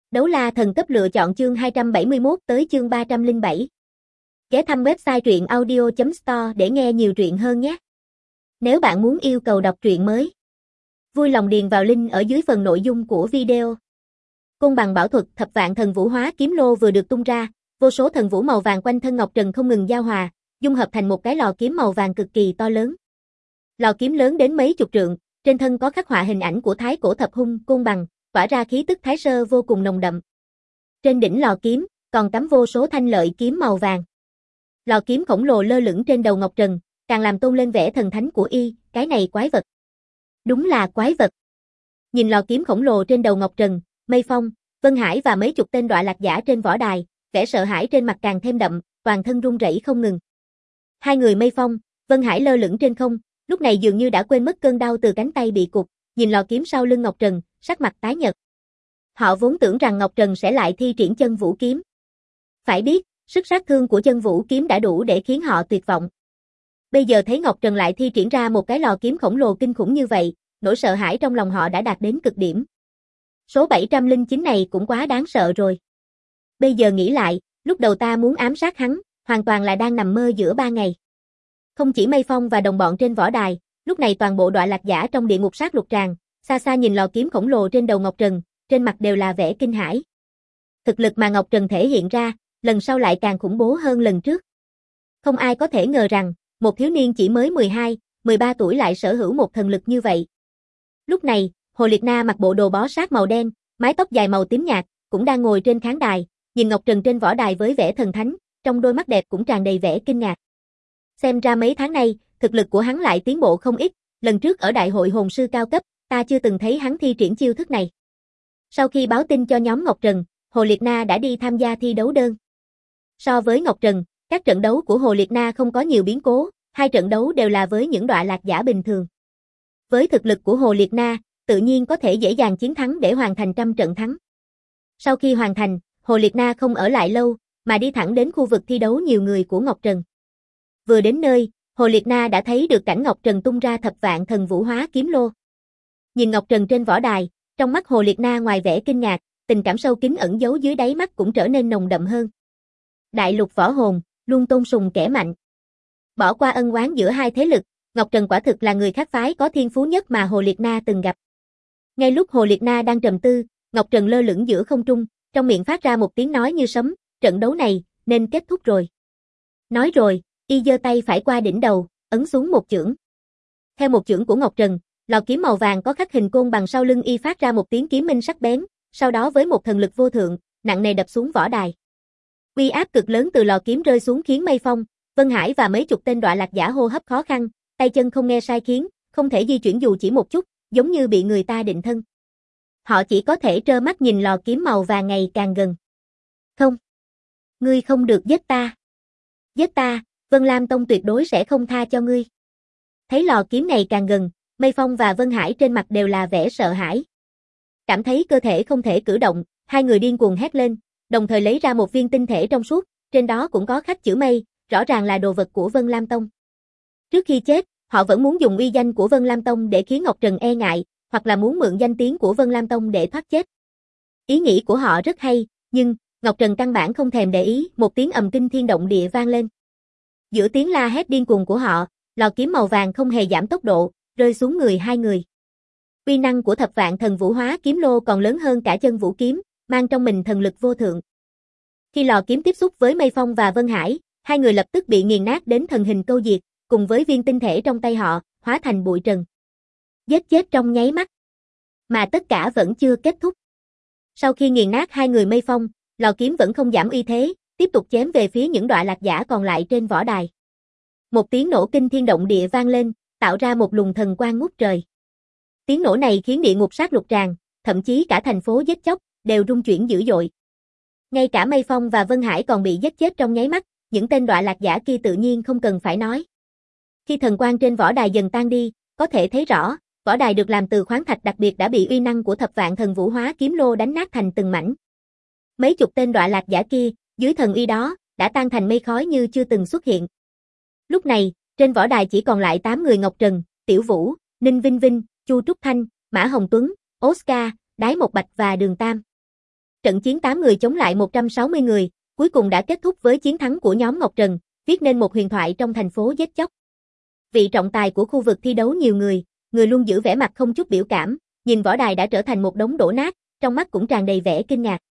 Đấu la thần cấp lựa chọn chương 271 tới chương 307. Ghé thăm website truyện audio.store để nghe nhiều truyện hơn nhé. Nếu bạn muốn yêu cầu đọc truyện mới, vui lòng điền vào link ở dưới phần nội dung của video. Côn bằng bảo thuật thập vạn thần vũ hóa kiếm lô vừa được tung ra, vô số thần vũ màu vàng quanh thân Ngọc Trần không ngừng giao hòa, dung hợp thành một cái lò kiếm màu vàng cực kỳ to lớn. Lò kiếm lớn đến mấy chục trượng, trên thân có khắc họa hình ảnh của thái cổ thập hung côn bằng, tỏa ra khí tức thái sơ vô cùng nồng đậm. Trên đỉnh lò kiếm, còn cắm vô số thanh lợi kiếm màu vàng. Lò kiếm khổng lồ lơ lửng trên đầu Ngọc Trần, càng làm tôn lên vẻ thần thánh của y, cái này quái vật. Đúng là quái vật. Nhìn lò kiếm khổng lồ trên đầu Ngọc Trần, Mây Phong, Vân Hải và mấy chục tên đọa lạc giả trên võ đài, vẻ sợ hãi trên mặt càng thêm đậm, toàn thân run rẩy không ngừng. Hai người Mây Phong, Vân Hải lơ lửng trên không, lúc này dường như đã quên mất cơn đau từ cánh tay bị cụt, nhìn lò kiếm sau lưng Ngọc Trần, sắc mặt tái nhợt. Họ vốn tưởng rằng Ngọc Trần sẽ lại thi triển chân vũ kiếm. Phải biết, sức sát thương của chân vũ kiếm đã đủ để khiến họ tuyệt vọng. Bây giờ thấy Ngọc Trần lại thi triển ra một cái lò kiếm khổng lồ kinh khủng như vậy, nỗi sợ hãi trong lòng họ đã đạt đến cực điểm. Số 709 này cũng quá đáng sợ rồi. Bây giờ nghĩ lại, lúc đầu ta muốn ám sát hắn, hoàn toàn là đang nằm mơ giữa ba ngày. Không chỉ Mây Phong và đồng bọn trên võ đài, lúc này toàn bộ đọa lạc giả trong địa ngục sát lục tràng, xa xa nhìn lò kiếm khổng lồ trên đầu Ngọc Trần, trên mặt đều là vẻ kinh hãi. Thực lực mà Ngọc Trần thể hiện ra, lần sau lại càng khủng bố hơn lần trước. Không ai có thể ngờ rằng, một thiếu niên chỉ mới 12, 13 tuổi lại sở hữu một thần lực như vậy. Lúc này, Hồ Liệt Na mặc bộ đồ bó sát màu đen, mái tóc dài màu tím nhạt, cũng đang ngồi trên khán đài, nhìn Ngọc Trần trên võ đài với vẻ thần thánh, trong đôi mắt đẹp cũng tràn đầy vẻ kinh ngạc. Xem ra mấy tháng nay, thực lực của hắn lại tiến bộ không ít, lần trước ở đại hội hồn sư cao cấp, ta chưa từng thấy hắn thi triển chiêu thức này. Sau khi báo tin cho nhóm Ngọc Trần, Hồ Liệt Na đã đi tham gia thi đấu đơn. So với Ngọc Trần, các trận đấu của Hồ Liệt Na không có nhiều biến cố, hai trận đấu đều là với những đọa lạc giả bình thường. Với thực lực của Hồ Liệt Na, tự nhiên có thể dễ dàng chiến thắng để hoàn thành trăm trận thắng. Sau khi hoàn thành, Hồ Liệt Na không ở lại lâu, mà đi thẳng đến khu vực thi đấu nhiều người của Ngọc Trần. Vừa đến nơi, Hồ Liệt Na đã thấy được cảnh Ngọc Trần tung ra thập vạn thần vũ hóa kiếm lô. Nhìn Ngọc Trần trên võ đài, trong mắt Hồ Liệt Na ngoài vẻ kinh ngạc, tình cảm sâu kín ẩn giấu dưới đáy mắt cũng trở nên nồng đậm hơn. Đại lục võ hồn, luôn tôn sùng kẻ mạnh. Bỏ qua ân oán giữa hai thế lực, Ngọc Trần quả thực là người khác phái có thiên phú nhất mà Hồ Liệt Na từng gặp. Ngay lúc Hồ Liệt Na đang trầm tư, Ngọc Trần lơ lửng giữa không trung, trong miệng phát ra một tiếng nói như sấm, trận đấu này nên kết thúc rồi. Nói rồi, y giơ tay phải qua đỉnh đầu, ấn xuống một chưởng. Theo một chưởng của Ngọc Trần, lò kiếm màu vàng có khắc hình côn bằng sau lưng y phát ra một tiếng kiếm minh sắc bén, sau đó với một thần lực vô thượng, nặng nề đập xuống võ đài. Uy áp cực lớn từ lò kiếm rơi xuống khiến Mây Phong, Vân Hải và mấy chục tên đọa lạc giả hô hấp khó khăn, tay chân không nghe sai khiến, không thể di chuyển dù chỉ một chút, giống như bị người ta định thân. Họ chỉ có thể trơ mắt nhìn lò kiếm màu vàng ngày càng gần. Không, ngươi không được giết ta. Giết ta, Vân Lam Tông tuyệt đối sẽ không tha cho ngươi. Thấy lò kiếm này càng gần, Mây Phong và Vân Hải trên mặt đều là vẻ sợ hãi. Cảm thấy cơ thể không thể cử động, hai người điên cuồng hét lên, đồng thời lấy ra một viên tinh thể trong suốt, trên đó cũng có khắc chữ Mây, rõ ràng là đồ vật của Vân Lam Tông. Trước khi chết, họ vẫn muốn dùng uy danh của Vân Lam Tông để khiến Ngọc Trần e ngại, hoặc là muốn mượn danh tiếng của Vân Lam Tông để thoát chết. Ý nghĩ của họ rất hay, nhưng Ngọc Trần căn bản không thèm để ý, một tiếng ầm kinh thiên động địa vang lên. Giữa tiếng la hét điên cuồng của họ, lò kiếm màu vàng không hề giảm tốc độ, rơi xuống người hai người. Uy năng của thập vạn thần vũ hóa kiếm lô còn lớn hơn cả chân vũ kiếm, mang trong mình thần lực vô thượng. Khi lò kiếm tiếp xúc với Mây Phong và Vân Hải, hai người lập tức bị nghiền nát đến thần hình câu diệt, cùng với viên tinh thể trong tay họ, hóa thành bụi trần. Giết chết trong nháy mắt. Mà tất cả vẫn chưa kết thúc. Sau khi nghiền nát hai người Mây Phong, lò kiếm vẫn không giảm uy thế, tiếp tục chém về phía những đọa lạc giả còn lại trên võ đài. Một tiếng nổ kinh thiên động địa vang lên, tạo ra một luồng thần quang ngút trời. Tiếng nổ này khiến địa ngục sát lục tràng, thậm chí cả thành phố giết chóc, đều rung chuyển dữ dội. Ngay cả Mây Phong và Vân Hải còn bị giết chết trong nháy mắt, những tên đọa lạc giả kia tự nhiên không cần phải nói. Khi thần quang trên võ đài dần tan đi, có thể thấy rõ, võ đài được làm từ khoáng thạch đặc biệt đã bị uy năng của thập vạn thần vũ hóa kiếm lô đánh nát thành từng mảnh. Mấy chục tên đọa lạc giả kia, dưới thần uy đó, đã tan thành mây khói như chưa từng xuất hiện. Lúc này, trên võ đài chỉ còn lại 8 người Ngọc Trần, Tiểu Vũ, Ninh Vinh Vinh, Chu Trúc Thanh, Mã Hồng Tuấn, Oscar, Đái Một Bạch và Đường Tam. Trận chiến 8 người chống lại 160 người, cuối cùng đã kết thúc với chiến thắng của nhóm Ngọc Trần, viết nên một huyền thoại trong thành phố giết chóc. Vị trọng tài của khu vực thi đấu nhiều người luôn giữ vẻ mặt không chút biểu cảm, nhìn võ đài đã trở thành một đống đổ nát, trong mắt cũng tràn đầy vẻ kinh ngạc.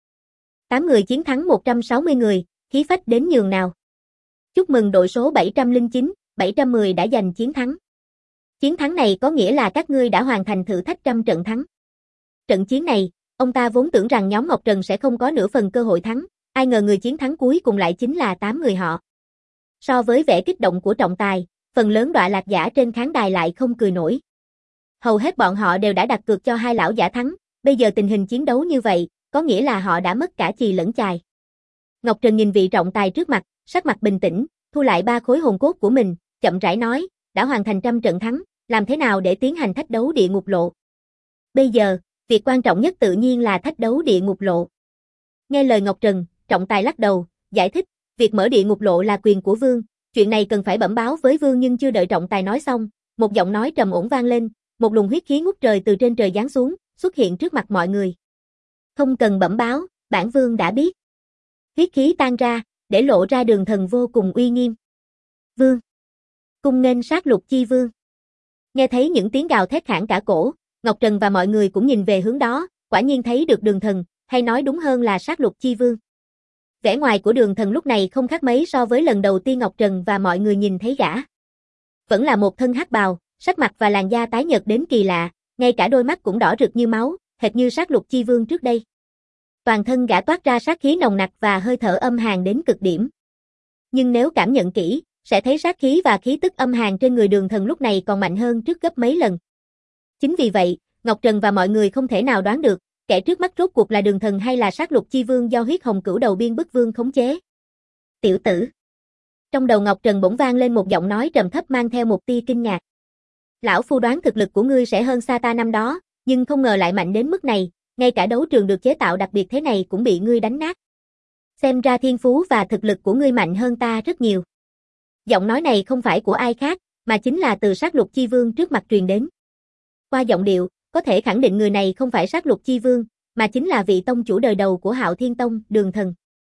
8 người chiến thắng 160 người, khí phách đến nhường nào. Chúc mừng đội số 709, 710 đã giành chiến thắng. Chiến thắng này có nghĩa là các ngươi đã hoàn thành thử thách trăm trận thắng. Trận chiến này, ông ta vốn tưởng rằng nhóm Ngọc Trần sẽ không có nửa phần cơ hội thắng, ai ngờ người chiến thắng cuối cùng lại chính là 8 người họ. So với vẻ kích động của trọng tài, phần lớn đọa lạc giả trên khán đài lại không cười nổi. Hầu hết bọn họ đều đã đặt cược cho hai lão giả thắng, bây giờ tình hình chiến đấu như vậy, có nghĩa là họ đã mất cả chì lẫn chài. Ngọc Trần nhìn vị trọng tài trước mặt, sắc mặt bình tĩnh, thu lại 3 khối hồn cốt của mình, chậm rãi nói, đã hoàn thành trăm trận thắng, làm thế nào để tiến hành thách đấu địa ngục lộ? Bây giờ, việc quan trọng nhất tự nhiên là thách đấu địa ngục lộ. Nghe lời Ngọc Trần, trọng tài lắc đầu, giải thích, việc mở địa ngục lộ là quyền của vương, chuyện này cần phải bẩm báo với vương, nhưng chưa đợi trọng tài nói xong, một giọng nói trầm ổn vang lên, một luồng huyết khí ngút trời từ trên trời giáng xuống, xuất hiện trước mặt mọi người. Không cần bẩm báo, bản vương đã biết. Huyết khí tan ra, để lộ ra Đường Thần vô cùng uy nghiêm. Vương. Cung nghênh sát lục chi vương. Nghe thấy những tiếng gào thét khản cả cổ, Ngọc Trần và mọi người cũng nhìn về hướng đó, quả nhiên thấy được Đường Thần, hay nói đúng hơn là sát lục chi vương. Vẻ ngoài của Đường Thần lúc này không khác mấy so với lần đầu tiên Ngọc Trần và mọi người nhìn thấy gã. Vẫn là một thân hắc bào, sắc mặt và làn da tái nhợt đến kỳ lạ, ngay cả đôi mắt cũng đỏ rực như máu, hệt như sát lục chi vương trước đây. Toàn thân gã toát ra sát khí nồng nặc và hơi thở âm hàn đến cực điểm. Nhưng nếu cảm nhận kỹ, sẽ thấy sát khí và khí tức âm hàn trên người Đường Thần lúc này còn mạnh hơn trước gấp mấy lần. Chính vì vậy, Ngọc Trần và mọi người không thể nào đoán được, kẻ trước mắt rốt cuộc là Đường Thần hay là sát lục chi vương do huyết hồng cửu đầu biên bức vương khống chế. Tiểu tử. Trong đầu Ngọc Trần bỗng vang lên một giọng nói trầm thấp mang theo một tia kinh ngạc. Lão phu đoán thực lực của ngươi sẽ hơn xa ta năm đó, nhưng không ngờ lại mạnh đến mức này, ngay cả đấu trường được chế tạo đặc biệt thế này cũng bị ngươi đánh nát. Xem ra thiên phú và thực lực của ngươi mạnh hơn ta rất nhiều. Giọng nói này không phải của ai khác, mà chính là từ sát lục chi vương trước mặt truyền đến. Qua giọng điệu, có thể khẳng định người này không phải sát lục chi vương, mà chính là vị tông chủ đời đầu của Hạo Thiên Tông, Đường Thần.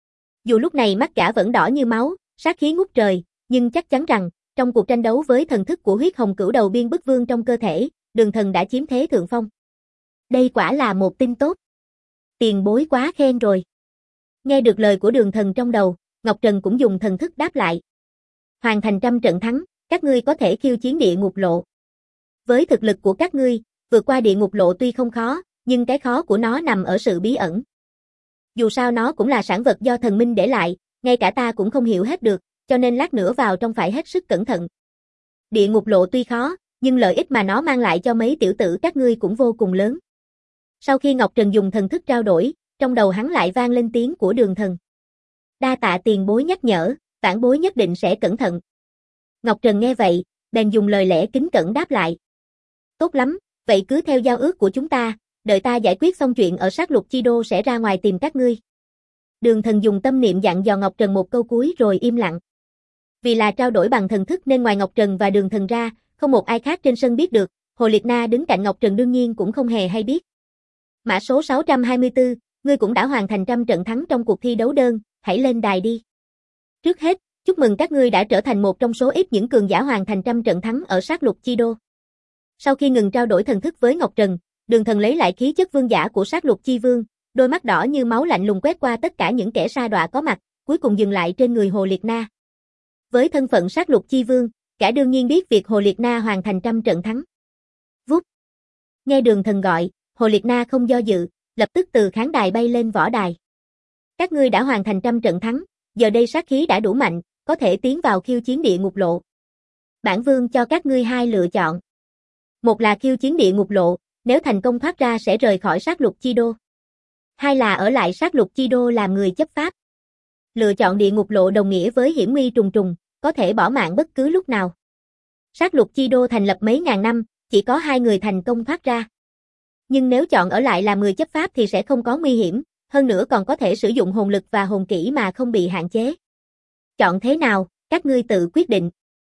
Dù lúc này mắt gã vẫn đỏ như máu, sát khí ngút trời, nhưng chắc chắn rằng, trong cuộc tranh đấu với thần thức của huyết hồng cửu đầu biên bức vương trong cơ thể, Đường Thần đã chiếm thế thượng phong. Đây quả là một tin tốt. Tiền bối quá khen rồi. Nghe được lời của Đường Thần trong đầu, Ngọc Trần cũng dùng thần thức đáp lại. Hoàn thành trăm trận thắng, các ngươi có thể khiêu chiến địa ngục lộ. Với thực lực của các ngươi, vượt qua địa ngục lộ tuy không khó, nhưng cái khó của nó nằm ở sự bí ẩn. Dù sao nó cũng là sản vật do thần minh để lại, ngay cả ta cũng không hiểu hết được, cho nên lát nữa vào trong phải hết sức cẩn thận. Địa ngục lộ tuy khó, nhưng lợi ích mà nó mang lại cho mấy tiểu tử các ngươi cũng vô cùng lớn. Sau khi Ngọc Trần dùng thần thức trao đổi, trong đầu hắn lại vang lên tiếng của Đường Thần. Đa tạ tiền bối nhắc nhở, vãn bối nhất định sẽ cẩn thận. Ngọc Trần nghe vậy, bèn dùng lời lẽ kính cẩn đáp lại. Tốt lắm, vậy cứ theo giao ước của chúng ta, đợi ta giải quyết xong chuyện ở sát lục chi đô sẽ ra ngoài tìm các ngươi. Đường Thần dùng tâm niệm dặn dò Ngọc Trần một câu cuối rồi im lặng. Vì là trao đổi bằng thần thức nên ngoài Ngọc Trần và Đường Thần ra, không một ai khác trên sân biết được, Hồ Liệt Na đứng cạnh Ngọc Trần đương nhiên cũng không hề hay biết. Mã số 624, ngươi cũng đã hoàn thành trăm trận thắng trong cuộc thi đấu đơn, hãy lên đài đi. Trước hết, chúc mừng các ngươi đã trở thành một trong số ít những cường giả hoàn thành trăm trận thắng ở sát lục chi đô. Sau khi ngừng trao đổi thần thức với Ngọc Trần, Đường Thần lấy lại khí chất vương giả của sát lục chi vương, đôi mắt đỏ như máu lạnh lùng quét qua tất cả những kẻ sa đọa có mặt, cuối cùng dừng lại trên người Hồ Liệt Na. Với thân phận sát lục chi vương, cả đương nhiên biết việc Hồ Liệt Na hoàn thành trăm trận thắng. Vút. Nghe Đường Thần gọi, Hồ Liệt Na không do dự, lập tức từ khán đài bay lên võ đài. Các ngươi đã hoàn thành trăm trận thắng, giờ đây sát khí đã đủ mạnh, có thể tiến vào khiêu chiến địa ngục lộ. Bản vương cho các ngươi hai lựa chọn. Một là khiêu chiến địa ngục lộ, nếu thành công thoát ra sẽ rời khỏi sát lục chi đô. Hai là ở lại sát lục chi đô làm người chấp pháp. Lựa chọn địa ngục lộ đồng nghĩa với hiểm nguy trùng trùng, có thể bỏ mạng bất cứ lúc nào. Sát lục chi đô thành lập mấy ngàn năm, chỉ có 2 người thành công thoát ra. Nhưng nếu chọn ở lại làm người chấp pháp thì sẽ không có nguy hiểm, hơn nữa còn có thể sử dụng hồn lực và hồn kỹ mà không bị hạn chế. Chọn thế nào, các ngươi tự quyết định.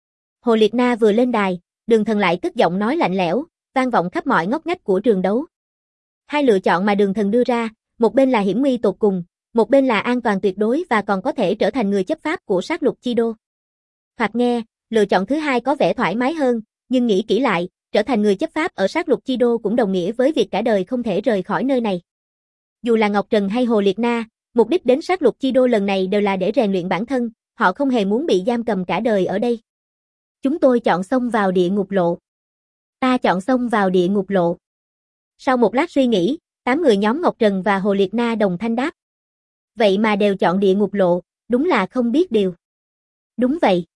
Hồ Liệt Na vừa lên đài, Đường Thần lại cất giọng nói lạnh lẽo, vang vọng khắp mọi ngóc ngách của trường đấu. Hai lựa chọn mà Đường Thần đưa ra, một bên là hiểm nguy tột cùng, một bên là an toàn tuyệt đối và còn có thể trở thành người chấp pháp của sát lục chi đô. Thoạt nghe, lựa chọn thứ hai có vẻ thoải mái hơn, nhưng nghĩ kỹ lại, trở thành người chấp pháp ở sát lục chi đô cũng đồng nghĩa với việc cả đời không thể rời khỏi nơi này. Dù là Ngọc Trần hay Hồ Liệt Na, mục đích đến sát lục chi đô lần này đều là để rèn luyện bản thân, họ không hề muốn bị giam cầm cả đời ở đây. Chúng tôi chọn xông vào địa ngục lộ. Ta chọn xông vào địa ngục lộ. Sau một lát suy nghĩ, 8 người nhóm Ngọc Trần và Hồ Liệt Na đồng thanh đáp. Vậy mà đều chọn địa ngục lộ, đúng là không biết điều. Đúng vậy.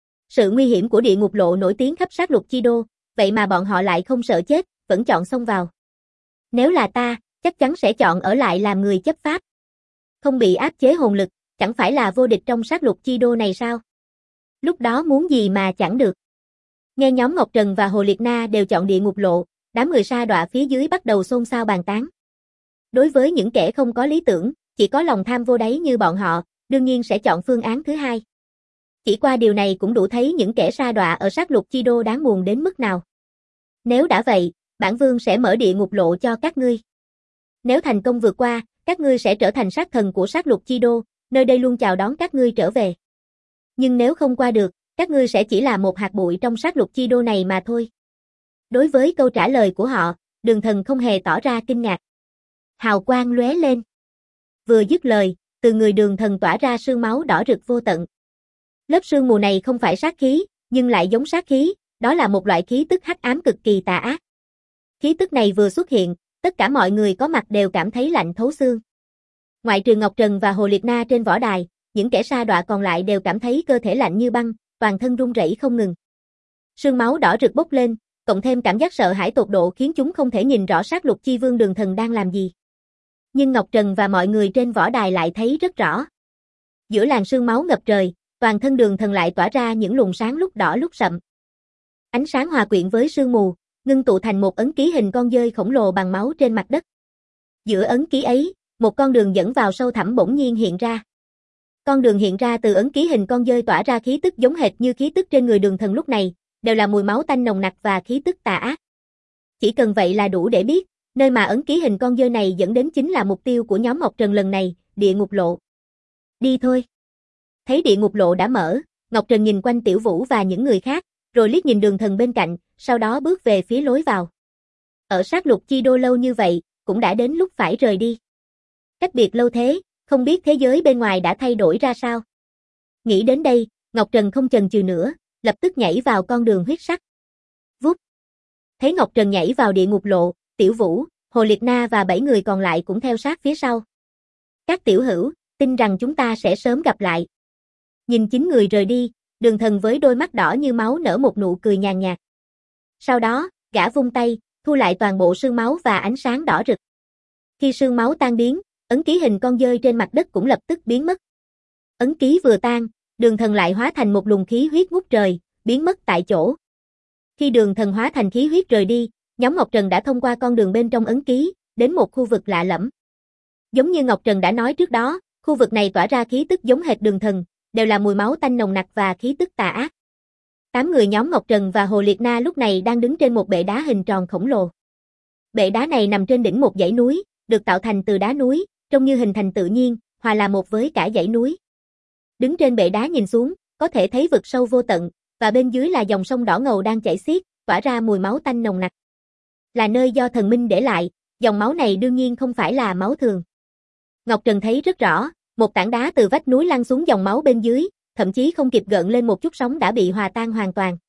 Sự nguy hiểm của địa ngục lộ nổi tiếng khắp sát lục chi đô, vậy mà bọn họ lại không sợ chết, vẫn chọn xông vào. Nếu là ta, chắc chắn sẽ chọn ở lại làm người chấp pháp. Không bị áp chế hồn lực, chẳng phải là vô địch trong sát lục chi đô này sao? Lúc đó muốn gì mà chẳng được. Nghe nhóm Ngọc Trần và Hồ Liệt Na đều chọn địa ngục lộ, đám người sa đọa phía dưới bắt đầu xôn xao bàn tán. Đối với những kẻ không có lý tưởng, chỉ có lòng tham vô đáy như bọn họ, đương nhiên sẽ chọn phương án thứ hai. Chỉ qua điều này cũng đủ thấy những kẻ sa đọa ở sát lục chi đô đáng buồn đến mức nào. Nếu đã vậy, bản vương sẽ mở địa ngục lộ cho các ngươi. Nếu thành công vượt qua, các ngươi sẽ trở thành sát thần của sát lục chi đô, nơi đây luôn chào đón các ngươi trở về. Nhưng nếu không qua được, các ngươi sẽ chỉ là một hạt bụi trong sát lục chi đô này mà thôi. Đối với câu trả lời của họ, Đường Thần không hề tỏ ra kinh ngạc. Hào quang lóe lên. Vừa dứt lời, từ người Đường Thần tỏa ra sương máu đỏ rực vô tận. Lớp sương mù này không phải sát khí, nhưng lại giống sát khí, đó là một loại khí tức hắc ám cực kỳ tà ác. Khí tức này vừa xuất hiện, tất cả mọi người có mặt đều cảm thấy lạnh thấu xương. Ngoại trừ Ngọc Trần và Hồ Liệt Na trên võ đài, những kẻ sa đọa còn lại đều cảm thấy cơ thể lạnh như băng, toàn thân run rẩy không ngừng. Sương máu đỏ rực bốc lên, cộng thêm cảm giác sợ hãi tột độ khiến chúng không thể nhìn rõ sát lục chi vương Đường Thần đang làm gì. Nhưng Ngọc Trần và mọi người trên võ đài lại thấy rất rõ. Giữa làn sương máu ngập trời, toàn thân Đường Thần lại tỏa ra những luồng sáng lúc đỏ lúc sậm. Ánh sáng hòa quyện với sương mù, ngưng tụ thành một ấn ký hình con dơi khổng lồ bằng máu trên mặt đất. Giữa ấn ký ấy, một con đường dẫn vào sâu thẳm bỗng nhiên hiện ra. Con đường hiện ra từ ấn ký hình con dơi tỏa ra khí tức giống hệt như khí tức trên người Đường Thần lúc này, đều là mùi máu tanh nồng nặc và khí tức tà ác. Chỉ cần vậy là đủ để biết, nơi mà ấn ký hình con dơi này dẫn đến chính là mục tiêu của nhóm Ngọc Trần lần này, địa ngục lộ. Đi thôi. Thấy địa ngục lộ đã mở, Ngọc Trần nhìn quanh Tiểu Vũ và những người khác, rồi liếc nhìn Đường Thần bên cạnh, sau đó bước về phía lối vào. Ở sát lục chi đô lâu như vậy, cũng đã đến lúc phải rời đi. Cách biệt lâu thế, không biết thế giới bên ngoài đã thay đổi ra sao. Nghĩ đến đây, Ngọc Trần không chần chừ nữa, lập tức nhảy vào con đường huyết sắc. Vút. Thấy Ngọc Trần nhảy vào địa ngục lộ, Tiểu Vũ, Hồ Liệt Na và 7 người còn lại cũng theo sát phía sau. Các tiểu hữu, tin rằng chúng ta sẽ sớm gặp lại. Nhìn 9 người rời đi, Đường Thần với đôi mắt đỏ như máu nở một nụ cười nhàn nhạt. Sau đó, gã vung tay, thu lại toàn bộ sương máu và ánh sáng đỏ rực. Khi sương máu tan biến, ấn ký hình con dơi trên mặt đất cũng lập tức biến mất. Ấn ký vừa tan, Đường Thần lại hóa thành một luồng khí huyết ngút trời, biến mất tại chỗ. Khi Đường Thần hóa thành khí huyết rời đi, nhóm Ngọc Trần đã thông qua con đường bên trong ấn ký, đến một khu vực lạ lẫm. Giống như Ngọc Trần đã nói trước đó, khu vực này tỏa ra khí tức giống hệt Đường Thần, đều là mùi máu tanh nồng nặc và khí tức tà ác. 8 người nhóm Ngọc Trần và Hồ Liệt Na lúc này đang đứng trên một bệ đá hình tròn khổng lồ. Bệ đá này nằm trên đỉnh một dãy núi, được tạo thành từ đá núi, trông như hình thành tự nhiên, hòa là một với cả dãy núi. Đứng trên bệ đá nhìn xuống, có thể thấy vực sâu vô tận, và bên dưới là dòng sông đỏ ngầu đang chảy xiết, tỏa ra mùi máu tanh nồng nặc. Là nơi do thần minh để lại, dòng máu này đương nhiên không phải là máu thường. Ngọc Trần thấy rất rõ, một tảng đá từ vách núi lăn xuống dòng máu bên dưới, thậm chí không kịp gợn lên một chút sóng đã bị hòa tan hoàn toàn.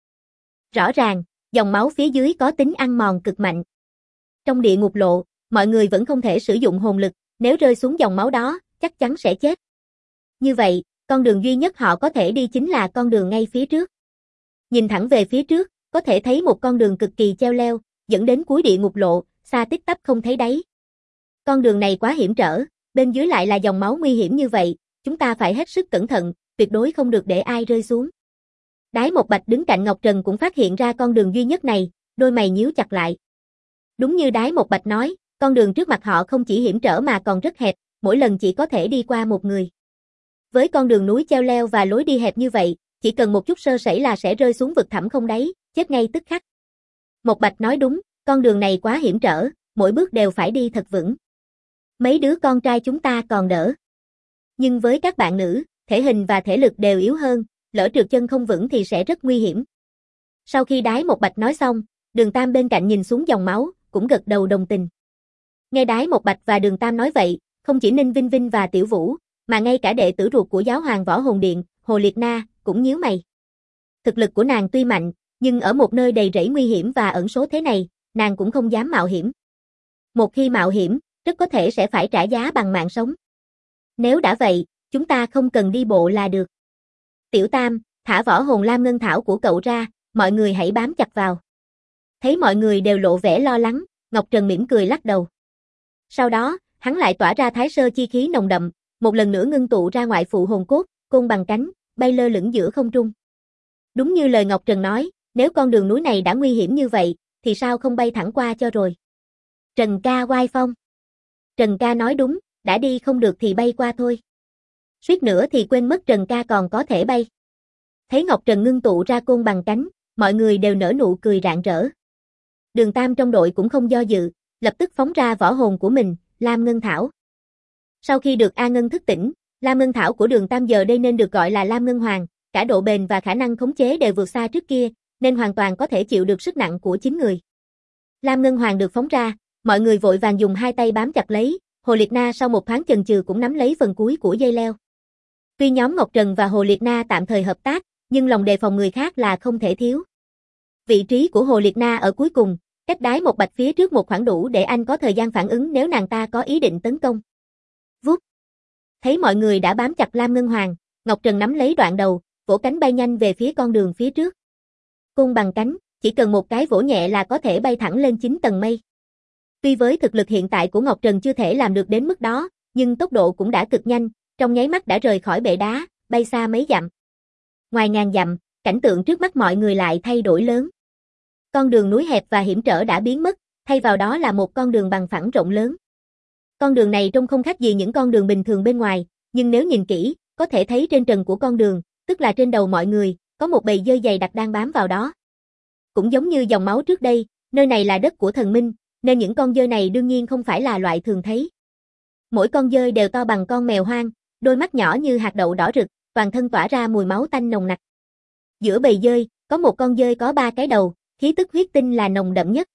Rõ ràng, dòng máu phía dưới có tính ăn mòn cực mạnh. Trong địa ngục lộ, mọi người vẫn không thể sử dụng hồn lực, nếu rơi xuống dòng máu đó, chắc chắn sẽ chết. Như vậy, con đường duy nhất họ có thể đi chính là con đường ngay phía trước. Nhìn thẳng về phía trước, có thể thấy một con đường cực kỳ cheo leo, dẫn đến cuối địa ngục lộ, xa tít tắp không thấy đáy. Con đường này quá hiểm trở, bên dưới lại là dòng máu nguy hiểm như vậy, chúng ta phải hết sức cẩn thận, tuyệt đối không được để ai rơi xuống. Đái Một Bạch đứng cạnh Ngọc Trần cũng phát hiện ra con đường duy nhất này, đôi mày nhíu chặt lại. Đúng như Đái Một Bạch nói, con đường trước mặt họ không chỉ hiểm trở mà còn rất hẹp, mỗi lần chỉ có thể đi qua một người. Với con đường núi cheo leo và lối đi hẹp như vậy, chỉ cần một chút sơ sẩy là sẽ rơi xuống vực thẳm không đáy, chết ngay tức khắc. Một Bạch nói đúng, con đường này quá hiểm trở, mỗi bước đều phải đi thật vững. Mấy đứa con trai chúng ta còn đỡ. Nhưng với các bạn nữ, thể hình và thể lực đều yếu hơn, lỡ trượt chân không vững thì sẽ rất nguy hiểm. Sau khi Đái Một Bạch nói xong, Đường Tam bên cạnh nhìn xuống dòng máu, cũng gật đầu đồng tình. Nghe Đái Một Bạch và Đường Tam nói vậy, không chỉ Ninh Vinh Vinh và Tiểu Vũ, mà ngay cả đệ tử ruột của Giáo hoàng Võ Hồn Điện, Hồ Liệt Na, cũng nhíu mày. Thực lực của nàng tuy mạnh, nhưng ở một nơi đầy rẫy nguy hiểm và ẩn số thế này, nàng cũng không dám mạo hiểm. Một khi mạo hiểm, rất có thể sẽ phải trả giá bằng mạng sống. Nếu đã vậy, chúng ta không cần đi bộ là được. Tiểu Tam, thả Võ Hồn Lam Ngân Thảo của cậu ra, mọi người hãy bám chặt vào. Thấy mọi người đều lộ vẻ lo lắng, Ngọc Trần mỉm cười lắc đầu. Sau đó, hắn lại tỏa ra thái sơ chi khí nồng đậm, một lần nữa ngưng tụ ra ngoại phụ hồn cốt, côn bằng cánh, bay lơ lửng giữa không trung. Đúng như lời Ngọc Trần nói, nếu con đường núi này đã nguy hiểm như vậy, thì sao không bay thẳng qua cho rồi. Trần ca oai phong. Trần ca nói đúng, đã đi không được thì bay qua thôi. Suýt nữa thì quên mất Trần ca còn có thể bay. Thấy Ngọc Trần ngưng tụ ra côn bằng cánh, mọi người đều nở nụ cười rạng rỡ. Đường Tam trong đội cũng không do dự, lập tức phóng ra võ hồn của mình, Lam Ngân Thảo. Sau khi được A Ngân thức tỉnh, Lam Ngân Thảo của Đường Tam giờ đây nên được gọi là Lam Ngân Hoàng, cả độ bền và khả năng khống chế đều vượt xa trước kia, nên hoàn toàn có thể chịu được sức nặng của 9 người. Lam Ngân Hoàng được phóng ra, mọi người vội vàng dùng hai tay bám chặt lấy, Hồ Liệt Na sau một thoáng chần chừ cũng nắm lấy phần cuối của dây leo. Tuy nhóm Ngọc Trần và Hồ Liệt Na tạm thời hợp tác, nhưng lòng đề phòng người khác là không thể thiếu. Vị trí của Hồ Liệt Na ở cuối cùng, cách Đái Một Bạch phía trước một khoảng đủ để anh có thời gian phản ứng nếu nàng ta có ý định tấn công. Vút. Thấy mọi người đã bám chặt Lam Ngân Hoàng, Ngọc Trần nắm lấy đoạn đầu, vỗ cánh bay nhanh về phía con đường phía trước. Côn bằng cánh, chỉ cần một cái vỗ nhẹ là có thể bay thẳng lên 9 tầng mây. Tuy với thực lực hiện tại của Ngọc Trần chưa thể làm được đến mức đó, nhưng tốc độ cũng đã cực nhanh, trong nháy mắt đã rời khỏi bệ đá, bay xa mấy dặm. Ngoài ngàn dặm, cảnh tượng trước mắt mọi người lại thay đổi lớn. Con đường núi hẹp và hiểm trở đã biến mất, thay vào đó là một con đường bằng phẳng rộng lớn. Con đường này trông không khác gì những con đường bình thường bên ngoài, nhưng nếu nhìn kỹ, có thể thấy trên trần của con đường, tức là trên đầu mọi người, có một bầy dơi dày đặc đang bám vào đó. Cũng giống như dòng máu trước đây, nơi này là đất của thần minh, nên những con dơi này đương nhiên không phải là loại thường thấy. Mỗi con dơi đều to bằng con mèo hoang, đôi mắt nhỏ như hạt đậu đỏ rực, toàn thân tỏa ra mùi máu tanh nồng nặc. Giữa bầy dơi, có một con dơi có 3 cái đầu, khí tức huyết tinh là nồng đậm nhất.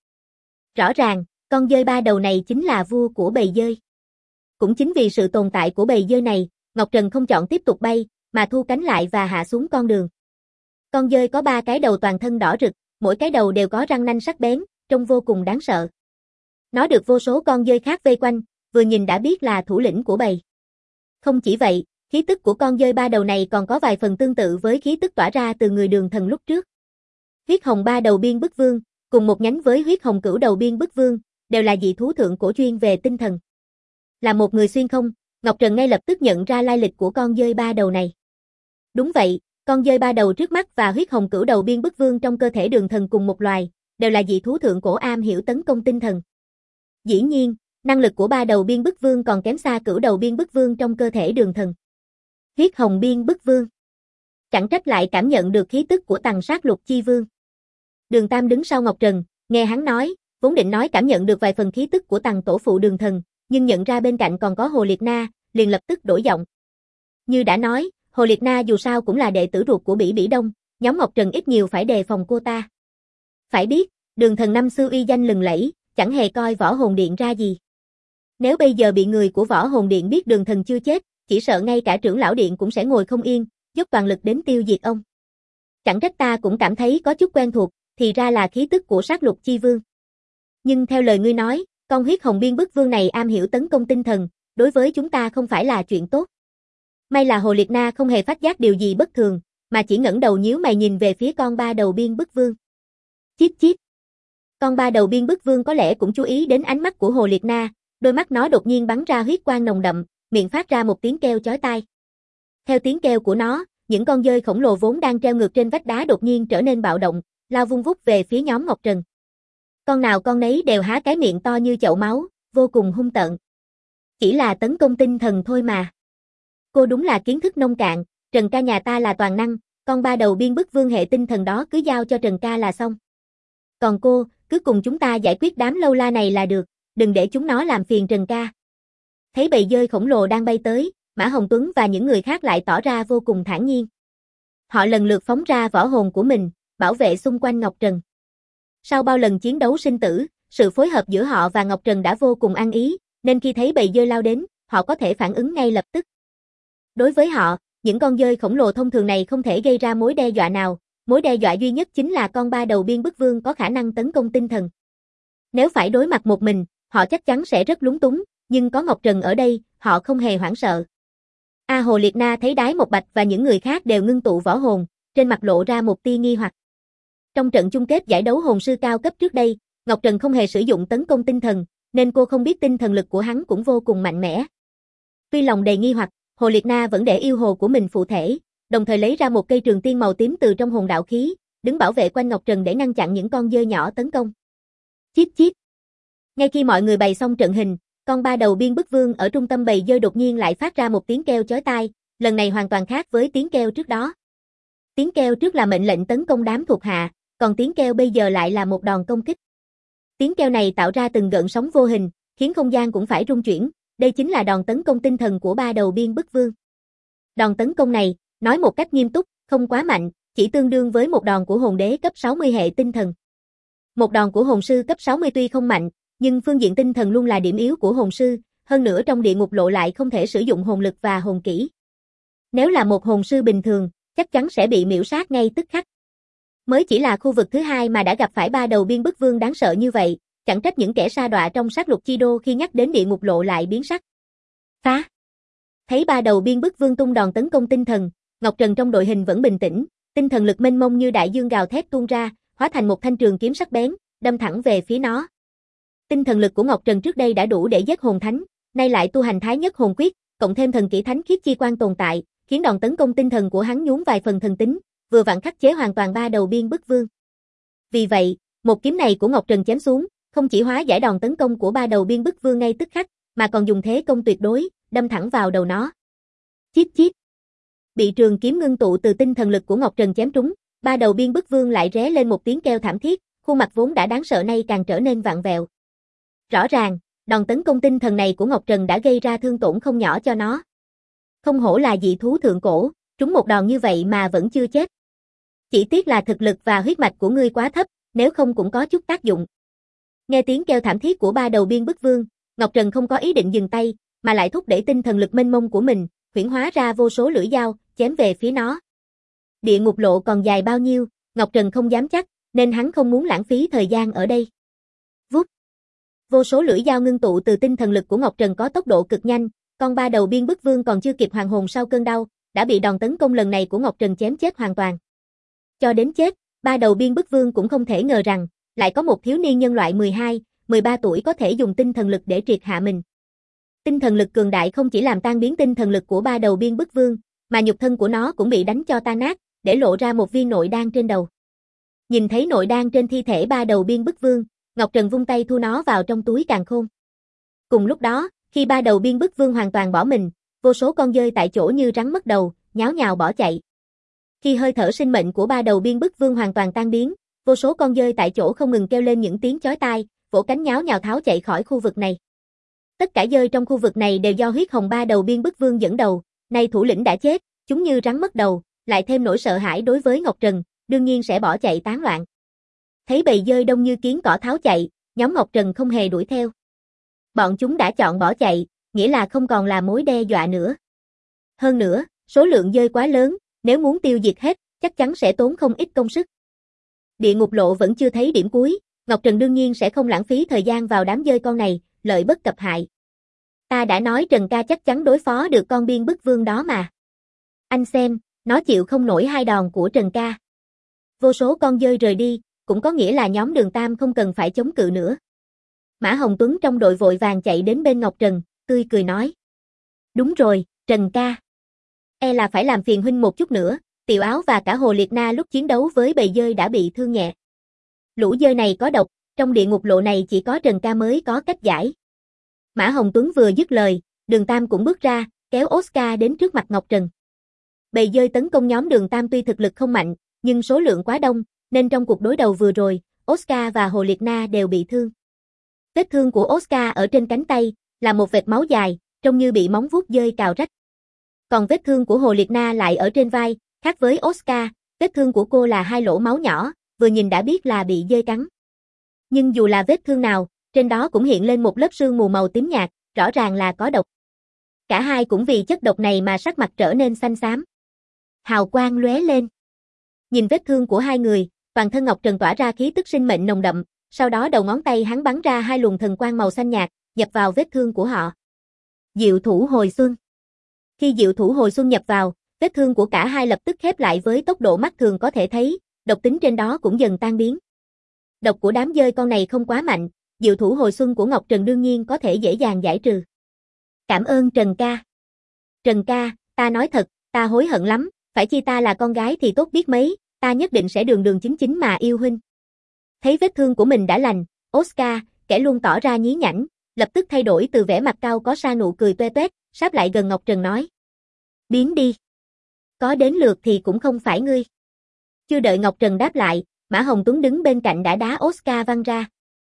Rõ ràng, con dơi 3 đầu này chính là vua của bầy dơi. Cũng chính vì sự tồn tại của bầy dơi này, Ngọc Trần không chọn tiếp tục bay, mà thu cánh lại và hạ xuống con đường. Con dơi có 3 cái đầu toàn thân đỏ rực, mỗi cái đầu đều có răng nanh sắc bén, trông vô cùng đáng sợ. Nó được vô số con dơi khác vây quanh, vừa nhìn đã biết là thủ lĩnh của bầy. Không chỉ vậy, khí tức của con dơi 3 đầu này còn có vài phần tương tự với khí tức tỏa ra từ người Đường Thần lúc trước. Huyết hồng 3 đầu biên bức vương, cùng một nhánh với huyết hồng cửu đầu biên bức vương, đều là dị thú thượng cổ chuyên về tinh thần. Là một người xuyên không, Ngọc Trần ngay lập tức nhận ra lai lịch của con dơi 3 đầu này. Đúng vậy, con dơi 3 đầu trước mắt và huyết hồng cửu đầu biên bức vương trong cơ thể Đường Thần cùng một loài, đều là dị thú thượng cổ am hiểu tấn công tinh thần. Dĩ nhiên, năng lực của 3 đầu biên bức vương còn kém xa cửu đầu biên bức vương trong cơ thể Đường Thần. Huyết hồng biên bức vương. Chẳng trách lại cảm nhận được khí tức của Tằng Sát Lục Chi Vương. Đường Tam đứng sau Ngọc Trần, nghe hắn nói, vốn định nói cảm nhận được vài phần khí tức của Tằng tổ phụ Đường Thần, nhưng nhận ra bên cạnh còn có Hồ Liệt Na, liền lập tức đổi giọng. Như đã nói, Hồ Liệt Na dù sao cũng là đệ tử ruột của Bỉ Bỉ Đông, nhóm Ngọc Trần ít nhiều phải đề phòng cô ta. Phải biết, Đường Thần năm xưa uy danh lừng lẫy, chẳng hề coi Võ Hồn Điện ra gì. Nếu bây giờ bị người của Võ Hồn Điện biết Đường Thần chưa chết, chỉ sợ ngay cả trưởng lão điện cũng sẽ ngồi không yên, dốc toàn lực đến tiêu diệt ông. Chẳng trách ta cũng cảm thấy có chút quen thuộc, thì ra là khí tức của Sát Lục Chi Vương. Nhưng theo lời ngươi nói, con huyết hồng biên bức vương này am hiểu tấn công tinh thần, đối với chúng ta không phải là chuyện tốt. May là Hồ Liệt Na không hề phát giác điều gì bất thường, mà chỉ ngẩng đầu nhíu mày nhìn về phía con 3 đầu biên bức vương. Chíp chíp. Con 3 đầu biên bức vương có lẽ cũng chú ý đến ánh mắt của Hồ Liệt Na, đôi mắt nó đột nhiên bắn ra huyết quang nồng đậm, miệng phát ra một tiếng kêu chói tai. Theo tiếng kêu của nó, những con dơi khổng lồ vốn đang treo ngược trên vách đá đột nhiên trở nên bạo động, lao vung vút về phía nhóm Ngọc Trần. Con nào con nấy đều há cái miệng to như chậu máu, vô cùng hung tợn. Chỉ là tấn công tinh thần thôi mà. Cô đúng là kiến thức nông cạn, Trần ca nhà ta là toàn năng, con 3 đầu biên bức vương hệ tinh thần đó cứ giao cho Trần ca là xong. Còn cô, cứ cùng chúng ta giải quyết đám lâu la này là được, đừng để chúng nó làm phiền Trần ca. Thấy bầy dơi khổng lồ đang bay tới, Mã Hồng Tuấn và những người khác lại tỏ ra vô cùng thản nhiên. Họ lần lượt phóng ra võ hồn của mình, bảo vệ xung quanh Ngọc Trần. Sau bao lần chiến đấu sinh tử, sự phối hợp giữa họ và Ngọc Trần đã vô cùng ăn ý, nên khi thấy bầy dơi lao đến, họ có thể phản ứng ngay lập tức. Đối với họ, những con dơi khổng lồ thông thường này không thể gây ra mối đe dọa nào, mối đe dọa duy nhất chính là con ba đầu biên bức vương có khả năng tấn công tinh thần. Nếu phải đối mặt một mình, họ chắc chắn sẽ rất lúng túng, nhưng có Ngọc Trần ở đây, họ không hề hoảng sợ. Hồ Liệt Na thấy Đái Một Bạch và những người khác đều ngưng tụ võ hồn, trên mặt lộ ra một tia nghi hoặc. Trong trận chung kết giải đấu hồn sư cao cấp trước đây, Ngọc Trần không hề sử dụng tấn công tinh thần, nên cô không biết tinh thần lực của hắn cũng vô cùng mạnh mẽ. Tuy lòng đầy nghi hoặc, Hồ Liệt Na vẫn để yêu hồ của mình phụ thể, đồng thời lấy ra một cây trường tiên màu tím từ trong hồn đạo khí, đứng bảo vệ quanh Ngọc Trần để ngăn chặn những con dơi nhỏ tấn công. Chíp chíp. Ngay khi mọi người bày xong trận hình, con ba đầu biên bức vương ở trung tâm bầy dơi đột nhiên lại phát ra một tiếng kêu chói tai, lần này hoàn toàn khác với tiếng kêu trước đó. Tiếng kêu trước là mệnh lệnh tấn công đám thuộc hạ, còn tiếng kêu bây giờ lại là một đòn công kích. Tiếng kêu này tạo ra từng gợn sóng vô hình, khiến không gian cũng phải rung chuyển, đây chính là đòn tấn công tinh thần của ba đầu biên bức vương. Đòn tấn công này, nói một cách nghiêm túc, không quá mạnh, chỉ tương đương với một đòn của hồn đế cấp 60 hệ tinh thần. Một đòn của hồn sư cấp 60 tuy không mạnh, nhưng phương diện tinh thần luôn là điểm yếu của hồn sư, hơn nữa trong địa ngục lộ lại không thể sử dụng hồn lực và hồn kỹ. Nếu là một hồn sư bình thường, chắc chắn sẽ bị miểu sát ngay tức khắc. Mới chỉ là khu vực thứ hai mà đã gặp phải ba đầu biên bức vương đáng sợ như vậy, chẳng trách những kẻ sa đọa trong sát lục chi đô khi nhắc đến địa ngục lộ lại biến sắc. Phá! Thấy ba đầu biên bức vương tung đòn tấn công tinh thần, Ngọc Trần trong đội hình vẫn bình tĩnh, tinh thần lực mênh mông như đại dương gào thét tuôn ra, hóa thành một thanh trường kiếm sắc bén, đâm thẳng về phía nó. Tinh thần lực của Ngọc Trần trước đây đã đủ để giết hồn thánh, nay lại tu hành Thái Nhất Hồn Quyết, cộng thêm thần kỹ Thánh Khiết Chi Quan tồn tại, khiến đòn tấn công tinh thần của hắn nhuốm vài phần thần tính, vừa vặn khắc chế hoàn toàn ba đầu biên bức vương. Vì vậy, một kiếm này của Ngọc Trần chém xuống, không chỉ hóa giải đòn tấn công của ba đầu biên bức vương ngay tức khắc, mà còn dùng thế công tuyệt đối, đâm thẳng vào đầu nó. Chíp chíp. Bị trường kiếm ngưng tụ từ tinh thần lực của Ngọc Trần chém trúng, ba đầu biên bức vương lại ré lên một tiếng kêu thảm thiết, khuôn mặt vốn đã đáng sợ nay càng trở nên vặn vẹo. Rõ ràng, đòn tấn công tinh thần này của Ngọc Trần đã gây ra thương tổn không nhỏ cho nó. Không hổ là dị thú thượng cổ, trúng một đòn như vậy mà vẫn chưa chết. Chỉ tiếc là thực lực và huyết mạch của ngươi quá thấp, nếu không cũng có chút tác dụng. Nghe tiếng kêu thảm thiết của ba đầu biên bức vương, Ngọc Trần không có ý định dừng tay, mà lại thúc đẩy tinh thần lực mênh mông của mình, huyễn hóa ra vô số lưỡi dao, chém về phía nó. Địa ngục lộ còn dài bao nhiêu, Ngọc Trần không dám chắc, nên hắn không muốn lãng phí thời gian ở đây. Vút. Vô số lưỡi dao ngưng tụ từ tinh thần lực của Ngọc Trần có tốc độ cực nhanh, con ba đầu biên bức vương còn chưa kịp hoàn hồn sau cơn đau, đã bị đòn tấn công lần này của Ngọc Trần chém chết hoàn toàn. Cho đến chết, ba đầu biên bức vương cũng không thể ngờ rằng, lại có một thiếu niên nhân loại 12, 13 tuổi có thể dùng tinh thần lực để triệt hạ mình. Tinh thần lực cường đại không chỉ làm tan biến tinh thần lực của ba đầu biên bức vương, mà nhục thân của nó cũng bị đánh cho tan nát, để lộ ra một viên nội đan trên đầu. Nhìn thấy nội đan trên thi thể ba đầu biên bức vương, Ngọc Trần vung tay thu nó vào trong túi càn khôn. Cùng lúc đó, khi ba đầu biên bức vương hoàn toàn bỏ mình, vô số con dơi tại chỗ như rắn mất đầu, nháo nhào bỏ chạy. Khi hơi thở sinh mệnh của ba đầu biên bức vương hoàn toàn tan biến, vô số con dơi tại chỗ không ngừng kêu lên những tiếng chói tai, vỗ cánh nháo nhào tháo chạy khỏi khu vực này. Tất cả dơi trong khu vực này đều do huyết hồng ba đầu biên bức vương dẫn đầu, nay thủ lĩnh đã chết, chúng như rắn mất đầu, lại thêm nỗi sợ hãi đối với Ngọc Trần, đương nhiên sẽ bỏ chạy tán loạn. Thấy bầy dơi đông như kiến cỏ tháo chạy, nhóm Ngọc Trần không hề đuổi theo. Bọn chúng đã chọn bỏ chạy, nghĩa là không còn là mối đe dọa nữa. Hơn nữa, số lượng dơi quá lớn, nếu muốn tiêu diệt hết, chắc chắn sẽ tốn không ít công sức. Địa ngục lộ vẫn chưa thấy điểm cuối, Ngọc Trần đương nhiên sẽ không lãng phí thời gian vào đám dơi con này, lợi bất cập hại. Ta đã nói Trần ca chắc chắn đối phó được con biên bức vương đó mà. Anh xem, nó chịu không nổi hai đòn của Trần ca. Vô số con dơi rời đi, cũng có nghĩa là nhóm Đường Tam không cần phải chống cự nữa. Mã Hồng Tuấn trong đội vội vàng chạy đến bên Ngọc Trần, tươi cười nói. Đúng rồi, Trần ca. E là phải làm phiền huynh một chút nữa, Tiểu Áo và cả Hồ Liệt Na lúc chiến đấu với bầy dơi đã bị thương nhẹ. Lũ dơi này có độc, trong địa ngục lộ này chỉ có Trần ca mới có cách giải. Mã Hồng Tuấn vừa dứt lời, Đường Tam cũng bước ra, kéo Oscar đến trước mặt Ngọc Trần. Bầy dơi tấn công nhóm Đường Tam tuy thực lực không mạnh, nhưng số lượng quá đông, nên trong cuộc đối đầu vừa rồi, Oscar và Hồ Liệt Na đều bị thương. Vết thương của Oscar ở trên cánh tay, là một vệt máu dài, trông như bị móng vuốt dơi cào rách. Còn vết thương của Hồ Liệt Na lại ở trên vai, khác với Oscar, vết thương của cô là 2 lỗ máu nhỏ, vừa nhìn đã biết là bị dơi cắn. Nhưng dù là vết thương nào, trên đó cũng hiện lên một lớp sương mù màu tím nhạt, rõ ràng là có độc. Cả hai cũng vì chất độc này mà sắc mặt trở nên xanh xám. Hào quang lóe lên. Nhìn vết thương của hai người, toàn thân Ngọc Trần tỏa ra khí tức sinh mệnh nồng đậm, sau đó đầu ngón tay hắn bắn ra 2 luồng thần quang màu xanh nhạt, nhập vào vết thương của họ. Diệu thủ hồi xuân. Khi diệu thủ hồi xuân nhập vào, vết thương của cả hai lập tức khép lại với tốc độ mắt thường có thể thấy, độc tính trên đó cũng dần tan biến. Độc của đám dơi con này không quá mạnh, diệu thủ hồi xuân của Ngọc Trần đương nhiên có thể dễ dàng giải trừ. Cảm ơn Trần ca. Trần ca, ta nói thật, ta hối hận lắm, phải chi ta là con gái thì tốt biết mấy, ta nhất định sẽ đường đường chính chính mà yêu huynh. Thấy vết thương của mình đã lành, Oscar, kẻ luôn tỏ ra nhí nhảnh, lập tức thay đổi từ vẻ mặt cao có sa nụ cười toe toét, sáp lại gần Ngọc Trần nói. Biến đi. Có đến lượt thì cũng không phải ngươi. Chưa đợi Ngọc Trần đáp lại, Mã Hồng Tuấn đứng bên cạnh đã đá Oscar văng ra.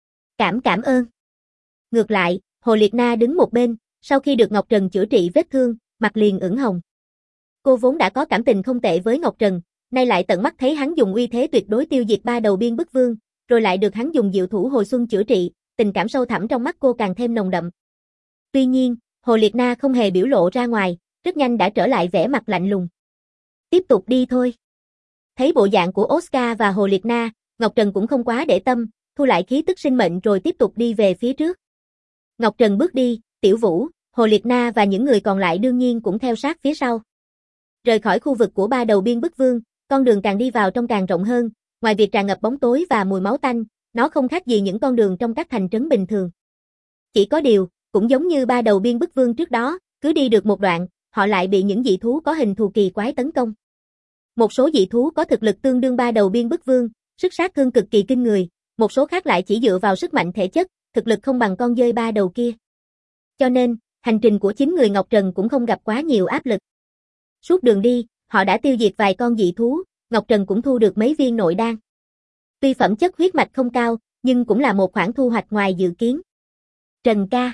Cảm ơn. Ngược lại, Hồ Liệt Na đứng một bên, sau khi được Ngọc Trần chữa trị vết thương, mặt liền ửng hồng. Cô vốn đã có cảm tình không tệ với Ngọc Trần, nay lại tận mắt thấy hắn dùng uy thế tuyệt đối tiêu diệt 3 đầu biên bức vương, rồi lại được hắn dùng diệu thủ hồi xuân chữa trị, tình cảm sâu thẳm trong mắt cô càng thêm nồng đậm. Tuy nhiên, Hồ Liệt Na không hề biểu lộ ra ngoài, rất nhanh đã trở lại vẻ mặt lạnh lùng. Tiếp tục đi thôi. Thấy bộ dạng của Oscar và Hồ Liệt Na, Ngọc Trần cũng không quá để tâm, thu lại khí tức sinh mệnh rồi tiếp tục đi về phía trước. Ngọc Trần bước đi, Tiểu Vũ, Hồ Liệt Na và những người còn lại đương nhiên cũng theo sát phía sau. Rời khỏi khu vực của 3 đầu biên bức vương, con đường càng đi vào trong càng rộng hơn, ngoài việc tràn ngập bóng tối và mùi máu tanh, nó không khác gì những con đường trong các thành trấn bình thường. Chỉ có điều, cũng giống như 3 đầu biên bức vương trước đó, cứ đi được một đoạn, họ lại bị những dị thú có hình thù kỳ quái tấn công. Một số dị thú có thực lực tương đương 3 đầu biên bức vương, sức sát thương cực kỳ kinh người, một số khác lại chỉ dựa vào sức mạnh thể chất, thực lực không bằng con dơi 3 đầu kia. Cho nên, hành trình của 9 người Ngọc Trần cũng không gặp quá nhiều áp lực. Suốt đường đi, họ đã tiêu diệt vài con dị thú, Ngọc Trần cũng thu được mấy viên nội đan. Tuy phẩm chất huyết mạch không cao, nhưng cũng là một khoản thu hoạch ngoài dự kiến. Trần ca.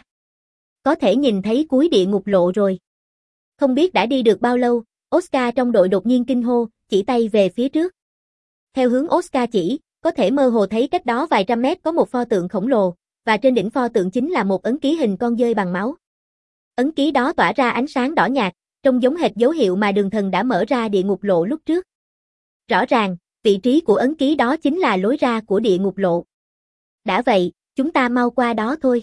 Có thể nhìn thấy cuối địa ngục lộ rồi. Không biết đã đi được bao lâu, Oscar trong đội đột nhiên kinh hô, chỉ tay về phía trước. Theo hướng Oscar chỉ, có thể mơ hồ thấy cách đó vài trăm mét có một pho tượng khổng lồ, và trên đỉnh pho tượng chính là một ấn ký hình con dơi bằng máu. Ấn ký đó tỏa ra ánh sáng đỏ nhạt, trông giống hệt dấu hiệu mà Đường Thần đã mở ra địa ngục lộ lúc trước. Rõ ràng, vị trí của ấn ký đó chính là lối ra của địa ngục lộ. Đã vậy, chúng ta mau qua đó thôi.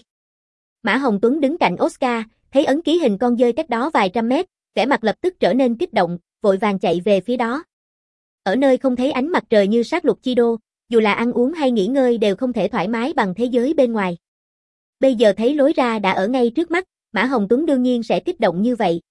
Mã Hồng Tuấn đứng cạnh Oscar, thấy ấn ký hình con dơi cách đó vài trăm mét, vẻ mặt lập tức trở nên kích động, vội vàng chạy về phía đó. Ở nơi không thấy ánh mặt trời như sát lục chi đô, dù là ăn uống hay nghỉ ngơi đều không thể thoải mái bằng thế giới bên ngoài. Bây giờ thấy lối ra đã ở ngay trước mắt, Mã Hồng Tuấn đương nhiên sẽ kích động như vậy.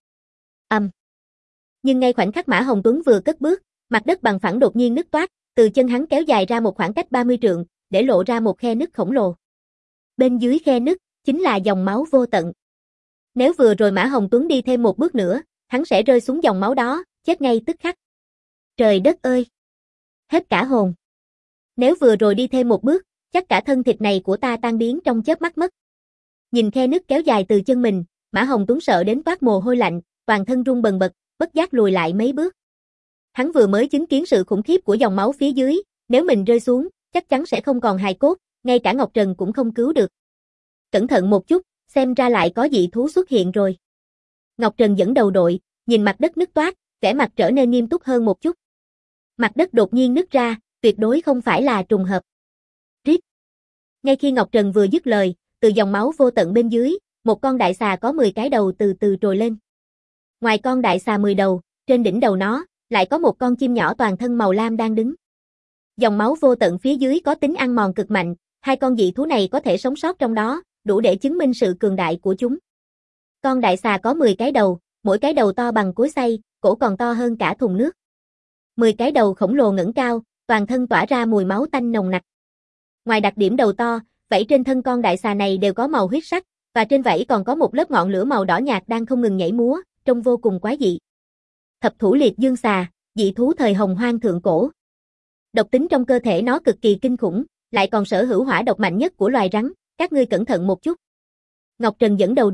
Nhưng ngay khoảnh khắc Mã Hồng Tuấn vừa cất bước, mặt đất bằng phẳng đột nhiên nứt toác, từ chân hắn kéo dài ra một khoảng cách 30 trượng, để lộ ra một khe nứt khổng lồ. Bên dưới khe nứt, chính là dòng máu vô tận. Nếu vừa rồi Mã Hồng Tuấn đi thêm một bước nữa, hắn sẽ rơi xuống dòng máu đó, chết ngay tức khắc. Trời đất ơi! Hết cả hồn. Nếu vừa rồi đi thêm một bước, chắc cả thân thịt này của ta tan biến trong chớp mắt mất. Nhìn khe nứt kéo dài từ chân mình, Mã Hồng Tuấn sợ đến toát mồ hôi lạnh, toàn thân run bần bật, bất giác lùi lại mấy bước. Hắn vừa mới chứng kiến sự khủng khiếp của dòng máu phía dưới, nếu mình rơi xuống, chắc chắn sẽ không còn hài cốt, ngay cả Ngọc Trần cũng không cứu được. Cẩn thận một chút, xem ra lại có dị thú xuất hiện rồi. Ngọc Trần dẫn đầu đội, nhìn mặt đất nứt toác, vẻ mặt trở nên nghiêm túc hơn một chút. Mặt đất đột nhiên nứt ra, tuyệt đối không phải là trùng hợp. Rít. Ngay khi Ngọc Trần vừa dứt lời, từ dòng máu vô tận bên dưới, một con đại xà có 10 cái đầu từ từ trồi lên. Ngoài con đại xà 10 đầu, trên đỉnh đầu nó, lại có một con chim nhỏ toàn thân màu lam đang đứng. Dòng máu vô tận phía dưới có tính ăn mòn cực mạnh, hai con dị thú này có thể sống sót trong đó, đủ để chứng minh sự cường đại của chúng. Con đại xà có 10 cái đầu, mỗi cái đầu to bằng cối xay, cổ còn to hơn cả thùng nước. 10 cái đầu khổng lồ ngẩng cao, toàn thân tỏa ra mùi máu tanh nồng nặc. Ngoài đặc điểm đầu to, vảy trên thân con đại xà này đều có màu huyết sắc, và trên vảy còn có một lớp ngọn lửa màu đỏ nhạt đang không ngừng nhảy múa, trông vô cùng quái dị. Thập thủ liệt dương xà, dị thú thời Hồng Hoang thượng cổ. Độc tính trong cơ thể nó cực kỳ kinh khủng, lại còn sở hữu hỏa độc mạnh nhất của loài rắn, các ngươi cẩn thận một chút. Ngọc Trần dẫn đầu đội,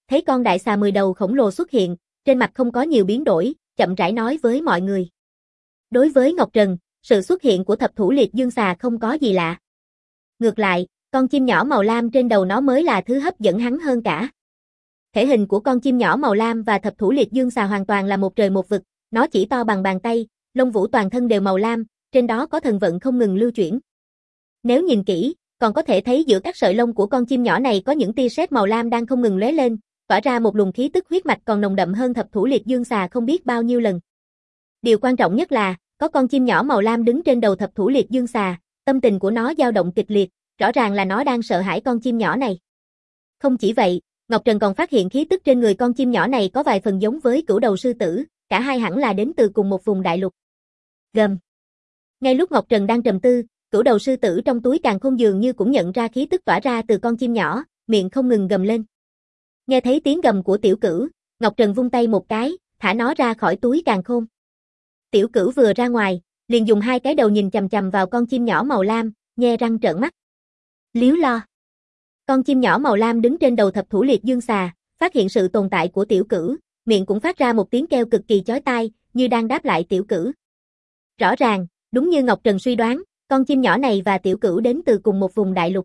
Thấy con đại xà 10 đầu khổng lồ xuất hiện, trên mặt không có nhiều biến đổi, chậm rãi nói với mọi người. Đối với Ngọc Trần, sự xuất hiện của thập thủ liệt dương xà không có gì lạ. Ngược lại, con chim nhỏ màu lam trên đầu nó mới là thứ hấp dẫn hắn hơn cả. Thể hình của con chim nhỏ màu lam và thập thủ liệt dương xà hoàn toàn là một trời một vực, nó chỉ to bằng bàn tay, lông vũ toàn thân đều màu lam, trên đó có thần vận không ngừng lưu chuyển. Nếu nhìn kỹ, còn có thể thấy giữa các sợi lông của con chim nhỏ này có những tia sét màu lam đang không ngừng lóe lên, tỏa ra một luồng khí tức huyết mạch còn nồng đậm hơn thập thủ liệt dương xà không biết bao nhiêu lần. Điều quan trọng nhất là, có con chim nhỏ màu lam đứng trên đầu thập thủ liệt dương xà, tâm tình của nó dao động kịch liệt, rõ ràng là nó đang sợ hãi con chim nhỏ này. Không chỉ vậy, Ngọc Trần còn phát hiện khí tức trên người con chim nhỏ này có vài phần giống với cửu đầu sư tử, cả hai hẳn là đến từ cùng một vùng đại lục. Gầm. Ngay lúc Ngọc Trần đang trầm tư, cửu đầu sư tử trong túi càn khôn dường như cũng nhận ra khí tức tỏa ra từ con chim nhỏ, miệng không ngừng gầm lên. Nghe thấy tiếng gầm của tiểu cửu, Ngọc Trần vung tay một cái, thả nó ra khỏi túi càn khôn. Tiểu cửu vừa ra ngoài, liền dùng hai cái đầu nhìn chằm chằm vào con chim nhỏ màu lam, nhe răng trợn mắt. Liếu lo. Con chim nhỏ màu lam đứng trên đầu thập thủ liệt dương xà, phát hiện sự tồn tại của tiểu cửu, miệng cũng phát ra một tiếng kêu cực kỳ chói tai, như đang đáp lại tiểu cửu. Rõ ràng, đúng như Ngọc Trần suy đoán, con chim nhỏ này và tiểu cửu đến từ cùng một vùng đại lục.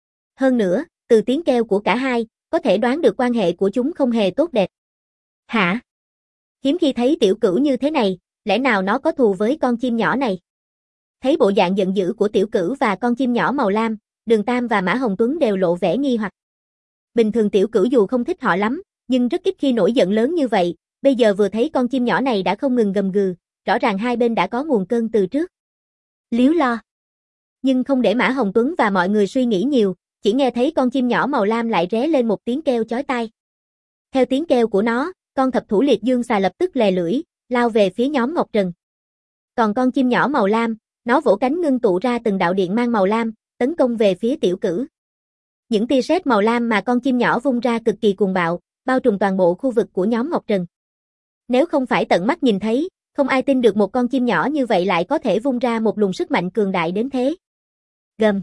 Hơn nữa, từ tiếng kêu của cả hai, có thể đoán được quan hệ của chúng không hề tốt đẹp. Hả? Hiếm khi thấy tiểu cửu như thế này, lẽ nào nó có thù với con chim nhỏ này? Thấy bộ dạng giận dữ của tiểu cửu và con chim nhỏ màu lam, Đường Tam và Mã Hồng Tuấn đều lộ vẻ nghi hoặc. Bình thường tiểu cửu dù không thích họ lắm, nhưng rất ít khi nổi giận lớn như vậy, bây giờ vừa thấy con chim nhỏ này đã không ngừng gầm gừ, rõ ràng hai bên đã có nguồn cơn từ trước. Liếu lo. Nhưng không để Mã Hồng Tuấn và mọi người suy nghĩ nhiều, chỉ nghe thấy con chim nhỏ màu lam lại ré lên một tiếng kêu chói tai. Theo tiếng kêu của nó, con thập thủ liệt dương xà lập tức lè lưỡi, lao về phía nhóm Ngọc Trần. Còn con chim nhỏ màu lam, nó vỗ cánh ngưng tụ ra từng đạo điện mang màu lam, tấn công về phía tiểu cửu. Những tia sét màu lam mà con chim nhỏ vung ra cực kỳ cuồng bạo, bao trùm toàn bộ khu vực của nhóm Ngọc Trần. Nếu không phải tận mắt nhìn thấy, không ai tin được một con chim nhỏ như vậy lại có thể vung ra một luồng sức mạnh cường đại đến thế. Gầm.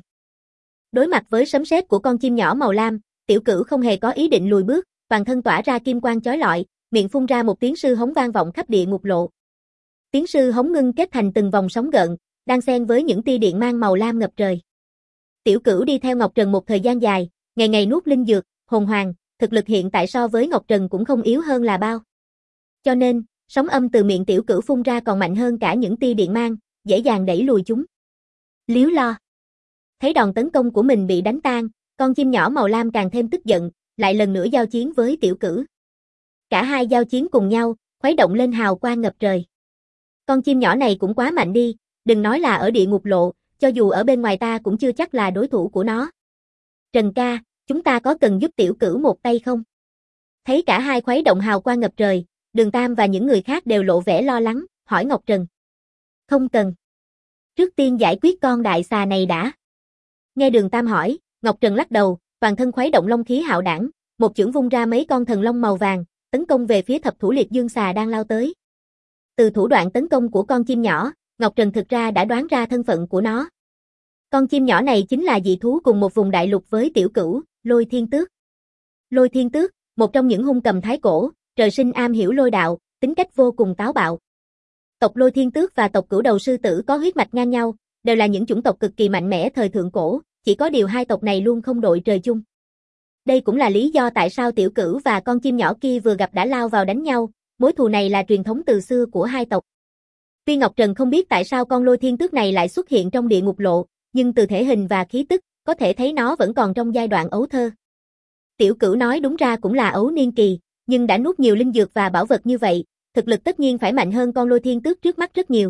Đối mặt với sấm sét của con chim nhỏ màu lam, tiểu cửu không hề có ý định lùi bước, toàn thân tỏa ra kim quang chói lọi, miệng phun ra một tiếng sư hống vang vọng khắp địa ngục lộ. Tiếng sư hống ngưng kết thành từng vòng sóng gợn, đang xen với những tia điện mang màu lam ngập trời. Tiểu cửu đi theo Ngọc Trần một thời gian dài, ngày ngày nuốt linh dược, hồn hoàng, thực lực hiện tại so với Ngọc Trần cũng không yếu hơn là bao. Cho nên, sóng âm từ miệng tiểu cửu phun ra còn mạnh hơn cả những tia điện mang, dễ dàng đẩy lùi chúng. Liếu lo. Thấy đòn tấn công của mình bị đánh tan, con chim nhỏ màu lam càng thêm tức giận, lại lần nữa giao chiến với tiểu cửu. Cả hai giao chiến cùng nhau, khuấy động lên hào quang ngập trời. Con chim nhỏ này cũng quá mạnh đi, đừng nói là ở địa ngục lộ, cho dù ở bên ngoài ta cũng chưa chắc là đối thủ của nó. Trần ca, chúng ta có cần giúp tiểu cửu một tay không? Thấy cả hai khuấy động hào quang ngập trời, Đường Tam và những người khác đều lộ vẻ lo lắng, hỏi Ngọc Trần. Không cần. Trước tiên giải quyết con đại xà này đã. Nghe Đường Tam hỏi, Ngọc Trần lắc đầu, toàn thân khuấy động long khí hạo đảng, một chưởng vung ra mấy con thần long màu vàng, tấn công về phía thập thủ liệt dương xà đang lao tới. Từ thủ đoạn tấn công của con chim nhỏ, Ngọc Trần thực ra đã đoán ra thân phận của nó. Con chim nhỏ này chính là dị thú cùng một vùng đại lục với tiểu cửu, Lôi Thiên Tước. Lôi Thiên Tước, một trong những hung cầm thái cổ, trời sinh am hiểu lôi đạo, tính cách vô cùng táo bạo. Tộc Lôi Thiên Tước và tộc Cửu Đầu Sư Tử có huyết mạch ngang nhau, đều là những chủng tộc cực kỳ mạnh mẽ thời thượng cổ, chỉ có điều hai tộc này luôn không đội trời chung. Đây cũng là lý do tại sao tiểu cửu và con chim nhỏ kia vừa gặp đã lao vào đánh nhau, mối thù này là truyền thống từ xưa của hai tộc. Tuy Ngọc Trần không biết tại sao con Lôi Thiên Tước này lại xuất hiện trong địa ngục lộ, nhưng từ thể hình và khí tức, có thể thấy nó vẫn còn trong giai đoạn ấu thơ. Tiểu cửu nói đúng ra cũng là ấu niên kỳ, nhưng đã nuốt nhiều linh dược và bảo vật như vậy, thực lực tất nhiên phải mạnh hơn con Lôi Thiên Tước trước mắt rất nhiều.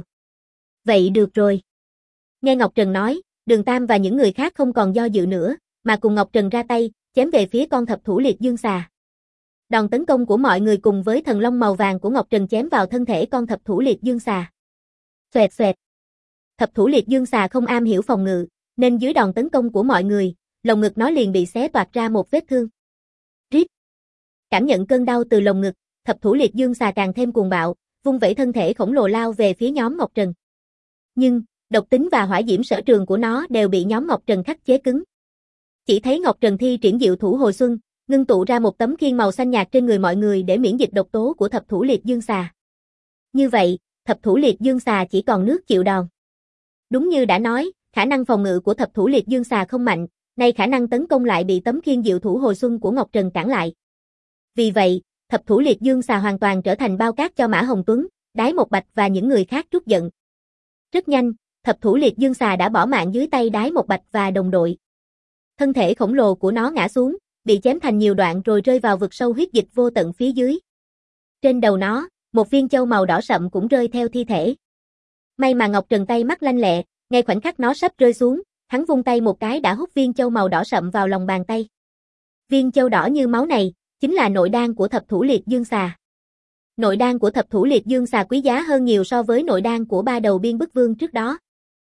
Vậy được rồi. Nghe Ngọc Trần nói, Đường Tam và những người khác không còn do dự nữa, mà cùng Ngọc Trần ra tay, chém về phía con thập thủ liệt dương xà. Đòn tấn công của mọi người cùng với thần long màu vàng của Ngọc Trần chém vào thân thể con thập thủ liệt dương xà. Xoẹt xoẹt. Thập thủ liệt dương xà không am hiểu phòng ngự, nên dưới đòn tấn công của mọi người, lồng ngực nó liền bị xé toạc ra một vết thương. Rít. Cảm nhận cơn đau từ lồng ngực, thập thủ liệt dương xà càng thêm cuồng bạo, vung vẩy thân thể khổng lồ lao về phía nhóm Ngọc Trần. Nhưng, độc tính và hỏa diễm sở trường của nó đều bị nhóm Ngọc Trần khắc chế cứng. Chỉ thấy Ngọc Trần thi triển diệu thủ hồi xuân, ngưng tụ ra một tấm khiên màu xanh nhạt trên người mọi người để miễn dịch độc tố của thập thủ liệt dương xà. Như vậy, thập thủ liệt dương xà chỉ còn nước chịu đòn. Đúng như đã nói, khả năng phòng ngự của thập thủ liệt dương xà không mạnh, nay khả năng tấn công lại bị tấm khiên diệu thủ hồi xuân của Ngọc Trần cản lại. Vì vậy, thập thủ liệt dương xà hoàn toàn trở thành bao cát cho Mã Hồng Tuấn, Đái Một Bạch và những người khác trút giận. Rất nhanh, thập thủ liệt dương xà đã bỏ mạng dưới tay Đái Một Bạch và đồng đội. Thân thể khổng lồ của nó ngã xuống, bị chém thành nhiều đoạn rồi rơi vào vực sâu huyết dịch vô tận phía dưới. Trên đầu nó, một viên châu màu đỏ sậm cũng rơi theo thi thể. May mà Ngọc Trần tay mắt lanh lẹ, ngay khoảnh khắc nó sắp rơi xuống, hắn vung tay một cái đã hút viên châu màu đỏ sậm vào lòng bàn tay. Viên châu đỏ như máu này, chính là nội đan của thập thủ liệt dương xà. Nội đan của thập thủ liệt dương xà quý giá hơn nhiều so với nội đan của ba đầu biên bức vương trước đó.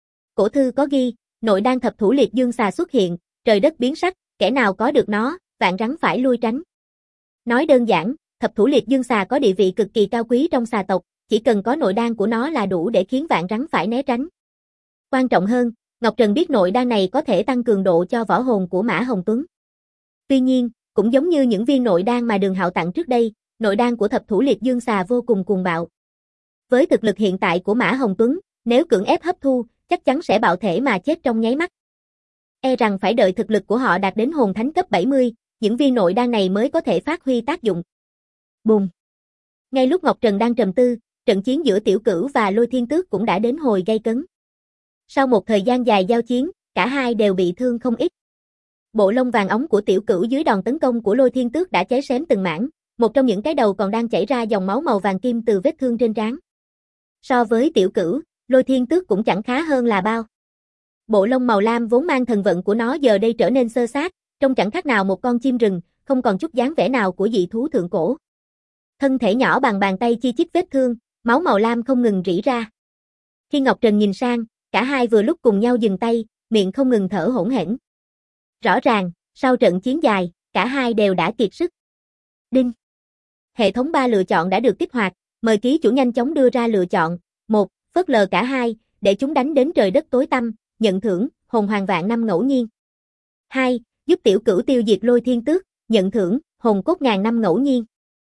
Cổ thư có ghi, nội đan thập thủ liệt dương xà xuất hiện, trời đất biến sắc, kẻ nào có được nó, vạn rắn phải lui tránh. Nói đơn giản, thập thủ liệt dương xà có địa vị cực kỳ cao quý trong xà tộc, chỉ cần có nội đan của nó là đủ để khiến vạn rắn phải né tránh. Quan trọng hơn, Ngọc Trần biết nội đan này có thể tăng cường độ cho võ hồn của Mã Hồng Tuấn. Tuy nhiên, cũng giống như những viên nội đan mà Đường Hạo tặng trước đây, nội đan của thập thủ liệt dương xà vô cùng cuồng bạo. Với thực lực hiện tại của Mã Hồng Tuấn, nếu cưỡng ép hấp thu, chắc chắn sẽ bạo thể mà chết trong nháy mắt. E rằng phải đợi thực lực của họ đạt đến hồn thánh cấp 70, những viên nội đan này mới có thể phát huy tác dụng. Bùm! Ngay lúc Ngọc Trần đang trầm tư, trận chiến giữa Tiểu Cửu và Lôi Thiên Tước cũng đã đến hồi gay cấn. Sau một thời gian dài giao chiến, cả hai đều bị thương không ít. Bộ lông vàng óng của Tiểu Cửu dưới đòn tấn công của Lôi Thiên Tước đã cháy xém từng mảng, một trong những cái đầu còn đang chảy ra dòng máu màu vàng kim từ vết thương trên trán. So với Tiểu Cửu, Lôi Thiên Tước cũng chẳng khá hơn là bao. Bộ lông màu lam vốn mang thần vận của nó giờ đây trở nên xơ xác, trông chẳng khác nào một con chim rừng, không còn chút dáng vẻ nào của dị thú thượng cổ. Thân thể nhỏ bằng bàn tay chi chít vết thương, máu màu lam không ngừng rỉ ra. Khi Ngọc Trần nhìn sang, cả hai vừa lúc cùng nhau dừng tay, miệng không ngừng thở hổn hển. Rõ ràng, sau trận chiến dài, cả hai đều đã kiệt sức. Đinh. Hệ thống 3 lựa chọn đã được kích hoạt, mời ký chủ nhanh chóng đưa ra lựa chọn. 1. Phớt lờ cả hai, để chúng đánh đến trời đất tối tăm, nhận thưởng, hồn hoàng vạn năm ngẫu nhiên. 2. Giúp Tiểu Cửu tiêu diệt Lôi Thiên Tước, nhận thưởng, hồn cốt ngàn năm ngẫu nhiên.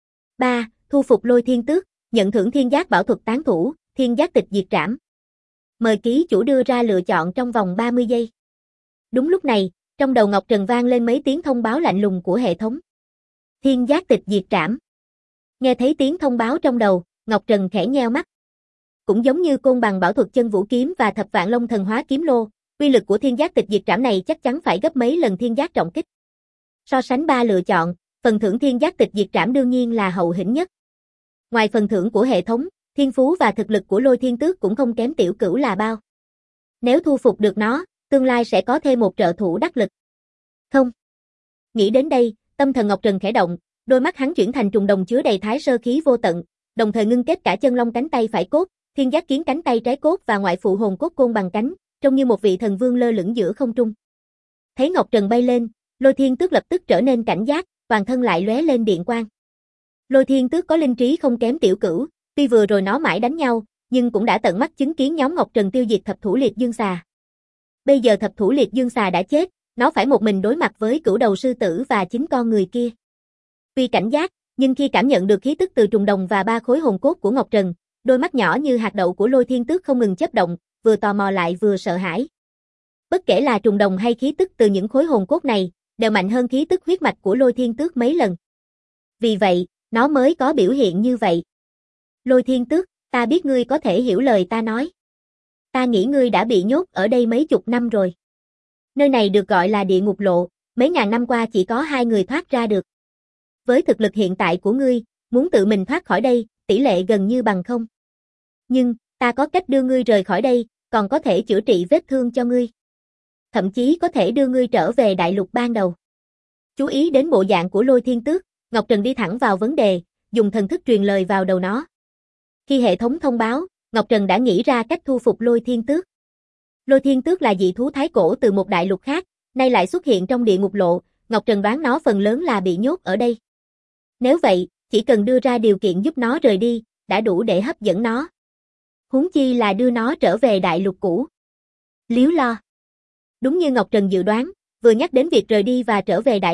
3. Thu phục Lôi Thiên Tước, nhận thưởng thiên giác bảo thuật tán thủ, thiên giác tịch diệt trảm. Mời ký chủ đưa ra lựa chọn trong vòng 30 giây. Đúng lúc này, trong đầu Ngọc Trần vang lên mấy tiếng thông báo lạnh lùng của hệ thống. Thiên giác tịch diệt trảm. Nghe thấy tiếng thông báo trong đầu, Ngọc Trần khẽ nheo mắt. Cũng giống như côn bằng bảo thuật chân vũ kiếm và thập vạn long thần hóa kiếm lô, uy lực của thiên giác tịch diệt trảm này chắc chắn phải gấp mấy lần thiên giác trọng kích. So sánh 3 lựa chọn, phần thưởng thiên giác tịch diệt trảm đương nhiên là hậu hĩnh nhất. Ngoài phần thưởng của hệ thống, thiên phú và thực lực của Lôi Thiên Tước cũng không kém Tiểu Cửu là bao. Nếu thu phục được nó, tương lai sẽ có thêm một trợ thủ đắc lực. Không. Nghĩ đến đây, tâm thần Ngọc Trần khẽ động, đôi mắt hắn chuyển thành trùng đồng chứa đầy thái sơ khí vô tận, đồng thời ngưng kết cả chân long cánh tay phải cốt, thiên giác kiến cánh tay trái cốt và ngoại phụ hồn cốt côn bằng cánh, trông như một vị thần vương lơ lửng giữa không trung. Thấy Ngọc Trần bay lên, Lôi Thiên Tước lập tức trở nên cảnh giác, toàn thân lại lóe lên điện quang. Lôi Thiên Tước có linh trí không kém Tiểu Cửu, tuy vừa rồi nó mãi đánh nhau, nhưng cũng đã tận mắt chứng kiến nhóm Ngọc Trần tiêu diệt thập thủ liệt dương xà. Bây giờ thập thủ liệt dương xà đã chết, nó phải một mình đối mặt với cửu đầu sư tử và chính con người kia. Tuy cảnh giác, nhưng khi cảm nhận được khí tức từ trùng đồng và 3 khối hồn cốt của Ngọc Trần, đôi mắt nhỏ như hạt đậu của Lôi Thiên Tước không ngừng chớp động, vừa tò mò lại vừa sợ hãi. Bất kể là trùng đồng hay khí tức từ những khối hồn cốt này, đều mạnh hơn khí tức huyết mạch của Lôi Thiên Tước mấy lần. Vì vậy, nó mới có biểu hiện như vậy. Lôi Thiên Tước, ta biết ngươi có thể hiểu lời ta nói. Ta nghĩ ngươi đã bị nhốt ở đây mấy chục năm rồi. Nơi này được gọi là địa ngục lộ, mấy ngàn năm qua chỉ có 2 người thoát ra được. Với thực lực hiện tại của ngươi, muốn tự mình thoát khỏi đây, tỷ lệ gần như bằng không. Nhưng, ta có cách đưa ngươi rời khỏi đây, còn có thể chữa trị vết thương cho ngươi. Thậm chí có thể đưa ngươi trở về đại lục ban đầu. Chú ý đến bộ dạng của Lôi Thiên Tước, Ngọc Trần đi thẳng vào vấn đề, dùng thần thức truyền lời vào đầu nó. Khi hệ thống thông báo, Ngọc Trần đã nghĩ ra cách thu phục Lôi Thiên Tước. Lôi Thiên Tước là dị thú thái cổ từ một đại lục khác, nay lại xuất hiện trong địa ngục lộ, Ngọc Trần đoán nó phần lớn là bị nhốt ở đây. Nếu vậy, chỉ cần đưa ra điều kiện giúp nó rời đi, đã đủ để hấp dẫn nó. Huống chi là đưa nó trở về đại lục cũ. Liếu lo. Đúng như Ngọc Trần dự đoán, vừa nhắc đến việc rời đi và trở về đại lục,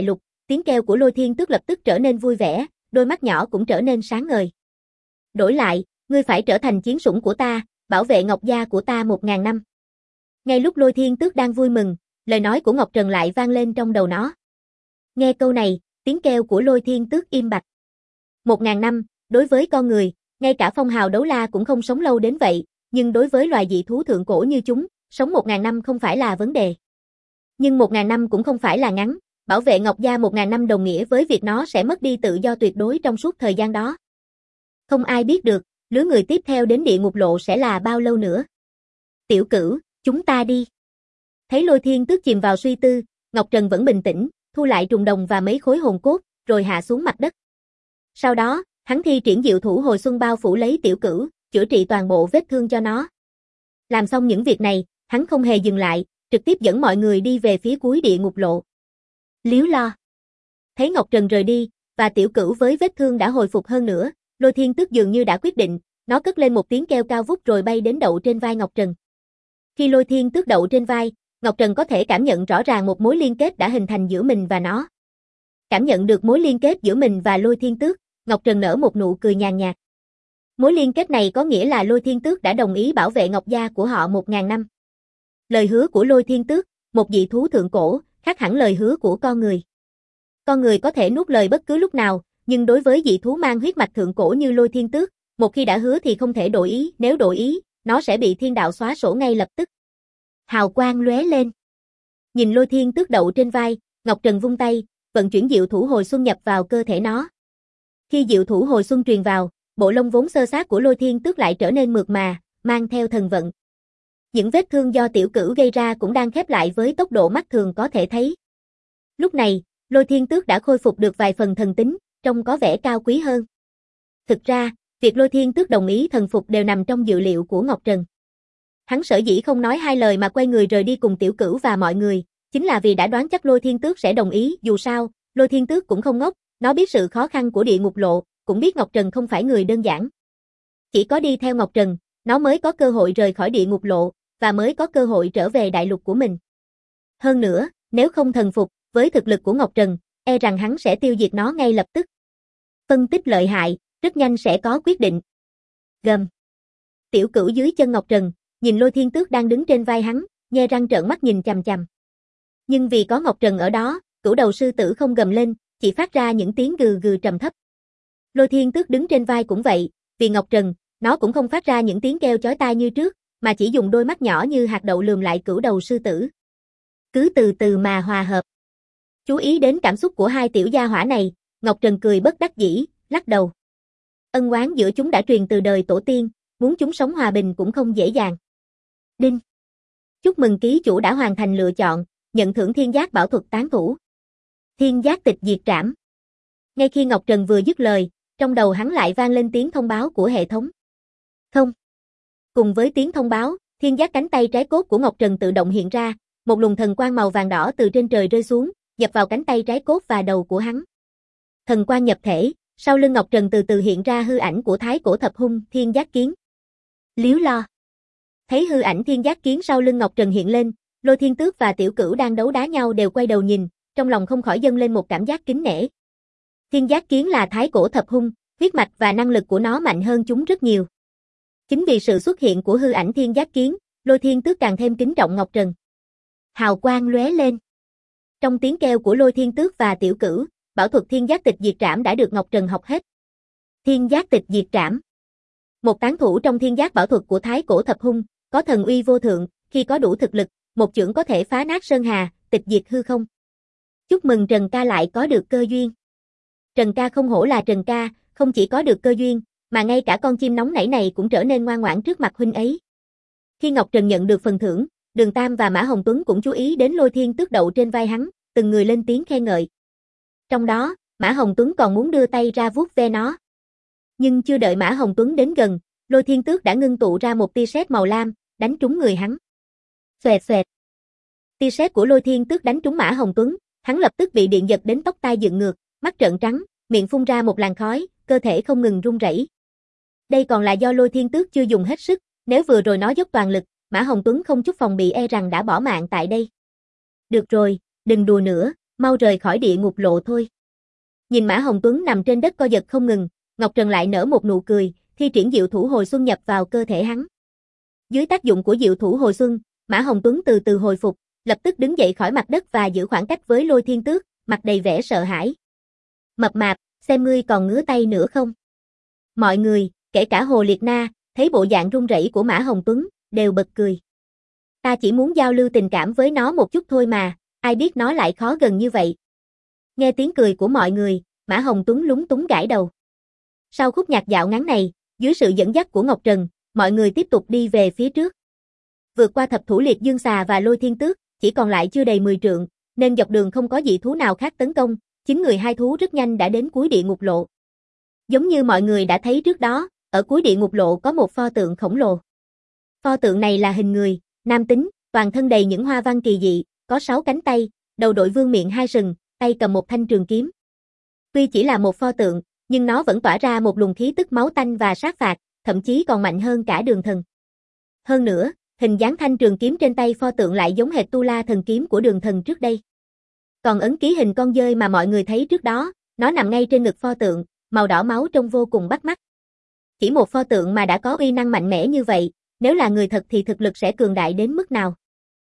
tiếng kêu của Lôi Thiên Tước lập tức trở nên vui vẻ, đôi mắt nhỏ cũng trở nên sáng ngời. Đổi lại, ngươi phải trở thành chiến sủng của ta, bảo vệ Ngọc gia của ta 1000 năm. Ngay lúc Lôi Thiên Tước đang vui mừng, lời nói của Ngọc Trần lại vang lên trong đầu nó. Nghe câu này, tiếng kêu của Lôi Thiên Tước im bặt. 1000 năm, đối với con người, ngay cả phong hào đấu la cũng không sống lâu đến vậy, nhưng đối với loài dị thú thượng cổ như chúng, sống 1000 năm không phải là vấn đề. Nhưng 1000 năm cũng không phải là ngắn, bảo vệ Ngọc gia 1000 năm đồng nghĩa với việc nó sẽ mất đi tự do tuyệt đối trong suốt thời gian đó. Không ai biết được, lứa người tiếp theo đến địa ngục lộ sẽ là bao lâu nữa. Tiểu Cửu, chúng ta đi. Thấy Lôi Thiên Tước chìm vào suy tư, Ngọc Trần vẫn bình tĩnh, thu lại trùng đồng và mấy khối hồn cốt, rồi hạ xuống mặt đất. Sau đó, hắn thi triển diệu thủ hồi xuân bao phủ lấy Tiểu Cửu, chữa trị toàn bộ vết thương cho nó. Làm xong những việc này, hắn không hề dừng lại, trực tiếp dẫn mọi người đi về phía cuối địa ngục lộ. Liếu Lo. Thấy Ngọc Trần rời đi, và Tiểu Cửu với vết thương đã hồi phục hơn nữa, Lôi Thiên Tước dường như đã quyết định, nó cất lên một tiếng kêu cao vút rồi bay đến đậu trên vai Ngọc Trần. Khi Lôi Thiên Tước đậu trên vai, Ngọc Trần có thể cảm nhận rõ ràng một mối liên kết đã hình thành giữa mình và nó. Cảm nhận được mối liên kết giữa mình và Lôi Thiên Tước, Ngọc Trần nở một nụ cười nhàn nhạt. Mối liên kết này có nghĩa là Lôi Thiên Tước đã đồng ý bảo vệ Ngọc gia của họ 1000 năm. Lời hứa của Lôi Thiên Tước, một dị thú thượng cổ, khác hẳn lời hứa của con người. Con người có thể nuốt lời bất cứ lúc nào, nhưng đối với dị thú mang huyết mạch thượng cổ như Lôi Thiên Tước, một khi đã hứa thì không thể đổi ý, nếu đổi ý, nó sẽ bị thiên đạo xóa sổ ngay lập tức. Hào quang lóe lên. Nhìn Lôi Thiên Tước đậu trên vai, Ngọc Trần vung tay, vận chuyển diệu thủ hồi xuân nhập vào cơ thể nó. Khi diệu thủ hồi xuân truyền vào, bộ lông vốn xơ xác của Lôi Thiên Tước lại trở nên mượt mà, mang theo thần vận. Những vết thương do Tiểu Cửu gây ra cũng đang khép lại với tốc độ mắt thường có thể thấy. Lúc này, Lôi Thiên Tước đã khôi phục được vài phần thần tính, trông có vẻ cao quý hơn. Thực ra, việc Lôi Thiên Tước đồng ý thần phục đều nằm trong dự liệu của Ngọc Trần. Hắn sở dĩ không nói hai lời mà quay người rời đi cùng Tiểu Cửu và mọi người, chính là vì đã đoán chắc Lôi Thiên Tước sẽ đồng ý, dù sao, Lôi Thiên Tước cũng không ngốc, nó biết sự khó khăn của địa ngục lộ, cũng biết Ngọc Trần không phải người đơn giản. Chỉ có đi theo Ngọc Trần, nó mới có cơ hội rời khỏi địa ngục lộ, và mới có cơ hội trở về đại lục của mình. Hơn nữa, nếu không thần phục, với thực lực của Ngọc Trần, e rằng hắn sẽ tiêu diệt nó ngay lập tức. Phân tích lợi hại, rất nhanh sẽ có quyết định. Gầm. Tiểu Cửu dưới chân Ngọc Trần, nhìn Lôi Thiên Tước đang đứng trên vai hắn, nhe răng trợn mắt nhìn chằm chằm. Nhưng vì có Ngọc Trần ở đó, Cửu đầu sư tử không gầm lên, chỉ phát ra những tiếng gừ gừ trầm thấp. Lôi Thiên Tước đứng trên vai cũng vậy, vì Ngọc Trần, nó cũng không phát ra những tiếng kêu chói tai như trước, mà chỉ dùng đôi mắt nhỏ như hạt đậu lườm lại Cửu đầu sư tử. Cứ từ từ mà hòa hợp. Chú ý đến cảm xúc của hai tiểu gia hỏa này, Ngọc Trần cười bất đắc dĩ, lắc đầu. Ân oán giữa chúng đã truyền từ đời tổ tiên, muốn chúng sống hòa bình cũng không dễ dàng. Đinh. Chúc mừng ký chủ đã hoàn thành lựa chọn, nhận thưởng thiên giác bảo thuật tán thủ. Thiên giác tịch diệt trảm. Ngay khi Ngọc Trần vừa dứt lời, trong đầu hắn lại vang lên tiếng thông báo của hệ thống. Thông. Cùng với tiếng thông báo, thiên giác cánh tay trái cốt của Ngọc Trần tự động hiện ra, một luồng thần quang màu vàng đỏ từ trên trời rơi xuống, nhập vào cánh tay trái cốt và đầu của hắn. Thần quang nhập thể, sau lưng Ngọc Trần từ từ hiện ra hư ảnh của thái cổ thập hung, thiên giác kiến. Liếu Lo. Thấy hư ảnh thiên giác kiến sau lưng Ngọc Trần hiện lên, Lôi Thiên Tước và Tiểu Cửu đang đấu đá nhau đều quay đầu nhìn, trong lòng không khỏi dâng lên một cảm giác kính nể. Thiên giác kiến là thái cổ thập hung, huyết mạch và năng lực của nó mạnh hơn chúng rất nhiều. Chính vì sự xuất hiện của hư ảnh thiên giác kiến, Lôi Thiên Tước càng thêm kính trọng Ngọc Trần. Hào quang lóe lên. Trong tiếng kêu của Lôi Thiên Tước và Tiểu Cửu, bảo thuật thiên giác tịch diệt trảm đã được Ngọc Trần học hết. Thiên giác tịch diệt trảm. Một tán thủ trong thiên giác bảo thuật của thái cổ thập hung, có thần uy vô thượng, khi có đủ thực lực, một chưởng có thể phá nát sơn hà, tịch diệt hư không. Chúc mừng Trần ca lại có được cơ duyên. Trần ca không hổ là Trần ca, không chỉ có được cơ duyên, mà ngay cả con chim nóng nảy này cũng trở nên ngoan ngoãn trước mặt huynh ấy. Khi Ngọc Trần nhận được phần thưởng, Đường Tam và Mã Hồng Tuấn cũng chú ý đến Lôi Thiên Tước đậu trên vai hắn, từng người lên tiếng khen ngợi. Trong đó, Mã Hồng Tuấn còn muốn đưa tay ra vuốt ve nó. Nhưng chưa đợi Mã Hồng Tuấn đến gần, Lôi Thiên Tước đã ngưng tụ ra một tia sét màu lam, đánh trúng người hắn. Xoẹt xoẹt. Tia sét của Lôi Thiên Tước đánh trúng Mã Hồng Tuấn, hắn lập tức bị điện giật đến tóc tai dựng ngược, mắt trợn trắng, miệng phun ra một làn khói, cơ thể không ngừng run rẩy. Đây còn là do Lôi Thiên Tước chưa dùng hết sức, nếu vừa rồi nó dốc toàn lực, Mã Hồng Tuấn không chút phòng bị e rằng đã bỏ mạng tại đây. Được rồi, đừng đùa nữa, mau rời khỏi địa ngục lộ thôi. Nhìn Mã Hồng Tuấn nằm trên đất co giật không ngừng, Ngọc Trần lại nở một nụ cười, thi triển diệu thủ hồi xuân nhập vào cơ thể hắn. Dưới tác dụng của diệu thủ hồi xuân, Mã Hồng Tuấn từ từ hồi phục, lập tức đứng dậy khỏi mặt đất và giữ khoảng cách với Lôi Thiên Tước, mặt đầy vẻ sợ hãi. Mập mạp, xem ngươi còn ngứa tay nữa không? Mọi người, kể cả Hồ Liệt Na, thấy bộ dạng run rẩy của Mã Hồng Tuấn, đều bật cười. Ta chỉ muốn giao lưu tình cảm với nó một chút thôi mà, ai biết nó lại khó gần như vậy. Nghe tiếng cười của mọi người, Mã Hồng Tuấn lúng túng gãi đầu. Sau khúc nhạc dạo ngắn này, dưới sự dẫn dắt của Ngọc Trần, mọi người tiếp tục đi về phía trước. Vượt qua thập thủ liệt dương xà và Lôi Thiên Tước, chỉ còn lại chưa đầy 10 trượng, nên dọc đường không có dị thú nào khác tấn công, 9 người 2 thú rất nhanh đã đến cuối địa ngục lộ. Giống như mọi người đã thấy trước đó, ở cuối địa ngục lộ có một pho tượng khổng lồ. Pho tượng này là hình người, nam tính, toàn thân đầy những hoa văn kỳ dị, có 6 cánh tay, đầu đội vương miện 2 sừng, tay cầm một thanh trường kiếm. Tuy chỉ là một pho tượng, nhưng nó vẫn tỏa ra một luồng khí tức máu tanh và sát phạt, thậm chí còn mạnh hơn cả Đường Thần. Hơn nữa, hình dáng thanh trường kiếm trên tay pho tượng lại giống hệt Tu La thần kiếm của Đường Thần trước đây. Còn ấn ký hình con dơi mà mọi người thấy trước đó, nó nằm ngay trên ngực pho tượng, màu đỏ máu trông vô cùng bắt mắt. Chỉ một pho tượng mà đã có uy năng mạnh mẽ như vậy, nếu là người thật thì thực lực sẽ cường đại đến mức nào?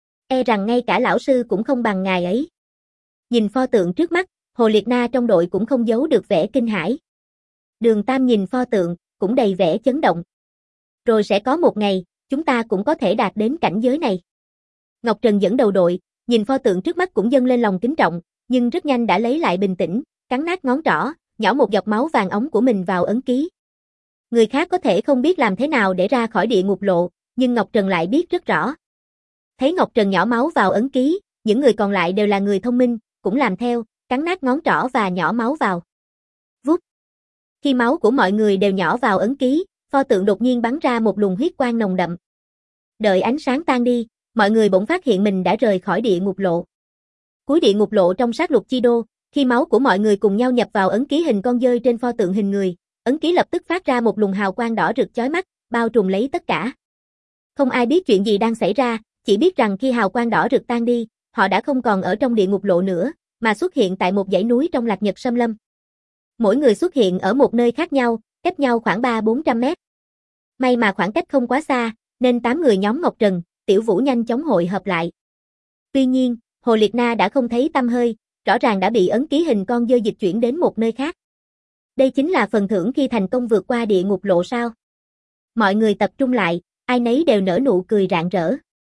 E rằng ngay cả lão sư cũng không bằng ngài ấy. Nhìn pho tượng trước mắt, Hồ Liệt Na trong đội cũng không giấu được vẻ kinh hãi. Đường Tam nhìn pho tượng, cũng đầy vẻ chấn động. Rồi sẽ có một ngày, chúng ta cũng có thể đạt đến cảnh giới này. Ngọc Trần dẫn đầu đội, nhìn pho tượng trước mắt cũng dâng lên lòng kính trọng, nhưng rất nhanh đã lấy lại bình tĩnh, cắn nát ngón trỏ, nhỏ một giọt máu vàng óng của mình vào ấn ký. Người khác có thể không biết làm thế nào để ra khỏi địa ngục lộ, nhưng Ngọc Trần lại biết rất rõ. Thấy Ngọc Trần nhỏ máu vào ấn ký, những người còn lại đều là người thông minh, cũng làm theo, cắn nát ngón trỏ và nhỏ máu vào. Vút. Khi máu của mọi người đều nhỏ vào ấn ký, pho tượng đột nhiên bắn ra một luồng huyết quang nồng đậm. Đợi ánh sáng tan đi, mọi người bỗng phát hiện mình đã rời khỏi địa ngục lộ. Cuối địa ngục lộ trong sát lục chi đô, khi máu của mọi người cùng nhau nhập vào ấn ký hình con dơi trên pho tượng hình người, ấn ký lập tức phát ra một luồng hào quang đỏ rực chói mắt, bao trùm lấy tất cả. Không ai biết chuyện gì đang xảy ra, chỉ biết rằng khi hào quang đỏ rực tan đi, họ đã không còn ở trong địa ngục lộ nữa, mà xuất hiện tại một dãy núi trong Lạc Nhật Sâm Lâm. Mỗi người xuất hiện ở một nơi khác nhau, cách nhau khoảng 300-400 mét. May mà khoảng cách không quá xa, nên 8 người nhóm Ngọc Trần, Tiểu Vũ nhanh chóng hội hợp lại. Tuy nhiên, Hồ Liệt Na đã không thấy tăm hơi, rõ ràng đã bị ấn ký hình con dơi dịch chuyển đến một nơi khác. Đây chính là phần thưởng khi thành công vượt qua địa ngục lộ sao? Mọi người tập trung lại, ai nấy đều nở nụ cười rạng rỡ.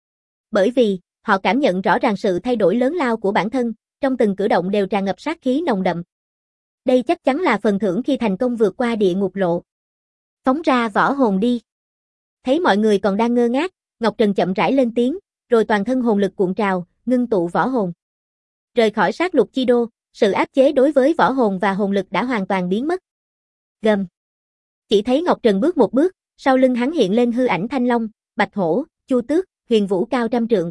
Bởi vì, họ cảm nhận rõ ràng sự thay đổi lớn lao của bản thân, trong từng cử động đều tràn ngập sát khí nồng đậm. Đây chắc chắn là phần thưởng khi thành công vượt qua địa ngục lộ. Phóng ra võ hồn đi. Thấy mọi người còn đang ngơ ngác, Ngọc Trần chậm rãi lên tiếng, rồi toàn thân hồn lực cuộn trào, ngưng tụ võ hồn. Rời khỏi sát lục chi đô, sự áp chế đối với võ hồn và hồn lực đã hoàn toàn biến mất. Gầm. Chỉ thấy Ngọc Trần bước một bước, sau lưng hắn hiện lên hư ảnh Thanh Long, Bạch Hổ, Chu Tước, Huyền Vũ cao trăm trượng.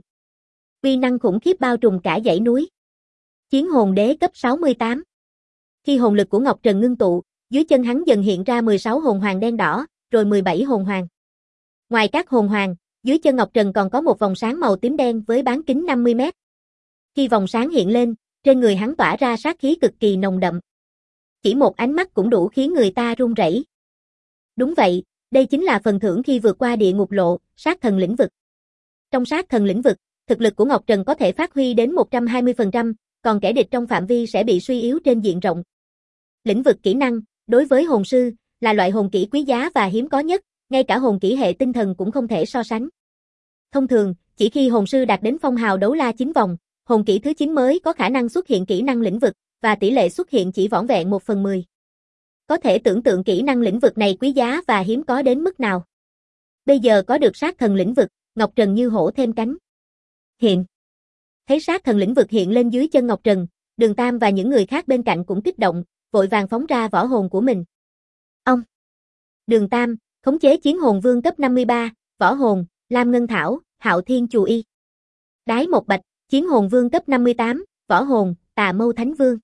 Uy năng khủng khiếp bao trùm cả dãy núi. Chiến hồn đế cấp 68. Khi hồn lực của Ngọc Trần ngưng tụ, dưới chân hắn dần hiện ra 16 hồn hoàng đen đỏ, rồi 17 hồn hoàng. Ngoài các hồn hoàng, dưới chân Ngọc Trần còn có một vòng sáng màu tím đen với bán kính 50 mét. Khi vòng sáng hiện lên, trên người hắn tỏa ra sát khí cực kỳ nồng đậm. Chỉ một ánh mắt cũng đủ khiến người ta run rẩy. Đúng vậy, đây chính là phần thưởng khi vượt qua địa ngục lộ, sát thần lĩnh vực. Trong sát thần lĩnh vực, thực lực của Ngọc Trần có thể phát huy đến 120%, còn kẻ địch trong phạm vi sẽ bị suy yếu trên diện rộng. Lĩnh vực kỹ năng, đối với hồn sư, là loại hồn kỹ quý giá và hiếm có nhất, ngay cả hồn kỹ hệ tinh thần cũng không thể so sánh. Thông thường, chỉ khi hồn sư đạt đến phong hào đấu la 9 vòng, hồn kỹ thứ 9 mới có khả năng xuất hiện kỹ năng lĩnh vực, và tỷ lệ xuất hiện chỉ vỏn vẹn 1/10. Có thể tưởng tượng kỹ năng lĩnh vực này quý giá và hiếm có đến mức nào. Bây giờ có được sát thần lĩnh vực, Ngọc Trần như hổ thêm cánh. Hiện. Thấy sát thần lĩnh vực hiện lên dưới chân Ngọc Trần, Đường Tam và những người khác bên cạnh cũng kích động, vội vàng phóng ra võ hồn của mình. Ông. Đường Tam, khống chế chiến hồn vương cấp 53, võ hồn, Lam Ngân Thảo, Hạo Thiên Chù Y. Đái Một Bạch, chiến hồn vương cấp 58, võ hồn, Tà Mâu Thánh Vương.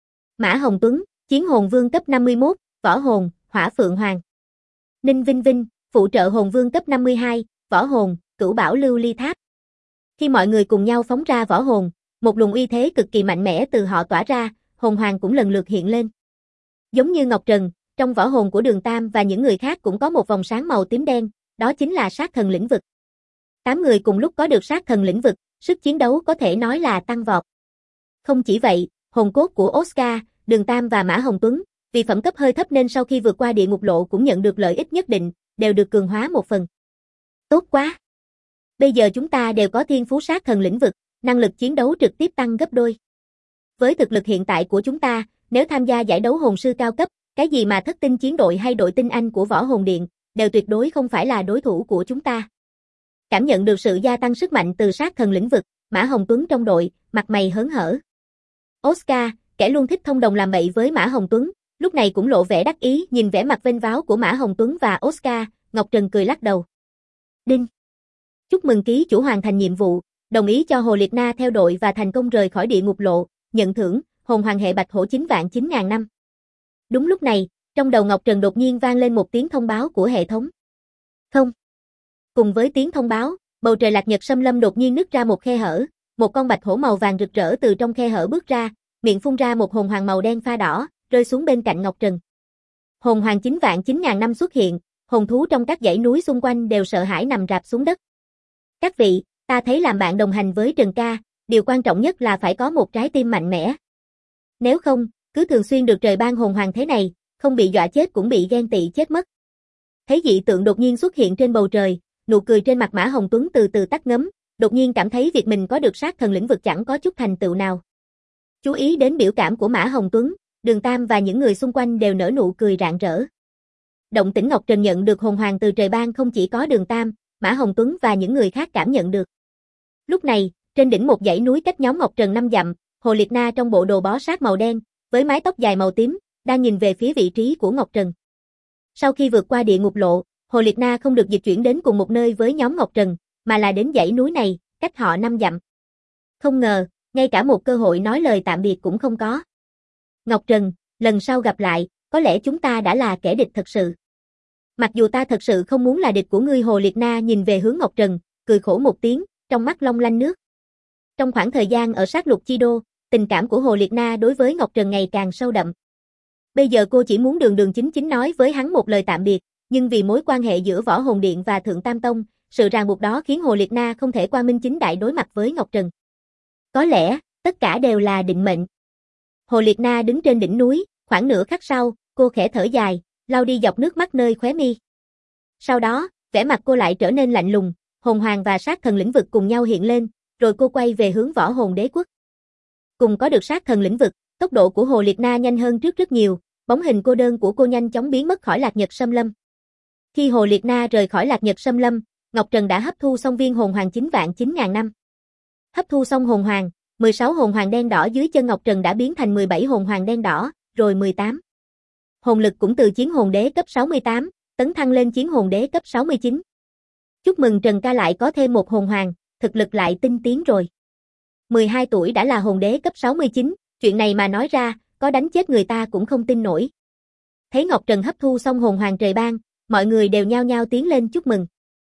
Mã Hồng Tuấn, chiến hồn vương cấp 51, võ hồn, Hỏa Phượng Hoàng. Ninh Vinh Vinh, phụ trợ hồn vương cấp 52, võ hồn, Cửu Bảo Lưu Ly Tháp. Khi mọi người cùng nhau phóng ra võ hồn, Một luồng uy thế cực kỳ mạnh mẽ từ họ tỏa ra, hồn hoàng cũng lần lượt hiện lên. Giống như Ngọc Trần, trong võ hồn của Đường Tam và những người khác cũng có một vòng sáng màu tím đen, đó chính là sát thần lĩnh vực. 8 người cùng lúc có được sát thần lĩnh vực, sức chiến đấu có thể nói là tăng vọt. Không chỉ vậy, hồn cốt của Oscar, Đường Tam và Mã Hồng Tuấn, vì phẩm cấp hơi thấp nên sau khi vượt qua địa ngục lộ cũng nhận được lợi ích nhất định, đều được cường hóa một phần. Tốt quá! Bây giờ chúng ta đều có thiên phú sát thần lĩnh vực, năng lực chiến đấu trực tiếp tăng gấp đôi. Với thực lực hiện tại của chúng ta, nếu tham gia giải đấu hồn sư cao cấp, cái gì mà thất tinh chiến đội hay đội tinh anh của Võ Hồn Điện, đều tuyệt đối không phải là đối thủ của chúng ta. Cảm nhận được sự gia tăng sức mạnh từ sát thần lĩnh vực, Mã Hồng Tuấn trong đội, mặt mày hớn hở. Oscar, kẻ luôn thích thông đồng làm bậy với Mã Hồng Tuấn, lúc này cũng lộ vẻ đắc ý nhìn vẻ mặt vênh váo của Mã Hồng Tuấn và Oscar, Ngọc Trần cười lắc đầu. Đinh! Chúc mừng ký chủ hoàn thành nhiệm vụ, đồng ý cho Hồ Liệt Na theo đội và thành công rời khỏi địa ngục lộ, nhận thưởng, hồn hoàng hệ bạch hổ 9.000 năm. Đúng lúc này, trong đầu Ngọc Trần đột nhiên vang lên một tiếng thông báo của hệ thống. Không. Cùng với tiếng thông báo, bầu trời Lạc Nhật Xâm Lâm đột nhiên nứt ra một khe hở, một con bạch hổ màu vàng rực rỡ từ trong khe hở bước ra, miệng phun ra một hồn hoàng màu đen pha đỏ, rơi xuống bên cạnh Ngọc Trần. Hồn hoàng 9.000 năm xuất hiện, hồn thú trong các dãy núi xung quanh đều sợ hãi nằm rạp xuống đất. Các vị, ta thấy làm bạn đồng hành với Trần ca, điều quan trọng nhất là phải có một trái tim mạnh mẽ. Nếu không, cứ thường xuyên được trời ban hồn hoàng thế này, không bị dọa chết cũng bị ghen tị chết mất. Thấy dị tượng đột nhiên xuất hiện trên bầu trời, nụ cười trên mặt Mã Hồng Tuấn từ từ tắt ngấm, đột nhiên cảm thấy việc mình có được sát thần lĩnh vực chẳng có chút thành tựu nào. Chú ý đến biểu cảm của Mã Hồng Tuấn, Đường Tam và những người xung quanh đều nở nụ cười rạng rỡ. Động tĩnh Ngọc Trần nhận được hồn hoàng từ trời ban không chỉ có Đường Tam, Mã Hồng Tuấn và những người khác cảm nhận được. Lúc này, trên đỉnh một dãy núi cách nhóm Ngọc Trần 5 dặm, Hồ Liệt Na trong bộ đồ bó sát màu đen, với mái tóc dài màu tím, đang nhìn về phía vị trí của Ngọc Trần. Sau khi vượt qua địa ngục lộ, Hồ Liệt Na không được dịch chuyển đến cùng một nơi với nhóm Ngọc Trần, mà là đến dãy núi này, cách họ 5 dặm. Không ngờ, ngay cả một cơ hội nói lời tạm biệt cũng không có. Ngọc Trần, lần sau gặp lại, có lẽ chúng ta đã là kẻ địch thật sự. Mặc dù ta thật sự không muốn là địch của ngươi. Hồ Liệt Na nhìn về hướng Ngọc Trần, cười khổ một tiếng, trong mắt long lanh nước. Trong khoảng thời gian ở sát lục chi đô, tình cảm của Hồ Liệt Na đối với Ngọc Trần ngày càng sâu đậm. Bây giờ cô chỉ muốn đường đường chính chính nói với hắn một lời tạm biệt, nhưng vì mối quan hệ giữa Võ Hồn Điện và Thượng Tam Tông, sự ràng buộc đó khiến Hồ Liệt Na không thể quang minh chính đại đối mặt với Ngọc Trần. Có lẽ, tất cả đều là định mệnh. Hồ Liệt Na đứng trên đỉnh núi, khoảng nửa khắc sau, cô khẽ thở dài, lau đi giọt nước mắt nơi khóe mi. Sau đó, vẻ mặt cô lại trở nên lạnh lùng, hồn hoàng và sát thần lĩnh vực cùng nhau hiện lên, rồi cô quay về hướng Võ Hồn Đế Quốc. Cùng có được sát thần lĩnh vực, tốc độ của Hồ Liệt Na nhanh hơn trước rất nhiều, bóng hình cô đơn của cô nhanh chóng biến mất khỏi Lạc Nhật Xâm Lâm. Khi Hồ Liệt Na rời khỏi Lạc Nhật Xâm Lâm, Ngọc Trần đã hấp thu xong viên hồn hoàng 9.000 năm. Hấp thu xong hồn hoàng, 16 hồn hoàng đen đỏ dưới chân Ngọc Trần đã biến thành 17 hồn hoàng đen đỏ, rồi 18. Hồn lực cũng từ chiến hồn đế cấp 68, tấn thăng lên chiến hồn đế cấp 69. Chúc mừng Trần ca lại có thêm một hồn hoàng, thực lực lại tinh tiến rồi. 12 tuổi đã là hồn đế cấp 69, chuyện này mà nói ra, có đánh chết người ta cũng không tin nổi. Thấy Ngọc Trần hấp thu xong hồn hoàng trời ban, mọi người đều nhao nhao tiến lên chúc mừng.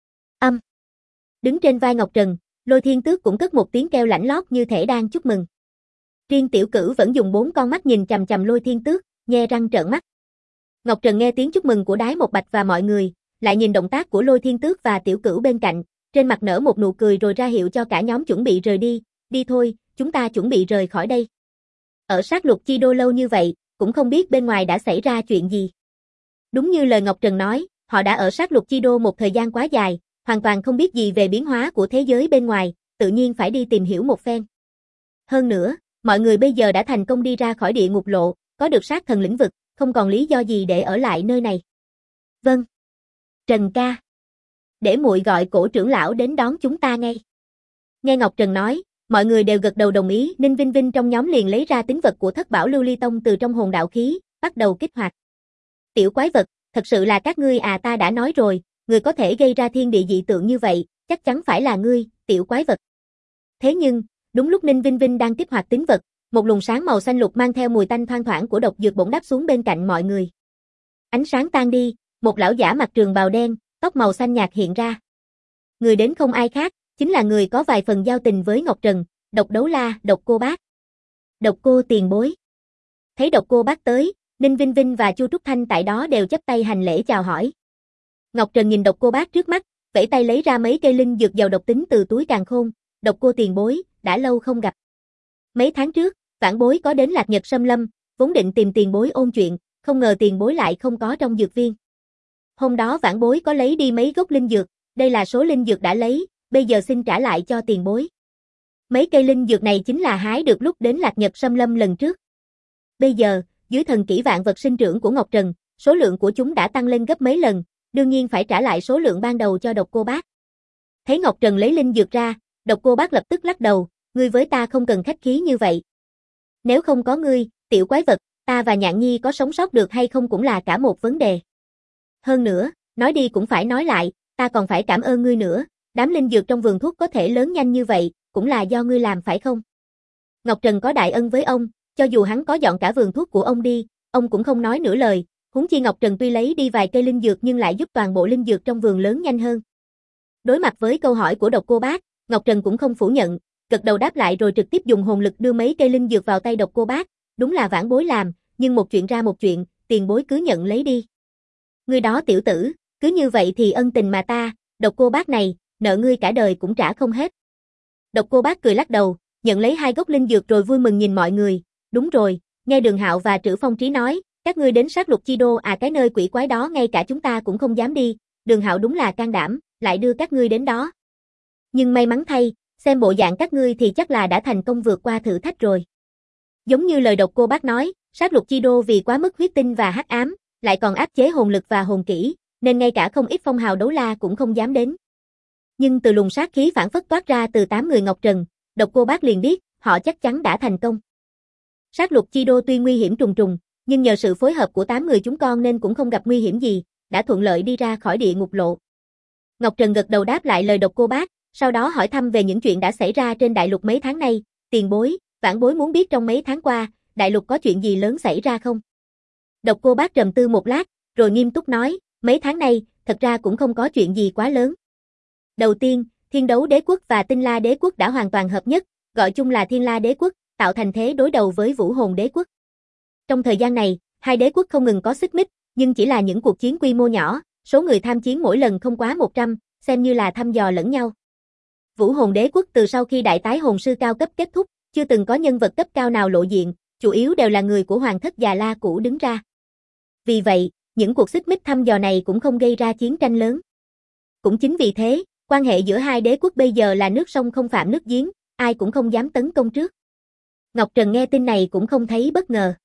Đứng trên vai Ngọc Trần, Lôi Thiên Tước cũng cất một tiếng kêu lảnh lót như thể đang chúc mừng. Riêng Tiểu Cửu vẫn dùng 4 con mắt nhìn chằm chằm Lôi Thiên Tước, nhe răng trợn mắt. Ngọc Trần nghe tiếng chúc mừng của Đái Một Bạch và mọi người, lại nhìn động tác của Lôi Thiên Tước và Tiểu Cửu bên cạnh, trên mặt nở một nụ cười rồi ra hiệu cho cả nhóm chuẩn bị rời đi, đi thôi, chúng ta chuẩn bị rời khỏi đây. Ở sát lục chi đô lâu như vậy, cũng không biết bên ngoài đã xảy ra chuyện gì. Đúng như lời Ngọc Trần nói, họ đã ở sát lục chi đô một thời gian quá dài, hoàn toàn không biết gì về biến hóa của thế giới bên ngoài, tự nhiên phải đi tìm hiểu một phen. Hơn nữa, mọi người bây giờ đã thành công đi ra khỏi địa ngục lộ, có được sát thần lĩnh vực, không còn lý do gì để ở lại nơi này. Vâng. Trần ca. Để muội gọi Cổ trưởng lão đến đón chúng ta ngay. Nghe Ngọc Trần nói, mọi người đều gật đầu đồng ý. Ninh Vinh Vinh trong nhóm liền lấy ra tín vật của Thất Bảo Lưu Ly Tông từ trong hồn đạo khí, bắt đầu kích hoạt. Tiểu quái vật, thật sự là các ngươi à, ta đã nói rồi, người có thể gây ra thiên địa dị tượng như vậy, chắc chắn phải là ngươi, tiểu quái vật. Thế nhưng, đúng lúc Ninh Vinh Vinh đang kích hoạt tín vật, một luồng sáng màu xanh lục mang theo mùi tanh thoang thoảng của độc dược bỗng đáp xuống bên cạnh mọi người. Ánh sáng tan đi, một lão giả mặc trường bào đen, tóc màu xanh nhạt hiện ra. Người đến không ai khác, chính là người có vài phần giao tình với Ngọc Trần, Độc Đấu La, Độc Cô Bác. Độc Cô tiền bối. Thấy Độc Cô Bác tới, Ninh Vinh Vinh và Chu Trúc Thanh tại đó đều chắp tay hành lễ chào hỏi. Ngọc Trần nhìn Độc Cô Bác trước mắt, vẫy tay lấy ra mấy cây linh dược giàu độc tính từ túi càn khôn. Độc Cô tiền bối, đã lâu không gặp. Mấy tháng trước, vãn bối có đến Lạc Nhật Sâm Lâm, vốn định tìm tiền bối ôn chuyện, không ngờ tiền bối lại không có trong dược viên. Hôm đó vãn bối có lấy đi mấy gốc linh dược, đây là số linh dược đã lấy, bây giờ xin trả lại cho tiền bối. Mấy cây linh dược này chính là hái được lúc đến Lạc Nhật Sâm Lâm lần trước. Bây giờ, dưới thần kỷ vạn vật sinh trưởng của Ngọc Trần, số lượng của chúng đã tăng lên gấp mấy lần, đương nhiên phải trả lại số lượng ban đầu cho Độc Cô Bác. Thấy Ngọc Trần lấy linh dược ra, Độc Cô Bác lập tức lắc đầu, ngươi với ta không cần khách khí như vậy. Nếu không có ngươi, tiểu quái vật, ta và Nhạn Nhi có sống sót được hay không cũng là cả một vấn đề. Hơn nữa, nói đi cũng phải nói lại, ta còn phải cảm ơn ngươi nữa, đám linh dược trong vườn thuốc có thể lớn nhanh như vậy, cũng là do ngươi làm phải không? Ngọc Trần có đại ân với ông, cho dù hắn có dọn cả vườn thuốc của ông đi, ông cũng không nói nửa lời, huống chi Ngọc Trần tuy lấy đi vài cây linh dược nhưng lại giúp toàn bộ linh dược trong vườn lớn nhanh hơn. Đối mặt với câu hỏi của Độc Cô Bác, Ngọc Trần cũng không phủ nhận, gật đầu đáp lại rồi trực tiếp dùng hồn lực đưa mấy cây linh dược vào tay Độc Cô Bác, đúng là vãn bối làm, nhưng một chuyện ra một chuyện, tiền bối cứ nhận lấy đi. Ngươi đó tiểu tử, cứ như vậy thì ân tình mà ta, Độc Cô Bác này, nợ ngươi cả đời cũng trả không hết. Độc Cô Bác cười lắc đầu, nhận lấy hai gốc linh dược rồi vui mừng nhìn mọi người, đúng rồi, nghe Đường Hạo và Trữ Phong Trí nói, các ngươi đến sát lục chi đô à, cái nơi quỷ quái đó ngay cả chúng ta cũng không dám đi, Đường Hạo đúng là can đảm, lại đưa các ngươi đến đó. Nhưng may mắn thay, xem bộ dạng các ngươi thì chắc là đã thành công vượt qua thử thách rồi. Giống như lời Độc Cô Bác nói, sát lục chi đô vì quá mức huyết tinh và hắc ám, lại còn áp chế hồn lực và hồn kỹ, nên ngay cả không ít phong hào đấu la cũng không dám đến. Nhưng từ luồng sát khí phản phất toát ra từ 8 người Ngọc Trần, Độc Cô Bác liền biết, họ chắc chắn đã thành công. Sát lục chi đô tuy nguy hiểm trùng trùng, nhưng nhờ sự phối hợp của 8 người chúng con nên cũng không gặp nguy hiểm gì, đã thuận lợi đi ra khỏi địa ngục lộ. Ngọc Trần gật đầu đáp lại lời Độc Cô Bác, sau đó hỏi thăm về những chuyện đã xảy ra trên đại lục mấy tháng nay, tiền bối, vãn bối muốn biết trong mấy tháng qua, đại lục có chuyện gì lớn xảy ra không? Độc Cô Bác trầm tư một lát, rồi nghiêm túc nói, mấy tháng nay, thật ra cũng không có chuyện gì quá lớn. Đầu tiên, Thiên Đấu Đế Quốc và Tinh La Đế Quốc đã hoàn toàn hợp nhất, gọi chung là Thiên La Đế Quốc, tạo thành thế đối đầu với Vũ Hồn Đế Quốc. Trong thời gian này, hai đế quốc không ngừng có xích mích, nhưng chỉ là những cuộc chiến quy mô nhỏ, số người tham chiến mỗi lần không quá 100, xem như là thăm dò lẫn nhau. Vũ Hồn Đế Quốc từ sau khi đại tái hồn sư cao cấp kết thúc, chưa từng có nhân vật cấp cao nào lộ diện, chủ yếu đều là người của Hoàng thất Già La cũ đứng ra. Vì vậy, những cuộc xích mích thăm dò này cũng không gây ra chiến tranh lớn. Cũng chính vì thế, quan hệ giữa hai đế quốc bây giờ là nước sông không phạm nước giếng, ai cũng không dám tấn công trước. Ngọc Trần nghe tin này cũng không thấy bất ngờ.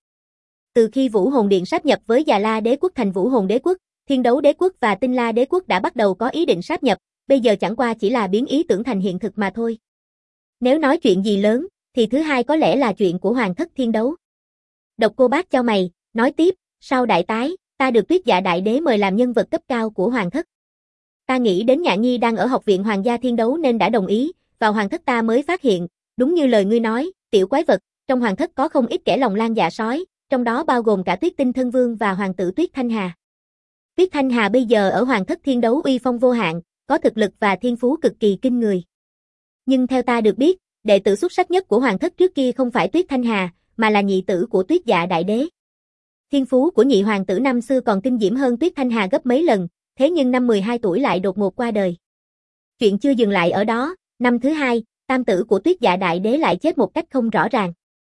Từ khi Vũ Hồn Điện sáp nhập với Già La Đế Quốc thành Vũ Hồn Đế Quốc, Thiên Đấu Đế Quốc và Tinh La Đế Quốc đã bắt đầu có ý định sáp nhập, bây giờ chẳng qua chỉ là biến ý tưởng thành hiện thực mà thôi. Nếu nói chuyện gì lớn, thì thứ hai có lẽ là chuyện của Hoàng thất Thiên Đấu. Độc Cô Bác chau mày, nói tiếp, sau đại tái, ta được Tuyết Dạ Đại Đế mời làm nhân vật cấp cao của Hoàng thất. Ta nghĩ đến Nhạn Nhi đang ở học viện Hoàng gia Thiên Đấu nên đã đồng ý, vào Hoàng thất ta mới phát hiện, đúng như lời ngươi nói, tiểu quái vật, trong Hoàng thất có không ít kẻ lòng lang dạ sói, trong đó bao gồm cả Tuyết Tinh Thân Vương và Hoàng tử Tuyết Thanh Hà. Tuyết Thanh Hà bây giờ ở Hoàng thất Thiên Đấu uy phong vô hạn, có thực lực và thiên phú cực kỳ kinh người. Nhưng theo ta được biết, đệ tử xuất sắc nhất của Hoàng thất trước kia không phải Tuyết Thanh Hà, mà là nhị tử của Tuyết Dạ Đại Đế. Thiên phú của nhị hoàng tử năm xưa còn kinh diễm hơn Tuyết Thanh Hà gấp mấy lần, thế nhưng năm 12 tuổi lại đột ngột qua đời. Chuyện chưa dừng lại ở đó, năm thứ hai, tam tử của Tuyết Dạ Đại Đế lại chết một cách không rõ ràng.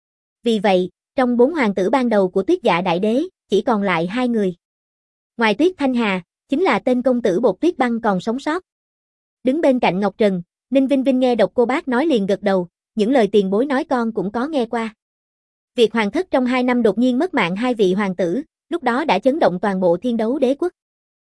Vì vậy, trong 4 hoàng tử ban đầu của Tuyết Dạ Đại Đế, chỉ còn lại 2 người. Ngoài Tuyết Thanh Hà, chính là tên công tử Bột Tuyết Băng còn sống sót. Đứng bên cạnh Ngọc Trần, Ninh Vinh Vinh nghe Độc Cô Bác nói liền gật đầu, những lời tiền bối nói con cũng có nghe qua. Việc Hoàng thất trong 2 năm đột nhiên mất mạng 2 vị hoàng tử, lúc đó đã chấn động toàn bộ Thiên Đấu Đế Quốc.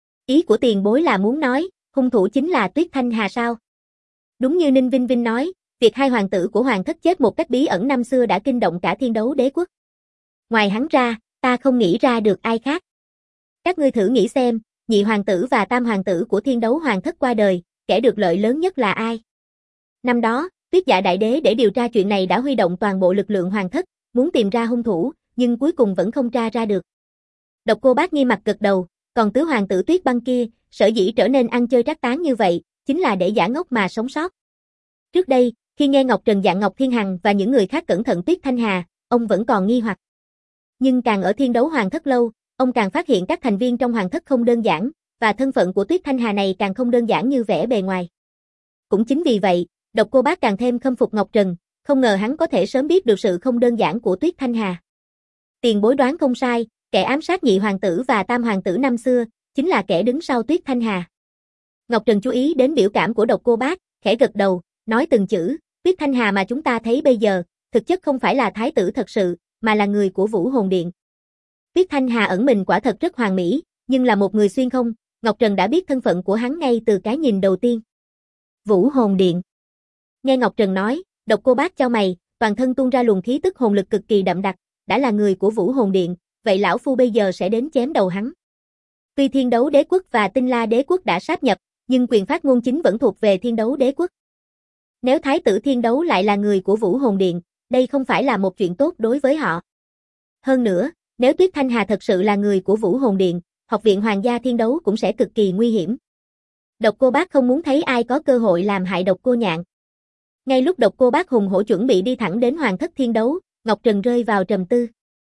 Ý của tiền bối là muốn nói, hung thủ chính là Tuyết Thanh Hà sao? Đúng như Ninh Vinh Vinh nói, việc 2 hoàng tử của Hoàng thất chết một cách bí ẩn năm xưa đã kinh động cả Thiên Đấu Đế Quốc. Ngoài hắn ra, ta không nghĩ ra được ai khác. Các ngươi thử nghĩ xem, nhị hoàng tử và tam hoàng tử của Thiên Đấu Hoàng thất qua đời, kẻ được lợi lớn nhất là ai? Năm đó, Tuyết Dạ Đại Đế để điều tra chuyện này đã huy động toàn bộ lực lượng Hoàng thất, muốn tìm ra hung thủ, nhưng cuối cùng vẫn không tra ra được. Độc Cô Bác nghi mặt gật đầu, còn tứ hoàng tử Tuyết Băng kia, sở dĩ trở nên ăn chơi trác táng như vậy, chính là để giả ngốc mà sống sót. Trước đây, Khi nghe Ngọc Trần dặn Ngọc Thiên Hằng và những người khác cẩn thận Tuyết Thanh Hà, ông vẫn còn nghi hoặc. Nhưng càng ở Thiên Đấu Hoàng Thất lâu, ông càng phát hiện các thành viên trong Hoàng Thất không đơn giản, và thân phận của Tuyết Thanh Hà này càng không đơn giản như vẻ bề ngoài. Cũng chính vì vậy, Độc Cô Bác càng thêm khâm phục Ngọc Trần, không ngờ hắn có thể sớm biết được sự không đơn giản của Tuyết Thanh Hà. Tiền bối đoán không sai, kẻ ám sát nhị hoàng tử và tam hoàng tử năm xưa, chính là kẻ đứng sau Tuyết Thanh Hà. Ngọc Trần chú ý đến biểu cảm của Độc Cô Bác, khẽ gật đầu, nói từng chữ, Tuyết Thanh Hà mà chúng ta thấy bây giờ, thực chất không phải là thái tử thật sự, mà là người của Vũ Hồn Điện. Tuyết Thanh Hà ẩn mình quả thật rất hoàn mỹ, nhưng là một người xuyên không, Ngọc Trần đã biết thân phận của hắn ngay từ cái nhìn đầu tiên. Vũ Hồn Điện. Nghe Ngọc Trần nói, Độc Cô Bác chau mày, toàn thân tuôn ra luồng khí tức hồn lực cực kỳ đậm đặc, đã là người của Vũ Hồn Điện, vậy lão phu bây giờ sẽ đến chém đầu hắn. Tuy Thiên Đấu Đế Quốc và Tinh La Đế Quốc đã sáp nhập, nhưng quyền phát ngôn chính vẫn thuộc về Thiên Đấu Đế Quốc. Nếu Thái tử Thiên Đấu lại là người của Vũ Hồn Điện, đây không phải là một chuyện tốt đối với họ. Hơn nữa, nếu Tuyết Thanh Hà thật sự là người của Vũ Hồn Điện, Học viện Hoàng gia Thiên Đấu cũng sẽ cực kỳ nguy hiểm. Độc Cô Bác không muốn thấy ai có cơ hội làm hại Độc Cô Nhạn. Ngay lúc Độc Cô Bác hùng hổ chuẩn bị đi thẳng đến Hoàng thất Thiên Đấu, Ngọc Trần rơi vào trầm tư.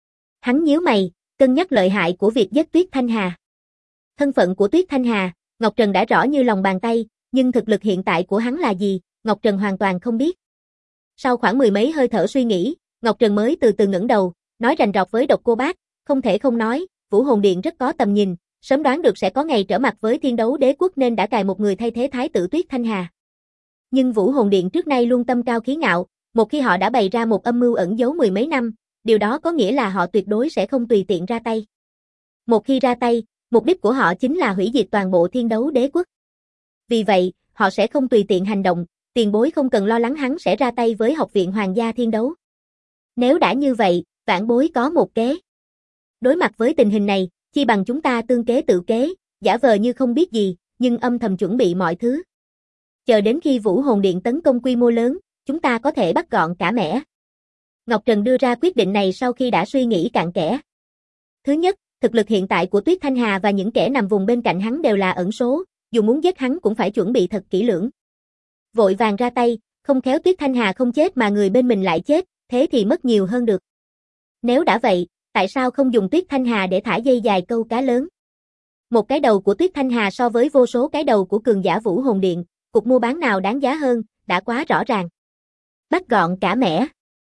Hắn nhíu mày, cân nhắc lợi hại của việc giết Tuyết Thanh Hà. Thân phận của Tuyết Thanh Hà, Ngọc Trần đã rõ như lòng bàn tay, nhưng thực lực hiện tại của hắn là gì, Ngọc Trần hoàn toàn không biết. Sau khoảng mười mấy hơi thở suy nghĩ, Ngọc Trần mới từ từ ngẩng đầu, nói rành rọt với Độc Cô Bác, không thể không nói, Vũ Hồn Điện rất có tầm nhìn, sớm đoán được sẽ có ngày trở mặt với Thiên Đấu Đế Quốc nên đã cài một người thay thế Thái tử Tuyết Thanh Hà. Nhưng Vũ Hồn Điện trước nay luôn tâm cao khí ngạo, một khi họ đã bày ra một âm mưu ẩn giấu mười mấy năm, điều đó có nghĩa là họ tuyệt đối sẽ không tùy tiện ra tay. Một khi ra tay, mục đích của họ chính là hủy diệt toàn bộ Thiên Đấu Đế Quốc. Vì vậy, họ sẽ không tùy tiện hành động, tiền bối không cần lo lắng hắn sẽ ra tay với Học viện Hoàng gia Thiên Đấu. Nếu đã như vậy, vãn bối có một kế. Đối mặt với tình hình này, chi bằng chúng ta tương kế tự kế, giả vờ như không biết gì, nhưng âm thầm chuẩn bị mọi thứ. Chờ đến khi Vũ Hồn Điện tấn công quy mô lớn, chúng ta có thể bắt gọn cả mẻ. Ngọc Trần đưa ra quyết định này sau khi đã suy nghĩ cặn kẽ. Thứ nhất, thực lực hiện tại của Tuyết Thanh Hà và những kẻ nằm vùng bên cạnh hắn đều là ẩn số, dù muốn giết hắn cũng phải chuẩn bị thật kỹ lưỡng. Vội vàng ra tay, không khéo Tuyết Thanh Hà không chết mà người bên mình lại chết, thế thì mất nhiều hơn được. Nếu đã vậy, tại sao không dùng Tuyết Thanh Hà để thả dây dài câu cá lớn? Một cái đầu của Tuyết Thanh Hà so với vô số cái đầu của cường giả Vũ Hồn Điện, cuộc mua bán nào đáng giá hơn, đã quá rõ ràng. Bắt gọn cả mẻ.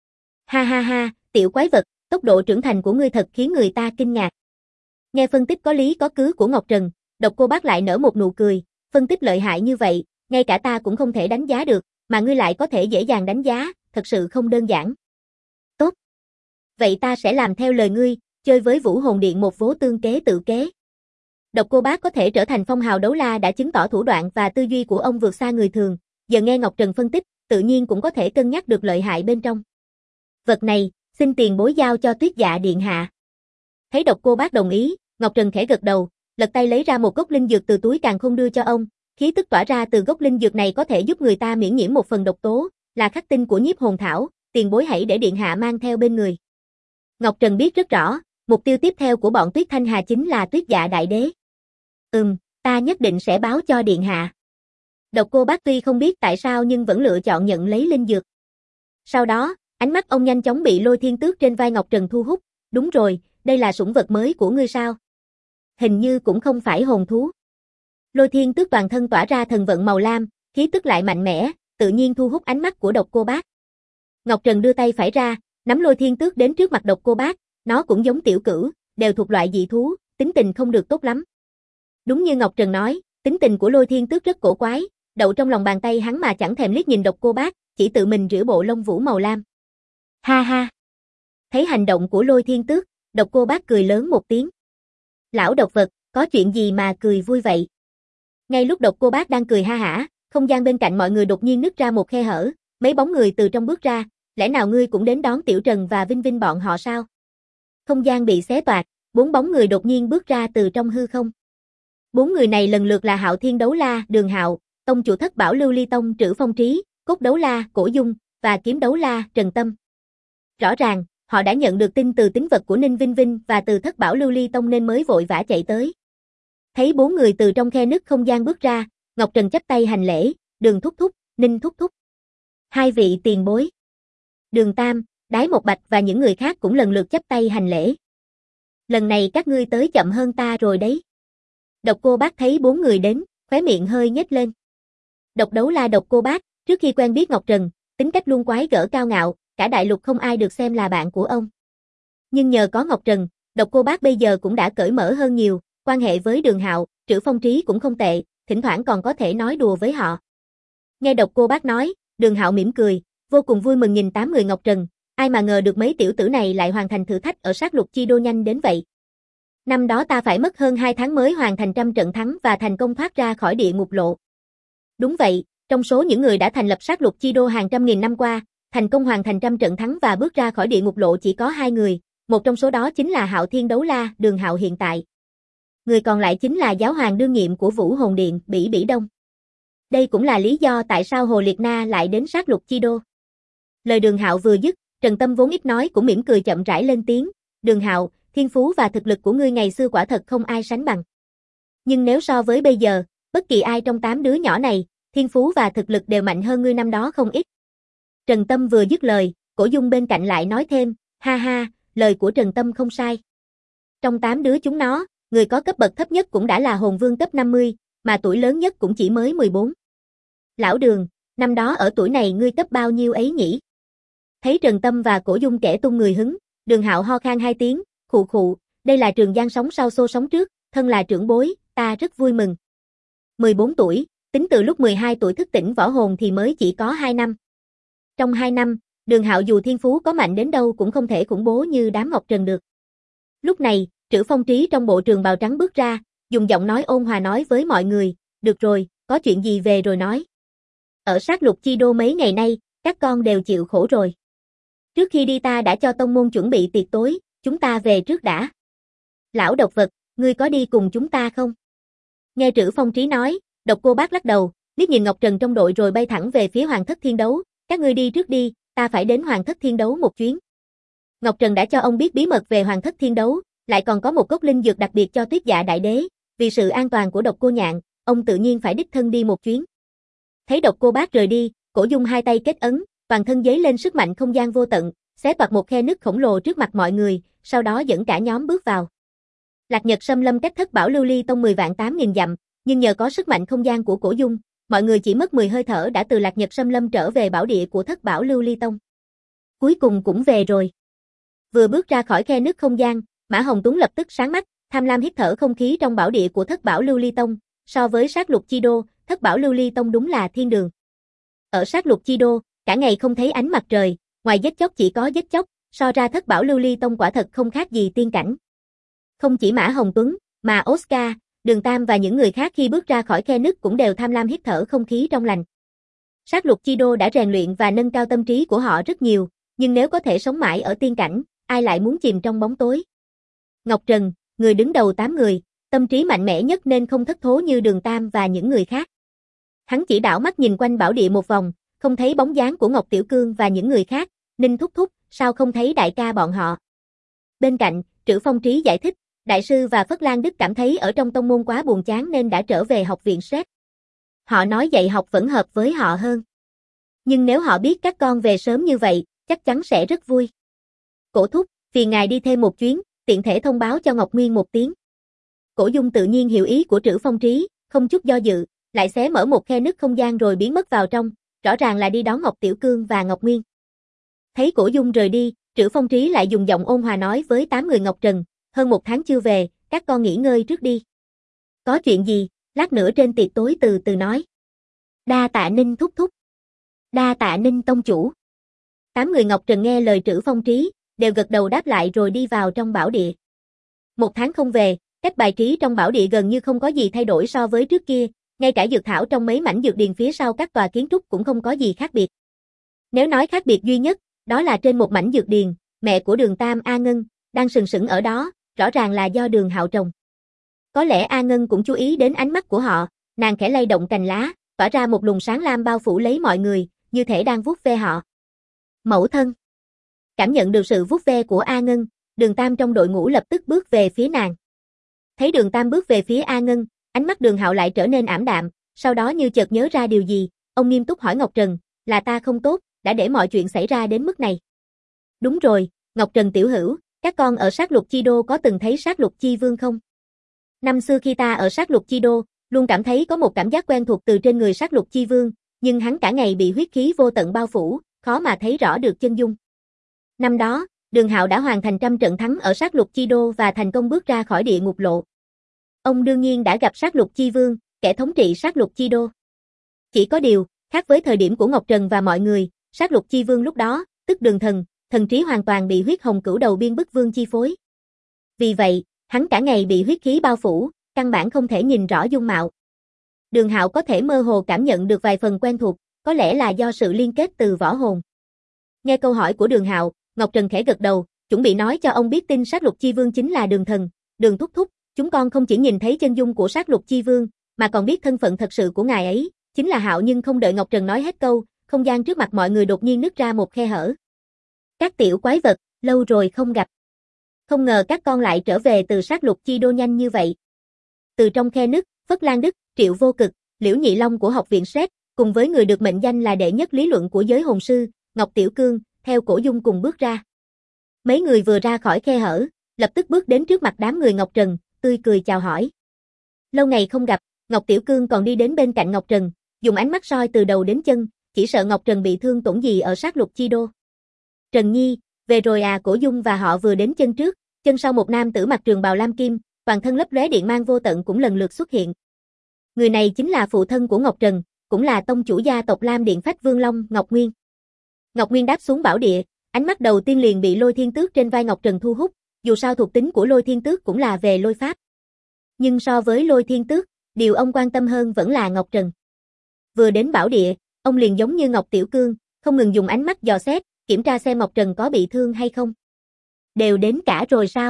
Ha ha ha, tiểu quái vật, tốc độ trưởng thành của ngươi thật khiến người ta kinh ngạc. Nghe phân tích có lý có cứ của Ngọc Trần, Độc Cô Bác lại nở một nụ cười, phân tích lợi hại như vậy, ngay cả ta cũng không thể đánh giá được, mà ngươi lại có thể dễ dàng đánh giá, thật sự không đơn giản. Tốt. Vậy ta sẽ làm theo lời ngươi, chơi với Vũ Hồn Điện một vố tương kế tự kế. Độc Cô Bác có thể trở thành phong hào đấu la đã chứng tỏ thủ đoạn và tư duy của ông vượt xa người thường, giờ nghe Ngọc Trần phân tích, tự nhiên cũng có thể cân nhắc được lợi hại bên trong. Vật này, xin tiền bối giao cho Tuyết Dạ điện hạ. Thấy Độc Cô Bác đồng ý, Ngọc Trần khẽ gật đầu, lật tay lấy ra một gốc linh dược từ túi càn khôn đưa cho ông, khí tức tỏa ra từ gốc linh dược này có thể giúp người ta miễn nhiễm một phần độc tố, là khắc tinh của Nhiếp Hồn Thảo, tiền bối hãy để điện hạ mang theo bên người. Ngọc Trần biết rất rõ, mục tiêu tiếp theo của bọn Tuyết Thanh Hà chính là Tuyết Dạ đại đế. Ta nhất định sẽ báo cho điện hạ. Độc Cô Bác tuy không biết tại sao nhưng vẫn lựa chọn nhận lấy linh dược. Sau đó, ánh mắt ông nhanh chóng bị Lôi Thiên Tước trên vai Ngọc Trần thu hút, đúng rồi, đây là sủng vật mới của ngươi sao? Hình như cũng không phải hồn thú. Lôi Thiên Tước toàn thân tỏa ra thần vận màu lam, khí tức lại mạnh mẽ, tự nhiên thu hút ánh mắt của Độc Cô Bác. Ngọc Trần đưa tay phải ra, nắm Lôi Thiên Tước đến trước mặt Độc Cô Bác, nó cũng giống tiểu cửu, đều thuộc loại dị thú, tính tình không được tốt lắm. Đúng như Ngọc Trần nói, tính tình của Lôi Thiên Tước rất cổ quái, đậu trong lòng bàn tay hắn mà chẳng thèm liếc nhìn Độc Cô Bác, chỉ tự mình rửa bộ lông vũ màu lam. Ha ha. Thấy hành động của Lôi Thiên Tước, Độc Cô Bác cười lớn một tiếng. Lão độc vật, có chuyện gì mà cười vui vậy? Ngay lúc Độc Cô Bác đang cười ha hả, không gian bên cạnh mọi người đột nhiên nứt ra một khe hở, mấy bóng người từ trong bước ra, lẽ nào ngươi cũng đến đón Tiểu Trần và Vinh Vinh bọn họ sao? Không gian bị xé toạc, 4 bóng người đột nhiên bước ra từ trong hư không. 4 người này lần lượt là Hạo Thiên Đấu La, Đường Hạo, Tông chủ Thất Bảo Lưu Ly Tông Trữ Phong Trí, Cốt Đấu La, Cổ Dung, và Kiếm Đấu La, Trần Tâm. Rõ ràng, họ đã nhận được tin từ tín vật của Ninh Vinh Vinh và từ Thất Bảo Lưu Ly Tông nên mới vội vã chạy tới. Thấy 4 người từ trong khe nứt không gian bước ra, Ngọc Trần chắp tay hành lễ, Đường thúc thúc, Ninh thúc thúc. Hai vị tiền bối. Đường Tam, Đái Một Bạch và những người khác cũng lần lượt chắp tay hành lễ. Lần này các ngươi tới chậm hơn ta rồi đấy. Độc Cô Bác thấy 4 người đến, khóe miệng hơi nhếch lên. Độc Đấu La Độc Cô Bác, trước khi quen biết Ngọc Trần, tính cách luôn quái gở cao ngạo, cả đại lục không ai được xem là bạn của ông. Nhưng nhờ có Ngọc Trần, Độc Cô Bác bây giờ cũng đã cởi mở hơn nhiều, quan hệ với Đường Hạo, Trữ Phong Trí cũng không tệ, thỉnh thoảng còn có thể nói đùa với họ. Nghe Độc Cô Bác nói, Đường Hạo mỉm cười, vô cùng vui mừng nhìn 8 người Ngọc Trần, ai mà ngờ được mấy tiểu tử này lại hoàn thành thử thách ở sát lục chi đô nhanh đến vậy. Năm đó ta phải mất hơn 2 tháng mới hoàn thành 100 trận thắng và thành công thoát ra khỏi địa ngục lộ. Đúng vậy, trong số những người đã thành lập sát lục chi đô hàng trăm nghìn năm qua, thành công hoàn thành 100 trận thắng và bước ra khỏi địa ngục lộ chỉ có 2 người, một trong số đó chính là Hạo Thiên Đấu La, Đường Hạo hiện tại. Người còn lại chính là giáo hoàng đương nhiệm của Vũ Hồn Điện, Bỉ Bỉ Đông. Đây cũng là lý do tại sao Hồ Liệt Na lại đến sát lục chi đô. Lời Đường Hạo vừa dứt, Trần Tâm vốn ít nói cũng mỉm cười chậm rãi lên tiếng, Đường Hạo, thiên phú và thực lực của ngươi ngày xưa quả thật không ai sánh bằng. Nhưng nếu so với bây giờ, bất kỳ ai trong 8 đứa nhỏ này, thiên phú và thực lực đều mạnh hơn ngươi năm đó không ít. Trần Tâm vừa dứt lời, Cổ Dung bên cạnh lại nói thêm, ha ha, lời của Trần Tâm không sai. Trong 8 đứa chúng nó, người có cấp bậc thấp nhất cũng đã là hồn vương cấp 50, mà tuổi lớn nhất cũng chỉ mới 14. Lão Đường, năm đó ở tuổi này ngươi cấp bao nhiêu ấy nhỉ? Thấy Trần Tâm và Cổ Dung kẻ tung người hứng, Đường Hạo ho khan 2 tiếng, khụ khụ, đây là Trường Giang sống sau xô sống trước, thân là trưởng bối, ta rất vui mừng. 14 tuổi, tính từ lúc 12 tuổi thức tỉnh võ hồn thì mới chỉ có 2 năm. Trong 2 năm, Đường Hạo dù thiên phú có mạnh đến đâu cũng không thể khủng bố như đám Ngọc Trần được. Lúc này, Trữ Phong Trí trong bộ trường bào trắng bước ra, dùng giọng nói ôn hòa nói với mọi người, được rồi, có chuyện gì về rồi nói. Ở sát lục chi đô mấy ngày nay, các con đều chịu khổ rồi. Trước khi đi ta đã cho tông môn chuẩn bị tiệc tối, chúng ta về trước đã. Lão độc vật, ngươi có đi cùng chúng ta không? Nghe Trữ Phong Trí nói, Độc Cô Bác lắc đầu, liếc nhìn Ngọc Trần trong đội rồi bay thẳng về phía Hoàng Thất Thiên Đấu, các ngươi đi trước đi, ta phải đến Hoàng Thất Thiên Đấu một chuyến. Ngọc Trần đã cho ông biết bí mật về Hoàng Thất Thiên Đấu, lại còn có một cốc linh dược đặc biệt cho Tuyết Dạ Đại Đế, vì sự an toàn của Độc Cô Nhạn, ông tự nhiên phải đích thân đi một chuyến. Thấy Độc Cô Bác rời đi, Cổ Dung hai tay kết ấn, toàn thân giấy lên sức mạnh không gian vô tận, xé toạc một khe nứt khổng lồ trước mặt mọi người, sau đó dẫn cả nhóm bước vào. Lạc Nhật Sâm Lâm cách Thất Bảo Lưu Ly Tông 10 vạn 8.000 dặm, nhưng nhờ có sức mạnh không gian của Cổ Dung, mọi người chỉ mất 10 hơi thở đã từ Lạc Nhật Sâm Lâm trở về bảo địa của Thất Bảo Lưu Ly Tông. Cuối cùng cũng về rồi. Vừa bước ra khỏi khe nứt không gian, Mã Hồng Tuấn lập tức sáng mắt, tham lam hít thở không khí trong bảo địa của Thất Bảo Lưu Ly Tông, so với sát lục chi đô, Thất Bảo Lưu Ly Tông đúng là thiên đường. Ở sát lục chi đô, cả ngày không thấy ánh mặt trời, ngoài giết chóc chỉ có giết chóc, so ra Thất Bảo Lưu Ly Tông quả thật không khác gì tiên cảnh. Không chỉ Mã Hồng Tuấn, mà Oscar, Đường Tam và những người khác khi bước ra khỏi khe nứt cũng đều tham lam hít thở không khí trong lành. Sát lục chi đô đã rèn luyện và nâng cao tâm trí của họ rất nhiều, nhưng nếu có thể sống mãi ở tiên cảnh, ai lại muốn chìm trong bóng tối. Ngọc Trần, người đứng đầu 8 người, tâm trí mạnh mẽ nhất nên không thất thố như Đường Tam và những người khác. Hắn chỉ đảo mắt nhìn quanh bảo địa một vòng, không thấy bóng dáng của Ngọc Tiểu Cương và những người khác, Ninh thúc thúc, sao không thấy đại ca bọn họ. Bên cạnh, Trữ Phong Trí giải thích, đại sư và Phất Lan Đức cảm thấy ở trong tông môn quá buồn chán nên đã trở về học viện SET. Họ nói dạy học vẫn hợp với họ hơn. Nhưng nếu họ biết các con về sớm như vậy, chắc chắn sẽ rất vui. Cổ thúc, phiền ngài đi thêm một chuyến, tiện thể thông báo cho Ngọc Nguyên một tiếng. Cổ Dung tự nhiên hiểu ý của Trữ Phong Trí, không chút do dự, lại xé mở một khe nứt không gian rồi biến mất vào trong, rõ ràng là đi đón Ngọc Tiểu Cương và Ngọc Nguyên. Thấy Cổ Dung rời đi, Trữ Phong Trí lại dùng giọng ôn hòa nói với 8 người Ngọc Trần, hơn 1 tháng chưa về, các con nghỉ ngơi trước đi. Có chuyện gì, lát nữa trên tiệc tối từ từ nói. Đa tạ Ninh thúc thúc. Đa tạ Ninh tông chủ. 8 người Ngọc Trần nghe lời Trữ Phong Trí, đều gật đầu đáp lại rồi đi vào trong bảo địa. 1 tháng không về, cách bài trí trong bảo địa gần như không có gì thay đổi so với trước kia, ngay cả dược thảo trong mấy mảnh dược điền phía sau các tòa kiến trúc cũng không có gì khác biệt. Nếu nói khác biệt duy nhất, đó là trên một mảnh dược điền, mẹ của Đường Tam A Ngân, đang sừng sững ở đó, rõ ràng là do Đường Hạo trồng. Có lẽ A Ngân cũng chú ý đến ánh mắt của họ, nàng khẽ lay động cành lá, tỏa ra một luồng sáng lam bao phủ lấy mọi người, như thể đang vuốt ve họ. Mẫu thân. Cảm nhận được sự vuốt ve của A Ngân, Đường Tam trong đội ngũ lập tức bước về phía nàng. Thấy Đường Tam bước về phía A Ngân, ánh mắt Đường Hạo lại trở nên ảm đạm, sau đó như chợt nhớ ra điều gì, ông nghiêm túc hỏi Ngọc Trần, Là ta không tốt, đã để mọi chuyện xảy ra đến mức này. Đúng rồi, Ngọc Trần tiểu hữu, các con ở Sát Lục Chi Đô có từng thấy Sát Lục Chi Vương không? Năm xưa khi ta ở Sát Lục Chi Đô, luôn cảm thấy có một cảm giác quen thuộc từ trên người Sát Lục Chi Vương, nhưng hắn cả ngày bị huyết khí vô tận bao phủ, khó mà thấy rõ được chân dung. Năm đó, Đường Hạo đã hoàn thành trăm trận thắng ở Sát Lục Chi Đô và thành công bước ra khỏi địa ngục lộ. Ông đương nhiên đã gặp Sát Lục Chi Vương, kẻ thống trị Sát Lục Chi Đô. Chỉ có điều, khác với thời điểm của Ngọc Trần và mọi người, Sát Lục Chi Vương lúc đó, tức Đường Thần, thần trí hoàn toàn bị huyết hồng cửu đầu biên bức vương chi phối. Vì vậy, hắn cả ngày bị huyết khí bao phủ, căn bản không thể nhìn rõ dung mạo. Đường Hạo có thể mơ hồ cảm nhận được vài phần quen thuộc, có lẽ là do sự liên kết từ võ hồn. Nghe câu hỏi của Đường Hạo, Ngọc Trần khẽ gật đầu, chuẩn bị nói cho ông biết tin Sát Lục Chi Vương chính là Đường Thần. Đường thúc thúc, chúng con không chỉ nhìn thấy chân dung của Sát Lục Chi Vương, mà còn biết thân phận thật sự của ngài ấy, chính là Hạo. Nhưng không đợi Ngọc Trần nói hết câu, không gian trước mặt mọi người đột nhiên nứt ra một khe hở. Các tiểu quái vật, lâu rồi không gặp. Không ngờ các con lại trở về từ Sát Lục Chi Đô nhanh như vậy. Từ trong khe nứt, Phất Lan Đức, Triệu Vô Cực, Liễu Nhị Long của học viện Sét, cùng với người được mệnh danh là đệ nhất lý luận của giới hồn sư, Ngọc Tiểu Cương, theo Cổ Dung cùng bước ra. Mấy người vừa ra khỏi khe hở, lập tức bước đến trước mặt đám người Ngọc Trần, tươi cười chào hỏi. Lâu ngày không gặp, Ngọc Tiểu Cương còn đi đến bên cạnh Ngọc Trần, dùng ánh mắt soi từ đầu đến chân, chỉ sợ Ngọc Trần bị thương tổn gì ở Sát Lục Chi Đô. Trần Nhi, về rồi à? Cổ Dung và họ vừa đến chân trước, chân sau một nam tử mặc trường bào lam kim, toàn thân lấp lóe điện mang vô tận cũng lần lượt xuất hiện. Người này chính là phụ thân của Ngọc Trần, cũng là tông chủ gia tộc Lam Điện Phách Vương Long, Ngọc Nguyên. Ngọc Nguyên đáp xuống bảo địa, ánh mắt đầu tiên liền bị Lôi Thiên Tước trên vai Ngọc Trần thu hút, dù sao thuộc tính của Lôi Thiên Tước cũng là về lôi pháp. Nhưng so với Lôi Thiên Tước, điều ông quan tâm hơn vẫn là Ngọc Trần. Vừa đến bảo địa, ông liền giống như Ngọc Tiểu Cương, không ngừng dùng ánh mắt dò xét, kiểm tra xem Ngọc Trần có bị thương hay không. Đều đến cả rồi sao?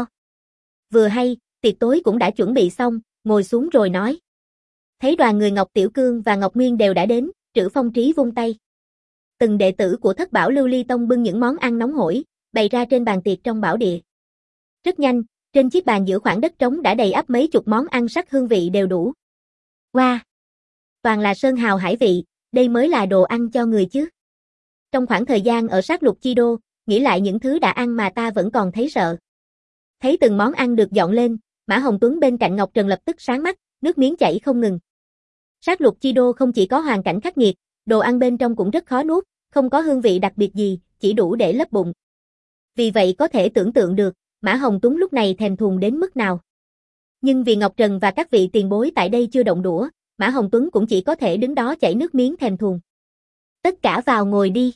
Vừa hay, tiệc tối cũng đã chuẩn bị xong, ngồi xuống rồi nói. Thấy đoàn người Ngọc Tiểu Cương và Ngọc Nguyên đều đã đến, Trữ Phong Trí vung tay. Từng đệ tử của Thất Bảo Lưu Ly Tông bưng những món ăn nóng hổi, bày ra trên bàn tiệc trong bảo địa. Rất nhanh, trên chiếc bàn giữa khoảng đất trống đã đầy ắp mấy chục món ăn sắc hương vị đều đủ. Wow! Toàn là sơn hào hải vị, đây mới là đồ ăn cho người chứ. Trong khoảng thời gian ở Sát Lục Chi Đô, nghĩ lại những thứ đã ăn mà ta vẫn còn thấy sợ. Thấy từng món ăn được dọn lên, Mã Hồng Tuấn bên cạnh Ngọc Trần lập tức sáng mắt, nước miếng chảy không ngừng. Sát Lục Chi Đô không chỉ có hoàn cảnh khắc nghiệt, đồ ăn bên trong cũng rất khó nuốt, không có hương vị đặc biệt gì, chỉ đủ để lấp bụng. Vì vậy có thể tưởng tượng được, Mã Hồng Tuấn lúc này thèm thuồng đến mức nào. Nhưng vì Ngọc Trần và các vị tiền bối tại đây chưa động đũa, Mã Hồng Tuấn cũng chỉ có thể đứng đó chảy nước miếng thèm thuồng. Tất cả vào ngồi đi.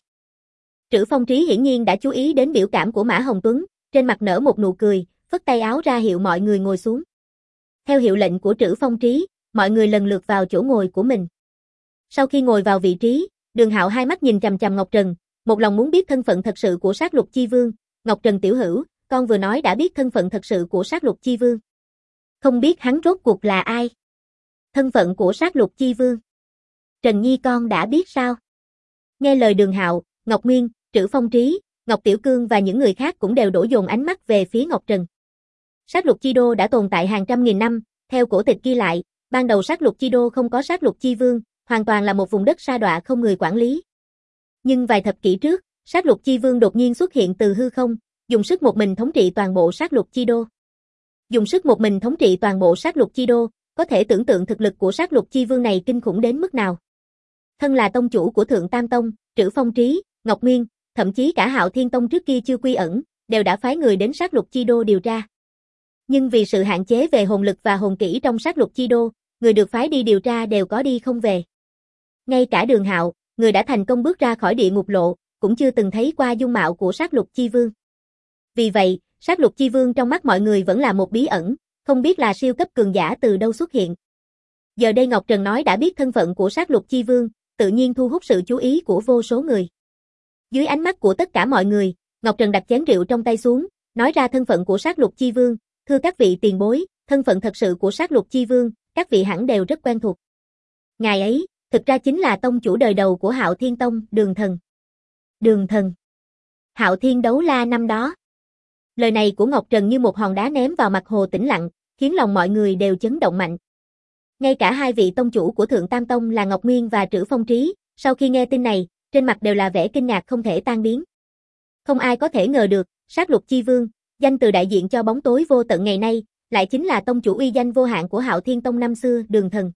Trữ Phong Trí hiển nhiên đã chú ý đến biểu cảm của Mã Hồng Tuấn, trên mặt nở một nụ cười, phất tay áo ra hiệu mọi người ngồi xuống. Theo hiệu lệnh của Trữ Phong Trí, mọi người lần lượt vào chỗ ngồi của mình. Sau khi ngồi vào vị trí, Đường Hạo hai mắt nhìn chằm chằm Ngọc Trần, một lòng muốn biết thân phận thật sự của Sát Lục Chi Vương. Ngọc Trần tiểu hữu, con vừa nói đã biết thân phận thật sự của Sát Lục Chi Vương. Không biết hắn rốt cuộc là ai? Thân phận của Sát Lục Chi Vương. Trần Nhi con đã biết sao? Nghe lời Đường Hạo, Ngọc Nguyên, Trữ Phong Trí, Ngọc Tiểu Cương và những người khác cũng đều đổ dồn ánh mắt về phía Ngọc Trần. Sát Lục Chi Đô đã tồn tại hàng trăm nghìn năm, theo cổ tịch ghi lại, ban đầu Sát Lục Chi Đô không có Sát Lục Chi Vương, hoàn toàn là một vùng đất sa đọa không người quản lý. Nhưng vài thập kỷ trước, Sát Lục Chi Vương đột nhiên xuất hiện từ hư không, dùng sức một mình thống trị toàn bộ Sát Lục Chi Đô. Dùng sức một mình thống trị toàn bộ Sát Lục Chi Đô, có thể tưởng tượng thực lực của Sát Lục Chi Vương này kinh khủng đến mức nào. Thân là tông chủ của Thượng Tam Tông, Trữ Phong Trí, Ngọc Nguyên, thậm chí cả Hạo Thiên Tông trước kia chưa quy ẩn, đều đã phái người đến Sát Lục Chi Đô điều tra. Nhưng vì sự hạn chế về hồn lực và hồn kỹ trong Sát Lục Chi Đô, người được phái đi điều tra đều có đi không về. Ngay cả Đường Hạo, người đã thành công bước ra khỏi địa ngục lộ, cũng chưa từng thấy qua dung mạo của Sát Lục Chi Vương. Vì vậy, Sát Lục Chi Vương trong mắt mọi người vẫn là một bí ẩn, không biết là siêu cấp cường giả từ đâu xuất hiện. Giờ đây Ngọc Trần nói đã biết thân phận của Sát Lục Chi Vương, tự nhiên thu hút sự chú ý của vô số người. Dưới ánh mắt của tất cả mọi người, Ngọc Trần đặt chén rượu trong tay xuống, nói ra thân phận của Sát Lục Chi Vương. Thưa các vị tiền bối, thân phận thật sự của Sát Lục Chi Vương, các vị hẳn đều rất quen thuộc. Ngài ấy, thực ra chính là tông chủ đời đầu của Hạo Thiên Tông, Đường Thần. Đường Thần. Hạo Thiên đấu la năm đó. Lời này của Ngọc Trần như một hòn đá ném vào mặt hồ tĩnh lặng, khiến lòng mọi người đều chấn động mạnh. Ngay cả hai vị tông chủ của Thượng Tam Tông là Ngọc Nguyên và Trữ Phong Trí, sau khi nghe tin này, trên mặt đều là vẻ kinh ngạc không thể tan biến. Không ai có thể ngờ được, Sát Lục Chi Vương, danh từ đại diện cho bóng tối vô tận ngày nay, lại chính là tông chủ uy danh vô hạn của Hạo Thiên Tông năm xưa, Đường Thần.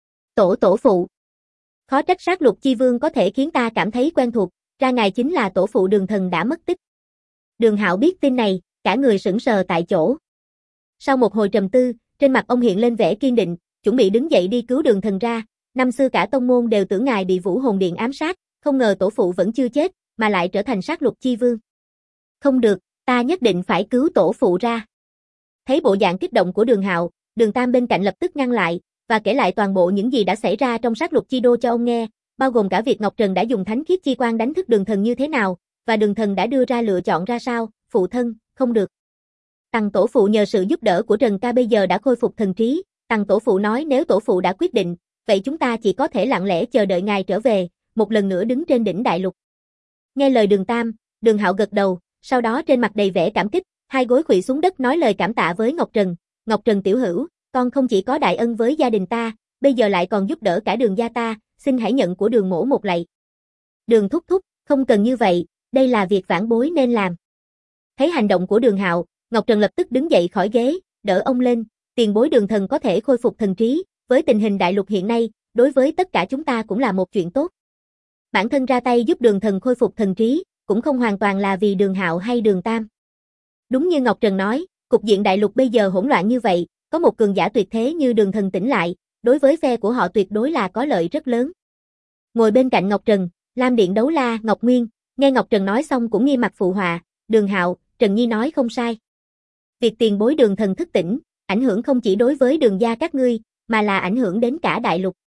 Tổ phụ. Khó trách Sát Lục Chi Vương có thể khiến ta cảm thấy quen thuộc, ra ngài chính là tổ phụ Đường Thần đã mất tích. Đường Hạo biết tin này, cả người sững sờ tại chỗ. Sau một hồi trầm tư, trên mặt ông hiện lên vẻ kiên định, chuẩn bị đứng dậy đi cứu Đường Thần ra. Năm xưa cả tông môn đều tưởng ngài bị Vũ Hồn Điện ám sát, không ngờ tổ phụ vẫn chưa chết, mà lại trở thành Sát Lục Chi Vương. Không được, ta nhất định phải cứu tổ phụ ra. Thấy bộ dạng kích động của Đường Hạo, Đường Tam bên cạnh lập tức ngăn lại, và kể lại toàn bộ những gì đã xảy ra trong Sát Lục Chi Đô cho ông nghe, bao gồm cả việc Ngọc Trần đã dùng thánh khiết chi quang đánh thức Đường Thần như thế nào, và Đường Thần đã đưa ra lựa chọn ra sao. Phụ thân, không được. Tằng tổ phụ nhờ sự giúp đỡ của Trần Ca bây giờ đã khôi phục thần trí, Tằng tổ phụ nói nếu tổ phụ đã quyết định, vậy chúng ta chỉ có thể lặng lẽ chờ đợi ngài trở về, một lần nữa đứng trên đỉnh đại lục. Nghe lời Đường Tam, Đường Hạo gật đầu, sau đó trên mặt đầy vẻ cảm kích, hai gối khuỵu xuống đất nói lời cảm tạ với Ngọc Trần. Ngọc Trần tiểu hữu, con không chỉ có đại ân với gia đình ta, bây giờ lại còn giúp đỡ cả Đường gia ta, xin hãy nhận của Đường mỗ một lạy. Đường thúc thúc, không cần như vậy, đây là việc vãn bối nên làm. Thấy hành động của Đường Hạo, Ngọc Trần lập tức đứng dậy khỏi ghế, đỡ ông lên, tiền bối Đường Thần có thể khôi phục thần trí, với tình hình đại lục hiện nay, đối với tất cả chúng ta cũng là một chuyện tốt. Bản thân ra tay giúp Đường Thần khôi phục thần trí, cũng không hoàn toàn là vì Đường Hạo hay Đường Tam. Đúng như Ngọc Trần nói, cục diện đại lục bây giờ hỗn loạn như vậy, có một cường giả tuyệt thế như Đường Thần tỉnh lại, đối với phe của họ tuyệt đối là có lợi rất lớn. Ngồi bên cạnh Ngọc Trần, Lam Điện Đấu La Ngọc Nguyên, nghe Ngọc Trần nói xong cũng nghiêm mặt phụ họa, Đường Hạo, Trần Nhi nói không sai. Việc tiền bối Đường Thần thức tỉnh, ảnh hưởng không chỉ đối với Đường gia các ngươi, mà là ảnh hưởng đến cả đại lục.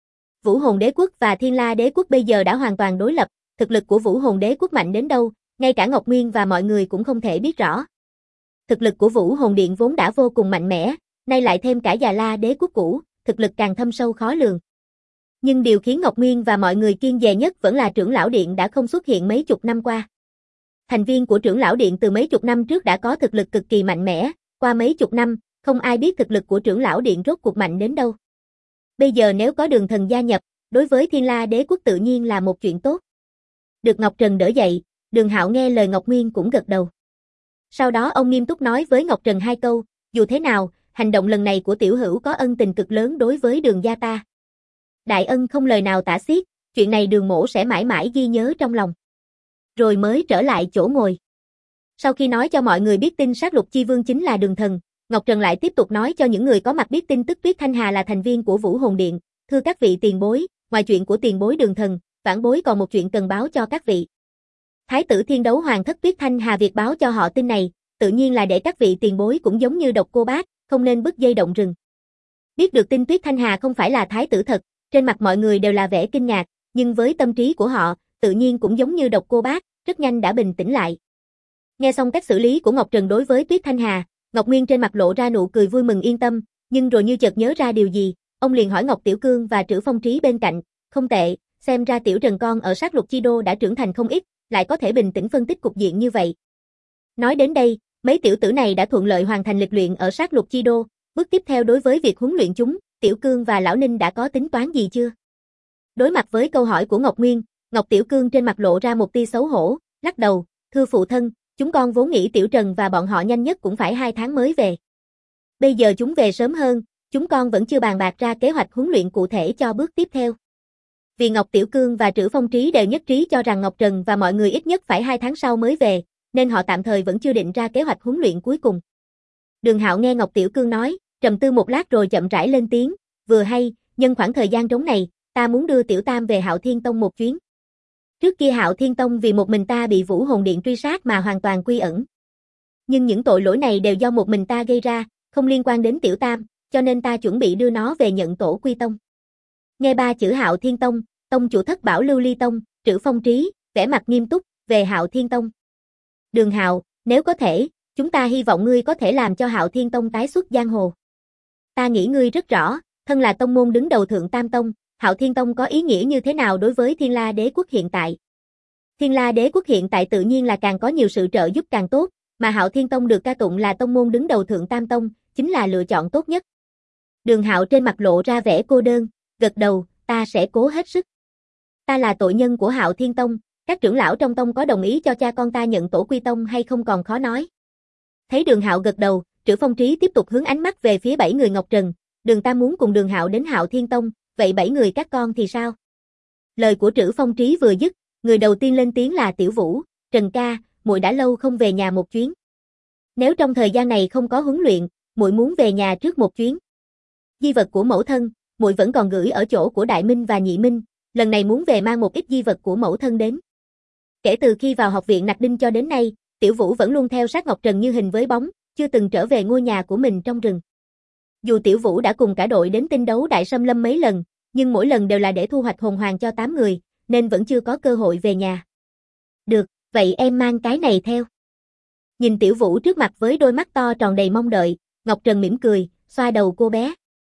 Vũ Hồn Đế Quốc và Thiên La Đế Quốc bây giờ đã hoàn toàn đối lập, thực lực của Vũ Hồn Đế Quốc mạnh đến đâu, ngay cả Ngọc Nguyên và mọi người cũng không thể biết rõ. Thực lực của Vũ Hồn Điện vốn đã vô cùng mạnh mẽ, nay lại thêm cả Già La Đế Quốc cũ, thực lực càng thâm sâu khó lường. Nhưng điều khiến Ngọc Nguyên và mọi người kiêng dè nhất vẫn là trưởng lão điện đã không xuất hiện mấy chục năm qua. Thành viên của trưởng lão điện từ mấy chục năm trước đã có thực lực cực kỳ mạnh mẽ, qua mấy chục năm, không ai biết thực lực của trưởng lão điện rốt cuộc mạnh đến đâu. Bây giờ nếu có Đường Thần gia nhập, đối với Thiên La Đế Quốc tự nhiên là một chuyện tốt. Được Ngọc Trần đỡ dậy, Đường Hạo nghe lời Ngọc Nguyên cũng gật đầu. Sau đó ông nghiêm túc nói với Ngọc Trần hai câu, dù thế nào, hành động lần này của tiểu hữu có ân tình cực lớn đối với Đường gia ta. Đại ân không lời nào tả xiết, chuyện này Đường mỗ sẽ mãi mãi ghi nhớ trong lòng. Rồi mới trở lại chỗ ngồi. Sau khi nói cho mọi người biết tin Sát Lục Chi Vương chính là Đường Thần, Ngọc Trần lại tiếp tục nói cho những người có mặt biết tin tức Tuyết Thanh Hà là thành viên của Vũ Hồn Điện, thưa các vị tiền bối, ngoài chuyện của tiền bối Đường Thần, vãn bối còn một chuyện cần báo cho các vị. Thái tử Thiên Đấu Hoàng thất Tuyết Thanh Hà việc báo cho họ tin này, tự nhiên là để các vị tiền bối cũng giống như Độc Cô Bác, không nên bứt dây động rừng. Biết được tin Tuyết Thanh Hà không phải là thái tử thật, trên mặt mọi người đều là vẻ kinh ngạc, nhưng với tâm trí của họ, tự nhiên cũng giống như Độc Cô Bác, rất nhanh đã bình tĩnh lại. Nghe xong cách xử lý của Ngọc Trần đối với Tuyết Thanh Hà, Ngọc Nguyên trên mặt lộ ra nụ cười vui mừng yên tâm, nhưng rồi như chợt nhớ ra điều gì, ông liền hỏi Ngọc Tiểu Cương và Trữ Phong Trí bên cạnh, không tệ, xem ra Tiểu Trần con ở Sát Lục Chi Đô đã trưởng thành không ít, lại có thể bình tĩnh phân tích cục diện như vậy. Nói đến đây, mấy tiểu tử này đã thuận lợi hoàn thành lịch luyện ở Sát Lục Chi Đô, bước tiếp theo đối với việc huấn luyện chúng, Tiểu Cương và Lão Ninh đã có tính toán gì chưa? Đối mặt với câu hỏi của Ngọc Nguyên, Ngọc Tiểu Cương trên mặt lộ ra một tia xấu hổ, lắc đầu, thưa phụ thân, chúng con vốn nghĩ Tiểu Trần và bọn họ nhanh nhất cũng phải 2 tháng mới về. Bây giờ chúng về sớm hơn, chúng con vẫn chưa bàn bạc ra kế hoạch huấn luyện cụ thể cho bước tiếp theo. Vì Ngọc Tiểu Cương và Trữ Phong Trí đều nhất trí cho rằng Ngọc Trần và mọi người ít nhất phải 2 tháng sau mới về, nên họ tạm thời vẫn chưa định ra kế hoạch huấn luyện cuối cùng. Đường Hạo nghe Ngọc Tiểu Cương nói, trầm tư một lát rồi chậm rãi lên tiếng, vừa hay, nhân khoảng thời gian trống này, ta muốn đưa Tiểu Tam về Hạo Thiên Tông một chuyến. Trước kia Hạo Thiên Tông vì một mình ta bị Vũ Hồn Điện truy sát mà hoàn toàn quy ẩn. Nhưng những tội lỗi này đều do một mình ta gây ra, không liên quan đến Tiểu Tam, cho nên ta chuẩn bị đưa nó về nhận tổ quy tông. Nghe 3 chữ Hạo Thiên Tông, tông chủ thất bảo Lưu Ly Tông, Trữ Phong Trí, vẻ mặt nghiêm túc, về Hạo Thiên Tông. Đường Hạo, nếu có thể, chúng ta hy vọng ngươi có thể làm cho Hạo Thiên Tông tái xuất giang hồ. Ta nghĩ ngươi rất rõ, thân là tông môn đứng đầu Thượng Tam Tông, Hạo Thiên Tông có ý nghĩa như thế nào đối với Thiên La Đế Quốc hiện tại. Thiên La Đế Quốc hiện tại tự nhiên là càng có nhiều sự trợ giúp càng tốt, mà Hạo Thiên Tông được ca tụng là tông môn đứng đầu Thượng Tam Tông, chính là lựa chọn tốt nhất. Đường Hạo trên mặt lộ ra vẻ cô đơn, gật đầu, ta sẽ cố hết sức. Ta là tội nhân của Hạo Thiên Tông, các trưởng lão trong tông có đồng ý cho cha con ta nhận tổ quy tông hay không còn khó nói. Thấy Đường Hạo gật đầu, Trữ Phong Trí tiếp tục hướng ánh mắt về phía 7 người Ngọc Trần, Đường ta muốn cùng Đường Hạo đến Hạo Thiên Tông, vậy 7 người các con thì sao? Lời của Trữ Phong Trí vừa dứt, người đầu tiên lên tiếng là Tiểu Vũ, Trần ca, muội đã lâu không về nhà một chuyến. Nếu trong thời gian này không có huấn luyện, muội muốn về nhà trước một chuyến. Di vật của mẫu thân, muội vẫn còn gửi ở chỗ của Đại Minh và Nhị Minh, lần này muốn về mang một ít di vật của mẫu thân đến. Kể từ khi vào học viện Nặc Đinh cho đến nay, Tiểu Vũ vẫn luôn theo sát Ngọc Trần như hình với bóng, chưa từng trở về ngôi nhà của mình trong rừng. Dù Tiểu Vũ đã cùng cả đội đến tinh đấu Đại Sâm Lâm mấy lần, nhưng mỗi lần đều là để thu hoạch hồn hoàng cho 8 người, nên vẫn chưa có cơ hội về nhà. Được, vậy em mang cái này theo. Nhìn Tiểu Vũ trước mặt với đôi mắt to tròn đầy mong đợi, Ngọc Trần mỉm cười, xoa đầu cô bé.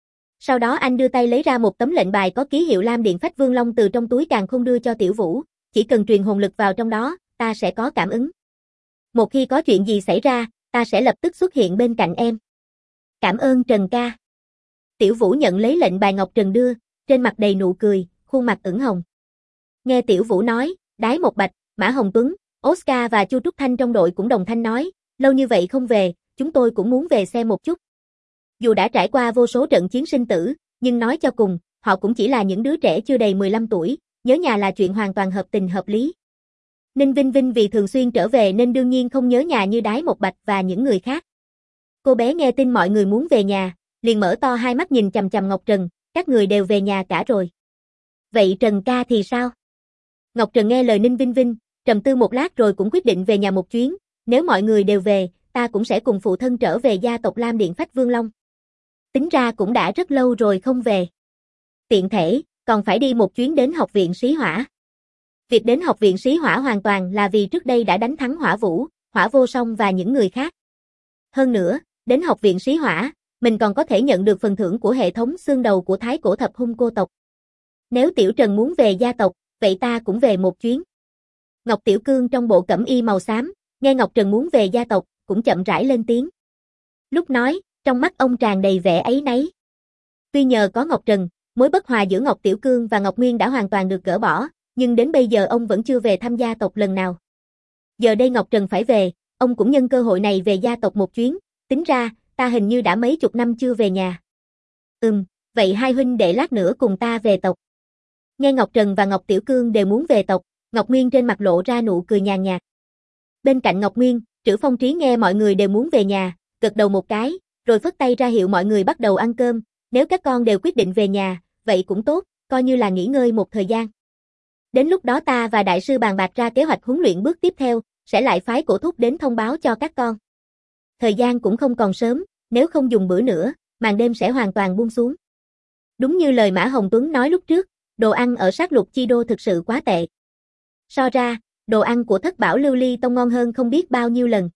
Sau đó anh đưa tay lấy ra một tấm lệnh bài có ký hiệu Lam Điện Phách Vương Long từ trong túi càn khôn đưa cho Tiểu Vũ, chỉ cần truyền hồn lực vào trong đó, ta sẽ có cảm ứng. Một khi có chuyện gì xảy ra, ta sẽ lập tức xuất hiện bên cạnh em. Cảm ơn Trần ca. Tiểu Vũ nhận lấy lệnh bài Ngọc Trần đưa, trên mặt đầy nụ cười, khuôn mặt ửng hồng. Nghe Tiểu Vũ nói, Đái Một Bạch, Mã Hồng Tuấn, Oscar và Chu Trúc Thanh trong đội cũng đồng thanh nói, lâu như vậy không về, chúng tôi cũng muốn về xem một chút. Dù đã trải qua vô số trận chiến sinh tử, nhưng nói cho cùng, họ cũng chỉ là những đứa trẻ chưa đầy 15 tuổi, nhớ nhà là chuyện hoàn toàn hợp tình hợp lý. Ninh Vinh Vinh vì thường xuyên trở về nên đương nhiên không nhớ nhà như Đái Một Bạch và những người khác. Cô bé nghe tin mọi người muốn về nhà, liền mở to hai mắt nhìn chằm chằm Ngọc Trần, các người đều về nhà cả rồi. Vậy Trần ca thì sao? Ngọc Trần nghe lời Ninh Vinh Vinh, trầm tư một lát rồi cũng quyết định về nhà một chuyến, nếu mọi người đều về, ta cũng sẽ cùng phụ thân trở về gia tộc Lam Điện Phách Vương Long. Tính ra cũng đã rất lâu rồi không về. Tiện thể, còn phải đi một chuyến đến học viện Sĩ Hỏa. Việc đến học viện Sĩ Hỏa hoàn toàn là vì trước đây đã đánh thắng Hỏa Vũ, Hỏa Vô Song và những người khác. Hơn nữa, đến học viện Sĩ Hỏa, mình còn có thể nhận được phần thưởng của hệ thống xương đầu của Thái Cổ Thập Hung Cô tộc. Nếu Tiểu Trần muốn về gia tộc, vậy ta cũng về một chuyến. Ngọc Tiểu Cương trong bộ cẩm y màu xám, nghe Ngọc Trần muốn về gia tộc, cũng chậm rãi lên tiếng. Lúc nói, trong mắt ông tràn đầy vẻ áy náy. Tuy nhờ có Ngọc Trần, mối bất hòa giữa Ngọc Tiểu Cương và Ngọc Nguyên đã hoàn toàn được gỡ bỏ, nhưng đến bây giờ ông vẫn chưa về thăm gia tộc lần nào. Giờ đây Ngọc Trần phải về, ông cũng nhân cơ hội này về gia tộc một chuyến, tính ra, ta hình như đã mấy chục năm chưa về nhà. Vậy hai huynh đệ lát nữa cùng ta về tộc. Nghe Ngọc Trần và Ngọc Tiểu Cương đều muốn về tộc, Ngọc Nguyên trên mặt lộ ra nụ cười nhàn nhạt. Bên cạnh Ngọc Nguyên, Trữ Phong Trí nghe mọi người đều muốn về nhà, gật đầu một cái, rồi phất tay ra hiệu mọi người bắt đầu ăn cơm, nếu các con đều quyết định về nhà, vậy cũng tốt, coi như là nghỉ ngơi một thời gian. Đến lúc đó ta và đại sư bàn bạc ra kế hoạch huấn luyện bước tiếp theo, sẽ lại phái Cổ Thúc đến thông báo cho các con. Thời gian cũng không còn sớm, nếu không dùng bữa nữa, màn đêm sẽ hoàn toàn buông xuống. Đúng như lời Mã Hồng Tuấn nói lúc trước, đồ ăn ở Sát Lục Chi Đô thực sự quá tệ. So ra, đồ ăn của Thất Bảo Lưu Ly Tông ngon hơn không biết bao nhiêu lần.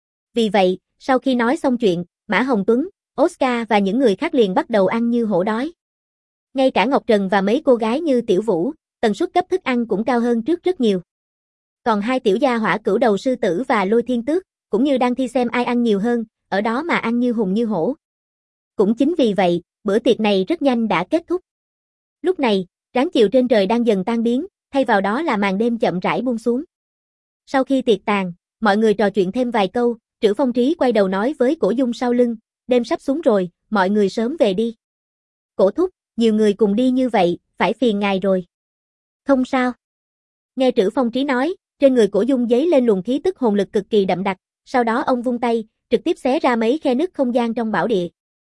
Vì vậy, sau khi nói xong chuyện, Mã Hồng Tuấn, Oscar và những người khác liền bắt đầu ăn như hổ đói. Ngay cả Ngọc Trần và mấy cô gái như Tiểu Vũ, tần suất cấp thức ăn cũng cao hơn trước rất nhiều. Còn hai tiểu gia hỏa Cửu Đầu Sư Tử và Lôi Thiên Tước, cũng như đang thi xem ai ăn nhiều hơn, ở đó mà ăn như hùng như hổ. Cũng chính vì vậy, bữa tiệc này rất nhanh đã kết thúc. Lúc này, ráng chiều trên trời đang dần tan biến, thay vào đó là màn đêm chậm rãi buông xuống. Sau khi tiệc tàn, mọi người trò chuyện thêm vài câu, Trữ Phong Trí quay đầu nói với Cổ Dung sau lưng, đêm sắp xuống rồi, mọi người sớm về đi. Cổ thúc, nhiều người cùng đi như vậy, phải phiền ngài rồi. Không sao. Nghe Trữ Phong Trí nói, trên người Cổ Dung dấy lên luồng khí tức hồn lực cực kỳ đậm đặc, sau đó ông vung tay, trực tiếp xé ra mấy khe nứt không gian trong bảo địa.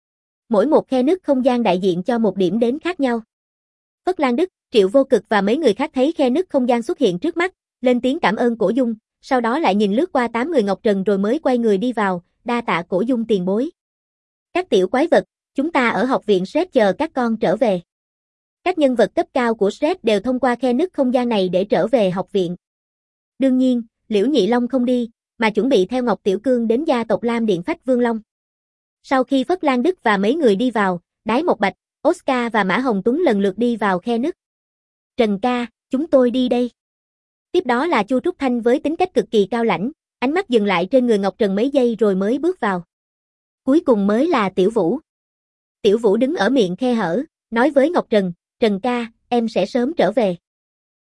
Mỗi một khe nứt không gian đại diện cho một điểm đến khác nhau. Phất Lan Đức, Triệu Vô Cực và mấy người khác thấy khe nứt không gian xuất hiện trước mắt, lên tiếng cảm ơn Cổ Dung, sau đó lại nhìn lướt qua 8 người Ngọc Trần rồi mới quay người đi vào, đa tạ Cổ Dung tiền bối. Các tiểu quái vật, chúng ta ở học viện Shred chờ các con trở về. Các nhân vật cấp cao của Shred đều thông qua khe nứt không gian này để trở về học viện. Đương nhiên, Liễu Nhị Long không đi, mà chuẩn bị theo Ngọc Tiểu Cương đến gia tộc Lam Điện Phách Vương Long. Sau khi Phất Lan Đức và mấy người đi vào, Đái Một Bạch, Oscar và Mã Hồng Tuấn lần lượt đi vào khe nứt. Trần ca, chúng tôi đi đây. Tiếp đó là Chu Trúc Thanh với tính cách cực kỳ cao lãnh, ánh mắt dừng lại trên người Ngọc Trần mấy giây rồi mới bước vào. Cuối cùng mới là Tiểu Vũ. Tiểu Vũ đứng ở miệng khe hở, nói với Ngọc Trần, Trần ca, em sẽ sớm trở về.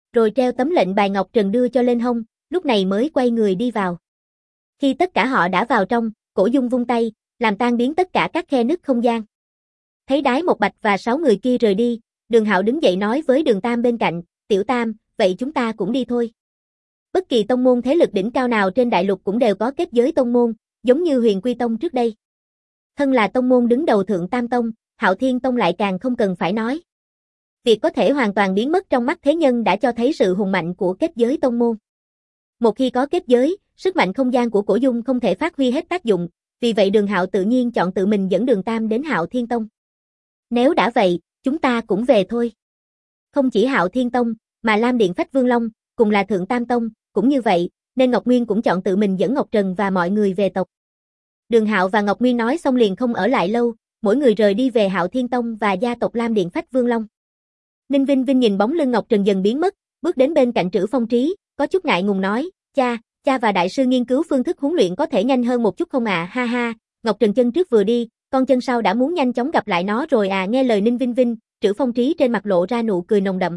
rồi treo tấm lệnh bài Ngọc Trần đưa cho lên hông, lúc này mới quay người đi vào. Khi tất cả họ đã vào trong, Cổ Dung vung tay, làm tan biến tất cả các khe nứt không gian. Thấy Đái Một Bạch và 6 người kia rời đi, Đường Hạo đứng dậy nói với Đường Tam bên cạnh, Tiểu Tam, vậy chúng ta cũng đi thôi. Bất kỳ tông môn thế lực đỉnh cao nào trên đại lục cũng đều có kết giới tông môn, giống như Huyền Quy Tông trước đây. Thân là tông môn đứng đầu Thượng Tam Tông, Hạo Thiên Tông lại càng không cần phải nói. Việc có thể hoàn toàn biến mất trong mắt thế nhân đã cho thấy sự hùng mạnh của kết giới tông môn. Một khi có kết giới, sức mạnh không gian của Cổ Dung không thể phát huy hết tác dụng, vì vậy Đường Hạo tự nhiên chọn tự mình dẫn Đường Tam đến Hạo Thiên Tông. Nếu đã vậy, chúng ta cũng về thôi. Không chỉ Hạo Thiên Tông, mà Lam Điện Phách Vương Long, cùng là Thượng Tam Tông, cũng như vậy, nên Ngọc Nguyên cũng chọn tự mình dẫn Ngọc Trần và mọi người về tộc. Đường Hạo và Ngọc Nguyên nói xong liền không ở lại lâu, mỗi người rời đi về Hạo Thiên Tông và gia tộc Lam Điện Phách Vương Long. Ninh Vinh Vinh nhìn bóng lưng Ngọc Trần dần biến mất, bước đến bên cạnh Trữ Phong Trí, có chút ngại ngùng nói, cha và đại sư nghiên cứu phương thức huấn luyện có thể nhanh hơn một chút không ạ? Ha ha, Ngọc Trần chân trước vừa đi, con chân sau đã muốn nhanh chóng gặp lại nó rồi à. Nghe lời Ninh Vinh Vinh, Trữ Phong Trí trên mặt lộ ra nụ cười nồng đậm.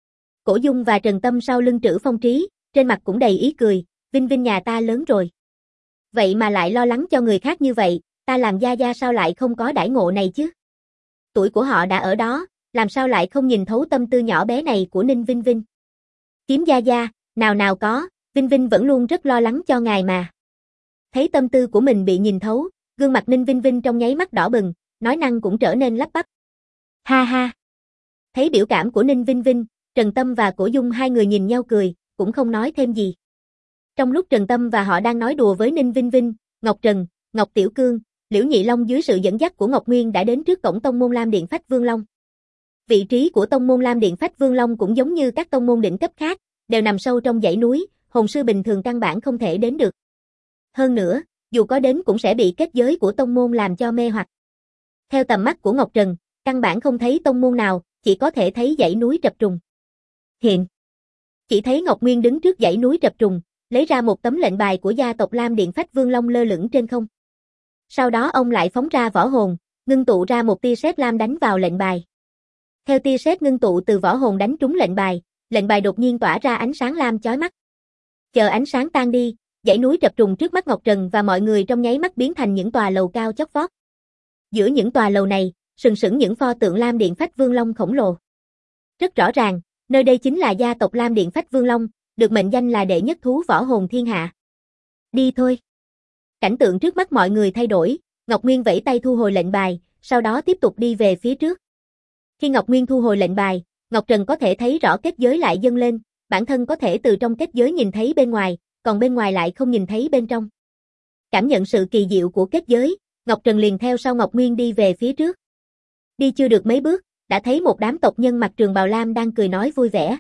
Cổ Dung và Trần Tâm sau lưng Trữ Phong Trí, trên mặt cũng đầy ý cười, Vinh Vinh nhà ta lớn rồi. Vậy mà lại lo lắng cho người khác như vậy, ta làm gia sao lại không có đãi ngộ này chứ? Tuổi của họ đã ở đó, làm sao lại không nhìn thấu tâm tư nhỏ bé này của Ninh Vinh Vinh? Kiếm gia, nào có, Vinh Vinh vẫn luôn rất lo lắng cho ngài mà. Thấy tâm tư của mình bị nhìn thấu, gương mặt Ninh Vinh Vinh trong nháy mắt đỏ bừng, nói năng cũng trở nên lắp bắp. Ha ha. Thấy biểu cảm của Ninh Vinh Vinh, Trần Tâm và Cổ Dung hai người nhìn nhau cười, cũng không nói thêm gì. Trong lúc Trần Tâm và họ đang nói đùa với Ninh Vinh Vinh, Ngọc Trần, Ngọc Tiểu Cương, Liễu Nhị Long dưới sự dẫn dắt của Ngọc Nguyên đã đến trước cổng tông môn Lam Điện Phách Vương Long. Vị trí của tông môn Lam Điện Phách Vương Long cũng giống như các tông môn đỉnh cấp khác, đều nằm sâu trong dãy núi, hồn sư bình thường căn bản không thể đến được. Hơn nữa, dù có đến cũng sẽ bị kết giới của tông môn làm cho mê hoặc. Theo tầm mắt của Ngọc Trần, căn bản không thấy tông môn nào, chỉ có thể thấy dãy núi trập trùng. Hiện, chỉ thấy Ngọc Nguyên đứng trước dãy núi trập trùng, lấy ra một tấm lệnh bài của gia tộc Lam Điện Phách Vương Long lơ lửng trên không. Sau đó ông lại phóng ra võ hồn, ngưng tụ ra một tia sét lam đánh vào lệnh bài. Theo tia sét ngưng tụ từ võ hồn đánh trúng lệnh bài đột nhiên tỏa ra ánh sáng lam chói mắt. Chờ ánh sáng tan đi, dãy núi trập trùng trước mắt Ngọc Trần và mọi người trong nháy mắt biến thành những tòa lầu cao chót vót. Giữa những tòa lầu này, sừng sững những pho tượng Lam Điện Phách Vương Long khổng lồ. Rất rõ ràng, nơi đây chính là gia tộc Lam Điện Phách Vương Long, được mệnh danh là đệ nhất thú võ hồn thiên hạ. Đi thôi. Cảnh tượng trước mắt mọi người thay đổi, Ngọc Nguyên vẫy tay thu hồi lệnh bài, sau đó tiếp tục đi về phía trước. Khi Ngọc Nguyên thu hồi lệnh bài, Ngọc Trần có thể thấy rõ kết giới lại dâng lên, bản thân có thể từ trong kết giới nhìn thấy bên ngoài, còn bên ngoài lại không nhìn thấy bên trong. Cảm nhận sự kỳ diệu của kết giới, Ngọc Trần liền theo sau Ngọc Nguyên đi về phía trước. Đi chưa được mấy bước, đã thấy một đám tộc nhân mặc trường bào lam đang cười nói vui vẻ.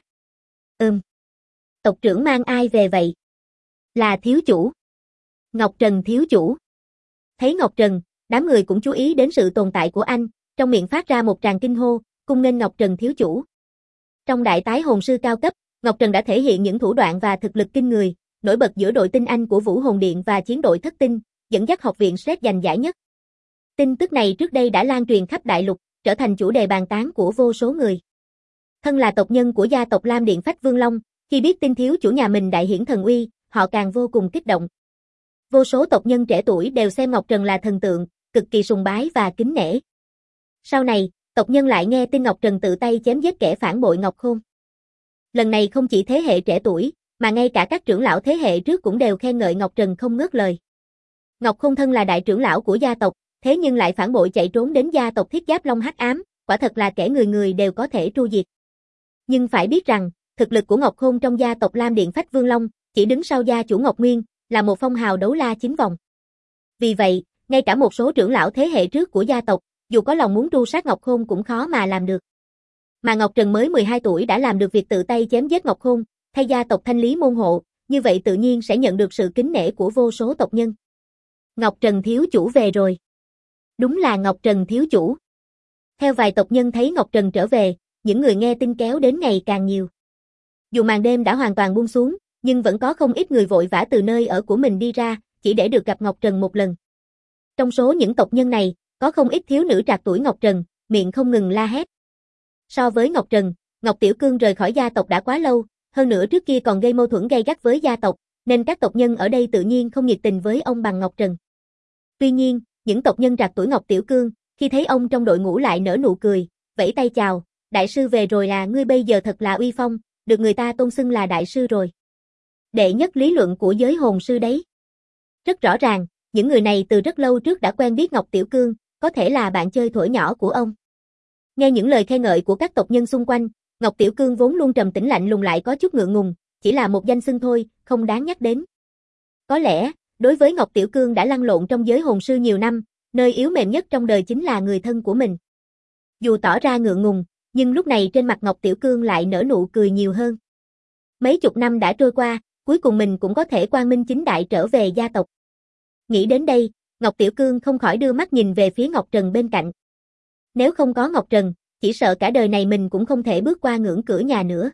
Tộc trưởng mang ai về vậy? Là thiếu chủ. Ngọc Trần thiếu chủ. Thấy Ngọc Trần, đám người cũng chú ý đến sự tồn tại của anh, trong miệng phát ra một tràng kinh hô, cung nghênh Ngọc Trần thiếu chủ. Trong đại tái hồn sư cao cấp, Ngọc Trần đã thể hiện những thủ đoạn và thực lực kinh người, nổi bật giữa đội tinh anh của Vũ Hồn Điện và chiến đội thất tinh, dẫn dắt học viện SET giành giải nhất. Tin tức này trước đây đã lan truyền khắp đại lục, trở thành chủ đề bàn tán của vô số người. Thân là tộc nhân của gia tộc Lam Điện Phách Vương Long, khi biết tin thiếu chủ nhà mình đại hiển thần uy, họ càng vô cùng kích động. Vô số tộc nhân trẻ tuổi đều xem Ngọc Trần là thần tượng, cực kỳ sùng bái và kính nể. Sau này, tộc nhân lại nghe tin Ngọc Trần tự tay chém giết kẻ phản bội Ngọc Khôn. Lần này không chỉ thế hệ trẻ tuổi, mà ngay cả các trưởng lão thế hệ trước cũng đều khen ngợi Ngọc Trần không ngớt lời. Ngọc Khôn thân là đại trưởng lão của gia tộc, thế nhưng lại phản bội chạy trốn đến gia tộc Thiết Giáp Long Hắc Ám, quả thật là kẻ người người đều có thể tru diệt. Nhưng phải biết rằng, thực lực của Ngọc Khôn trong gia tộc Lam Điện Phách Vương Long, chỉ đứng sau gia chủ Ngọc Nguyên, là một phong hào đấu la chính vòng. Vì vậy, ngay cả một số trưởng lão thế hệ trước của gia tộc, dù có lòng muốn tru sát Ngọc Khôn cũng khó mà làm được. Mà Ngọc Trần mới 12 tuổi đã làm được việc tự tay chém giết Ngọc Khôn, thay gia tộc thanh lý môn hộ, như vậy tự nhiên sẽ nhận được sự kính nể của vô số tộc nhân. Ngọc Trần thiếu chủ về rồi. Đúng là Ngọc Trần thiếu chủ. Theo vài tộc nhân thấy Ngọc Trần trở về, những người nghe tin kéo đến ngày càng nhiều. Dù màn đêm đã hoàn toàn buông xuống, nhưng vẫn có không ít người vội vã từ nơi ở của mình đi ra, chỉ để được gặp Ngọc Trần một lần. Trong số những tộc nhân này, có không ít thiếu nữ trạc tuổi Ngọc Trần, miệng không ngừng la hét. So với Ngọc Trần, Ngọc Tiểu Cương rời khỏi gia tộc đã quá lâu, hơn nữa trước kia còn gây mâu thuẫn gay gắt với gia tộc, nên các tộc nhân ở đây tự nhiên không nhiệt tình với ông bằng Ngọc Trần. Tuy nhiên, những tộc nhân trạc tuổi Ngọc Tiểu Cương, khi thấy ông trong đội ngũ lại nở nụ cười, vẫy tay chào, đại sư về rồi à, ngươi bây giờ thật là uy phong, được người ta tôn xưng là đại sư rồi. Đệ nhất lý luận của giới hồn sư đấy. Rất rõ ràng, những người này từ rất lâu trước đã quen biết Ngọc Tiểu Cương, có thể là bạn chơi thuở nhỏ của ông. Nghe những lời khen ngợi của các tộc nhân xung quanh, Ngọc Tiểu Cương vốn luôn trầm tĩnh lạnh lùng lại có chút ngượng ngùng, chỉ là một danh xưng thôi, không đáng nhắc đến. Có lẽ, đối với Ngọc Tiểu Cương đã lăn lộn trong giới hồn sư nhiều năm, nơi yếu mềm nhất trong đời chính là người thân của mình. Dù tỏ ra ngượng ngùng, nhưng lúc này trên mặt Ngọc Tiểu Cương lại nở nụ cười nhiều hơn. Mấy chục năm đã trôi qua, cuối cùng mình cũng có thể quang minh chính đại trở về gia tộc. Nghĩ đến đây, Ngọc Tiểu Cương không khỏi đưa mắt nhìn về phía Ngọc Trần bên cạnh. Nếu không có Ngọc Trần, chỉ sợ cả đời này mình cũng không thể bước qua ngưỡng cửa nhà nữa.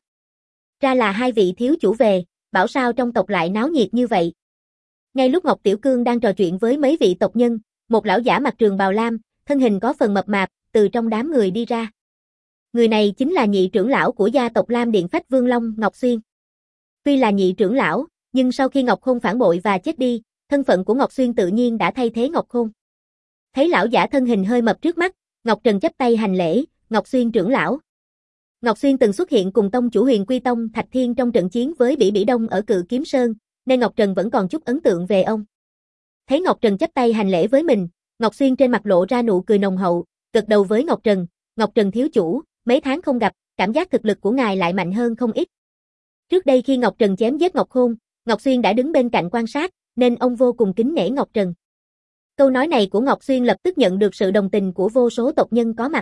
Ra là hai vị thiếu chủ về, bảo sao trong tộc lại náo nhiệt như vậy. Ngay lúc Ngọc Tiểu Cương đang trò chuyện với mấy vị tộc nhân, một lão giả mặc trường bào lam, thân hình có phần mập mạp, từ trong đám người đi ra. Người này chính là nhị trưởng lão của gia tộc Lam Điện Phách Vương Long, Ngọc Xuyên. Tuy là nhị trưởng lão, nhưng sau khi Ngọc Khôn phản bội và chết đi, thân phận của Ngọc Xuyên tự nhiên đã thay thế Ngọc Khôn. Thấy lão giả thân hình hơi mập trước mắt, Ngọc Trần chắp tay hành lễ, Ngọc Xuyên trưởng lão. Ngọc Xuyên từng xuất hiện cùng tông chủ Huyền Quy Tông Thạch Thiên trong trận chiến với Bỉ Bỉ Đông ở Cự Kiếm Sơn, nên Ngọc Trần vẫn còn chút ấn tượng về ông. Thấy Ngọc Trần chắp tay hành lễ với mình, Ngọc Xuyên trên mặt lộ ra nụ cười nồng hậu, gật đầu với Ngọc Trần thiếu chủ, mấy tháng không gặp, cảm giác thực lực của ngài lại mạnh hơn không ít. Trước đây khi Ngọc Trần chém giết Ngọc Khôn, Ngọc Xuyên đã đứng bên cạnh quan sát, nên ông vô cùng kính nể Ngọc Trần. Câu nói này của Ngọc Xuyên lập tức nhận được sự đồng tình của vô số tộc nhân có mặt.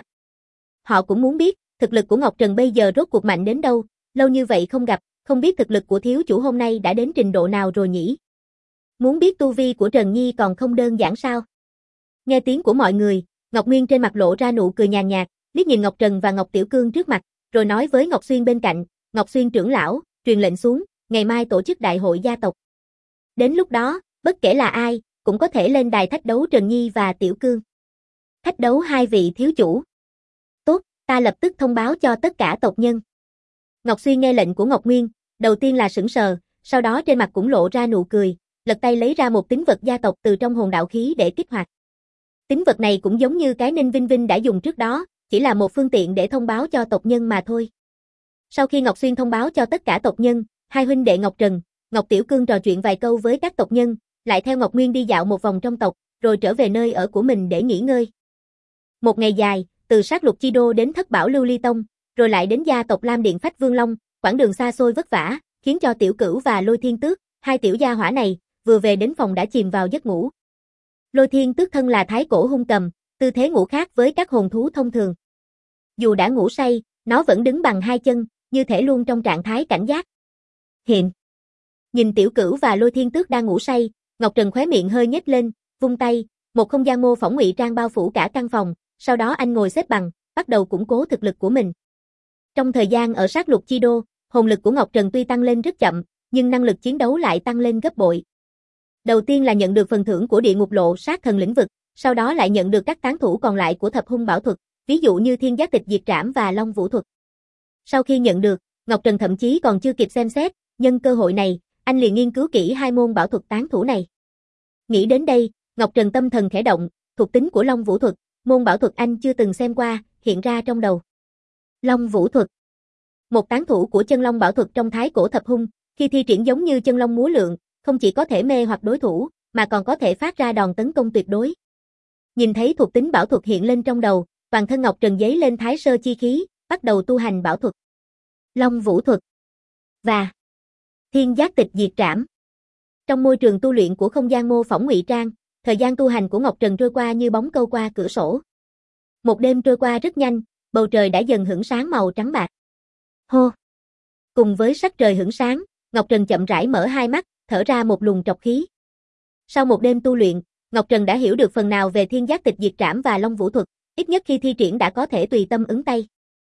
Họ cũng muốn biết, thực lực của Ngọc Trần bây giờ rốt cuộc mạnh đến đâu, lâu như vậy không gặp, không biết thực lực của thiếu chủ hôm nay đã đến trình độ nào rồi nhỉ? Muốn biết tu vi của Trần Nhi còn không đơn giản sao? Nghe tiếng của mọi người, Ngọc Nguyên trên mặt lộ ra nụ cười nhàn nhạt, liếc nhìn Ngọc Trần và Ngọc Tiểu Cương trước mặt, rồi nói với Ngọc Xuyên bên cạnh, Ngọc Xuyên trưởng lão, truyền lệnh xuống, ngày mai tổ chức đại hội gia tộc. Đến lúc đó, bất kể là ai, cũng có thể lên đài thách đấu Trần Nhi và Tiểu Cương. Thách đấu hai vị thiếu chủ. Tốt, ta lập tức thông báo cho tất cả tộc nhân. Ngọc Xuyên nghe lệnh của Ngọc Nguyên, đầu tiên là sững sờ, sau đó trên mặt cũng lộ ra nụ cười, lật tay lấy ra một tín vật gia tộc từ trong hồn đạo khí để kích hoạt. Tín vật này cũng giống như cái Ninh Vinh Vinh đã dùng trước đó, chỉ là một phương tiện để thông báo cho tộc nhân mà thôi. Sau khi Ngọc Xuyên thông báo cho tất cả tộc nhân, hai huynh đệ Ngọc Trần, Ngọc Tiểu Cương trò chuyện vài câu với các tộc nhân, lại theo Ngọc Nguyên đi dạo một vòng trong tộc, rồi trở về nơi ở của mình để nghỉ ngơi. Một ngày dài, từ sát lục chi đô đến Thất Bảo Lưu Ly Tông, rồi lại đến gia tộc Lam Điện Phách Vương Long, quãng đường xa xôi vất vả, khiến cho Tiểu Cửu và Lôi Thiên Tước, hai tiểu gia hỏa này, vừa về đến phòng đã chìm vào giấc ngủ. Lôi Thiên Tước thân là thái cổ hung cầm, tư thế ngủ khác với các hồn thú thông thường. Dù đã ngủ say, nó vẫn đứng bằng hai chân, như thể luôn trong trạng thái cảnh giác. Hiện. Nhìn Tiểu Cửu và Lôi Thiên Tước đang ngủ say, Ngọc Trần khóe miệng hơi nhếch lên, vung tay, một không gian mô phỏng ngụy trang bao phủ cả căn phòng, sau đó anh ngồi xếp bằng, bắt đầu củng cố thực lực của mình. Trong thời gian ở sát lục chi đô, hồn lực của Ngọc Trần tuy tăng lên rất chậm, nhưng năng lực chiến đấu lại tăng lên gấp bội. Đầu tiên là nhận được phần thưởng của Địa Ngục Lộ Sát Thần lĩnh vực, sau đó lại nhận được các tán thủ còn lại của Thập Hung Bảo thuật, ví dụ như Thiên Giác Tịch Diệt Trảm và Long Vũ thuật. Sau khi nhận được, Ngọc Trần thậm chí còn chưa kịp xem xét, nhân cơ hội này, anh liền nghiên cứu kỹ hai môn bảo thuật tán thủ này. Nghĩ đến đây, Ngọc Trần tâm thần khẽ động, thuộc tính của Long Vũ thuật, môn bảo thuật anh chưa từng xem qua, hiện ra trong đầu. Long Vũ thuật. Một tán thủ của chân long bảo thuật trong thái cổ thập hung, khi thi triển giống như chân long múa lượn, không chỉ có thể mê hoặc đối thủ, mà còn có thể phát ra đòn tấn công tuyệt đối. Nhìn thấy thuộc tính bảo thuật hiện lên trong đầu, toàn thân Ngọc Trần giấy lên thái sơ chi khí, bắt đầu tu hành bảo thuật. Long Vũ thuật và Thiên Giác Tịch Diệt Trảm. Trong môi trường tu luyện của không gian mô phỏng ngụy trang, thời gian tu hành của Ngọc Trần trôi qua như bóng câu qua cửa sổ. Một đêm trôi qua rất nhanh, bầu trời đã dần hửng sáng màu trắng bạc. Hô! Cùng với sắc trời hửng sáng, Ngọc Trần chậm rãi mở hai mắt, thở ra một luồng trọc khí. Sau một đêm tu luyện, Ngọc Trần đã hiểu được phần nào về Thiên Giác Tịch Diệt Trảm và Long Vũ thuật, ít nhất khi thi triển đã có thể tùy tâm ứng tay.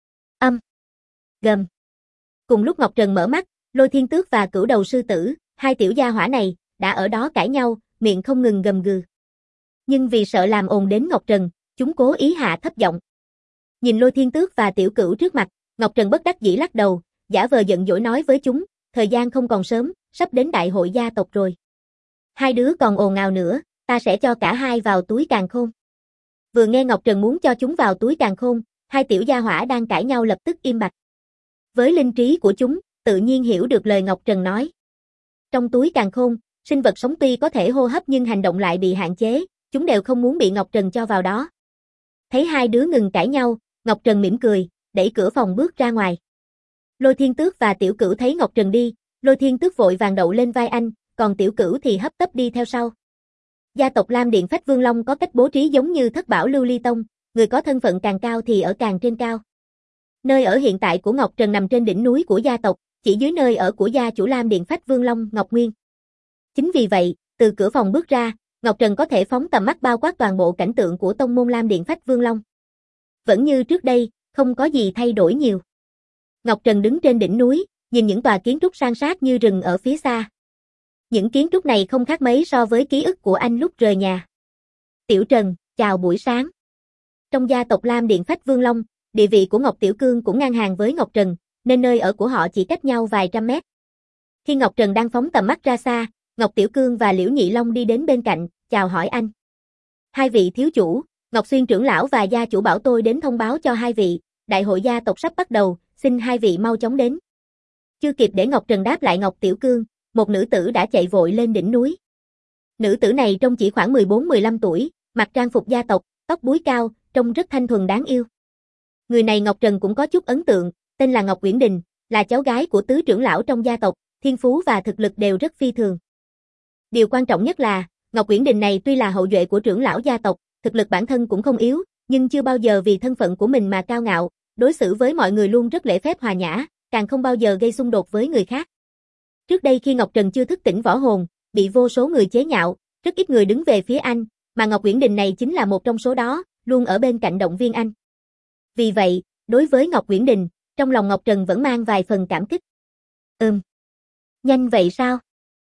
Gầm. Cùng lúc Ngọc Trần mở mắt, Lôi Thiên Tước và Cửu Đầu Sư Tử, hai tiểu gia hỏa này, đã ở đó cãi nhau, miệng không ngừng gầm gừ. Nhưng vì sợ làm ồn đến Ngọc Trần, chúng cố ý hạ thấp giọng. Nhìn Lôi Thiên Tước và Tiểu Cửu trước mặt, Ngọc Trần bất đắc dĩ lắc đầu, giả vờ giận dỗi nói với chúng, thời gian không còn sớm, sắp đến đại hội gia tộc rồi. Hai đứa còn ồn ào nữa, ta sẽ cho cả hai vào túi càn khôn. Vừa nghe Ngọc Trần muốn cho chúng vào túi càn khôn, hai tiểu gia hỏa đang cãi nhau lập tức im bặt. Với linh trí của chúng, tự nhiên hiểu được lời Ngọc Trần nói. Trong túi càn khôn, sinh vật sống tuy có thể hô hấp nhưng hành động lại bị hạn chế, chúng đều không muốn bị Ngọc Trần cho vào đó. Thấy hai đứa ngừng cãi nhau, Ngọc Trần mỉm cười, đẩy cửa phòng bước ra ngoài. Lôi Thiên Tước và Tiểu Cửu thấy Ngọc Trần đi, Lôi Thiên Tước vội vàng đậu lên vai anh, còn Tiểu Cửu thì hấp tấp đi theo sau. Gia tộc Lam Điện Phách Vương Long có cách bố trí giống như Thất Bảo Lưu Ly Tông, người có thân phận càng cao thì ở càng trên cao. Nơi ở hiện tại của Ngọc Trần nằm trên đỉnh núi của gia tộc, chỉ dưới nơi ở của gia chủ Lam Điện Phách Vương Long, Ngọc Nguyên. Chính vì vậy, từ cửa phòng bước ra, Ngọc Trần có thể phóng tầm mắt bao quát toàn bộ cảnh tượng của tông môn Lam Điện Phách Vương Long. Vẫn như trước đây, không có gì thay đổi nhiều. Ngọc Trần đứng trên đỉnh núi, nhìn những tòa kiến trúc san sát như rừng ở phía xa. Những kiến trúc này không khác mấy so với ký ức của anh lúc rời nhà. Tiểu Trần, chào buổi sáng. Trong gia tộc Lam Điện Phách Vương Long, địa vị của Ngọc Tiểu Cương cũng ngang hàng với Ngọc Trần, nên nơi ở của họ chỉ cách nhau vài trăm mét. Khi Ngọc Trần đang phóng tầm mắt ra xa, Ngọc Tiểu Cương và Liễu Nhị Long đi đến bên cạnh, chào hỏi anh. Hai vị thiếu chủ, Ngọc Xuyên trưởng lão và gia chủ bảo tôi đến thông báo cho hai vị, đại hội gia tộc sắp bắt đầu, xin hai vị mau chóng đến. Chưa kịp để Ngọc Trần đáp lại Ngọc Tiểu Cương, một nữ tử đã chạy vội lên đỉnh núi. Nữ tử này trông chỉ khoảng 14-15 tuổi, mặc trang phục gia tộc, tóc búi cao, trông rất thanh thuần đáng yêu. Người này Ngọc Trần cũng có chút ấn tượng, tên là Ngọc Uyển Đình, là cháu gái của tứ trưởng lão trong gia tộc, thiên phú và thực lực đều rất phi thường. Điều quan trọng nhất là, Ngọc Uyển Đình này tuy là hậu duệ của trưởng lão gia tộc, thực lực bản thân cũng không yếu, nhưng chưa bao giờ vì thân phận của mình mà cao ngạo, đối xử với mọi người luôn rất lễ phép hòa nhã, càng không bao giờ gây xung đột với người khác. Trước đây khi Ngọc Trần chưa thức tỉnh võ hồn, bị vô số người chế nhạo, rất ít người đứng về phía anh, mà Ngọc Uyển Đình này chính là một trong số đó, luôn ở bên cạnh động viên anh. Vì vậy, đối với Ngọc Uyển Đình, trong lòng Ngọc Trần vẫn mang vài phần cảm kích. Nhanh vậy sao?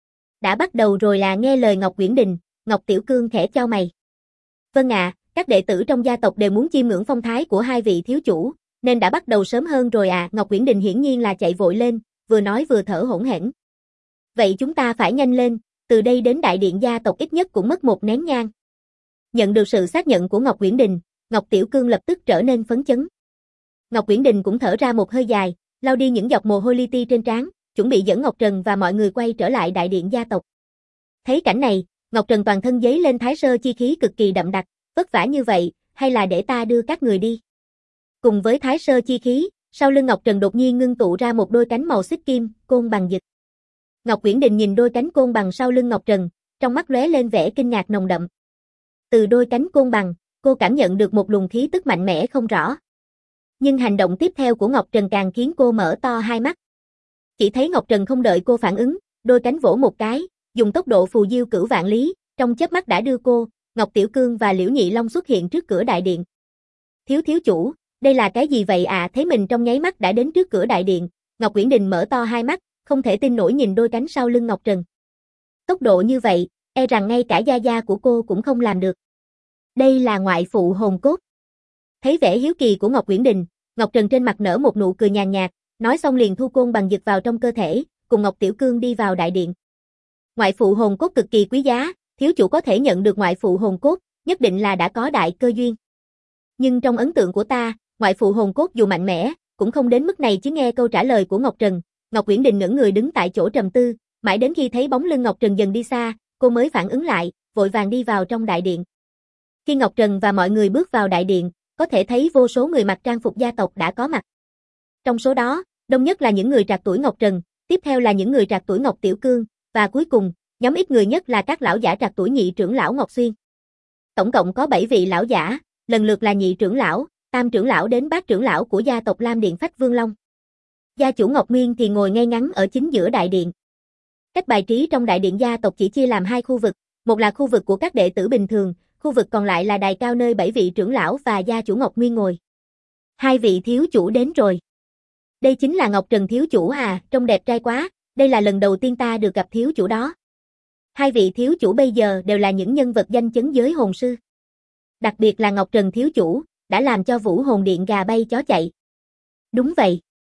Đã bắt đầu rồi là nghe lời Ngọc Uyển Đình, Ngọc Tiểu Cương khẽ chau mày. Vâng ạ, các đệ tử trong gia tộc đều muốn chiêm ngưỡng phong thái của hai vị thiếu chủ, nên đã bắt đầu sớm hơn rồi à. Ngọc Uyển Đình hiển nhiên là chạy vội lên, vừa nói vừa thở hổn hển. Vậy chúng ta phải nhanh lên, từ đây đến đại điện gia tộc ít nhất cũng mất một nén nhang. Nhận được sự xác nhận của Ngọc Uyển Đình, Ngọc Tiểu Cương lập tức trở nên phấn chấn. Ngọc Uyển Đình cũng thở ra một hơi dài, lau đi những giọt mồ hôi li ti trên trán, chuẩn bị dẫn Ngọc Trần và mọi người quay trở lại đại điện gia tộc. Thấy cảnh này, Ngọc Trần toàn thân giấy lên thái sơ chi khí cực kỳ đậm đặc, vất vả như vậy, hay là để ta đưa các người đi. Cùng với thái sơ chi khí, sau lưng Ngọc Trần đột nhiên ngưng tụ ra một đôi cánh màu xích kim, côn bằng giật. Ngọc Uyển Đình nhìn đôi cánh côn bằng sau lưng Ngọc Trần, trong mắt lóe lên vẻ kinh ngạc nồng đậm. Từ đôi cánh côn bằng, cô cảm nhận được một luồng khí tức mạnh mẽ không rõ. Nhưng hành động tiếp theo của Ngọc Trần càng khiến cô mở to hai mắt. Chỉ thấy Ngọc Trần không đợi cô phản ứng, đôi cánh vỗ một cái, dùng tốc độ phù diêu cửu vạn lý, trong chớp mắt đã đưa cô, Ngọc Tiểu Cương và Liễu Nhị Long xuất hiện trước cửa đại điện. Thiếu chủ, đây là cái gì vậy à? Thấy mình trong nháy mắt đã đến trước cửa đại điện, Ngọc Uyển Đình mở to hai mắt, không thể tin nổi nhìn đôi cánh sau lưng Ngọc Trần. Tốc độ như vậy, e rằng ngay cả gia gia của cô cũng không làm được. Đây là ngoại phụ hồn cốt. Thấy vẻ hiếu kỳ của Ngọc Uyển Đình, Ngọc Trần trên mặt nở một nụ cười nhàn nhạt, nói xong liền thu côn bằng giật vào trong cơ thể, cùng Ngọc Tiểu Cương đi vào đại điện. Ngoại phụ hồn cốt cực kỳ quý giá, thiếu chủ có thể nhận được ngoại phụ hồn cốt, nhất định là đã có đại cơ duyên. Nhưng trong ấn tượng của ta, ngoại phụ hồn cốt dù mạnh mẽ, cũng không đến mức này chứ. Nghe câu trả lời của Ngọc Trần, Ngọc Uyển Đình ngẩn người đứng tại chỗ trầm tư, mãi đến khi thấy bóng lưng Ngọc Trần dần đi xa, cô mới phản ứng lại, vội vàng đi vào trong đại điện. Khi Ngọc Trần và mọi người bước vào đại điện, có thể thấy vô số người mặc trang phục gia tộc đã có mặt. Trong số đó, đông nhất là những người trạc tuổi Ngọc Trần, tiếp theo là những người trạc tuổi Ngọc Tiểu Cương, và cuối cùng, nhóm ít người nhất là các lão giả trạc tuổi nhị trưởng lão Ngọc Xuyên. Tổng cộng có 7 vị lão giả, lần lượt là nhị trưởng lão, tam trưởng lão đến bát trưởng lão của gia tộc Lam Điện Phách Vương Long. Gia chủ Ngọc Nguyên thì ngồi ngay ngắn ở chính giữa đại điện. Cách bài trí trong đại điện gia tộc chỉ chia làm hai khu vực, một là khu vực của các đệ tử bình thường, khu vực còn lại là đài cao nơi 7 vị trưởng lão và gia chủ Ngọc Nguyên ngồi. Hai vị thiếu chủ đến rồi. Đây chính là Ngọc Trần thiếu chủ à, trông đẹp trai quá, đây là lần đầu tiên ta được gặp thiếu chủ đó. Hai vị thiếu chủ bây giờ đều là những nhân vật danh chấn giới hồn sư. Đặc biệt là Ngọc Trần thiếu chủ, đã làm cho Vũ Hồn Điện gà bay chó chạy. Đúng vậy.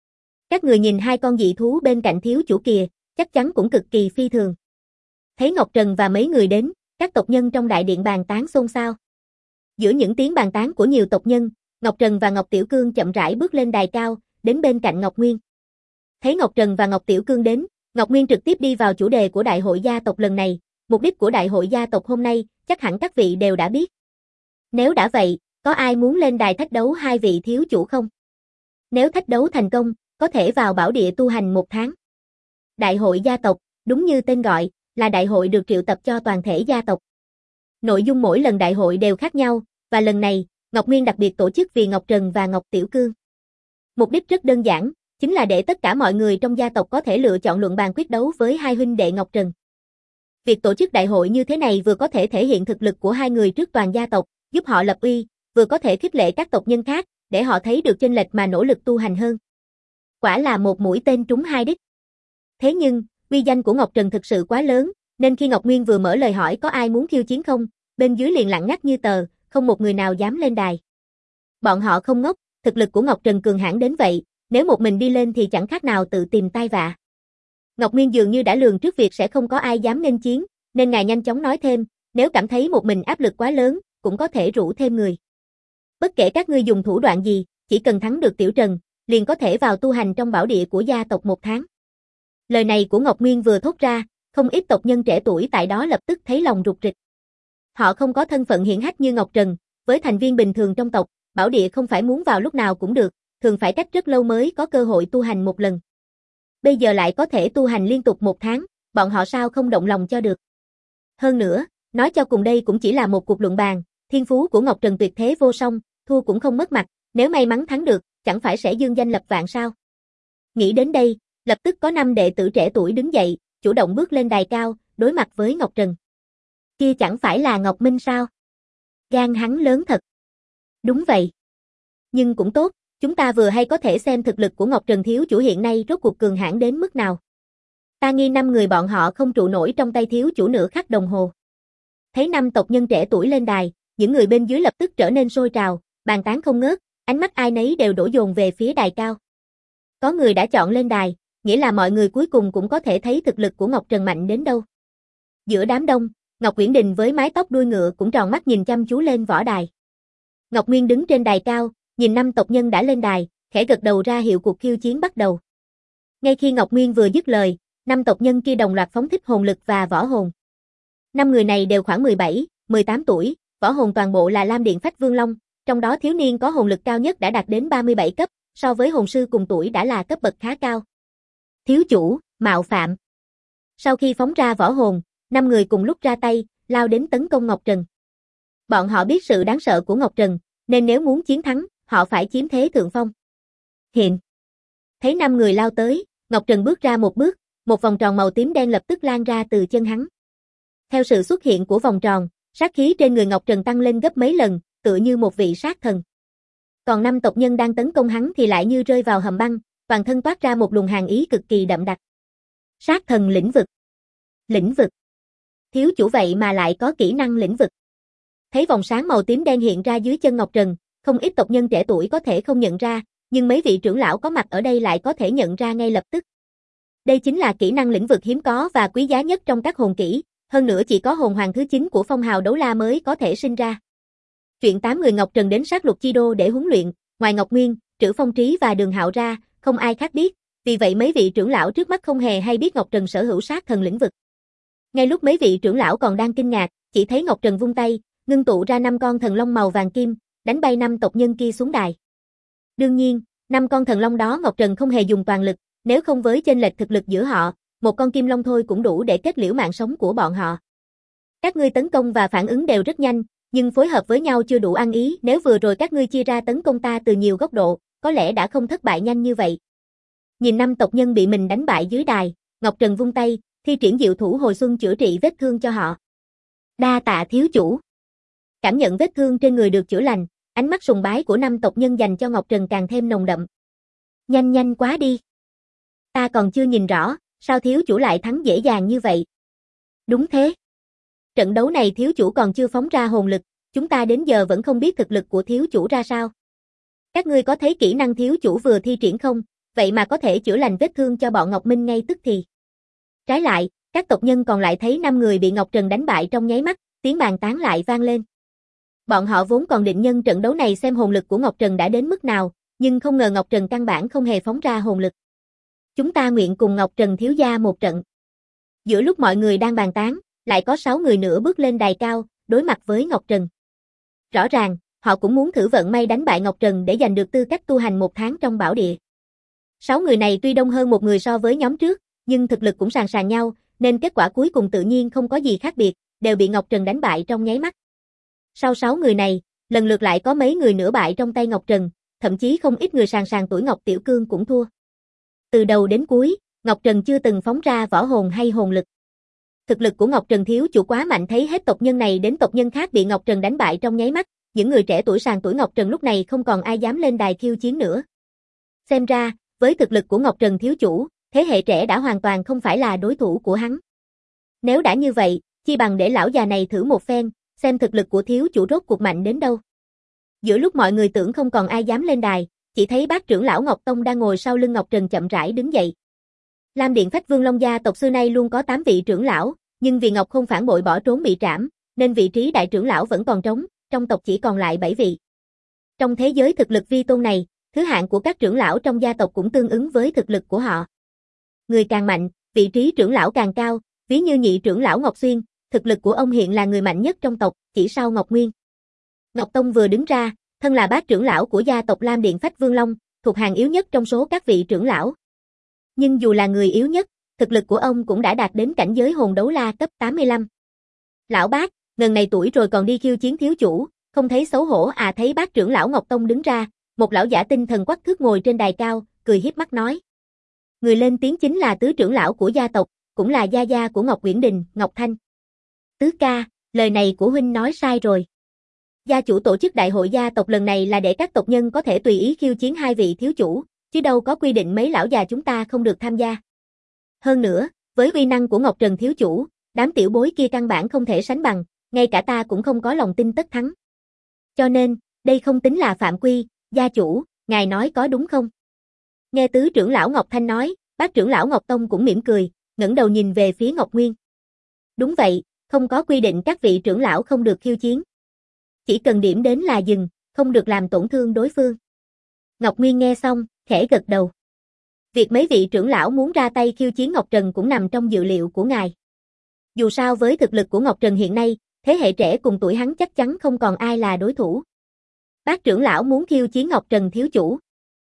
Các người nhìn hai con dị thú bên cạnh thiếu chủ kìa, chắc chắn cũng cực kỳ phi thường. Thấy Ngọc Trần và mấy người đến, các tộc nhân trong đại điện bàn tán xôn xao. Giữa những tiếng bàn tán của nhiều tộc nhân, Ngọc Trần và Ngọc Tiểu Cương chậm rãi bước lên đài cao, đến bên cạnh Ngọc Nguyên. Thấy Ngọc Trần và Ngọc Tiểu Cương đến, Ngọc Nguyên trực tiếp đi vào chủ đề của đại hội gia tộc lần này. Mục đích của đại hội gia tộc hôm nay, chắc hẳn các vị đều đã biết. Nếu đã vậy, có ai muốn lên đài thách đấu hai vị thiếu chủ không? Nếu thách đấu thành công, có thể vào bảo địa tu hành 1 tháng. Đại hội gia tộc, đúng như tên gọi, là đại hội được triệu tập cho toàn thể gia tộc. Nội dung mỗi lần đại hội đều khác nhau, và lần này, Ngọc Nguyên đặc biệt tổ chức vì Ngọc Trần và Ngọc Tiểu Cương. Mục đích rất đơn giản, chính là để tất cả mọi người trong gia tộc có thể lựa chọn luận bàn quyết đấu với hai huynh đệ Ngọc Trần. Việc tổ chức đại hội như thế này vừa có thể thể hiện thực lực của hai người trước toàn gia tộc, giúp họ lập uy, vừa có thể khích lệ các tộc nhân khác, để họ thấy được chênh lệch mà nỗ lực tu hành hơn. Quả là một mũi tên trúng hai đích. Thế nhưng, uy danh của Ngọc Trần thực sự quá lớn, nên khi Ngọc Nguyên vừa mở lời hỏi có ai muốn khiêu chiến không, bên dưới liền lặng ngắt như tờ, không một người nào dám lên đài. Bọn họ không ngốc, thực lực của Ngọc Trần cường hãn đến vậy, nếu một mình đi lên thì chẳng khác nào tự tìm tai vạ. Ngọc Nguyên dường như đã lường trước việc sẽ không có ai dám nghênh chiến, nên ngài nhanh chóng nói thêm, nếu cảm thấy một mình áp lực quá lớn, cũng có thể rủ thêm người. Bất kể các ngươi dùng thủ đoạn gì, chỉ cần thắng được Tiểu Trần, liền có thể vào tu hành trong bảo địa của gia tộc 1 tháng. Lời này của Ngọc Nguyên vừa thốt ra, không ít tộc nhân trẻ tuổi tại đó lập tức thấy lòng rụt rịch. Họ không có thân phận hiển hách như Ngọc Trần, với thành viên bình thường trong tộc, bảo địa không phải muốn vào lúc nào cũng được, thường phải cách rất lâu mới có cơ hội tu hành 1 lần. Bây giờ lại có thể tu hành liên tục 1 tháng, bọn họ sao không động lòng cho được. Hơn nữa, nói cho cùng đây cũng chỉ là một cuộc luận bàn, thiên phú của Ngọc Trần tuyệt thế vô song, thua cũng không mất mặt, nếu may mắn thắng được, chẳng phải sẽ dương danh lập vạn sao. Nghĩ đến đây, lập tức có 5 đệ tử trẻ tuổi đứng dậy, chủ động bước lên đài cao, đối mặt với Ngọc Trần. Kia chẳng phải là Ngọc Minh sao? Gan hắn lớn thật. Đúng vậy. Nhưng cũng tốt, chúng ta vừa hay có thể xem thực lực của Ngọc Trần thiếu chủ hiện nay rốt cuộc cường hãn đến mức nào. Ta nghi 5 người bọn họ không trụ nổi trong tay thiếu chủ nửa khắc đồng hồ. Thấy 5 tộc nhân trẻ tuổi lên đài, những người bên dưới lập tức trở nên sôi trào, bàn tán không ngớt, ánh mắt ai nấy đều đổ dồn về phía đài cao. Có người đã chọn lên đài, nghĩa là mọi người cuối cùng cũng có thể thấy thực lực của Ngọc Trần mạnh đến đâu. Giữa đám đông, Ngọc Uyển Đình với mái tóc đuôi ngựa cũng tròn mắt nhìn chăm chú lên võ đài. Ngọc Nguyên đứng trên đài cao, nhìn 5 tộc nhân đã lên đài, khẽ gật đầu ra hiệu cuộc khiêu chiến bắt đầu. Ngay khi Ngọc Nguyên vừa dứt lời, 5 tộc nhân kia đồng loạt phóng thích hồn lực và võ hồn. 5 người này đều khoảng 17, 18 tuổi, võ hồn toàn bộ là Lam Điện Phách Vương Long, trong đó thiếu niên có hồn lực cao nhất đã đạt đến 37 cấp, so với hồn sư cùng tuổi đã là cấp bậc khá cao. Thiếu chủ, mạo phạm. Sau khi phóng ra võ hồn, 5 người cùng lúc ra tay, lao đến tấn công Ngọc Trần. Bọn họ biết sự đáng sợ của Ngọc Trần, nên nếu muốn chiến thắng, họ phải chiếm thế thượng phong. Hiện. Thấy 5 người lao tới, Ngọc Trần bước ra một bước, một vòng tròn màu tím đen lập tức lan ra từ chân hắn. Theo sự xuất hiện của vòng tròn, sát khí trên người Ngọc Trần tăng lên gấp mấy lần, tựa như một vị sát thần. Còn 5 tộc nhân đang tấn công hắn thì lại như rơi vào hầm băng, toàn thân toát ra một luồng hàn ý cực kỳ đậm đặc. Sát thần lĩnh vực. Lĩnh vực. Thiếu chủ vậy mà lại có kỹ năng lĩnh vực. Thấy vòng sáng màu tím đen hiện ra dưới chân Ngọc Trần, không ít tộc nhân trẻ tuổi có thể không nhận ra, nhưng mấy vị trưởng lão có mặt ở đây lại có thể nhận ra ngay lập tức. Đây chính là kỹ năng lĩnh vực hiếm có và quý giá nhất trong các hồn kỹ, hơn nữa chỉ có hồn hoàng thứ 9 của phong hào đấu la mới có thể sinh ra. Chuyện 8 người Ngọc Trần đến sát lục chi đô để huấn luyện, ngoài Ngọc Nguyên, Trữ Phong Trí và Đường Hạo ra, không ai khác biết, vì vậy mấy vị trưởng lão trước mắt không hề hay biết Ngọc Trần sở hữu sát thần lĩnh vực. Ngay lúc mấy vị trưởng lão còn đang kinh ngạc, chỉ thấy Ngọc Trần vung tay, ngưng tụ ra 5 con thần long màu vàng kim, đánh bay 5 tộc nhân kia xuống đài. Đương nhiên, 5 con thần long đó Ngọc Trần không hề dùng toàn lực, nếu không với chênh lệch thực lực giữa họ, một con kim long thôi cũng đủ để kết liễu mạng sống của bọn họ. Các ngươi tấn công và phản ứng đều rất nhanh, nhưng phối hợp với nhau chưa đủ ăn ý, nếu vừa rồi các ngươi chia ra tấn công ta từ nhiều góc độ, có lẽ đã không thất bại nhanh như vậy. Nhìn 5 tộc nhân bị mình đánh bại dưới đài, Ngọc Trần vung tay, thi triển diệu thủ hồi xuân chữa trị vết thương cho họ. Đa tạ thiếu chủ. Cảm nhận vết thương trên người được chữa lành, ánh mắt sùng bái của 5 tộc nhân dành cho Ngọc Trần càng thêm nồng đậm. Nhanh nhanh quá đi. Ta còn chưa nhìn rõ, sao thiếu chủ lại thắng dễ dàng như vậy? Đúng thế. Trận đấu này thiếu chủ còn chưa phóng ra hồn lực, chúng ta đến giờ vẫn không biết thực lực của thiếu chủ ra sao. Các ngươi có thấy kỹ năng thiếu chủ vừa thi triển không? vậy mà có thể chữa lành vết thương cho bọn Ngọc Minh ngay tức thì. Trái lại, các tộc nhân còn lại thấy 5 người bị Ngọc Trần đánh bại trong nháy mắt, tiếng bàn tán lại vang lên. Bọn họ vốn còn định nhân trận đấu này xem hồn lực của Ngọc Trần đã đến mức nào, nhưng không ngờ Ngọc Trần căn bản không hề phóng ra hồn lực. Chúng ta nguyện cùng Ngọc Trần thiếu gia một trận. Giữa lúc mọi người đang bàn tán, lại có 6 người nữa bước lên đài cao, đối mặt với Ngọc Trần. Rõ ràng, họ cũng muốn thử vận may đánh bại Ngọc Trần để giành được tư cách tu hành 1 tháng trong bảo địa. 6 người này tuy đông hơn một người so với nhóm trước, nhưng thực lực cũng sàn sàn nhau, nên kết quả cuối cùng tự nhiên không có gì khác biệt, đều bị Ngọc Trần đánh bại trong nháy mắt. Sau 6 người này, lần lượt lại có mấy người nữa bại trong tay Ngọc Trần, thậm chí không ít người sàn sàn tuổi Ngọc Tiểu Cương cũng thua. Từ đầu đến cuối, Ngọc Trần chưa từng phóng ra võ hồn hay hồn lực. Thực lực của Ngọc Trần thiếu chủ quá mạnh, thấy hết tộc nhân này đến tộc nhân khác bị Ngọc Trần đánh bại trong nháy mắt, những người trẻ tuổi sàn tuổi Ngọc Trần lúc này không còn ai dám lên đài khiêu chiến nữa. Xem ra, với thực lực của Ngọc Trần thiếu chủ, thế hệ trẻ đã hoàn toàn không phải là đối thủ của hắn. Nếu đã như vậy, chi bằng để lão già này thử một phen, xem thực lực của thiếu chủ rốt cuộc mạnh đến đâu. Giữa lúc mọi người tưởng không còn ai dám lên đài, chỉ thấy bác trưởng lão Ngọc Tông đang ngồi sau lưng Ngọc Trần chậm rãi đứng dậy. Lam Điện Phách Vương Long gia tộc xưa nay luôn có 8 vị trưởng lão, nhưng vì Ngọc không phản bội bỏ trốn bị trảm, nên vị trí đại trưởng lão vẫn còn trống, trong tộc chỉ còn lại 7 vị. Trong thế giới thực lực vi tôn này, thứ hạng của các trưởng lão trong gia tộc cũng tương ứng với thực lực của họ. Người càng mạnh, vị trí trưởng lão càng cao, ví như nhị trưởng lão Ngọc Xuyên, thực lực của ông hiện là người mạnh nhất trong tộc, chỉ sau Ngọc Nguyên. Ngọc Tông vừa đứng ra, thân là bác trưởng lão của gia tộc Lam Điện Phách Vương Long, thuộc hàng yếu nhất trong số các vị trưởng lão. Nhưng dù là người yếu nhất, thực lực của ông cũng đã đạt đến cảnh giới hồn đấu la cấp 85. Lão bác, ngần này tuổi rồi còn đi khiêu chiến thiếu chủ, không thấy xấu hổ à? Thấy bác trưởng lão Ngọc Tông đứng ra, một lão giả tinh thần quắc thước ngồi trên đài cao, cười hiếp mắt nói. Người lên tiếng chính là tứ trưởng lão của gia tộc, cũng là gia gia của Ngọc Uyển Đình, Ngọc Thanh. Tứ ca, lời này của huynh nói sai rồi. Gia chủ tổ chức đại hội gia tộc lần này là để các tộc nhân có thể tùy ý khiêu chiến 2 vị thiếu chủ, chứ đâu có quy định mấy lão già chúng ta không được tham gia. Hơn nữa, với uy năng của Ngọc Trần thiếu chủ, đám tiểu bối kia căn bản không thể sánh bằng, ngay cả ta cũng không có lòng tin tất thắng. Cho nên, đây không tính là phạm quy, gia chủ, ngài nói có đúng không? Nghe tứ trưởng lão Ngọc Thanh nói, bác trưởng lão Ngọc Tông cũng mỉm cười, ngẩng đầu nhìn về phía Ngọc Nguyên. Đúng vậy, không có quy định các vị trưởng lão không được khiêu chiến. Chỉ cần điểm đến là dừng, không được làm tổn thương đối phương. Ngọc Nguyên nghe xong, khẽ gật đầu. Việc mấy vị trưởng lão muốn ra tay khiêu chiến Ngọc Trần cũng nằm trong dự liệu của ngài. Dù sao với thực lực của Ngọc Trần hiện nay, thế hệ trẻ cùng tuổi hắn chắc chắn không còn ai là đối thủ. Bác trưởng lão muốn khiêu chiến Ngọc Trần thiếu chủ.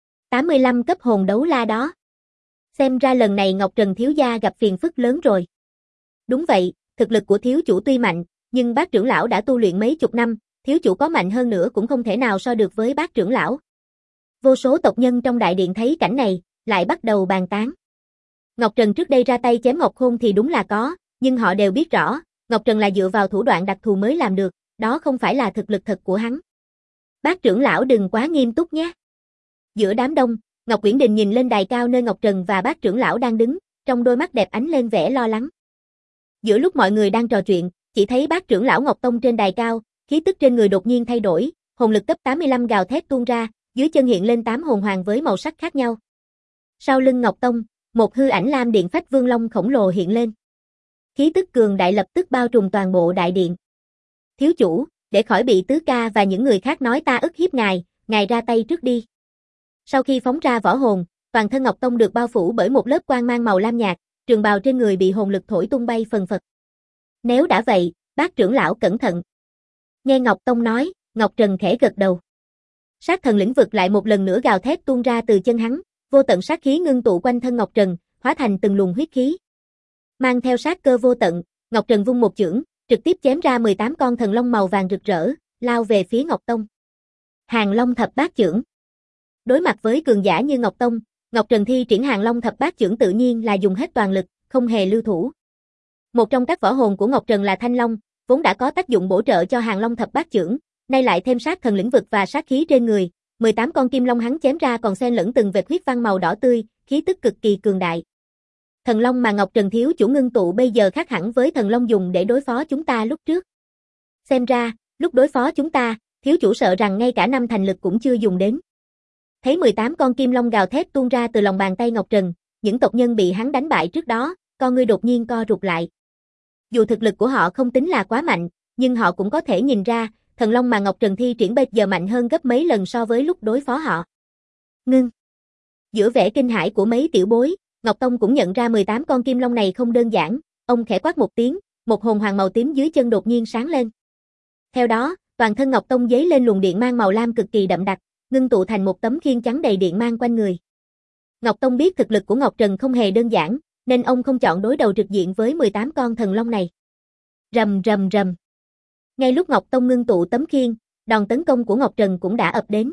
85 cấp hồn đấu la đó. Xem ra lần này Ngọc Trần thiếu gia gặp phiền phức lớn rồi. Đúng vậy, thực lực của thiếu chủ tuy mạnh, nhưng bác trưởng lão đã tu luyện mấy chục năm, thiếu chủ có mạnh hơn nữa cũng không thể nào so được với bác trưởng lão. Vô số tộc nhân trong đại điện thấy cảnh này, lại bắt đầu bàn tán. Ngọc Trần trước đây ra tay chém Ngọc Khôn thì đúng là có, nhưng họ đều biết rõ, Ngọc Trần là dựa vào thủ đoạn đặc thù mới làm được, đó không phải là thực lực thật của hắn. Bác trưởng lão đừng quá nghiêm túc nhé. Giữa đám đông, Ngọc Uyển Đình nhìn lên đài cao nơi Ngọc Trần và bác trưởng lão đang đứng, trong đôi mắt đẹp ánh lên vẻ lo lắng. Giữa lúc mọi người đang trò chuyện, chỉ thấy bác trưởng lão Ngọc Tông trên đài cao, khí tức trên người đột nhiên thay đổi, hồn lực cấp 85 gào thét tuôn ra, dưới chân hiện lên 8 hồn hoàng với màu sắc khác nhau. Sau lưng Ngọc Tông, một hư ảnh Lam Điện Phách Vương Long khổng lồ hiện lên. Khí tức cường đại lập tức bao trùm toàn bộ đại điện. Thiếu chủ, để khỏi bị tứ ca và những người khác nói ta ức hiếp ngài ra tay trước đi. Sau khi phóng ra võ hồn, toàn thân Ngọc Tông được bao phủ bởi một lớp quang mang màu lam nhạt, trường bào trên người bị hồn lực thổi tung bay phần phật. Nếu đã vậy, bác trưởng lão cẩn thận. Nghe Ngọc Tông nói, Ngọc Trần khẽ gật đầu. Sát thần lĩnh vực lại một lần nữa gào thét tuôn ra từ chân hắn, vô tận sát khí ngưng tụ quanh thân Ngọc Trần, hóa thành từng luồng huyết khí. Mang theo sát cơ vô tận, Ngọc Trần vung một chưởng, trực tiếp chém ra 18 con thần long màu vàng rực rỡ, lao về phía Ngọc Tông. Hàng Long Thập Bát Chưởng. Đối mặt với cường giả như Ngọc Tông, Ngọc Trần thi triển Hàng Long Thập Bát Chưởng tự nhiên là dùng hết toàn lực, không hề lưu thủ. Một trong các võ hồn của Ngọc Trần là Thanh Long, vốn đã có tác dụng bổ trợ cho Hàng Long Thập Bát Chưởng, nay lại thêm sát thần lĩnh vực và sát khí trên người, 18 con kim long hắn chém ra còn xen lẫn từng vệt huyết văn màu đỏ tươi, khí tức cực kỳ cường đại. Thần long mà Ngọc Trần thiếu chủ ngưng tụ bây giờ khác hẳn với thần long dùng để đối phó chúng ta lúc trước. Xem ra, lúc đối phó chúng ta, thiếu chủ sợ rằng ngay cả 5 thành lực cũng chưa dùng đến. Thấy 18 con kim long gào thét tuôn ra từ lòng bàn tay Ngọc Trần, những tộc nhân bị hắn đánh bại trước đó, con ngươi đột nhiên co rụt lại. Dù thực lực của họ không tính là quá mạnh, nhưng họ cũng có thể nhìn ra, thần long mà Ngọc Trần thi triển bây giờ mạnh hơn gấp mấy lần so với lúc đối phó họ. Ngưng. Giữa vẻ kinh hãi của mấy tiểu bối, Ngọc Tông cũng nhận ra 18 con kim long này không đơn giản, ông khẽ quát một tiếng, một hồn hoàng màu tím dưới chân đột nhiên sáng lên. Theo đó, toàn thân Ngọc Tông giấy lên luồng điện mang màu lam cực kỳ đậm đặc, ngưng tụ thành một tấm khiên trắng đầy điện mang quanh người. Ngọc Tông biết thực lực của Ngọc Trần không hề đơn giản, nên ông không chọn đối đầu trực diện với 18 con thần long này. Rầm rầm rầm. Ngay lúc Ngọc Tông ngưng tụ tấm khiên, đòn tấn công của Ngọc Trần cũng đã ập đến.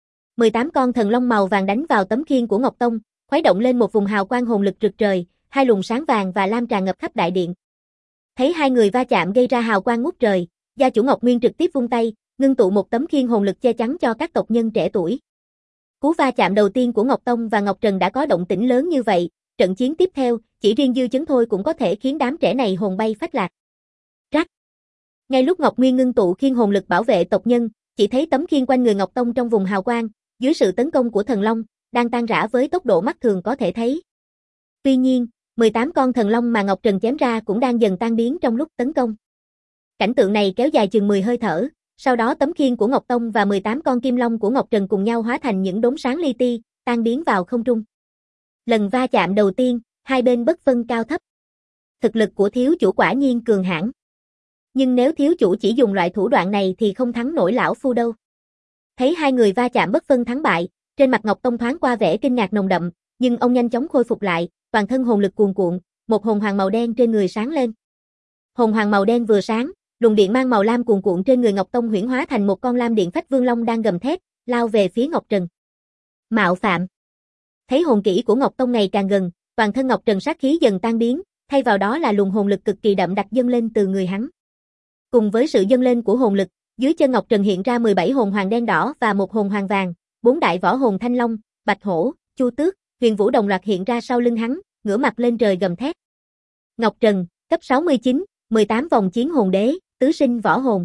18 con thần long màu vàng đánh vào tấm khiên của Ngọc Tông, khuấy động lên một vùng hào quang hồn lực rực trời, hai luồng sáng vàng và lam tràn ngập khắp đại điện. Thấy hai người va chạm gây ra hào quang ngút trời, gia chủ Ngọc Nguyên trực tiếp vung tay, ngưng tụ một tấm khiên hồn lực che chắn cho các tộc nhân trẻ tuổi. Cú va chạm đầu tiên của Ngọc Tông và Ngọc Trần đã có động tĩnh lớn như vậy, trận chiến tiếp theo, chỉ riêng dư chấn thôi cũng có thể khiến đám trẻ này hồn bay phách lạc. Rắc. Ngay lúc Ngọc Nguyên ngưng tụ khiên hồn lực bảo vệ tộc nhân, chỉ thấy tấm khiên quanh người Ngọc Tông trong vùng hào quang, dưới sự tấn công của thần long, đang tan rã với tốc độ mắt thường có thể thấy. Tuy nhiên, 18 con thần long mà Ngọc Trần chém ra cũng đang dần tan biến trong lúc tấn công. Cảnh tượng này kéo dài chừng 10 hơi thở, sau đó tấm khiên của Ngọc Tông và 18 con kim long của Ngọc Trần cùng nhau hóa thành những đốm sáng li ti, tan biến vào không trung. Lần va chạm đầu tiên, hai bên bất phân cao thấp. Thực lực của thiếu chủ quả nhiên cường hãn. Nhưng nếu thiếu chủ chỉ dùng loại thủ đoạn này thì không thắng nổi lão phu đâu. Thấy hai người va chạm bất phân thắng bại, trên mặt Ngọc Tông thoáng qua vẻ kinh ngạc nồng đậm, nhưng ông nhanh chóng khôi phục lại, toàn thân hồn lực cuồn cuộn, một hồn hoàng màu đen trên người sáng lên. Hồn hoàng màu đen vừa sáng, luồng điện mang màu lam cuồn cuộn trên người Ngọc Tông huyễn hóa thành một con lam điện phách vương long đang gầm thét, lao về phía Ngọc Trần. Mạo phạm. Thấy hồn kỹ của Ngọc Tông ngày càng gần, toàn thân Ngọc Trần sát khí dần tan biến, thay vào đó là luồng hồn lực cực kỳ đậm đặc dâng lên từ người hắn. Cùng với sự dâng lên của hồn lực, dưới chân Ngọc Trần hiện ra 17 hồn hoàng đen đỏ và một hồn hoàng vàng, 4 đại võ hồn thanh long, bạch hổ, chu tước, huyền vũ đồng loạt hiện ra sau lưng hắn, ngửa mặt lên trời gầm thét. Ngọc Trần, cấp 69, 18 vòng chiến hồn đế, tứ sinh võ hồn.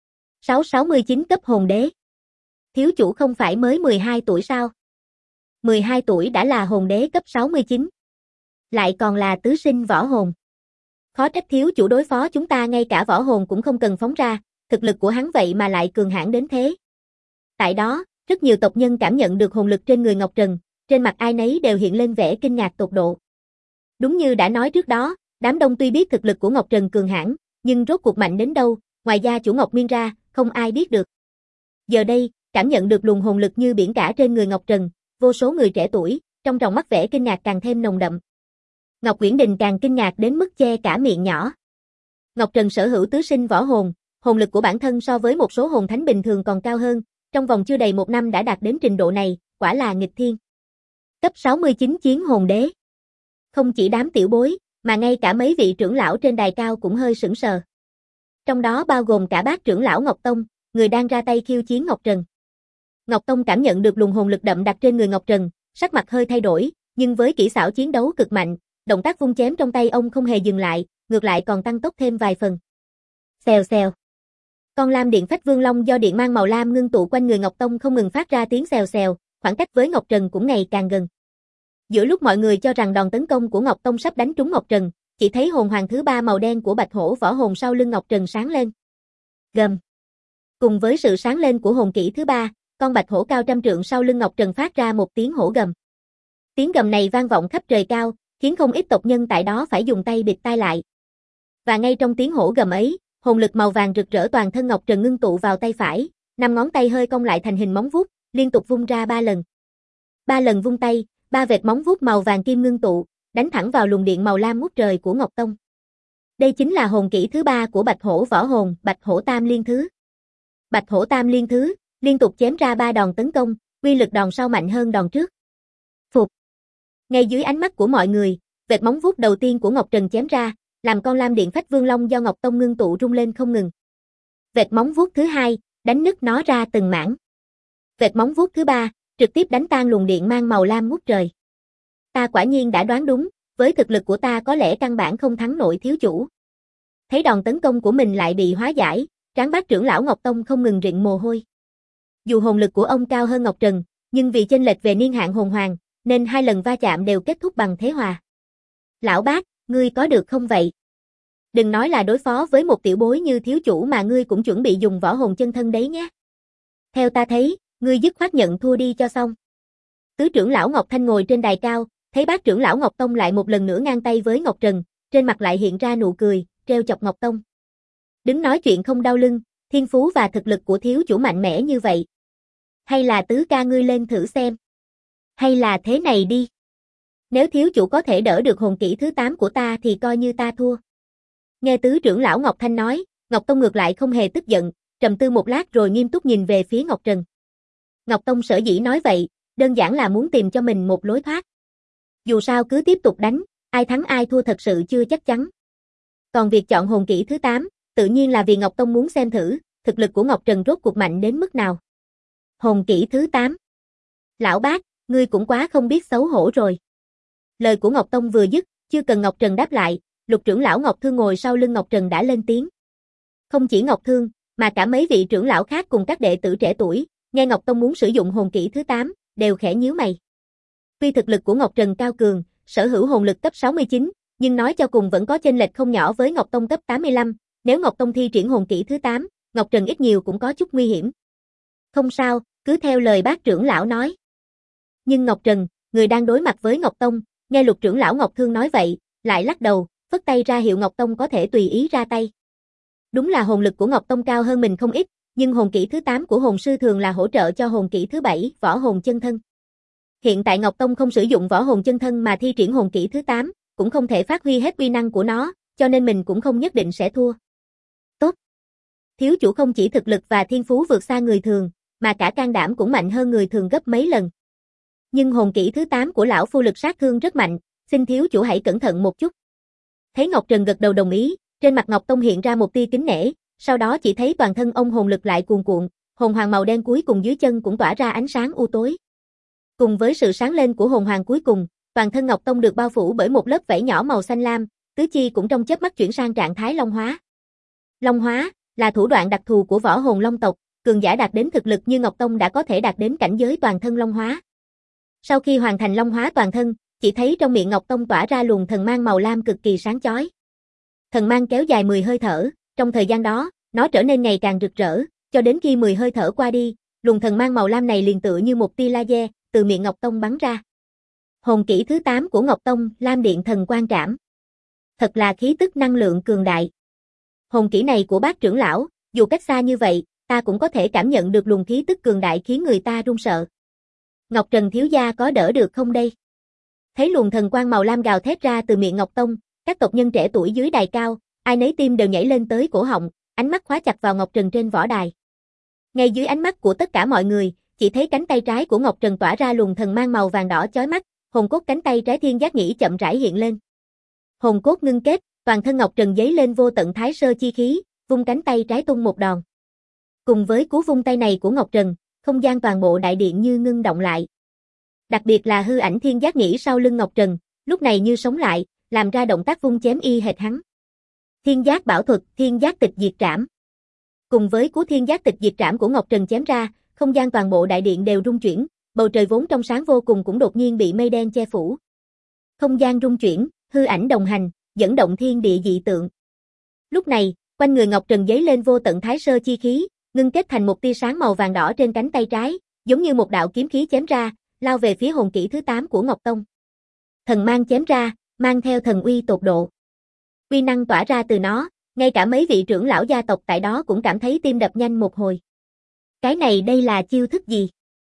669 cấp hồn đế. Thiếu chủ không phải mới 12 tuổi sao? 12 tuổi đã là hồn đế cấp 69. Lại còn là tứ sinh võ hồn. Khó trách thiếu chủ đối phó chúng ta ngay cả võ hồn cũng không cần phóng ra, thực lực của hắn vậy mà lại cường hãn đến thế. Tại đó, rất nhiều tộc nhân cảm nhận được hồn lực trên người Ngọc Trần, trên mặt ai nấy đều hiện lên vẻ kinh ngạc tột độ. Đúng như đã nói trước đó, đám đông tuy biết thực lực của Ngọc Trần cường hãn, nhưng rốt cuộc mạnh đến đâu, ngoài gia chủ Ngọc Nguyên ra, không ai biết được. Giờ đây, cảm nhận được luồng hồn lực như biển cả trên người Ngọc Trần, vô số người trẻ tuổi, trong tròng mắt vẻ kinh ngạc càng thêm nồng đậm. Ngọc Uyển Đình càng kinh ngạc đến mức che cả miệng nhỏ. Ngọc Trần sở hữu tứ sinh võ hồn, hồn lực của bản thân so với một số hồn thánh bình thường còn cao hơn, trong vòng chưa đầy một năm đã đạt đến trình độ này, quả là nghịch thiên. Cấp 69 chiến hồn đế. Không chỉ đám tiểu bối, mà ngay cả mấy vị trưởng lão trên đài cao cũng hơi sững sờ. Trong đó bao gồm cả bác trưởng lão Ngọc Tông, người đang ra tay khiêu chiến Ngọc Trần. Ngọc Tông cảm nhận được luồng hồn lực đậm đặc trên người Ngọc Trần, sắc mặt hơi thay đổi, nhưng với kỹ xảo chiến đấu cực mạnh, động tác vung chém trong tay ông không hề dừng lại, ngược lại còn tăng tốc thêm vài phần. Xèo xèo. Con lam điện phách vương long do điện mang màu lam ngưng tụ quanh người Ngọc Tông không ngừng phát ra tiếng xèo xèo, khoảng cách với Ngọc Trần cũng ngày càng gần. Giữa lúc mọi người cho rằng đòn tấn công của Ngọc Tông sắp đánh trúng Ngọc Trần, chỉ thấy hồn hoàng thứ 3 màu đen của bạch hổ võ hồn sau lưng Ngọc Trần sáng lên. Gầm. Cùng với sự sáng lên của hồn kỹ thứ 3, con bạch hổ cao trăm trượng sau lưng Ngọc Trần phát ra một tiếng hổ gầm. Tiếng gầm này vang vọng khắp trời cao, khiến không ít tộc nhân tại đó phải dùng tay bịt tai lại. Và ngay trong tiếng hổ gầm ấy, hồn lực màu vàng rực rỡ toàn thân Ngọc Trần ngưng tụ vào tay phải, 5 ngón tay hơi cong lại thành hình móng vuốt, liên tục vung ra 3 lần. 3 lần vung tay, 3 vệt móng vuốt màu vàng kim ngưng tụ, đánh thẳng vào luồng điện màu lam ngút trời của Ngọc Tông. Đây chính là hồn kỹ thứ 3 của bạch hổ võ hồn, bạch hổ tam liên thứ. Bạch hổ tam liên thứ, liên tục chém ra 3 đòn tấn công, uy lực đòn sau mạnh hơn đòn trước. Phục. Ngay dưới ánh mắt của mọi người, vệt móng vuốt đầu tiên của Ngọc Trần chém ra, làm con lam điện phách vương long do Ngọc Tông ngưng tụ rung lên không ngừng. Vệt móng vuốt thứ 2, đánh nứt nó ra từng mảng. Vệt móng vuốt thứ 3, trực tiếp đánh tan luồng điện mang màu lam ngút trời. Ta quả nhiên đã đoán đúng, với thực lực của ta có lẽ căn bản không thắng nổi thiếu chủ. Thấy đòn tấn công của mình lại bị hóa giải, trán bác trưởng lão Ngọc Tông không ngừng rịn mồ hôi. Dù hồn lực của ông cao hơn Ngọc Trần, Nhưng vì chênh lệch về niên hạn hồn hoàng, nên hai lần va chạm đều kết thúc bằng thế hòa. Lão bác, ngươi có được không vậy? Đừng nói là đối phó với một tiểu bối như thiếu chủ mà ngươi cũng chuẩn bị dùng võ hồn chân thân đấy nhé. Theo ta thấy, ngươi dứt khoát nhận thua đi cho xong. Tứ trưởng lão Ngọc Thanh ngồi trên đài cao, thấy bác trưởng lão Ngọc Tông lại một lần nữa ngang tay với Ngọc Trần, trên mặt lại hiện ra nụ cười, trêu chọc Ngọc Tông. Đứng nói chuyện không đau lưng, thiên phú và thực lực của thiếu chủ mạnh mẽ như vậy. Hay là tứ ca ngươi lên thử xem. Hay là thế này đi. Nếu thiếu chủ có thể đỡ được hồn kỹ thứ 8 của ta thì coi như ta thua. Nghe tứ trưởng lão Ngọc Thanh nói, Ngọc Tông ngược lại không hề tức giận, trầm tư một lát rồi nghiêm túc nhìn về phía Ngọc Trần. Ngọc Tông sở dĩ nói vậy, đơn giản là muốn tìm cho mình một lối thoát. Dù sao cứ tiếp tục đánh, ai thắng ai thua thật sự chưa chắc chắn. Còn việc chọn hồn kỹ thứ 8, tự nhiên là vì Ngọc Tông muốn xem thử, thực lực của Ngọc Trần rốt cuộc mạnh đến mức nào. Hồn kỹ thứ 8. Lão bác, ngươi cũng quá không biết xấu hổ rồi. Lời của Ngọc Tông vừa dứt, chưa cần Ngọc Trần đáp lại, Lục trưởng lão Ngọc Thương ngồi sau lưng Ngọc Trần đã lên tiếng. Không chỉ Ngọc Thương, mà cả mấy vị trưởng lão khác cùng các đệ tử trẻ tuổi, nghe Ngọc Tông muốn sử dụng hồn kỹ thứ 8, đều khẽ nhíu mày. Tuy thực lực của Ngọc Trần cao cường, sở hữu hồn lực cấp 69, nhưng nói cho cùng vẫn có chênh lệch không nhỏ với Ngọc Tông cấp 85, nếu Ngọc Tông thi triển hồn kỹ thứ 8, Ngọc Trần ít nhiều cũng có chút nguy hiểm. Không sao, cứ theo lời bác trưởng lão nói. Nhưng Ngọc Trần, người đang đối mặt với Ngọc Tông, nghe Lục trưởng lão Ngọc Thương nói vậy, lại lắc đầu, phất tay ra hiệu Ngọc Tông có thể tùy ý ra tay. Đúng là hồn lực của Ngọc Tông cao hơn mình không ít, nhưng hồn kỹ thứ 8 của hồn sư thường là hỗ trợ cho hồn kỹ thứ 7, võ hồn chân thân. Hiện tại Ngọc Tông không sử dụng võ hồn chân thân mà thi triển hồn kỹ thứ 8, cũng không thể phát huy hết uy năng của nó, cho nên mình cũng không nhất định sẽ thua. Tốt. Thiếu chủ không chỉ thực lực và thiên phú vượt xa người thường, mà cả can đảm cũng mạnh hơn người thường gấp mấy lần. Nhưng hồn kỹ thứ 8 của lão phu lực sát thương rất mạnh, xin thiếu chủ hãy cẩn thận một chút. Thấy Ngọc Trần gật đầu đồng ý, trên mặt Ngọc Tông hiện ra một tia kính nể, sau đó chỉ thấy toàn thân ông hồn lực lại cuồn cuộn, hồn hoàng màu đen cuối cùng dưới chân cũng tỏa ra ánh sáng u tối. Cùng với sự sáng lên của hồn hoàng cuối cùng, toàn thân Ngọc Tông được bao phủ bởi một lớp vảy nhỏ màu xanh lam, tứ chi cũng trong chớp mắt chuyển sang trạng thái long hóa. Long hóa là thủ đoạn đặc thù của võ hồn long tộc, cường giả đạt đến thực lực như Ngọc Tông đã có thể đạt đến cảnh giới toàn thân long hóa. Sau khi hoàn thành long hóa toàn thân, chỉ thấy trong miệng Ngọc Tông tỏa ra luồng thần mang màu lam cực kỳ sáng chói. Thần mang kéo dài 10 hơi thở, trong thời gian đó, nó trở nên ngày càng rực rỡ, cho đến khi 10 hơi thở qua đi, luồng thần mang màu lam này liền tựa như một tia laser, từ miệng Ngọc Tông bắn ra. Hồn kỹ thứ 8 của Ngọc Tông, Lam Điện Thần Quang Trảm. Thật là khí tức năng lượng cường đại. Hồn kỹ này của bác trưởng lão, dù cách xa như vậy, ta cũng có thể cảm nhận được luồng khí tức cường đại khiến người ta run sợ. Ngọc Trần thiếu gia có đỡ được không đây? Thấy luồng thần quang màu lam gào thét ra từ miệng Ngọc Tông, các tộc nhân trẻ tuổi dưới đài cao, ai nấy tim đều nhảy lên tới cổ họng, ánh mắt khóa chặt vào Ngọc Trần trên võ đài. Ngay dưới ánh mắt của tất cả mọi người, chỉ thấy cánh tay trái của Ngọc Trần tỏa ra luồng thần mang màu vàng đỏ chói mắt, hồn cốt cánh tay trái Thiên Giác Nhĩ chậm rãi hiện lên. Hồn cốt ngưng kết, toàn thân Ngọc Trần giấy lên vô tận thái sơ chi khí, vung cánh tay trái tung một đòn. Cùng với cú vung tay này của Ngọc Trần, không gian toàn bộ đại điện như ngưng động lại. Đặc biệt là hư ảnh Thiên Giác Nhĩ sau lưng Ngọc Trần, lúc này như sống lại, làm ra động tác vung chém y hệt hắn. Thiên Giác Bảo Thuật, Thiên Giác Tịch Diệt Trảm. Cùng với cú Thiên Giác Tịch Diệt Trảm của Ngọc Trần chém ra, không gian toàn bộ đại điện đều rung chuyển, bầu trời vốn trong sáng vô cùng cũng đột nhiên bị mây đen che phủ. Không gian rung chuyển, hư ảnh đồng hành, dẫn động thiên địa dị tượng. Lúc này, quanh người Ngọc Trần giấy lên vô tận thái sơ chi khí, ngưng kết thành một tia sáng màu vàng đỏ trên cánh tay trái, giống như một đạo kiếm khí chém ra, lao về phía hồn kỹ thứ 8 của Ngọc Tông. Thần mang chém ra, mang theo thần uy tột độ. Uy năng tỏa ra từ nó, ngay cả mấy vị trưởng lão gia tộc tại đó cũng cảm thấy tim đập nhanh một hồi. Cái này đây là chiêu thức gì?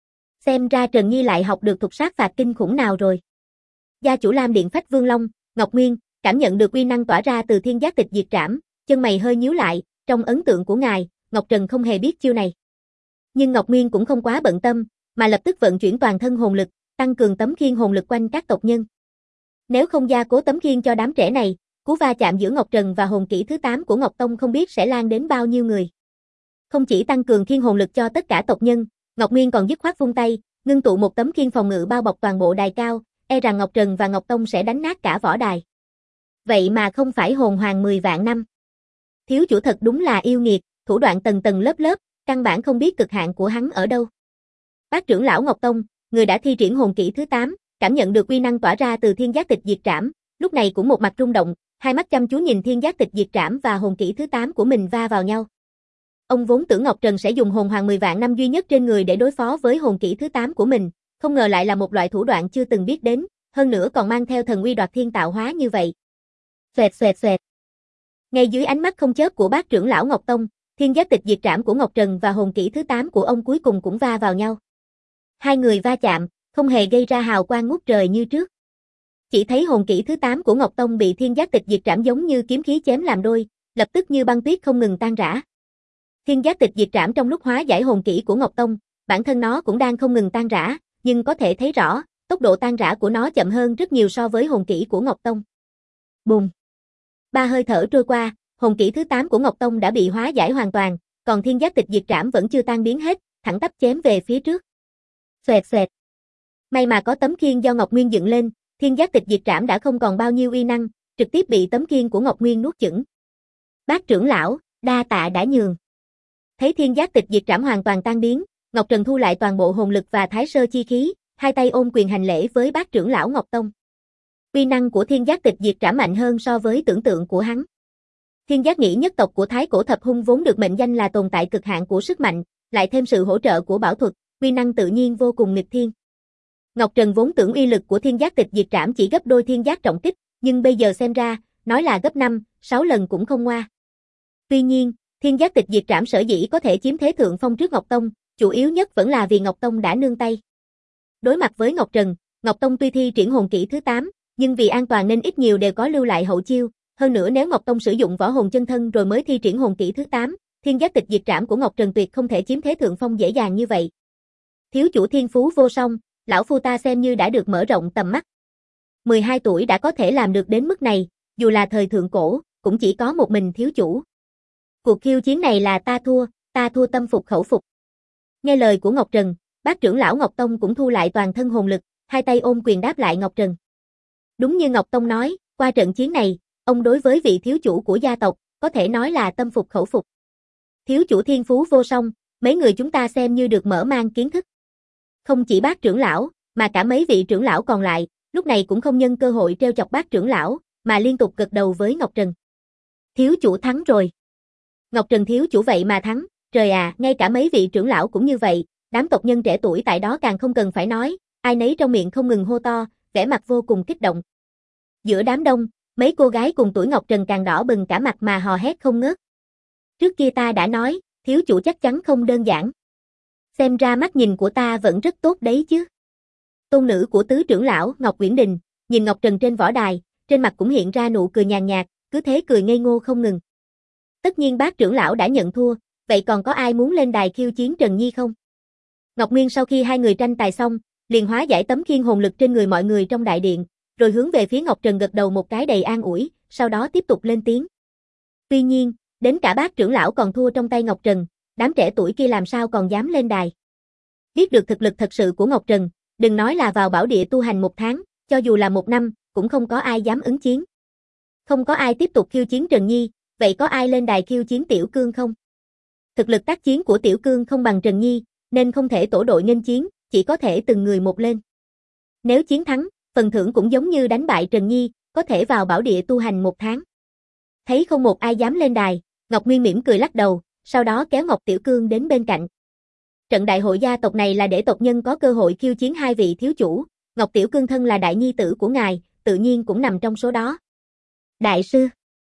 Xem ra Trần Nhi lại học được thuật sát phạt kinh khủng nào rồi. Gia chủ Lam Điện Phách Vương Long, Ngọc Nguyên, cảm nhận được uy năng tỏa ra từ Thiên Giác Tịch Diệt Trảm, chân mày hơi nhíu lại, trong ấn tượng của ngài, Ngọc Trần không hề biết chiêu này. Nhưng Ngọc Nguyên cũng không quá bận tâm, mà lập tức vận chuyển toàn thân hồn lực, tăng cường tấm khiên hồn lực quanh các tộc nhân. Nếu không gia cố tấm khiên cho đám trẻ này, cú va chạm giữa Ngọc Trần và hồn kỹ thứ 8 của Ngọc Tông không biết sẽ lan đến bao nhiêu người. Không chỉ tăng cường khiên hồn lực cho tất cả tộc nhân, Ngọc Nguyên còn dứt khoát vung tay, ngưng tụ một tấm khiên phòng ngự bao bọc toàn bộ đài cao, e rằng Ngọc Trần và Ngọc Tông sẽ đánh nát cả võ đài. Vậy mà không phải hồn hoàng 10 vạn năm. Thiếu chủ thật đúng là yêu nghiệt, thủ đoạn tầng tầng lớp lớp, căn bản không biết cực hạn của hắn ở đâu. Bác trưởng lão Ngọc Tông, người đã thi triển hồn kỹ thứ 8, cảm nhận được uy năng tỏa ra từ Thiên Giác Tịch Diệt Trảm, lúc này cũng một mặt rung động, hai mắt chăm chú nhìn Thiên Giác Tịch Diệt Trảm và hồn kỹ thứ 8 của mình va vào nhau. Ông vốn tưởng Ngọc Trần sẽ dùng hồn hoàng 10 vạn năm duy nhất trên người để đối phó với hồn kỹ thứ 8 của mình, không ngờ lại là một loại thủ đoạn chưa từng biết đến, hơn nữa còn mang theo thần uy đoạt thiên tạo hóa như vậy. Xoẹt xoẹt xoẹt. Ngay dưới ánh mắt không chớp của bác trưởng lão Ngọc Tông, Thiên Giác Tịch Diệt Trảm của Ngọc Trần và hồn kỹ thứ 8 của ông cuối cùng cũng va vào nhau. Hai người va chạm, không hề gây ra hào quang ngút trời như trước. Chỉ thấy hồn kỹ thứ 8 của Ngọc Tông bị Thiên Giác Tịch Diệt Trảm giống như kiếm khí chém làm đôi, lập tức như băng tuyết không ngừng tan rã. Thiên Giác Tịch Diệt Trảm trong lúc hóa giải hồn kỹ của Ngọc Tông, bản thân nó cũng đang không ngừng tan rã, nhưng có thể thấy rõ, tốc độ tan rã của nó chậm hơn rất nhiều so với hồn kỹ của Ngọc Tông. Bùng! 3 hơi thở trôi qua, hồn kỹ thứ 8 của Ngọc Tông đã bị hóa giải hoàn toàn, còn Thiên Giác Tịch Diệt Trảm vẫn chưa tan biến hết, thẳng tắp chém về phía trước. Xoẹt xoẹt. May mà có tấm khiên do Ngọc Nguyên dựng lên, Thiên Giác Tịch Diệt Trảm đã không còn bao nhiêu uy năng, trực tiếp bị tấm khiên của Ngọc Nguyên nuốt chửng. Bác trưởng lão, đa tạ đã nhường. Thấy Thiên Giác Tịch Diệt Trảm hoàn toàn tan biến, Ngọc Trần thu lại toàn bộ hồn lực và thái sơ chi khí, hai tay ôm quyền hành lễ với bác trưởng lão Ngọc Tông. Uy năng của Thiên Giác Tịch Diệt Trảm mạnh hơn so với tưởng tượng của hắn. Thiên Giác Nghĩ nhất tộc của Thái Cổ Thập Hung vốn được mệnh danh là tồn tại cực hạn của sức mạnh, lại thêm sự hỗ trợ của bảo thuật, uy năng tự nhiên vô cùng nghịch thiên. Ngọc Trần vốn tưởng uy lực của Thiên Giác Tịch Diệt Trảm chỉ gấp đôi Thiên Giác Trọng Kích, nhưng bây giờ xem ra, nói là gấp 5, 6 lần cũng không ngoa. Tuy nhiên, Thiên Giác Tịch Diệt Trảm sở dĩ có thể chiếm thế thượng phong trước Ngọc Tông, chủ yếu nhất vẫn là vì Ngọc Tông đã nương tay. Đối mặt với Ngọc Trần, Ngọc Tông tuy thi triển hồn kỹ thứ 8, nhưng vì an toàn nên ít nhiều đều có lưu lại hậu chiêu, hơn nữa nếu Ngọc Tông sử dụng võ hồn chân thân rồi mới thi triển hồn kỹ thứ 8, Thiên Giác Tịch Diệt Trảm của Ngọc Trần tuyệt không thể chiếm thế thượng phong dễ dàng như vậy. Thiếu chủ thiên phú vô song, lão phu ta xem như đã được mở rộng tầm mắt. 12 tuổi đã có thể làm được đến mức này, dù là thời thượng cổ, cũng chỉ có một mình thiếu chủ. Cuộc khiêu chiến này là ta thua tâm phục khẩu phục. Nghe lời của Ngọc Trần, bác trưởng lão Ngọc Tông cũng thu lại toàn thân hồn lực, hai tay ôm quyền đáp lại Ngọc Trần. Đúng như Ngọc Tông nói, qua trận chiến này, ông đối với vị thiếu chủ của gia tộc, có thể nói là tâm phục khẩu phục. Thiếu chủ thiên phú vô song, mấy người chúng ta xem như được mở mang kiến thức. Không chỉ bác trưởng lão, mà cả mấy vị trưởng lão còn lại, lúc này cũng không nhân cơ hội trêu chọc bác trưởng lão, mà liên tục gật đầu với Ngọc Trần. Thiếu chủ thắng rồi. Ngọc Trần thiếu chủ vậy mà thắng, trời à, ngay cả mấy vị trưởng lão cũng như vậy, đám tộc nhân trẻ tuổi tại đó càng không cần phải nói, ai nấy trong miệng không ngừng hô to, vẻ mặt vô cùng kích động. Giữa đám đông, mấy cô gái cùng tuổi Ngọc Trần càng đỏ bừng cả mặt mà hò hét không ngớt. Trước kia ta đã nói, thiếu chủ chắc chắn không đơn giản. Xem ra mắt nhìn của ta vẫn rất tốt đấy chứ. Tôn nữ của tứ trưởng lão Ngọc Uyển Đình, nhìn Ngọc Trần trên võ đài, trên mặt cũng hiện ra nụ cười nhàn nhạt, cứ thế cười ngây ngô không ngừng. Tất nhiên bác trưởng lão đã nhận thua, vậy còn có ai muốn lên đài khiêu chiến Trần Nhi không? Ngọc Nguyên sau khi hai người tranh tài xong, liền hóa giải tấm khiên hồn lực trên người mọi người trong đại điện, rồi hướng về phía Ngọc Trần gật đầu một cái đầy an ủi, sau đó tiếp tục lên tiếng. Tuy nhiên, đến cả bác trưởng lão còn thua trong tay Ngọc Trần, đám trẻ tuổi kia làm sao còn dám lên đài. Biết được thực lực thật sự của Ngọc Trần, đừng nói là vào bảo địa tu hành 1 tháng, cho dù là 1 năm, cũng không có ai dám ứng chiến. Không có ai tiếp tục khiêu chiến Trần Nhi, vậy có ai lên đài khiêu chiến Tiểu Cương không? Thực lực tác chiến của Tiểu Cương không bằng Trần Nhi, nên không thể tổ đội nghênh chiến, chỉ có thể từng người một lên. Nếu chiến thắng, phần thưởng cũng giống như đánh bại Trần Nhi, có thể vào bảo địa tu hành 1 tháng. Thấy không một ai dám lên đài, Ngọc Nguyên mỉm cười lắc đầu, sau đó kéo Ngọc Tiểu Cương đến bên cạnh. Trận đại hội gia tộc này là để tộc nhân có cơ hội khiêu chiến hai vị thiếu chủ, Ngọc Tiểu Cương thân là đại nhi tử của ngài, tự nhiên cũng nằm trong số đó. Đại sư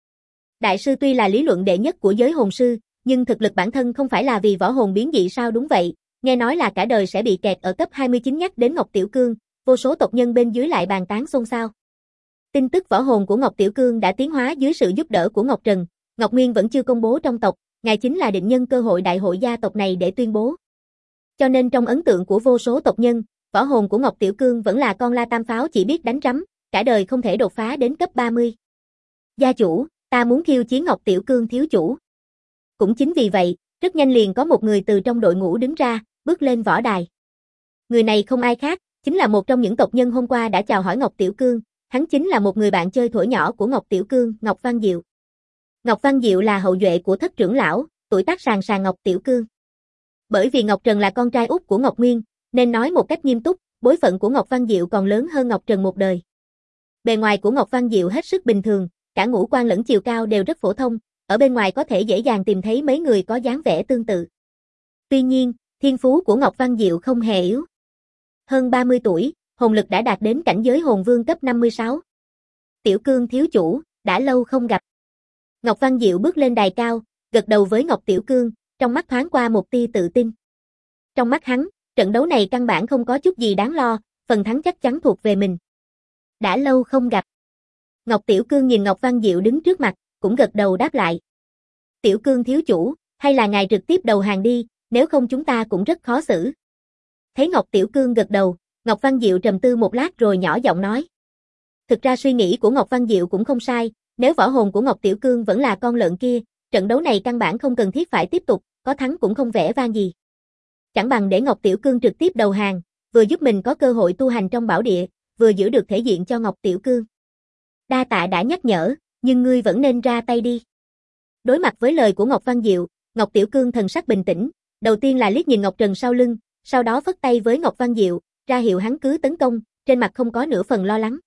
tuy là lý luận đệ nhất của giới hồn sư, nhưng thực lực bản thân không phải là vì võ hồn biến dị sao? Đúng vậy, nghe nói là cả đời sẽ bị kẹt ở cấp 29. Nhắc đến Ngọc Tiểu Cương, vô số tộc nhân bên dưới lại bàn tán xôn xao. Tin tức võ hồn của Ngọc Tiểu Cương đã tiến hóa dưới sự giúp đỡ của Ngọc Trần, Ngọc Nguyên vẫn chưa công bố trong tộc, ngài chính là định nhân cơ hội đại hội gia tộc này để tuyên bố. Cho nên trong ấn tượng của vô số tộc nhân, võ hồn của Ngọc Tiểu Cương vẫn là con la tam pháo chỉ biết đánh rắm, cả đời không thể đột phá đến cấp 30. Gia chủ, ta muốn khiêu chiến Ngọc Tiểu Cương thiếu chủ. Cũng chính vì vậy, rất nhanh liền có một người từ trong đội ngũ đứng ra, bước lên võ đài. Người này không ai khác, chính là một trong những tộc nhân hôm qua đã chào hỏi Ngọc Tiểu Cương, hắn chính là một người bạn chơi thuở nhỏ của Ngọc Tiểu Cương, Ngọc Văn Diệu. Ngọc Văn Diệu là hậu duệ của thất trưởng lão, tuổi tác sàn Ngọc Tiểu Cương. Bởi vì Ngọc Trần là con trai út của Ngọc Nguyên, nên nói một cách nghiêm túc, bối phận của Ngọc Văn Diệu còn lớn hơn Ngọc Trần một đời. Bề ngoài của Ngọc Văn Diệu hết sức bình thường, cả ngũ quan lẫn chiều cao đều rất phổ thông, ở bên ngoài có thể dễ dàng tìm thấy mấy người có dáng vẻ tương tự. Tuy nhiên, thiên phú của Ngọc Văn Diệu không hề yếu. Hơn 30 tuổi, hồn lực đã đạt đến cảnh giới hồn vương cấp 56. Tiểu Cương thiếu chủ, đã lâu không gặp. Ngọc Văn Diệu bước lên đài cao, gật đầu với Ngọc Tiểu Cương, trong mắt thoáng qua một tia tự tin. Trong mắt hắn, trận đấu này căn bản không có chút gì đáng lo, phần thắng chắc chắn thuộc về mình. Đã lâu không gặp. Ngọc Tiểu Cương nhìn Ngọc Văn Diệu đứng trước mặt, cũng gật đầu đáp lại. Tiểu Cương thiếu chủ, hay là ngài trực tiếp đầu hàng đi, nếu không chúng ta cũng rất khó xử. Thấy Ngọc Tiểu Cương gật đầu, Ngọc Văn Diệu trầm tư một lát rồi nhỏ giọng nói. Thực ra suy nghĩ của Ngọc Văn Diệu cũng không sai, nếu võ hồn của Ngọc Tiểu Cương vẫn là con lợn kia, trận đấu này căn bản không cần thiết phải tiếp tục, có thắng cũng không vẻ vang gì. Chẳng bằng để Ngọc Tiểu Cương trực tiếp đầu hàng, vừa giúp mình có cơ hội tu hành trong bảo địa, vừa giữ được thể diện cho Ngọc Tiểu Cương. Đa tạ đã nhắc nhở, nhưng ngươi vẫn nên ra tay đi. Đối mặt với lời của Ngọc Văn Diệu, Ngọc Tiểu Cương thần sắc bình tĩnh, đầu tiên là liếc nhìn Ngọc Trần sau lưng, sau đó phất tay với Ngọc Văn Diệu, ra hiệu hắn cứ tấn công, trên mặt không có nửa phần lo lắng.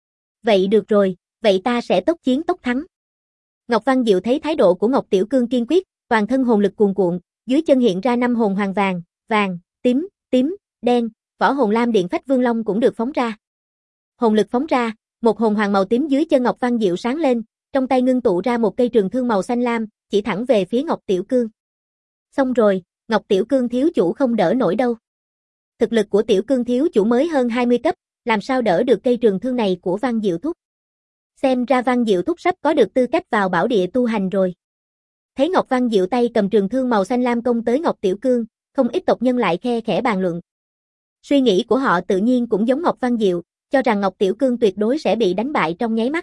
Vậy được rồi, vậy ta sẽ tốc chiến tốc thắng. Ngọc Văn Diệu thấy thái độ của Ngọc Tiểu Cương kiên quyết, toàn thân hồn lực cuồn cuộn, dưới chân hiện ra 5 hồn hoàng vàng, vàng, tím, đen, võ hồn lam điện phách vương long cũng được phóng ra. Hồn lực phóng ra, một hồn hoàng màu tím dưới chân Ngọc Văn Diệu sáng lên, trong tay ngưng tụ ra một cây trường thương màu xanh lam, chỉ thẳng về phía Ngọc Tiểu Cương. Xong rồi, Ngọc Tiểu Cương thiếu chủ không đỡ nổi đâu. Thực lực của Tiểu Cương thiếu chủ mới hơn 20 cấp, làm sao đỡ được cây trường thương này của Văn Diệu thúc. Xem ra Văn Diệu thúc sắp có được tư cách vào bảo địa tu hành rồi. Thấy Ngọc Văn Diệu tay cầm trường thương màu xanh lam công tới Ngọc Tiểu Cương, không ít tộc nhân lại khe khẽ bàn luận. Suy nghĩ của họ tự nhiên cũng giống Ngọc Văn Diệu, cho rằng Ngọc Tiểu Cương tuyệt đối sẽ bị đánh bại trong nháy mắt.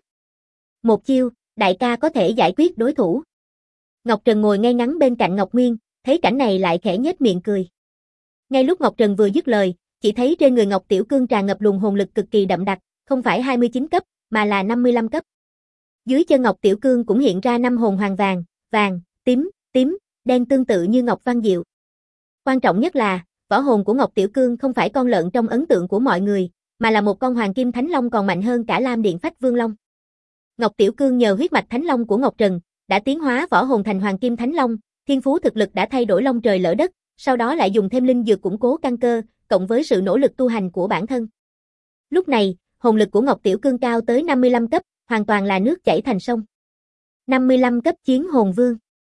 Một chiêu, đại ca có thể giải quyết đối thủ. Ngọc Trần ngồi ngay ngắn bên cạnh Ngọc Nguyên, thấy cảnh này lại khẽ nhếch miệng cười. Ngay lúc Ngọc Trần vừa dứt lời, chỉ thấy trên người Ngọc Tiểu Cương tràn ngập luồng hồn lực cực kỳ đậm đặc, không phải 29 cấp, mà là 55 cấp. Dưới chân Ngọc Tiểu Cương cũng hiện ra 5 hồn hoàng vàng, tím, đen tương tự như Ngọc Văn Diệu. Quan trọng nhất là, võ hồn của Ngọc Tiểu Cương không phải con lợn trong ấn tượng của mọi người, mà là một con hoàng kim thánh long còn mạnh hơn cả lam điện phách vương long. Ngọc Tiểu Cương nhờ huyết mạch thánh long của Ngọc Trần, đã tiến hóa võ hồn thành hoàng kim thánh long, thiên phú thực lực đã thay đổi long trời lỡ đất, sau đó lại dùng thêm linh dược củng cố căn cơ, cộng với sự nỗ lực tu hành của bản thân. Lúc này, hồn lực của Ngọc Tiểu Cương cao tới 55 cấp, hoàn toàn là nước chảy thành sông. 55 cấp chiến hồn vương.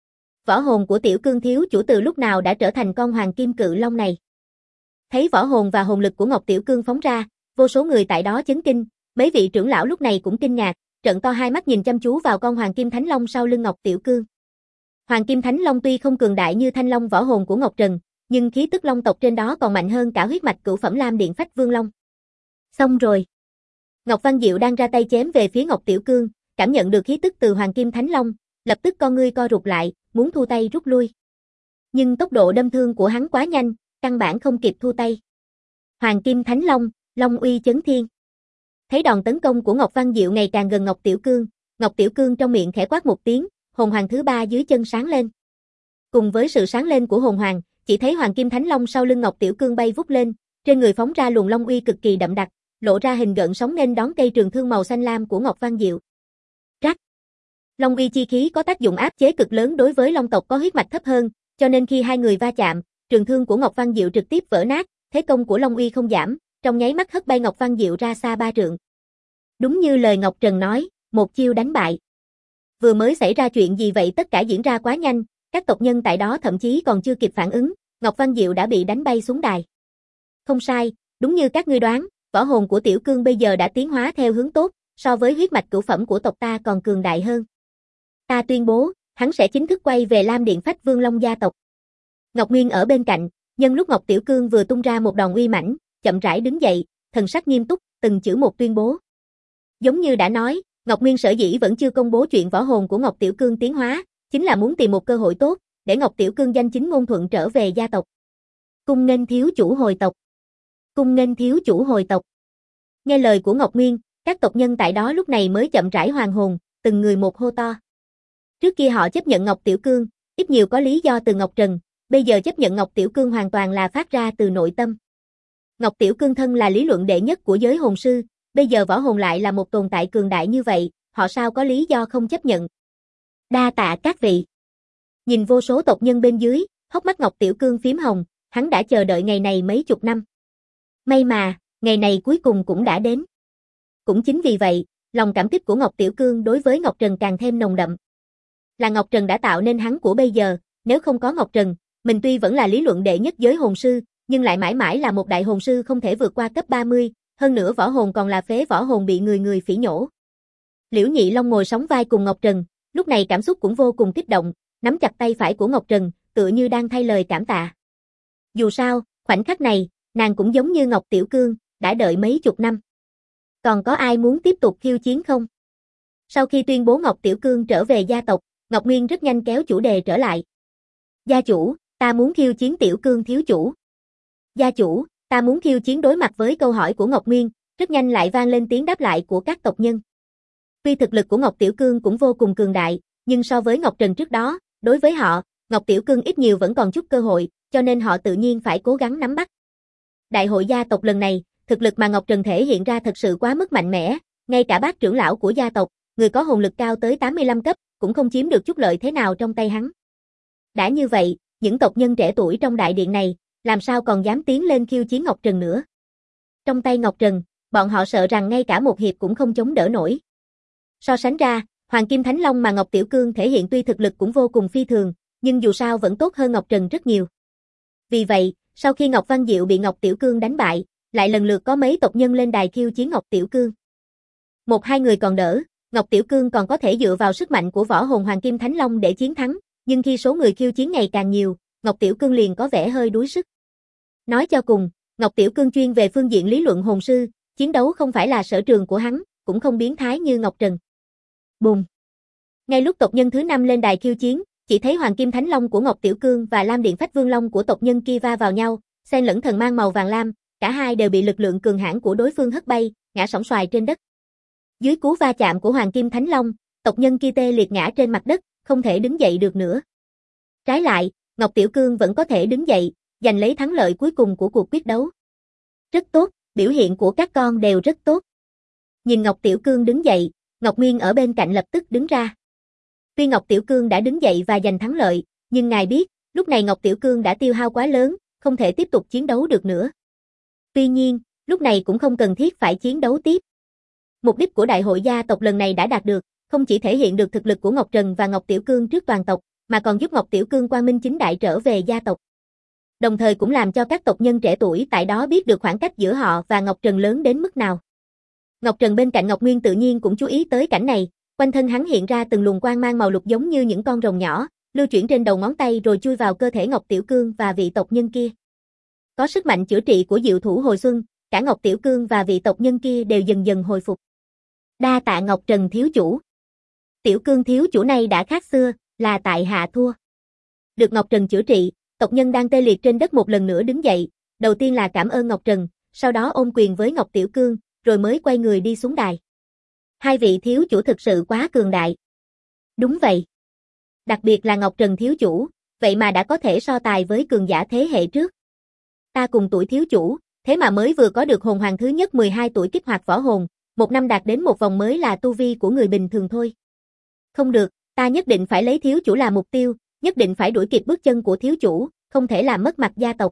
Võ hồn của Tiểu Cương thiếu chủ từ lúc nào đã trở thành con hoàng kim cự long này. Thấy võ hồn và hồn lực của Ngọc Tiểu Cương phóng ra, vô số người tại đó chấn kinh, mấy vị trưởng lão lúc này cũng kinh ngạc, trợn to hai mắt nhìn chăm chú vào con hoàng kim thánh long sau lưng Ngọc Tiểu Cương. Hoàng kim thánh long tuy không cường đại như thanh long võ hồn của Ngọc Trần, nhưng khí tức long tộc trên đó còn mạnh hơn cả huyết mạch cửu phẩm lam điện phách vương long. Xong rồi. Ngọc Văn Diệu đang ra tay chém về phía Ngọc Tiểu Cương, cảm nhận được khí tức từ hoàng kim thánh long, lập tức con ngươi co rụt lại, muốn thu tay rút lui. Nhưng tốc độ đâm thương của hắn quá nhanh, căn bản không kịp thu tay. Hoàng kim thánh long, long uy chấn thiên. Thấy đòn tấn công của Ngọc Văn Diệu ngày càng gần Ngọc Tiểu Cương trong miệng khẽ quát một tiếng, hồn hoàng thứ 3 dưới chân sáng lên. Cùng với sự sáng lên của hồn hoàng, chỉ thấy hoàng kim thánh long sau lưng Ngọc Tiểu Cương bay vút lên, trên người phóng ra luồng long uy cực kỳ đậm đặc, lộ ra hình gợn sóng nên đón cây trường thương màu xanh lam của Ngọc Văn Diệu. Rắc. Long uy chi khí có tác dụng áp chế cực lớn đối với long tộc có huyết mạch thấp hơn, cho nên khi hai người va chạm, trường thương của Ngọc Văn Diệu trực tiếp vỡ nát, thế công của long uy không giảm, trong nháy mắt hất bay Ngọc Văn Diệu ra xa 3 trượng. Đúng như lời Ngọc Trần nói, một chiêu đánh bại. Vừa mới xảy ra chuyện gì vậy, tất cả diễn ra quá nhanh, các tộc nhân tại đó thậm chí còn chưa kịp phản ứng, Ngọc Văn Diệu đã bị đánh bay xuống đài. Không sai, đúng như các ngươi đoán, võ hồn của Tiểu Cương bây giờ đã tiến hóa theo hướng tốt, so với huyết mạch cửu phẩm của tộc ta còn cường đại hơn. Ta tuyên bố, hắn sẽ chính thức quay về Lam Điện Phách Vương Long gia tộc. Ngọc Nguyên ở bên cạnh, nhân lúc Ngọc Tiểu Cương vừa tung ra một đòn uy mãnh, chậm rãi đứng dậy, thần sắc nghiêm túc, từng chữ một tuyên bố. Giống như đã nói, Ngọc Nguyên sở dĩ vẫn chưa công bố chuyện võ hồn của Ngọc Tiểu Cương tiến hóa, chính là muốn tìm một cơ hội tốt, để Ngọc Tiểu Cương danh chính ngôn thuận trở về gia tộc. Cung nghênh thiếu chủ hồi tộc. Cung nghênh thiếu chủ hồi tộc. Nghe lời của Ngọc Nguyên, các tộc nhân tại đó lúc này mới chậm rãi hoàn hồn, từng người một hô to. Trước kia họ chấp nhận Ngọc Tiểu Cương, ít nhiều có lý do từ Ngọc Trần, bây giờ chấp nhận Ngọc Tiểu Cương hoàn toàn là phát ra từ nội tâm. Ngọc Tiểu Cương thân là lý luận đệ nhất của giới hồn sư, bây giờ võ hồn lại là một tồn tại cường đại như vậy, họ sao có lý do không chấp nhận. Đa tạ các vị. Nhìn vô số tộc nhân bên dưới, hốc mắt Ngọc Tiểu Cương phím hồng, hắn đã chờ đợi ngày này mấy chục năm. May mà, ngày này cuối cùng cũng đã đến. Cũng chính vì vậy, lòng cảm kích của Ngọc Tiểu Cương đối với Ngọc Trần càng thêm nồng đậm. Là Ngọc Trần đã tạo nên hắn của bây giờ, nếu không có Ngọc Trần, mình tuy vẫn là lý luận đệ nhất giới hồn sư, nhưng lại mãi mãi là một đại hồn sư không thể vượt qua cấp 30, hơn nữa võ hồn còn là phế võ hồn bị người người phỉ nhổ. Liễu Nhị Long ngồi sóng vai cùng Ngọc Trần, lúc này cảm xúc cũng vô cùng kích động, nắm chặt tay phải của Ngọc Trần, tựa như đang thay lời cảm tạ. Dù sao, khoảnh khắc này, nàng cũng giống như Ngọc Tiểu Cương, đã đợi mấy chục năm. Còn có ai muốn tiếp tục khiêu chiến không? Sau khi tuyên bố Ngọc Tiểu Cương trở về gia tộc, Ngọc Nguyên rất nhanh kéo chủ đề trở lại. Gia chủ, ta muốn khiêu chiến Tiểu Cương thiếu chủ. Gia chủ, ta muốn khiêu chiến. Đối mặt với câu hỏi của Ngọc Nguyên, rất nhanh lại vang lên tiếng đáp lại của các tộc nhân. Tuy thực lực của Ngọc Tiểu Cương cũng vô cùng cường đại, nhưng so với Ngọc Trần trước đó, đối với họ, Ngọc Tiểu Cương ít nhiều vẫn còn chút cơ hội, cho nên họ tự nhiên phải cố gắng nắm bắt. Đại hội gia tộc lần này, thực lực mà Ngọc Trần thể hiện ra thật sự quá mức mạnh mẽ, ngay cả bác trưởng lão của gia tộc, người có hồn lực cao tới 85 cấp, cũng không chiếm được chút lợi thế nào trong tay hắn. Đã như vậy, những tộc nhân trẻ tuổi trong đại điện này, làm sao còn dám tiến lên khiêu chiến Ngọc Trần nữa. Trong tay Ngọc Trần, bọn họ sợ rằng ngay cả một hiệp cũng không chống đỡ nổi. So sánh ra, Hoàng Kim Thánh Long mà Ngọc Tiểu Cương thể hiện tuy thực lực cũng vô cùng phi thường, nhưng dù sao vẫn tốt hơn Ngọc Trần rất nhiều. Vì vậy, sau khi Ngọc Văn Diệu bị Ngọc Tiểu Cương đánh bại, lại lần lượt có mấy tộc nhân lên đài khiêu chiến Ngọc Tiểu Cương. Một hai người còn đỡ, Ngọc Tiểu Cương còn có thể dựa vào sức mạnh của võ hồn Hoàng Kim Thánh Long để chiến thắng, nhưng khi số người khiêu chiến ngày càng nhiều, Ngọc Tiểu Cương liền có vẻ hơi đuối sức. Nói cho cùng, Ngọc Tiểu Cương chuyên về phương diện lý luận hồn sư, chiến đấu không phải là sở trường của hắn, cũng không biến thái như Ngọc Trần. Bùm! Ngay lúc tộc nhân thứ 5 lên đài khiêu chiến, chỉ thấy Hoàng Kim Thánh Long của Ngọc Tiểu Cương và Lam Điện Phách Vương Long của tộc nhân kia va vào nhau, xen lẫn thần mang màu vàng lam, cả hai đều bị lực lượng cường hãn của đối phương hất bay, ngã sóng xoài trên đất. Dưới cú va chạm của Hoàng Kim Thánh Long, tộc nhân kia tê liệt ngã trên mặt đất, không thể đứng dậy được nữa. Trái lại, Ngọc Tiểu Cương vẫn có thể đứng dậy, giành lấy thắng lợi cuối cùng của cuộc quyết đấu. Rất tốt, biểu hiện của các con đều rất tốt. Nhìn Ngọc Tiểu Cương đứng dậy, Ngọc Nguyên ở bên cạnh lập tức đứng ra. Tuy Ngọc Tiểu Cương đã đứng dậy và giành thắng lợi, nhưng ngài biết, lúc này Ngọc Tiểu Cương đã tiêu hao quá lớn, không thể tiếp tục chiến đấu được nữa. Tuy nhiên, lúc này cũng không cần thiết phải chiến đấu tiếp. Mục đích của đại hội gia tộc lần này đã đạt được, không chỉ thể hiện được thực lực của Ngọc Trần và Ngọc Tiểu Cương trước toàn tộc, mà còn giúp Ngọc Tiểu Cương quang minh chính đại trở về gia tộc. Đồng thời cũng làm cho các tộc nhân trẻ tuổi tại đó biết được khoảng cách giữa họ và Ngọc Trần lớn đến mức nào. Ngọc Trần bên cạnh Ngọc Nguyên tự nhiên cũng chú ý tới cảnh này, quanh thân hắn hiện ra từng luồng quang mang màu lục giống như những con rồng nhỏ, lưu chuyển trên đầu ngón tay rồi chui vào cơ thể Ngọc Tiểu Cương và vị tộc nhân kia. Có sức mạnh chữa trị của Diệu Thủ hồi xuân, cả Ngọc Tiểu Cương và vị tộc nhân kia đều dần dần hồi phục. Đa tạ Ngọc Trần thiếu chủ. Tiểu Cương thiếu chủ này đã khác xưa, là tại hạ thua. Được Ngọc Trần chữa trị, tộc nhân đang tê liệt trên đất một lần nữa đứng dậy, đầu tiên là cảm ơn Ngọc Trần, sau đó ôm quyền với Ngọc Tiểu Cương, rồi mới quay người đi xuống đài. Hai vị thiếu chủ thực sự quá cường đại. Đúng vậy. Đặc biệt là Ngọc Trần thiếu chủ, vậy mà đã có thể so tài với cường giả thế hệ trước. Ta cùng tuổi thiếu chủ, thế mà mới vừa có được hồn hoàng thứ nhất 12 tuổi kích hoạt võ hồn, một năm đạt đến một vòng mới là tu vi của người bình thường thôi. Không được, ta nhất định phải lấy thiếu chủ là mục tiêu, nhất định phải đuổi kịp bước chân của thiếu chủ, không thể làm mất mặt gia tộc.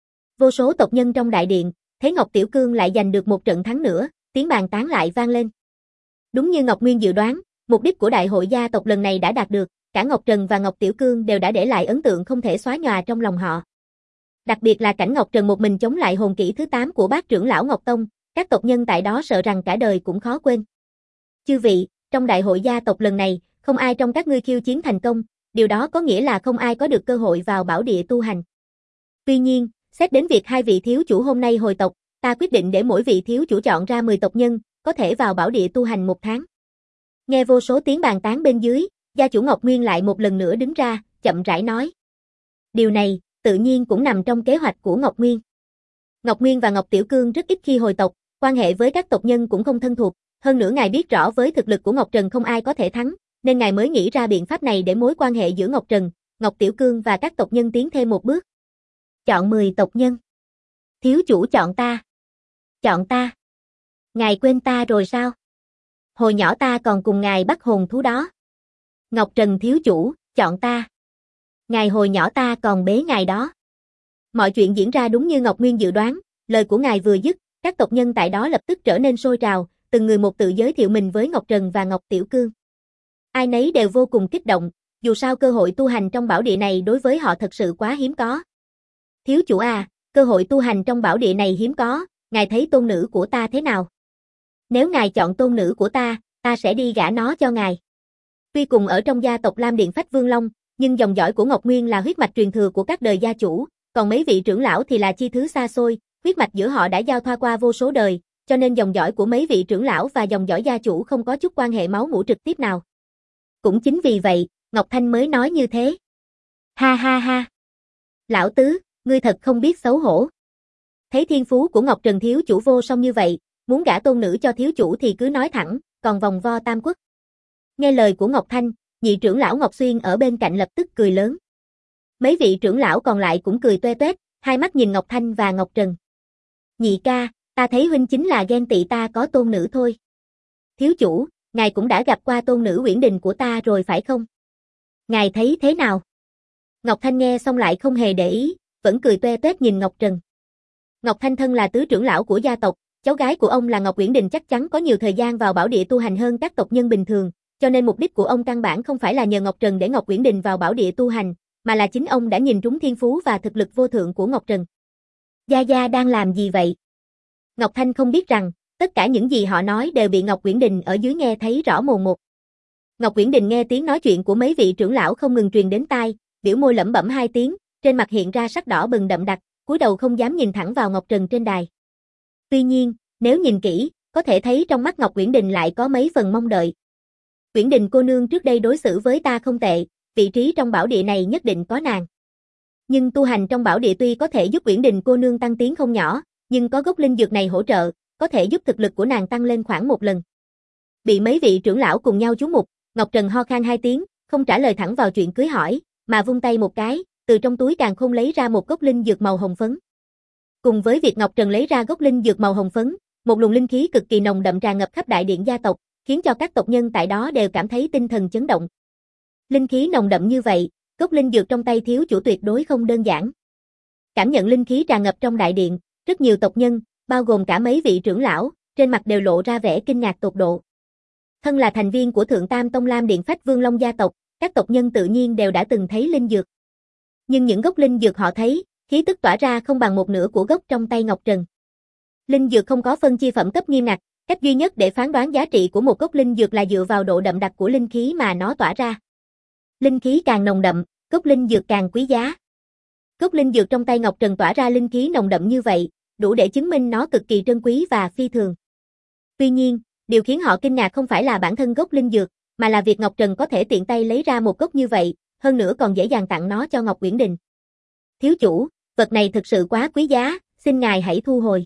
Vô số tộc nhân trong đại điện, thấy Ngọc Tiểu Cương lại giành được một trận thắng nữa, tiếng bàn tán lại vang lên. Đúng như Ngọc Nguyên dự đoán, mục đích của đại hội gia tộc lần này đã đạt được, cả Ngọc Trần và Ngọc Tiểu Cương đều đã để lại ấn tượng không thể xóa nhòa trong lòng họ. Đặc biệt là cảnh Ngọc Trần một mình chống lại hồn kỹ thứ 8 của bác trưởng lão Ngọc Tông, các tộc nhân tại đó sợ rằng cả đời cũng khó quên. Chư vị, trong đại hội gia tộc lần này, không ai trong các ngươi khiêu chiến thành công, điều đó có nghĩa là không ai có được cơ hội vào bảo địa tu hành. Tuy nhiên, xét đến việc hai vị thiếu chủ hôm nay hồi tộc, ta quyết định để mỗi vị thiếu chủ chọn ra 10 tộc nhân, có thể vào bảo địa tu hành 1 tháng. Nghe vô số tiếng bàn tán bên dưới, gia chủ Ngọc Nguyên lại một lần nữa đứng ra, chậm rãi nói. Điều này, tự nhiên cũng nằm trong kế hoạch của Ngọc Nguyên. Ngọc Nguyên và Ngọc Tiểu Cương rất ít khi hồi tộc, quan hệ với các tộc nhân cũng không thân thuộc, hơn nữa ngài biết rõ với thực lực của Ngọc Trần không ai có thể thắng, nên ngài mới nghĩ ra biện pháp này để mối quan hệ giữa Ngọc Trần, Ngọc Tiểu Cương và các tộc nhân tiến thêm một bước. Chọn 10 tộc nhân. Thiếu chủ chọn ta. Chọn ta? Ngài quên ta rồi sao? Hồi nhỏ ta còn cùng ngài bắt hồn thú đó. Ngọc Trần thiếu chủ, chọn ta. Ngài hồi nhỏ ta còn bế ngài đó. Mọi chuyện diễn ra đúng như Ngọc Nguyên dự đoán, lời của ngài vừa dứt, các tộc nhân tại đó lập tức trở nên sôi trào, từng người một tự giới thiệu mình với Ngọc Trần và Ngọc Tiểu Cương. Ai nấy đều vô cùng kích động, dù sao cơ hội tu hành trong bảo địa này đối với họ thật sự quá hiếm có. Thiếu chủ à, cơ hội tu hành trong bảo địa này hiếm có, ngài thấy tôn nữ của ta thế nào? Nếu ngài chọn tôn nữ của ta sẽ đi gả nó cho ngài. Tuy cùng ở trong gia tộc Lam Điện Phách Vương Long, nhưng dòng dõi của Ngọc Nguyên là huyết mạch truyền thừa của các đời gia chủ, còn mấy vị trưởng lão thì là chi thứ xa xôi, huyết mạch giữa họ đã giao thoa qua vô số đời, cho nên dòng dõi của mấy vị trưởng lão và dòng dõi gia chủ không có chút quan hệ máu mủ trực tiếp nào. Cũng chính vì vậy, Ngọc Thanh mới nói như thế. Ha ha ha. Lão tứ, ngươi thật không biết xấu hổ. Thấy thiên phú của Ngọc Trần thiếu chủ vô song như vậy, muốn gả tôn nữ cho thiếu chủ thì cứ nói thẳng, còn vòng vo tam quốc. Nghe lời của Ngọc Thanh, nhị trưởng lão Ngọc Xuyên ở bên cạnh lập tức cười lớn. Mấy vị trưởng lão còn lại cũng cười toe toét, hai mắt nhìn Ngọc Thanh và Ngọc Trần. Nhị ca, ta thấy huynh chính là ghen tị ta có tôn nữ thôi. Thiếu chủ, ngài cũng đã gặp qua tôn nữ Uyển Đình của ta rồi phải không? Ngài thấy thế nào? Ngọc Thanh nghe xong lại không hề để ý, vẫn cười toe toét nhìn Ngọc Trần. Ngọc Thanh thân là tứ trưởng lão của gia tộc, cháu gái của ông là Ngọc Uyển Đình chắc chắn có nhiều thời gian vào bảo địa tu hành hơn các tộc nhân bình thường, cho nên mục đích của ông căn bản không phải là nhờ Ngọc Trần để Ngọc Uyển Đình vào bảo địa tu hành, mà là chính ông đã nhìn trúng thiên phú và thực lực vô thượng của Ngọc Trần. Gia Gia đang làm gì vậy? Ngọc Thanh không biết rằng, tất cả những gì họ nói đều bị Ngọc Uyển Đình ở dưới nghe thấy rõ mồn một. Ngọc Uyển Đình nghe tiếng nói chuyện của mấy vị trưởng lão không ngừng truyền đến tai, biểu môi lẩm bẩm hai tiếng, trên mặt hiện ra sắc đỏ bừng đậm đặc, cúi đầu không dám nhìn thẳng vào Ngọc Trần trên đài. Tuy nhiên, nếu nhìn kỹ, có thể thấy trong mắt Ngọc Uyển Đình lại có mấy phần mong đợi. Uyển Đình cô nương trước đây đối xử với ta không tệ, vị trí trong bảo địa này nhất định có nàng. Nhưng tu hành trong bảo địa tuy có thể giúp Uyển Đình cô nương tăng tiến không nhỏ, nhưng có gốc linh dược này hỗ trợ, có thể giúp thực lực của nàng tăng lên khoảng một lần. Bị mấy vị trưởng lão cùng nhau chú mục, Ngọc Trần ho khan hai tiếng, không trả lời thẳng vào chuyện cưới hỏi, mà vung tay một cái, từ trong túi càn khôn lấy ra một gốc linh dược màu hồng phấn. Cùng với việc Ngọc Trần lấy ra gốc linh dược màu hồng phấn, một luồng linh khí cực kỳ nồng đậm tràn ngập khắp đại điện gia tộc, khiến cho các tộc nhân tại đó đều cảm thấy tinh thần chấn động. Linh khí nồng đậm như vậy, gốc linh dược trong tay thiếu chủ tuyệt đối không đơn giản. Cảm nhận linh khí tràn ngập trong đại điện, rất nhiều tộc nhân, bao gồm cả mấy vị trưởng lão, trên mặt đều lộ ra vẻ kinh ngạc tột độ. Thân là thành viên của Thượng Tam Tông Lam Điện Phách Vương Long gia tộc, các tộc nhân tự nhiên đều đã từng thấy linh dược. Nhưng những gốc linh dược họ thấy, khí tức tỏa ra không bằng một nửa của gốc trong tay Ngọc Trần. Linh dược không có phân chia phẩm cấp nghiêm ngặt, cách duy nhất để phán đoán giá trị của một gốc linh dược là dựa vào độ đậm đặc của linh khí mà nó tỏa ra. Linh khí càng nồng đậm, gốc linh dược càng quý giá. Gốc linh dược trong tay Ngọc Trần tỏa ra linh khí nồng đậm như vậy, đủ để chứng minh nó cực kỳ trân quý và phi thường. Tuy nhiên, điều khiến họ kinh ngạc không phải là bản thân gốc linh dược, mà là việc Ngọc Trần có thể tiện tay lấy ra một gốc như vậy, hơn nữa còn dễ dàng tặng nó cho Ngọc Uyển Đình. Thiếu chủ, vật này thực sự quá quý giá, xin ngài hãy thu hồi.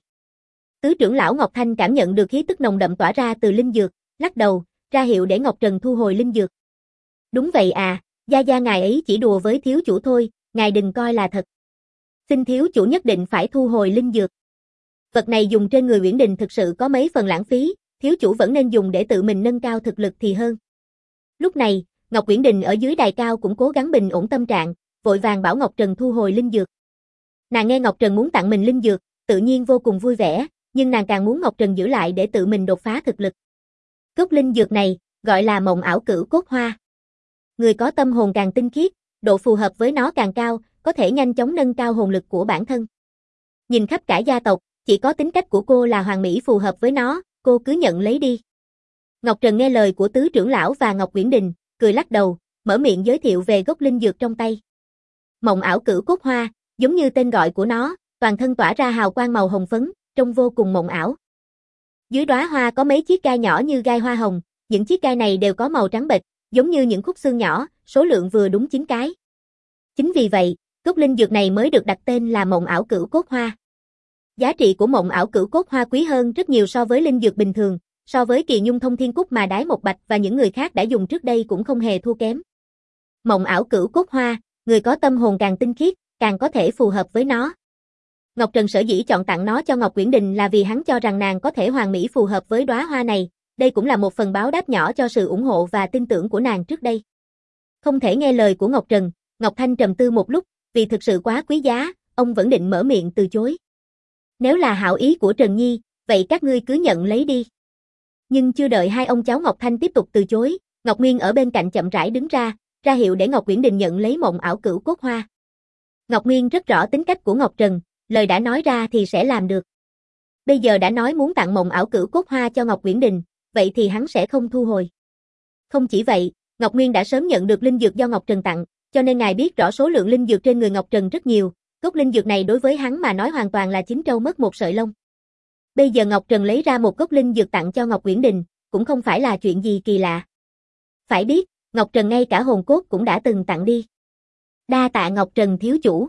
Tứ trưởng lão Ngọc Thanh cảm nhận được khí tức nồng đậm tỏa ra từ linh dược, lắc đầu, ra hiệu để Ngọc Trần thu hồi linh dược. Đúng vậy à, gia gia ngài ấy chỉ đùa với thiếu chủ thôi, ngài đừng coi là thật. Xin thiếu chủ nhất định phải thu hồi linh dược. Vật này dùng trên người Uyển Đình thực sự có mấy phần lãng phí, thiếu chủ vẫn nên dùng để tự mình nâng cao thực lực thì hơn. Lúc này, Ngọc Uyển Đình ở dưới đài cao cũng cố gắng bình ổn tâm trạng, vội vàng bảo Ngọc Trần thu hồi linh dược. Nàng nghe Ngọc Trần muốn tặng mình linh dược, tự nhiên vô cùng vui vẻ, nhưng nàng càng muốn Ngọc Trần giữ lại để tự mình đột phá thực lực. Gốc linh dược này, gọi là Mộng Ảo Cửu Cốt Hoa. Người có tâm hồn càng tinh khiết, độ phù hợp với nó càng cao, có thể nhanh chóng nâng cao hồn lực của bản thân. Nhìn khắp cả gia tộc, chỉ có tính cách của cô là hoàn mỹ phù hợp với nó, cô cứ nhận lấy đi. Ngọc Trần nghe lời của tứ trưởng lão và Ngọc Uyển Đình, cười lắc đầu, mở miệng giới thiệu về gốc linh dược trong tay. Mộng Ảo Cửu Cốt Hoa, giống như tên gọi của nó, toàn thân tỏa ra hào quang màu hồng phấn, trông vô cùng mộng ảo. Dưới đóa hoa có mấy chiếc gai nhỏ như gai hoa hồng, những chiếc gai này đều có màu trắng bệch, giống như những khúc xương nhỏ, số lượng vừa đúng 9 cái. Chính vì vậy, gốc linh dược này mới được đặt tên là Mộng Ảo Cửu Cốt Hoa. Giá trị của Mộng Ảo Cửu Cốt Hoa quý hơn rất nhiều so với linh dược bình thường, so với Kỳ Nhung Thông Thiên Cúc mà Đái Một Bạch và những người khác đã dùng trước đây cũng không hề thua kém. Mộng Ảo Cửu Cốt Hoa, người có tâm hồn càng tinh khiết, càng có thể phù hợp với nó. Ngọc Trần sở dĩ chọn tặng nó cho Ngọc Uyển Đình là vì hắn cho rằng nàng có thể hoàn mỹ phù hợp với đóa hoa này, đây cũng là một phần báo đáp nhỏ cho sự ủng hộ và tin tưởng của nàng trước đây. Không thể nghe lời của Ngọc Trần, Ngọc Thanh trầm tư một lúc, vì thực sự quá quý giá, ông vẫn định mở miệng từ chối. Nếu là hảo ý của Trần Nhi, vậy các ngươi cứ nhận lấy đi. Nhưng chưa đợi hai ông cháu Ngọc Thanh tiếp tục từ chối, Ngọc Nguyên ở bên cạnh chậm rãi đứng ra hiệu để Ngọc Uyển Đình nhận lấy mộng ảo cửu cốt hoa. Ngọc Nguyên rất rõ tính cách của Ngọc Trần, lời đã nói ra thì sẽ làm được. Bây giờ đã nói muốn tặng mộng ảo cửu cốt hoa cho Ngọc Uyển Đình, vậy thì hắn sẽ không thu hồi. Không chỉ vậy, Ngọc Nguyên đã sớm nhận được linh dược do Ngọc Trần tặng, cho nên ngài biết rõ số lượng linh dược trên người Ngọc Trần rất nhiều, gốc linh dược này đối với hắn mà nói hoàn toàn là chín trâu mất một sợi lông. Bây giờ Ngọc Trần lấy ra một gốc linh dược tặng cho Ngọc Uyển Đình, cũng không phải là chuyện gì kỳ lạ. Phải biết, Ngọc Trần ngay cả hồn cốt cũng đã từng tặng đi. Đa tạ Ngọc Trần thiếu chủ.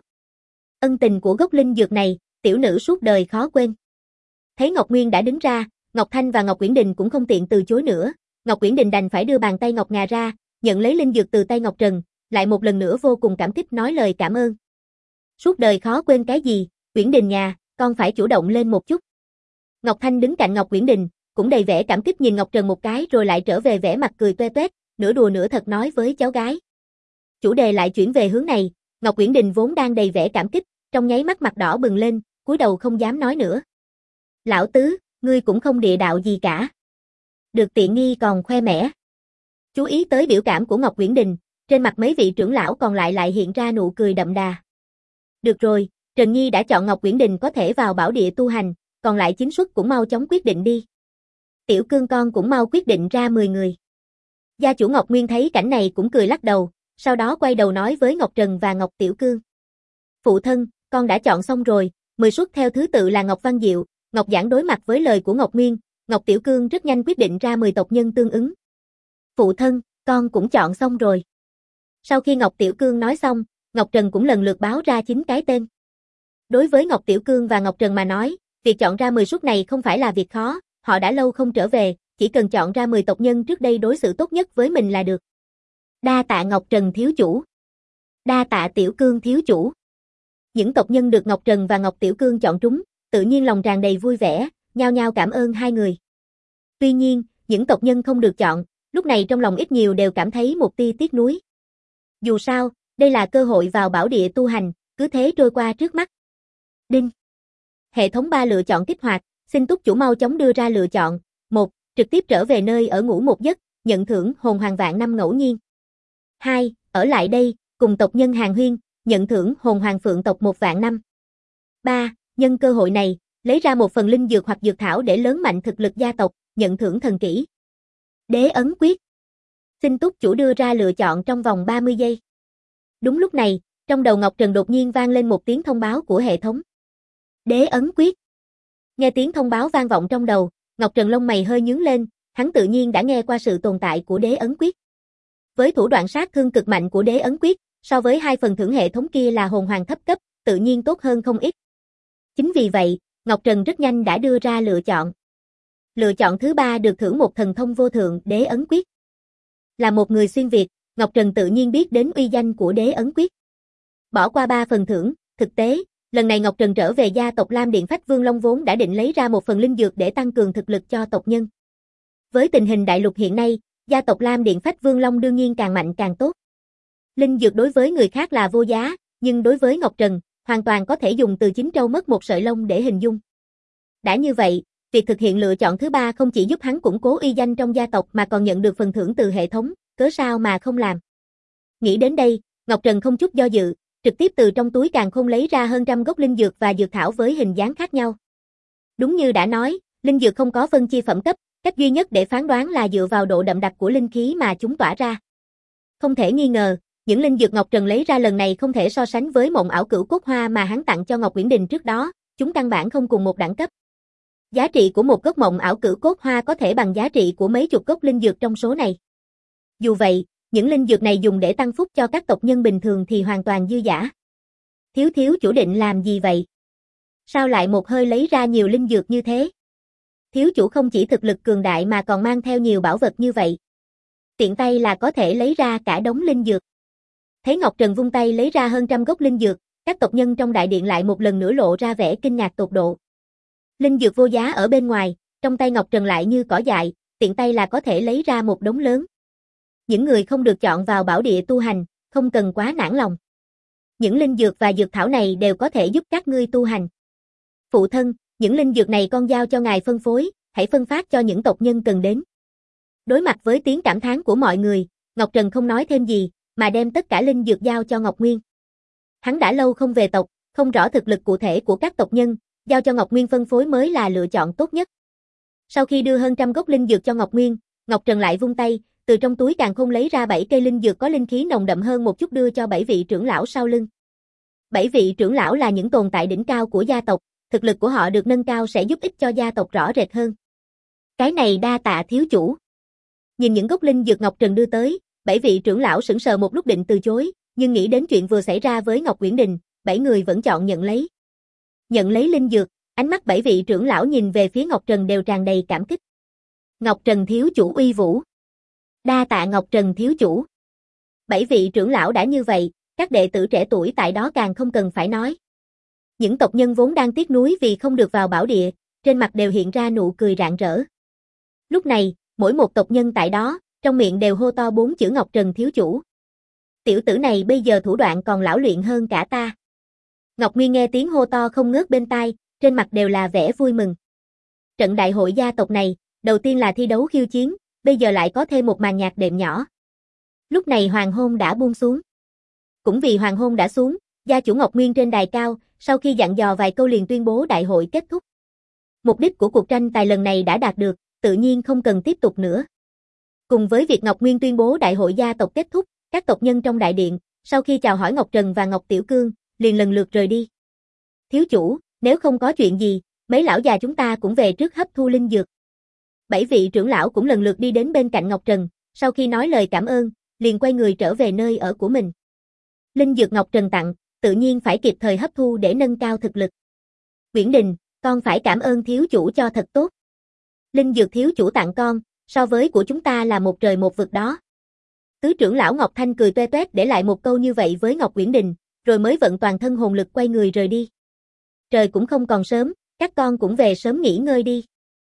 Ân tình của gốc linh dược này, tiểu nữ suốt đời khó quên. Thấy Ngọc Nguyên đã đứng ra, Ngọc Thanh và Ngọc Uyển Đình cũng không tiện từ chối nữa, Ngọc Uyển Đình đành phải đưa bàn tay ngọc ngà ra, nhận lấy linh dược từ tay Ngọc Trần, lại một lần nữa vô cùng cảm kích nói lời cảm ơn. Suốt đời khó quên cái gì, Uyển Đình nhà, con phải chủ động lên một chút. Ngọc Thanh đứng cạnh Ngọc Uyển Đình, cũng đầy vẻ cảm kích nhìn Ngọc Trần một cái rồi lại trở về vẻ mặt cười toe toét, nửa đùa nửa thật nói với cháu gái. Chủ đề lại chuyển về hướng này, Ngọc Uyển Đình vốn đang đầy vẻ cảm kích, trong nháy mắt mặt đỏ bừng lên, cúi đầu không dám nói nữa. Lão tứ, ngươi cũng không địa đạo gì cả. Được tiện nghi còn khoe mẽ. Chú ý tới biểu cảm của Ngọc Uyển Đình, trên mặt mấy vị trưởng lão còn lại hiện ra nụ cười đậm đà. Được rồi, Trần Nhi đã chọn Ngọc Uyển Đình có thể vào bảo địa tu hành, còn lại chính xuất cũng mau chóng quyết định đi. Tiểu Cương con cũng mau quyết định ra 10 người. Gia chủ Ngọc Nguyên thấy cảnh này cũng cười lắc đầu, sau đó quay đầu nói với Ngọc Trần và Ngọc Tiểu Cương. Phụ thân, con đã chọn xong rồi, 10 suất theo thứ tự là Ngọc Văn Diệu, Ngọc Giảng đối mặt với lời của Ngọc Nguyên, Ngọc Tiểu Cương rất nhanh quyết định ra 10 tộc nhân tương ứng. Phụ thân, con cũng chọn xong rồi. Sau khi Ngọc Tiểu Cương nói xong, Ngọc Trần cũng lần lượt báo ra 9 cái tên. Đối với Ngọc Tiểu Cương và Ngọc Trần mà nói, việc chọn ra 10 suất này không phải là việc khó, họ đã lâu không trở về, chỉ cần chọn ra 10 tộc nhân trước đây đối xử tốt nhất với mình là được. Đa tạ Ngọc Trần thiếu chủ. Đa tạ Tiểu Cương thiếu chủ. Những tộc nhân được Ngọc Trần và Ngọc Tiểu Cương chọn trúng, tự nhiên lòng tràn đầy vui vẻ, nhao nhao cảm ơn hai người. Tuy nhiên, những tộc nhân không được chọn, lúc này trong lòng ít nhiều đều cảm thấy một tia tiếc nuối. Dù sao, đây là cơ hội vào bảo địa tu hành, cứ thế trôi qua trước mắt. Đinh. Hệ thống 3 lựa chọn kích hoạt, xin túc chủ mau chóng đưa ra lựa chọn. 1. Trực tiếp trở về nơi ở ngủ một giấc, nhận thưởng hồn hoàng vạn năm ngẫu nhiên. 2. Ở lại đây, cùng tộc nhân hàng huyên, nhận thưởng hồn hoàng phượng tộc 1 vạn năm. 3. Nhân cơ hội này, lấy ra một phần linh dược hoặc dược thảo để lớn mạnh thực lực gia tộc, nhận thưởng thần kỹ. Đế ấn quyết. Xin túc chủ đưa ra lựa chọn trong vòng 30 giây. Đúng lúc này, trong đầu Ngọc Trần đột nhiên vang lên một tiếng thông báo của hệ thống. Đế ấn quyết. Nghe tiếng thông báo vang vọng trong đầu, Ngọc Trần lông mày hơi nhướng lên, hắn tự nhiên đã nghe qua sự tồn tại của đế ấn quyết. Với thủ đoạn sát thương cực mạnh của đế ấn quyết, so với hai phần thưởng hệ thống kia là hồn hoàng thấp cấp, tự nhiên tốt hơn không ít. Chính vì vậy, Ngọc Trần rất nhanh đã đưa ra lựa chọn. Lựa chọn thứ 3 được thưởng một thần thông vô thượng đế ấn quyết. Là một người xuyên Việt, Ngọc Trần tự nhiên biết đến uy danh của đế ấn quyết. Bỏ qua 3 phần thưởng, thực tế, lần này Ngọc Trần trở về gia tộc Lam Điện Phách Vương Long vốn đã định lấy ra một phần linh dược để tăng cường thực lực cho tộc nhân. Với tình hình đại lục hiện nay, gia tộc Lam Điện Phách Vương Long đương nhiên càng mạnh càng tốt. Linh dược đối với người khác là vô giá, nhưng đối với Ngọc Trần, hoàn toàn có thể dùng từ chín trâu mất một sợi lông để hình dung. Đã như vậy, việc thực hiện lựa chọn thứ 3 không chỉ giúp hắn củng cố uy danh trong gia tộc mà còn nhận được phần thưởng từ hệ thống, cớ sao mà không làm. Nghĩ đến đây, Ngọc Trần không chút do dự, trực tiếp từ trong túi càn khôn lấy ra hơn 100 gốc linh dược và dược thảo với hình dáng khác nhau. Đúng như đã nói, linh dược không có phân chia phẩm cấp, cách duy nhất để phán đoán là dựa vào độ đậm đặc của linh khí mà chúng tỏa ra. Không thể nghi ngờ, những linh dược Ngọc Trần lấy ra lần này không thể so sánh với mộng ảo cửu cốt hoa mà hắn tặng cho Ngọc Uyển Đình trước đó, chúng căn bản không cùng một đẳng cấp. Giá trị của một gốc mộng ảo cửu cốt hoa có thể bằng giá trị của mấy chục gốc linh dược trong số này. Dù vậy, những linh dược này dùng để tăng phúc cho các tộc nhân bình thường thì hoàn toàn dư dả. Thiếu chủ định làm gì vậy? Sao lại một hơi lấy ra nhiều linh dược như thế? Thiếu chủ không chỉ thực lực cường đại mà còn mang theo nhiều bảo vật như vậy. Tiện tay là có thể lấy ra cả đống linh dược. Thấy Ngọc Trần vung tay lấy ra hơn 100 gốc linh dược, các tộc nhân trong đại điện lại một lần nữa lộ ra vẻ kinh ngạc tột độ. Linh dược vô giá ở bên ngoài, trong tay Ngọc Trần lại như cỏ dại, tiện tay là có thể lấy ra một đống lớn. Những người không được chọn vào bảo địa tu hành, không cần quá nản lòng. Những linh dược và dược thảo này đều có thể giúp các ngươi tu hành. Phụ thân, những linh dược này con giao cho ngài phân phối, hãy phân phát cho những tộc nhân cần đến. Đối mặt với tiếng cảm thán của mọi người, Ngọc Trần không nói thêm gì, mà đem tất cả linh dược giao cho Ngọc Nguyên. Hắn đã lâu không về tộc, không rõ thực lực cụ thể của các tộc nhân, giao cho Ngọc Nguyên phân phối mới là lựa chọn tốt nhất. Sau khi đưa hơn 100 gốc linh dược cho Ngọc Nguyên, Ngọc Trần lại vung tay, từ trong túi càn khôn lấy ra 7 cây linh dược có linh khí nồng đậm hơn một chút đưa cho 7 vị trưởng lão sau lưng. 7 vị trưởng lão là những tồn tại đỉnh cao của gia tộc, thực lực của họ được nâng cao sẽ giúp ích cho gia tộc rõ rệt hơn. Cái này đa tạ thiếu chủ. Nhìn những gốc linh dược Ngọc Trần đưa tới, 7 vị trưởng lão sững sờ một lúc định từ chối, nhưng nghĩ đến chuyện vừa xảy ra với Ngọc Uyển Đình, 7 người vẫn chọn nhận lấy. Nhận lấy linh dược, ánh mắt 7 vị trưởng lão nhìn về phía Ngọc Trần đều tràn đầy cảm kích. Ngọc Trần thiếu chủ uy vũ. Đa tạ Ngọc Trần thiếu chủ. 7 vị trưởng lão đã như vậy, các đệ tử trẻ tuổi tại đó càng không cần phải nói. Những tộc nhân vốn đang tiếc nuối vì không được vào bảo địa, trên mặt đều hiện ra nụ cười rạng rỡ. Lúc này, mỗi một tộc nhân tại đó, trong miệng đều hô to 4 chữ Ngọc Trần thiếu chủ. Tiểu tử này bây giờ thủ đoạn còn lão luyện hơn cả ta. Ngọc Nguyên nghe tiếng hô to không ngớt bên tai, trên mặt đều là vẻ vui mừng. Trận đại hội gia tộc này, đầu tiên là thi đấu khiêu chiến, bây giờ lại có thêm một màn nhạc đệm nhỏ. Lúc này hoàng hôn đã buông xuống. Cũng vì hoàng hôn đã xuống, gia chủ Ngọc Nguyên trên đài cao, sau khi dặn dò vài câu liền tuyên bố đại hội kết thúc. Mục đích của cuộc tranh tài lần này đã đạt được, tự nhiên không cần tiếp tục nữa. Cùng với việc Ngọc Nguyên tuyên bố đại hội gia tộc kết thúc, các tộc nhân trong đại điện, sau khi chào hỏi Ngọc Trần và Ngọc Tiểu Cương, liền lần lượt rời đi. Thiếu chủ, nếu không có chuyện gì, mấy lão già chúng ta cũng về trước hấp thu linh dược. 7 vị trưởng lão cũng lần lượt đi đến bên cạnh Ngọc Trần, sau khi nói lời cảm ơn, liền quay người trở về nơi ở của mình. Linh dược Ngọc Trần tặng, tự nhiên phải kịp thời hấp thu để nâng cao thực lực. Uyển Đình, con phải cảm ơn thiếu chủ cho thật tốt. Linh dược thiếu chủ tặng con, so với của chúng ta là một trời một vực đó. Tứ trưởng lão Ngọc Thanh cười toe toét để lại một câu như vậy với Ngọc Uyển Đình, rồi mới vận toàn thân hồn lực quay người rời đi. Trời cũng không còn sớm, các con cũng về sớm nghỉ ngơi đi.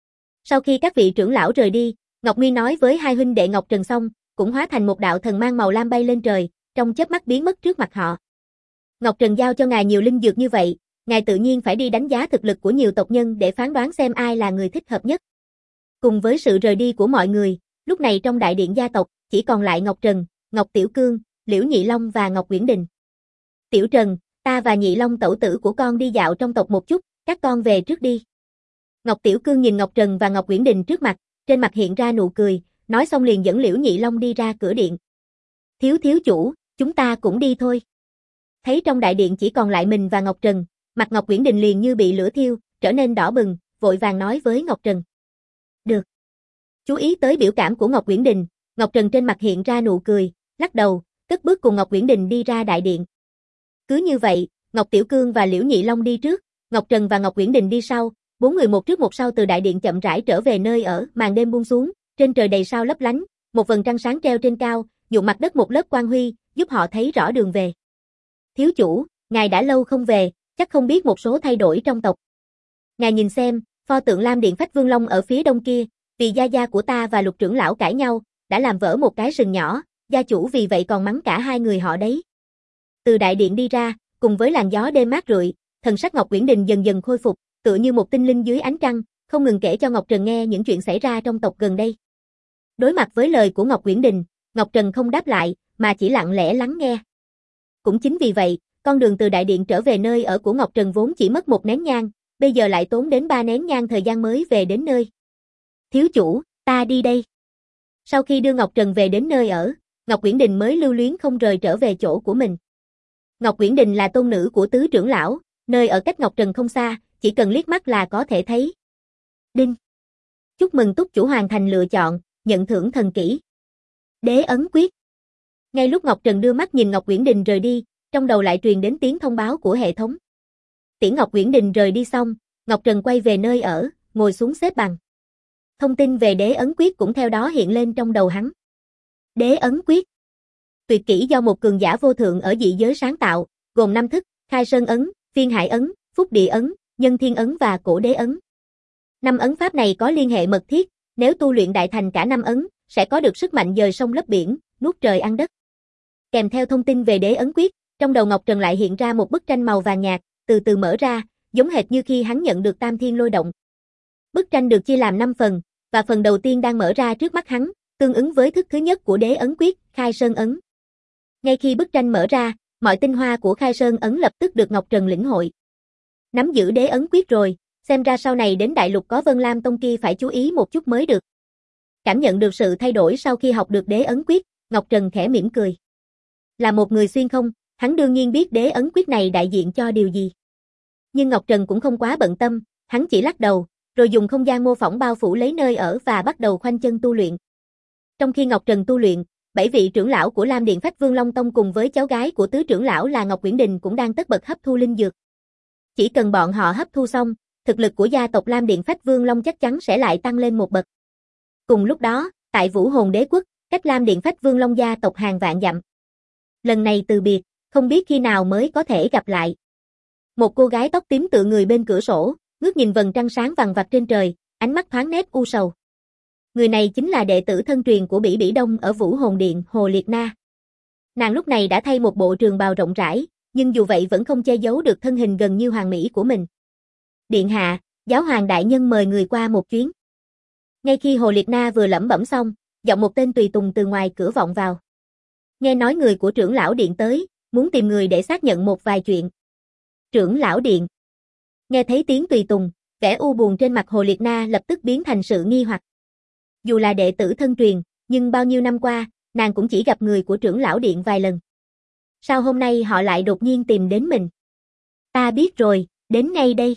Sau khi các vị trưởng lão rời đi, Ngọc Nguyên nói với hai huynh đệ Ngọc Trần xong, cũng hóa thành một đạo thần mang màu lam bay lên trời, trong chớp mắt biến mất trước mặt họ. Ngọc Trần giao cho ngài nhiều linh dược như vậy, ngài tự nhiên phải đi đánh giá thực lực của nhiều tộc nhân để phán đoán xem ai là người thích hợp nhất. Cùng với sự rời đi của mọi người, lúc này trong đại điện gia tộc, chỉ còn lại Ngọc Trần, Ngọc Tiểu Cương, Liễu Nhị Long và Ngọc Uyển Đình. Tiểu Trần, ta và Nhị Long tẩu tử của con đi dạo trong tộc một chút, các con về trước đi. Ngọc Tiểu Cương nhìn Ngọc Trần và Ngọc Uyển Đình trước mặt, trên mặt hiện ra nụ cười, nói xong liền dẫn Liễu Nhị Long đi ra cửa điện. Thiếu chủ, chúng ta cũng đi thôi. Thấy trong đại điện chỉ còn lại mình và Ngọc Trần, mặt Ngọc Uyển Đình liền như bị lửa thiêu, trở nên đỏ bừng, vội vàng nói với Ngọc Trần. Được. Chú ý tới biểu cảm của Ngọc Uyển Đình, Ngọc Trần trên mặt hiện ra nụ cười, lắc đầu, cất bước cùng Ngọc Uyển Đình đi ra đại điện. Cứ như vậy, Ngọc Tiểu Cương và Liễu Nhị Long đi trước, Ngọc Trần và Ngọc Uyển Đình đi sau, 4 người một trước một sau từ đại điện chậm rãi trở về nơi ở, màn đêm buông xuống, trên trời đầy sao lấp lánh, một vầng trăng sáng treo trên cao, nhuộm mặt đất một lớp quang huy, giúp họ thấy rõ đường về. Thiếu chủ, ngài đã lâu không về, chắc không biết một số thay đổi trong tộc. Ngài nhìn xem, pho tượng Lam Điện Phách Vương Long ở phía đông kia, vì gia của ta và Lục trưởng lão cãi nhau, đã làm vỡ một cái sừng nhỏ, gia chủ vì vậy còn mắng cả hai người họ đấy. Từ đại điện đi ra, cùng với làn gió đêm mát rượi, thần sắc Ngọc Uyển Đình dần dần khôi phục, tựa như một tinh linh dưới ánh trăng, không ngừng kể cho Ngọc Trần nghe những chuyện xảy ra trong tộc gần đây. Đối mặt với lời của Ngọc Uyển Đình, Ngọc Trần không đáp lại, mà chỉ lặng lẽ lắng nghe. Cũng chính vì vậy, con đường từ đại điện trở về nơi ở của Ngọc Trần vốn chỉ mất 1 nén nhang, bây giờ lại tốn đến 3 nén nhang thời gian mới về đến nơi. Thiếu chủ, ta đi đây. Sau khi đưa Ngọc Trần về đến nơi ở, Ngọc Uyển Đình mới lưu luyến không rời trở về chỗ của mình. Ngọc Uyển Đình là tôn nữ của tứ trưởng lão, nơi ở cách Ngọc Trần không xa, chỉ cần liếc mắt là có thể thấy. Đinh. Chúc mừng túc chủ hoàn thành lựa chọn, nhận thưởng thần kỹ. Đế ấn quyết. Ngay lúc Ngọc Trần đưa mắt nhìn Ngọc Uyển Đình rời đi, trong đầu lại truyền đến tiếng thông báo của hệ thống. Tiễn Ngọc Uyển Đình rời đi xong, Ngọc Trần quay về nơi ở, ngồi xuống xếp bằng. Thông tin về đế ấn quyết cũng theo đó hiện lên trong đầu hắn. Đế ấn quyết. Tuyệt kỹ do một cường giả vô thượng ở dị giới sáng tạo, gồm 5 thức, Khai Sơn ấn, Phiên Hải ấn, Phúc Địa ấn, Nhân Thiên ấn và Cổ Đế ấn. 5 ấn pháp này có liên hệ mật thiết, nếu tu luyện đại thành cả 5 ấn, sẽ có được sức mạnh dời sông lấp biển, nuốt trời ăn đất. Kèm theo thông tin về đế ấn quyết, trong đầu Ngọc Trần lại hiện ra một bức tranh màu vàng nhạt, từ từ mở ra, giống hệt như khi hắn nhận được Tam Thiên Lôi Động. Bức tranh được chia làm 5 phần, và phần đầu tiên đang mở ra trước mắt hắn, tương ứng với thức thứ nhất của đế ấn quyết, Khai Sơn ấn. Ngay khi bức tranh mở ra, mọi tinh hoa của Khai Sơn ấn lập tức được Ngọc Trần lĩnh hội. Nắm giữ đế ấn quyết rồi, xem ra sau này đến đại lục có Vân Lam Tông kia phải chú ý một chút mới được. Cảm nhận được sự thay đổi sau khi học được đế ấn quyết, Ngọc Trần khẽ mỉm cười. Là một người xuyên không, hắn đương nhiên biết đế ấn quyết này đại diện cho điều gì. Nhưng Ngọc Trần cũng không quá bận tâm, hắn chỉ lắc đầu, rồi dùng không gian mô phỏng bao phủ lấy nơi ở và bắt đầu khoanh chân tu luyện. Trong khi Ngọc Trần tu luyện, 7 vị trưởng lão của Lam Điện Phách Vương Long Tông cùng với cháu gái của tứ trưởng lão là Ngọc Uyển Đình cũng đang tất bật hấp thu linh dược. Chỉ cần bọn họ hấp thu xong, thực lực của gia tộc Lam Điện Phách Vương Long chắc chắn sẽ lại tăng lên một bậc. Cùng lúc đó, tại Vũ Hồn Đế Quốc, cách Lam Điện Phách Vương Long gia tộc hàng vạn dặm. Lần này từ biệt, không biết khi nào mới có thể gặp lại. Một cô gái tóc tím tựa người bên cửa sổ, ngước nhìn vầng trăng sáng vằng vặc trên trời, ánh mắt thoáng nét u sầu. Người này chính là đệ tử thân truyền của Bỉ Bỉ Đông ở Vũ Hồn Điện, Hồ Liệt Na. Nàng lúc này đã thay một bộ trường bào rộng rãi, nhưng dù vậy vẫn không che giấu được thân hình gần như hoàn mỹ của mình. Điện hạ, giáo hoàng đại nhân mời người qua một chuyến. Ngay khi Hồ Liệt Na vừa lẩm bẩm xong, giọng một tên tùy tùng từ ngoài cửa vọng vào. Nghe nói người của trưởng lão điện tới, muốn tìm người để xác nhận một vài chuyện. Trưởng lão điện. Nghe thấy tiếng tùy tùng, vẻ u buồn trên mặt Hồ Liệt Na lập tức biến thành sự nghi hoặc. Dù là đệ tử thân truyền, nhưng bao nhiêu năm qua, nàng cũng chỉ gặp người của trưởng lão điện vài lần. Sao hôm nay họ lại đột nhiên tìm đến mình? Ta biết rồi, đến ngay đây.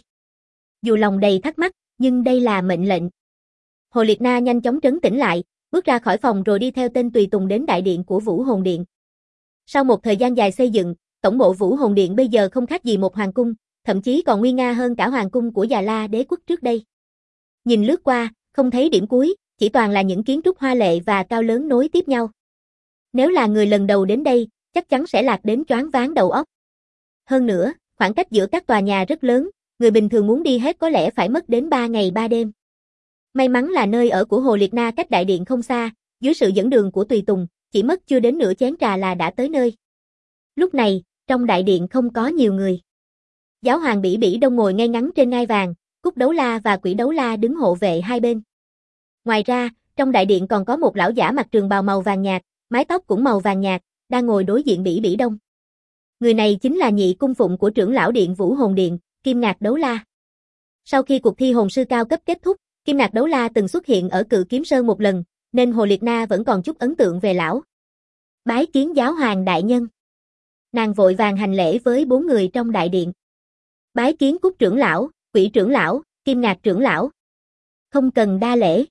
Dù lòng đầy thắc mắc, nhưng đây là mệnh lệnh. Hồ Liệt Na nhanh chóng trấn tĩnh lại, bước ra khỏi phòng rồi đi theo tên tùy tùng đến đại điện của Vũ Hồn Điện. Sau một thời gian dài xây dựng, tổng bộ Vũ Hồn Điện bây giờ không khác gì một hoàng cung, thậm chí còn nguy nga hơn cả hoàng cung của Già La Đế quốc trước đây. Nhìn lướt qua, không thấy điểm cuối, chỉ toàn là những kiến trúc hoa lệ và cao lớn nối tiếp nhau. Nếu là người lần đầu đến đây, chắc chắn sẽ lạc đến choáng váng đầu óc. Hơn nữa, khoảng cách giữa các tòa nhà rất lớn, người bình thường muốn đi hết có lẽ phải mất đến 3 ngày 3 đêm. May mắn là nơi ở của Hồ Liệt Na cách đại điện không xa, dưới sự dẫn đường của tùy tùng, chỉ mất chưa đến nửa chén trà là đã tới nơi. Lúc này, trong đại điện không có nhiều người. Giáo hoàng Bỉ Bỉ Đông ngồi ngay ngắn trên ngai vàng, Cúc Đấu La và Quỷ Đấu La đứng hộ vệ hai bên. Ngoài ra, trong đại điện còn có một lão giả mặc trường bào màu vàng nhạt, mái tóc cũng màu vàng nhạt, đang ngồi đối diện Bỉ Bỉ Đông. Người này chính là nhị cung phụng của trưởng lão điện Vũ Hồn Điện, Kim Ngạc Đấu La. Sau khi cuộc thi hồn sư cao cấp kết thúc, Kim Ngạc Đấu La từng xuất hiện ở Cự Kiếm Sơn một lần, nên Hồ Liệt Na vẫn còn chút ấn tượng về lão. Bái kiến giáo hoàng đại nhân. Nàng vội vàng hành lễ với 4 người trong đại điện. Bái kiến Cúc trưởng lão, Quỷ trưởng lão, Kim Ngạc trưởng lão. Không cần đa lễ.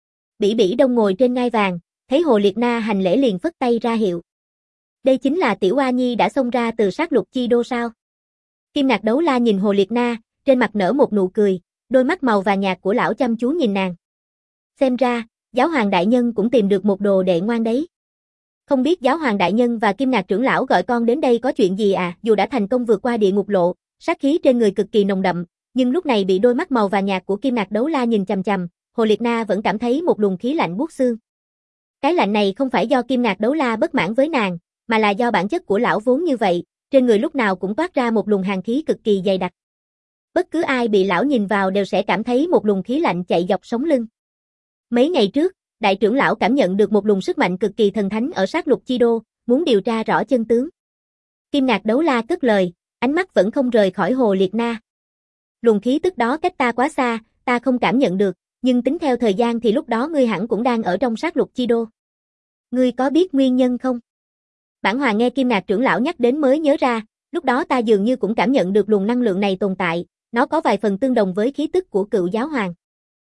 Bỉ Bỉ Đông ngồi trên ngai vàng, thấy Hồ Liệt Na hành lễ liền phất tay ra hiệu. Đây chính là tiểu oa nhi đã xông ra từ sát lục chi đô sao? Kim Ngạc Đấu La nhìn Hồ Liệt Na, trên mặt nở một nụ cười, đôi mắt màu vàng nhạt của lão chăm chú nhìn nàng. Xem ra, giáo hoàng đại nhân cũng tìm được một đồ đệ ngoan đấy. Không biết giáo hoàng đại nhân và Kim Ngạc trưởng lão gọi con đến đây có chuyện gì à? Dù đã thành công vượt qua địa ngục lộ, sát khí trên người cực kỳ nồng đậm, nhưng lúc này bị đôi mắt màu vàng nhạt của Kim Ngạc Đấu La nhìn chằm chằm, Hồ Liệt Na vẫn cảm thấy một luồng khí lạnh buốt xương. Cái lạnh này không phải do Kim Ngạc Đấu La bất mãn với nàng, mà là do bản chất của lão vốn như vậy, trên người lúc nào cũng toát ra một luồng hàn khí cực kỳ dày đặc. Bất cứ ai bị lão nhìn vào đều sẽ cảm thấy một luồng khí lạnh chạy dọc sống lưng. Mấy ngày trước, đại trưởng lão cảm nhận được một luồng sức mạnh cực kỳ thần thánh ở sát lục chi đô, muốn điều tra rõ chân tướng. Kim Ngạc Đấu La cất lời, ánh mắt vẫn không rời khỏi Hồ Liệt Na. Luồng khí tức đó cách ta quá xa, ta không cảm nhận được, nhưng tính theo thời gian thì lúc đó ngươi hẳn cũng đang ở trong sát lục chi đô. Ngươi có biết nguyên nhân không? Bản Hoàng nghe Kim Ngạc trưởng lão nhắc đến mới nhớ ra, lúc đó ta dường như cũng cảm nhận được luồng năng lượng này tồn tại, nó có vài phần tương đồng với khí tức của cựu giáo hoàng.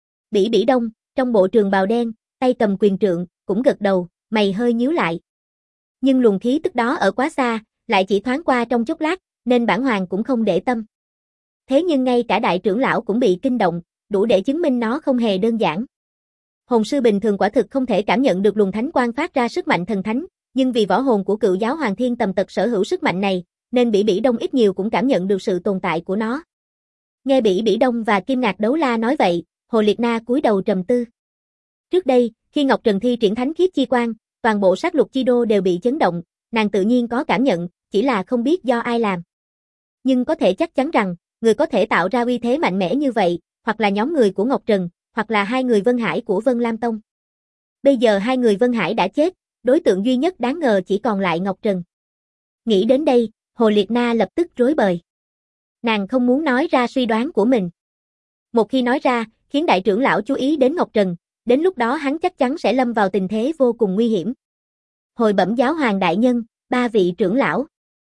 Bỉ Bỉ Đông, trong bộ trường bào đen, tay cầm quyền trượng, cũng gật đầu, mày hơi nhíu lại. Nhưng luồng khí tức đó ở quá xa, lại chỉ thoáng qua trong chốc lát, nên bản Hoàng cũng không để tâm. Thế nhưng ngay cả đại trưởng lão cũng bị kinh động, đủ để chứng minh nó không hề đơn giản. Hồn sư bình thường quả thực không thể cảm nhận được luồng thánh quang phát ra sức mạnh thần thánh, nhưng vì võ hồn của cựu giáo hoàng thiên tầm tật sở hữu sức mạnh này, nên Bỉ Bỉ Đông ít nhiều cũng cảm nhận được sự tồn tại của nó. Nghe Bỉ Bỉ Đông và Kim Ngạc Đấu La nói vậy, Hồ Liệt Na cúi đầu trầm tư. Trước đây, khi Ngọc Trần thi triển Thánh Khiết Chi Quang, toàn bộ sát lục chi đô đều bị chấn động, nàng tự nhiên có cảm nhận, chỉ là không biết do ai làm. Nhưng có thể chắc chắn rằng, người có thể tạo ra uy thế mạnh mẽ như vậy, hoặc là nhóm người của Ngọc Trần, hoặc là hai người Vân Hải của Vân Lam Tông. Bây giờ hai người Vân Hải đã chết, đối tượng duy nhất đáng ngờ chỉ còn lại Ngọc Trần. Nghĩ đến đây, Hồ Liệt Na lập tức rối bời. Nàng không muốn nói ra suy đoán của mình. Một khi nói ra, khiến đại trưởng lão chú ý đến Ngọc Trần, đến lúc đó hắn chắc chắn sẽ lâm vào tình thế vô cùng nguy hiểm. Hồi bẩm giáo hoàng đại nhân, ba vị trưởng lão.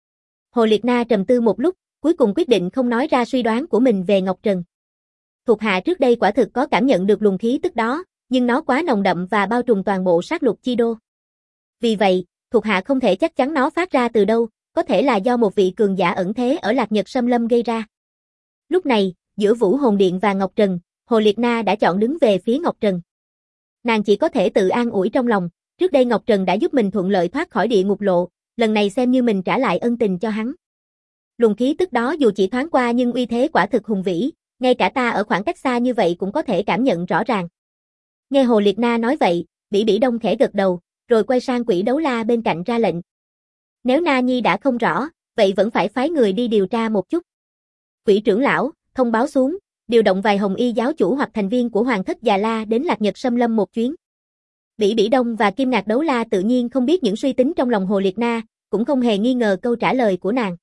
Hồ Liệt Na trầm tư một lúc, cuối cùng quyết định không nói ra suy đoán của mình về Ngọc Trần. Thuộc hạ trước đây quả thực có cảm nhận được luồng khí tức đó, nhưng nó quá nồng đậm và bao trùm toàn bộ sát lục chi đô. Vì vậy, thuộc hạ không thể chắc chắn nó phát ra từ đâu, có thể là do một vị cường giả ẩn thế ở Lạc Nhật Sâm Lâm gây ra. Lúc này, giữa Vũ Hồn Điện và Ngọc Trần, Hồ Liệt Na đã chọn đứng về phía Ngọc Trần. Nàng chỉ có thể tự an ủi trong lòng, trước đây Ngọc Trần đã giúp mình thuận lợi thoát khỏi địa ngục lộ, lần này xem như mình trả lại ân tình cho hắn. Luồng khí tức đó dù chỉ thoáng qua nhưng uy thế quả thực hùng vĩ, ngay cả ta ở khoảng cách xa như vậy cũng có thể cảm nhận rõ ràng. Nghe Hồ Liệt Na nói vậy, Bỉ Bỉ Đông khẽ gật đầu, rồi quay sang Quỷ Đấu La bên cạnh ra lệnh. Nếu Na Nhi đã không rõ, vậy vẫn phải phái người đi điều tra một chút. Quỷ trưởng lão, thông báo xuống, điều động vài Hồng Y giáo chủ hoặc thành viên của Hoàng thất Già La đến Lạc Nhật Sâm Lâm một chuyến. Bỉ Bỉ Đông và Kim Ngạc Đấu La tự nhiên không biết những suy tính trong lòng Hồ Liệt Na, cũng không hề nghi ngờ câu trả lời của nàng.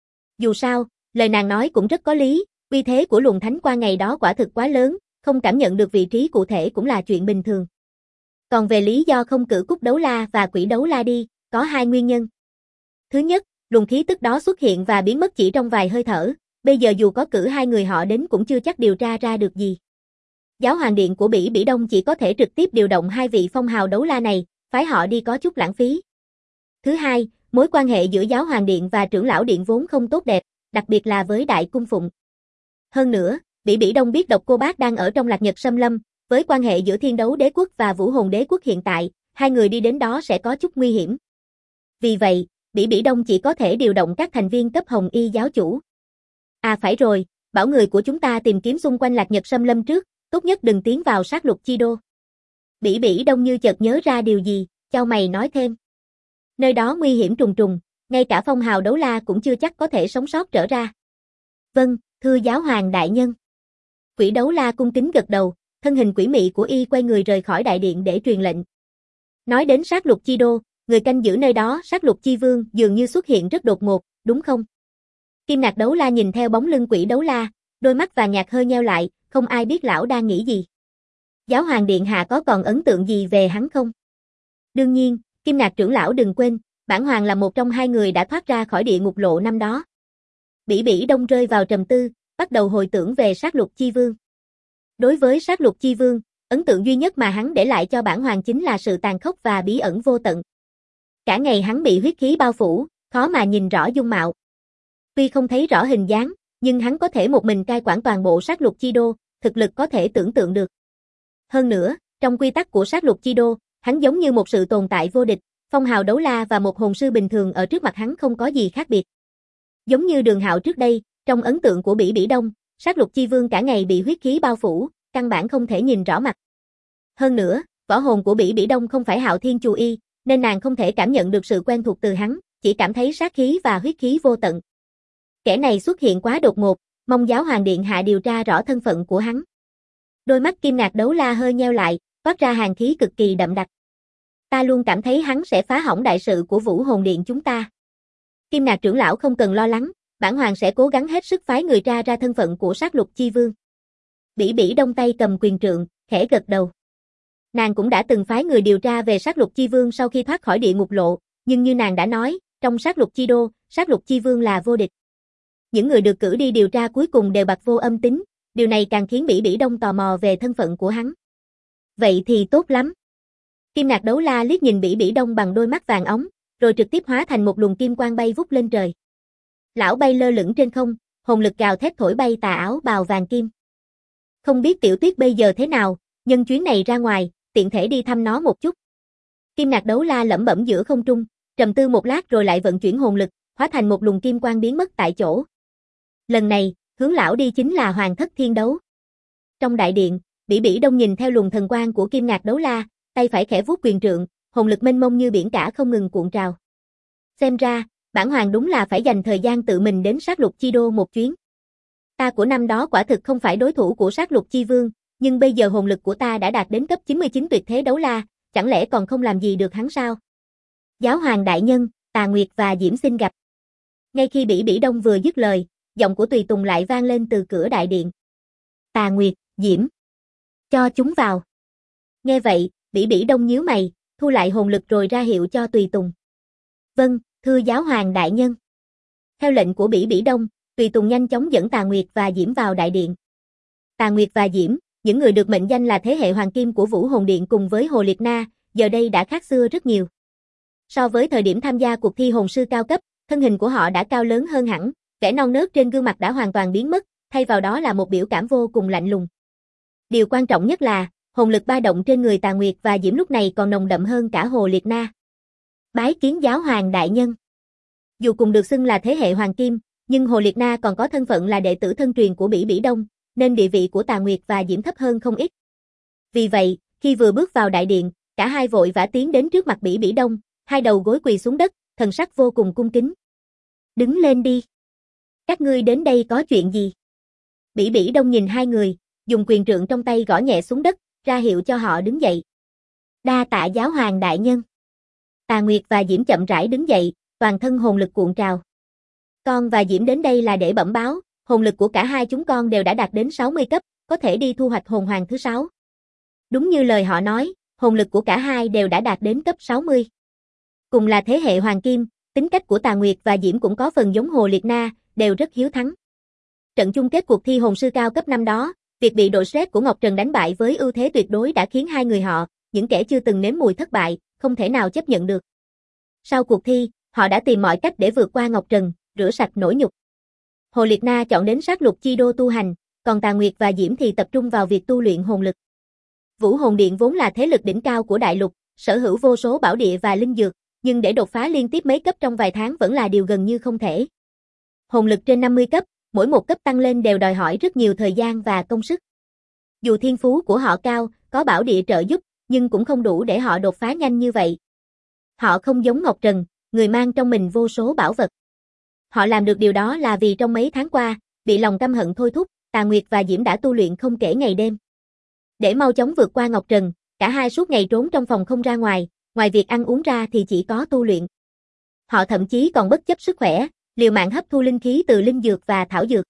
Dù sao, lời nàng nói cũng rất có lý, uy thế của luồng thánh qua ngày đó quả thực quá lớn, không cảm nhận được vị trí cụ thể cũng là chuyện bình thường. Còn về lý do không cử Cúc Đấu La và Quỷ Đấu La đi, có hai nguyên nhân. Thứ nhất, luồng khí tức đó xuất hiện và biến mất chỉ trong vài hơi thở, bây giờ dù có cử hai người họ đến cũng chưa chắc điều tra ra được gì. Giáo hoàng điện của Bỉ Bỉ Đông chỉ có thể trực tiếp điều động hai vị phong hào đấu la này, phái họ đi có chút lãng phí. Thứ hai, mối quan hệ giữa giáo hoàng điện và trưởng lão điện vốn không tốt đẹp, đặc biệt là với Đại Cung Phụng. Hơn nữa, Bỉ Bỉ Đông biết Độc Cô Bác đang ở trong Lạc Nhật Sâm Lâm, với quan hệ giữa Thiên Đấu Đế Quốc và Vũ Hồn Đế Quốc hiện tại, hai người đi đến đó sẽ có chút nguy hiểm. Vì vậy, Bỉ Bỉ Đông chỉ có thể điều động các thành viên cấp Hồng Y giáo chủ. À phải rồi, bảo người của chúng ta tìm kiếm xung quanh Lạc Nhật Sâm Lâm trước, tốt nhất đừng tiến vào sát lục chi đô. Bỉ Bỉ Đông như chợt nhớ ra điều gì, chau mày nói thêm. Nơi đó nguy hiểm trùng trùng, ngay cả phong hào đấu la cũng chưa chắc có thể sống sót trở ra. Vâng, thưa giáo hoàng đại nhân. Quỷ Đấu La cung kính gật đầu, thân hình quỷ mị của y quay người rời khỏi đại điện để truyền lệnh. Nói đến sát lục chi đô, người canh giữ nơi đó sát lục chi vương dường như xuất hiện rất đột ngột, đúng không? Kim Ngạc Đấu La nhìn theo bóng lưng Quỷ Đấu La, đôi mắt vàng nhạt hơi nheo lại, không ai biết lão đang nghĩ gì. Giáo hoàng điện hạ có còn ấn tượng gì về hắn không? Đương nhiên, Kim Ngạc trưởng lão đừng quên, bản hoàng là một trong hai người đã thoát ra khỏi địa ngục lộ năm đó. Bỉ Bỉ Đông rơi vào trầm tư, bắt đầu hồi tưởng về sát lục chi vương. Đối với sát lục chi vương, ấn tượng duy nhất mà hắn để lại cho bản hoàng chính là sự tàn khốc và bí ẩn vô tận. Cả ngày hắn bị huyết khí bao phủ, khó mà nhìn rõ dung mạo. Tuy không thấy rõ hình dáng, nhưng hắn có thể một mình cai quản toàn bộ sát lục chi đô, thực lực có thể tưởng tượng được. Hơn nữa, trong quy tắc của sát lục chi đô, hắn giống như một sự tồn tại vô địch, phong hào đấu la và một hồn sư bình thường ở trước mặt hắn không có gì khác biệt. Giống như Đường Hạo trước đây, trong ấn tượng của Bỉ Bỉ Đông, sát lục chi vương cả ngày bị huyết khí bao phủ, căn bản không thể nhìn rõ mặt. Hơn nữa, võ hồn của Bỉ Bỉ Đông không phải Hạo Thiên Chù Y, nên nàng không thể cảm nhận được sự quen thuộc từ hắn, chỉ cảm thấy sát khí và huyết khí vô tận. Kẻ này xuất hiện quá đột ngột, mong giáo hoàng điện hạ điều tra rõ thân phận của hắn. Đôi mắt Kim Ngạc Đấu La hơi nheo lại, toát ra hàn khí cực kỳ đậm đặc. Ta luôn cảm thấy hắn sẽ phá hỏng đại sự của Vũ Hồn Điện chúng ta. Kim Ngạc trưởng lão không cần lo lắng, bản hoàng sẽ cố gắng hết sức phái người tra ra thân phận của sát lục chi vương. Bỉ Bỉ Đông tay cầm quyền trượng, khẽ gật đầu. Nàng cũng đã từng phái người điều tra về sát lục chi vương sau khi thoát khỏi địa ngục lộ, nhưng như nàng đã nói, trong sát lục chi đô, sát lục chi vương là vô địch. Những người được cử đi điều tra cuối cùng đều bặt vô âm tính, điều này càng khiến Bỉ Bỉ Đông tò mò về thân phận của hắn. Vậy thì tốt lắm. Kim Ngạc Đấu La liếc nhìn Bỉ Bỉ Đông bằng đôi mắt vàng óng, rồi trực tiếp hóa thành một luồng kim quang bay vút lên trời. Lão bay lơ lửng trên không, hồn lực gào thét thổi bay tà áo bào vàng kim. Không biết Tiểu Tuyết bây giờ thế nào, nhân chuyến này ra ngoài, tiện thể đi thăm nó một chút. Kim Ngạc Đấu La lẩm bẩm giữa không trung, trầm tư một lát rồi lại vận chuyển hồn lực, hóa thành một luồng kim quang biến mất tại chỗ. Lần này, hướng lão đi chính là Hoàng Thất Thiên Đấu. Trong đại điện, Bỉ Bỉ Đông nhìn theo luồng thần quang của Kim Ngạc Đấu La, tay phải khẽ vuốt quyền trượng, hồn lực mênh mông như biển cả không ngừng cuộn trào. Xem ra, bản hoàng đúng là phải dành thời gian tự mình đến sát lục chi đô một chuyến. Ta của năm đó quả thực không phải đối thủ của sát lục chi vương, nhưng bây giờ hồn lực của ta đã đạt đến cấp 99 tuyệt thế đấu la, chẳng lẽ còn không làm gì được hắn sao? Giáo hoàng đại nhân, Tà Nguyệt và Diễm xin gặp. Ngay khi Bỉ Bỉ Đông vừa dứt lời, giọng của Tùy Tùng lại vang lên từ cửa đại điện. Tà Nguyệt, Diễm, cho chúng vào. Nghe vậy, Bỉ Bỉ Đông nhíu mày, thu lại hồn lực rồi ra hiệu cho Tùy Tùng. Vâng, thưa giáo hoàng đại nhân. Theo lệnh của Bỉ Bỉ Đông, Tùy Tùng nhanh chóng dẫn Tà Nguyệt và Diễm vào đại điện. Tà Nguyệt và Diễm, những người được mệnh danh là thế hệ hoàng kim của Vũ Hồn Điện cùng với Hồ Liệt Na, giờ đây đã khác xưa rất nhiều. So với thời điểm tham gia cuộc thi hồn sư cao cấp, thân hình của họ đã cao lớn hơn hẳn, vẻ non nớt trên gương mặt đã hoàn toàn biến mất, thay vào đó là một biểu cảm vô cùng lạnh lùng. Điều quan trọng nhất là, hồn lực ba động trên người Tà Nguyệt và Diễm lúc này còn nồng đậm hơn cả Hồ Liệt Na. Bái kiến giáo hoàng đại nhân. Dù cùng được xưng là thế hệ hoàng kim, nhưng Hồ Liệt Na còn có thân phận là đệ tử thân truyền của Bỉ Bỉ Đông, nên địa vị của Tà Nguyệt và Diễm thấp hơn không ít. Vì vậy, khi vừa bước vào đại điện, cả hai vội vã tiến đến trước mặt Bỉ Bỉ Đông, hai đầu gối quỳ xuống đất, thần sắc vô cùng cung kính. Đứng lên đi. Các ngươi đến đây có chuyện gì? Bỉ Bỉ Đông nhìn hai người, dùng quyền trượng trong tay gõ nhẹ xuống đất, ra hiệu cho họ đứng dậy. Đa tạ giáo hoàng đại nhân. Tà Nguyệt và Diễm chậm rãi đứng dậy, toàn thân hồn lực cuộn trào. Con và Diễm đến đây là để bẩm báo, hồn lực của cả hai chúng con đều đã đạt đến 60 cấp, có thể đi thu hoạch hồn hoàng thứ 6. Đúng như lời họ nói, hồn lực của cả hai đều đã đạt đến cấp 60. Cùng là thế hệ hoàng kim, tính cách của Tà Nguyệt và Diễm cũng có phần giống Hồ Liệt Na, đều rất hiếu thắng. Trận chung kết cuộc thi hồn sư cao cấp năm đó, việc bị đội stress của Ngọc Trần đánh bại với ưu thế tuyệt đối đã khiến hai người họ, những kẻ chưa từng nếm mùi thất bại, không thể nào chấp nhận được. Sau cuộc thi, họ đã tìm mọi cách để vượt qua Ngọc Trần, rửa sạch nỗi nhục. Hồ Liệt Na chọn đến sát lục chi đô tu hành, còn Tà Nguyệt và Diễm thì tập trung vào việc tu luyện hồn lực. Vũ Hồn Điện vốn là thế lực đỉnh cao của đại lục, sở hữu vô số bảo địa và linh dược, nhưng để đột phá liên tiếp mấy cấp trong vài tháng vẫn là điều gần như không thể. Hồn lực trên 50 cấp, mỗi một cấp tăng lên đều đòi hỏi rất nhiều thời gian và công sức. Dù thiên phú của họ cao, có bảo địa trợ giúp, nhưng cũng không đủ để họ đột phá nhanh như vậy. Họ không giống Ngọc Trần, người mang trong mình vô số bảo vật. Họ làm được điều đó là vì trong mấy tháng qua, bị lòng căm hận thôi thúc, Tà Nguyệt và Diễm đã tu luyện không kể ngày đêm. Để mau chóng vượt qua Ngọc Trần, cả hai suốt ngày trốn trong phòng không ra ngoài việc ăn uống ra thì chỉ có tu luyện. Họ thậm chí còn bất chấp sức khỏe, liều mạng hấp thu linh khí từ linh dược và thảo dược.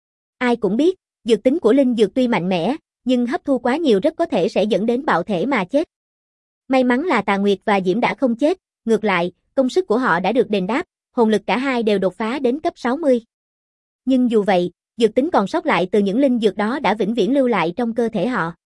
Ai cũng biết, dược tính của linh dược tuy mạnh mẽ, nhưng hấp thu quá nhiều rất có thể sẽ dẫn đến bạo thể mà chết. May mắn là Tà Nguyệt và Diễm đã không chết, ngược lại, công sức của họ đã được đền đáp, hồn lực cả hai đều đột phá đến cấp 60. Nhưng dù vậy, dược tính còn sót lại từ những linh dược đó đã vĩnh viễn lưu lại trong cơ thể họ.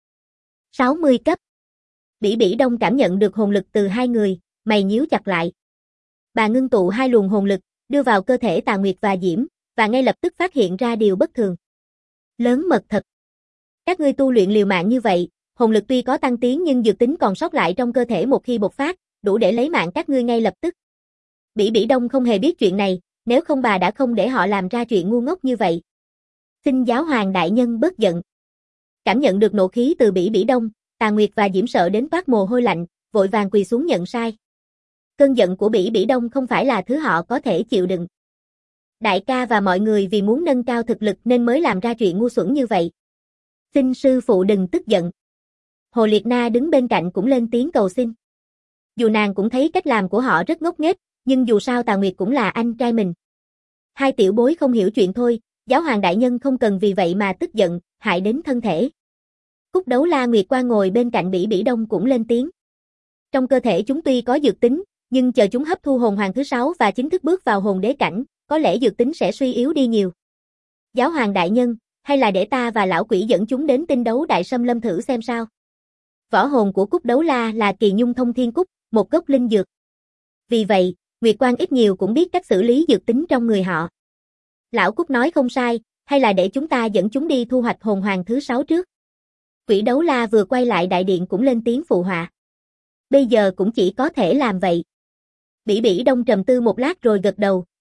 60 cấp. Bỉ Bỉ Đông cảm nhận được hồn lực từ hai người, mày nhíu chặt lại. Bà ngưng tụ hai luồng hồn lực, đưa vào cơ thể Tà Nguyệt và Diễm, và ngay lập tức phát hiện ra điều bất thường. Lớn mật thật. Các ngươi tu luyện liều mạng như vậy, hồn lực tuy có tăng tiến nhưng dược tính còn sót lại trong cơ thể một khi bộc phát, đủ để lấy mạng các ngươi ngay lập tức. Bỉ Bỉ Đông không hề biết chuyện này, nếu không bà đã không để họ làm ra chuyện ngu ngốc như vậy. Xin giáo hoàng đại nhân bớt giận. Cảm nhận được nộ khí từ Bỉ Bỉ Đông, Tà Nguyệt và Diễm sợ đến toát mồ hôi lạnh, vội vàng quỳ xuống nhận sai. Cơn giận của Bỉ Bỉ Đông không phải là thứ họ có thể chịu đựng. Đại ca và mọi người vì muốn nâng cao thực lực nên mới làm ra chuyện ngu xuẩn như vậy. Xin sư phụ đừng tức giận. Hồ Liệt Na đứng bên cạnh cũng lên tiếng cầu xin. Dù nàng cũng thấy cách làm của họ rất ngốc nghếch, nhưng dù sao Tà Nguyệt cũng là anh trai mình. Hai tiểu bối không hiểu chuyện thôi, giáo hoàng đại nhân không cần vì vậy mà tức giận, hại đến thân thể. Cúc Đấu La Nguyệt Quan ngồi bên cạnh Bỉ Bỉ Đông cũng lên tiếng. Trong cơ thể chúng tuy có dược tính, nhưng chờ chúng hấp thu hồn hoàng thứ 6 và chính thức bước vào hồn đế cảnh, có lẽ dược tính sẽ suy yếu đi nhiều. Giáo hoàng đại nhân, hay là để ta và lão quỷ dẫn chúng đến tinh đấu đại xâm lâm thử xem sao. Võ hồn của Cúc Đấu La là Kỳ Nhung Thông Thiên Cúc, một gốc linh dược. Vì vậy, Nguyệt Quan ít nhiều cũng biết cách xử lý dược tính trong người họ. Lão Cúc nói không sai, hay là để chúng ta dẫn chúng đi thu hoạch hồn hoàng thứ 6 trước. Quỷ Đấu La vừa quay lại đại điện cũng lên tiếng phụ họa. Bây giờ cũng chỉ có thể làm vậy. Bỉ Bỉ Đông trầm tư một lát rồi gật đầu,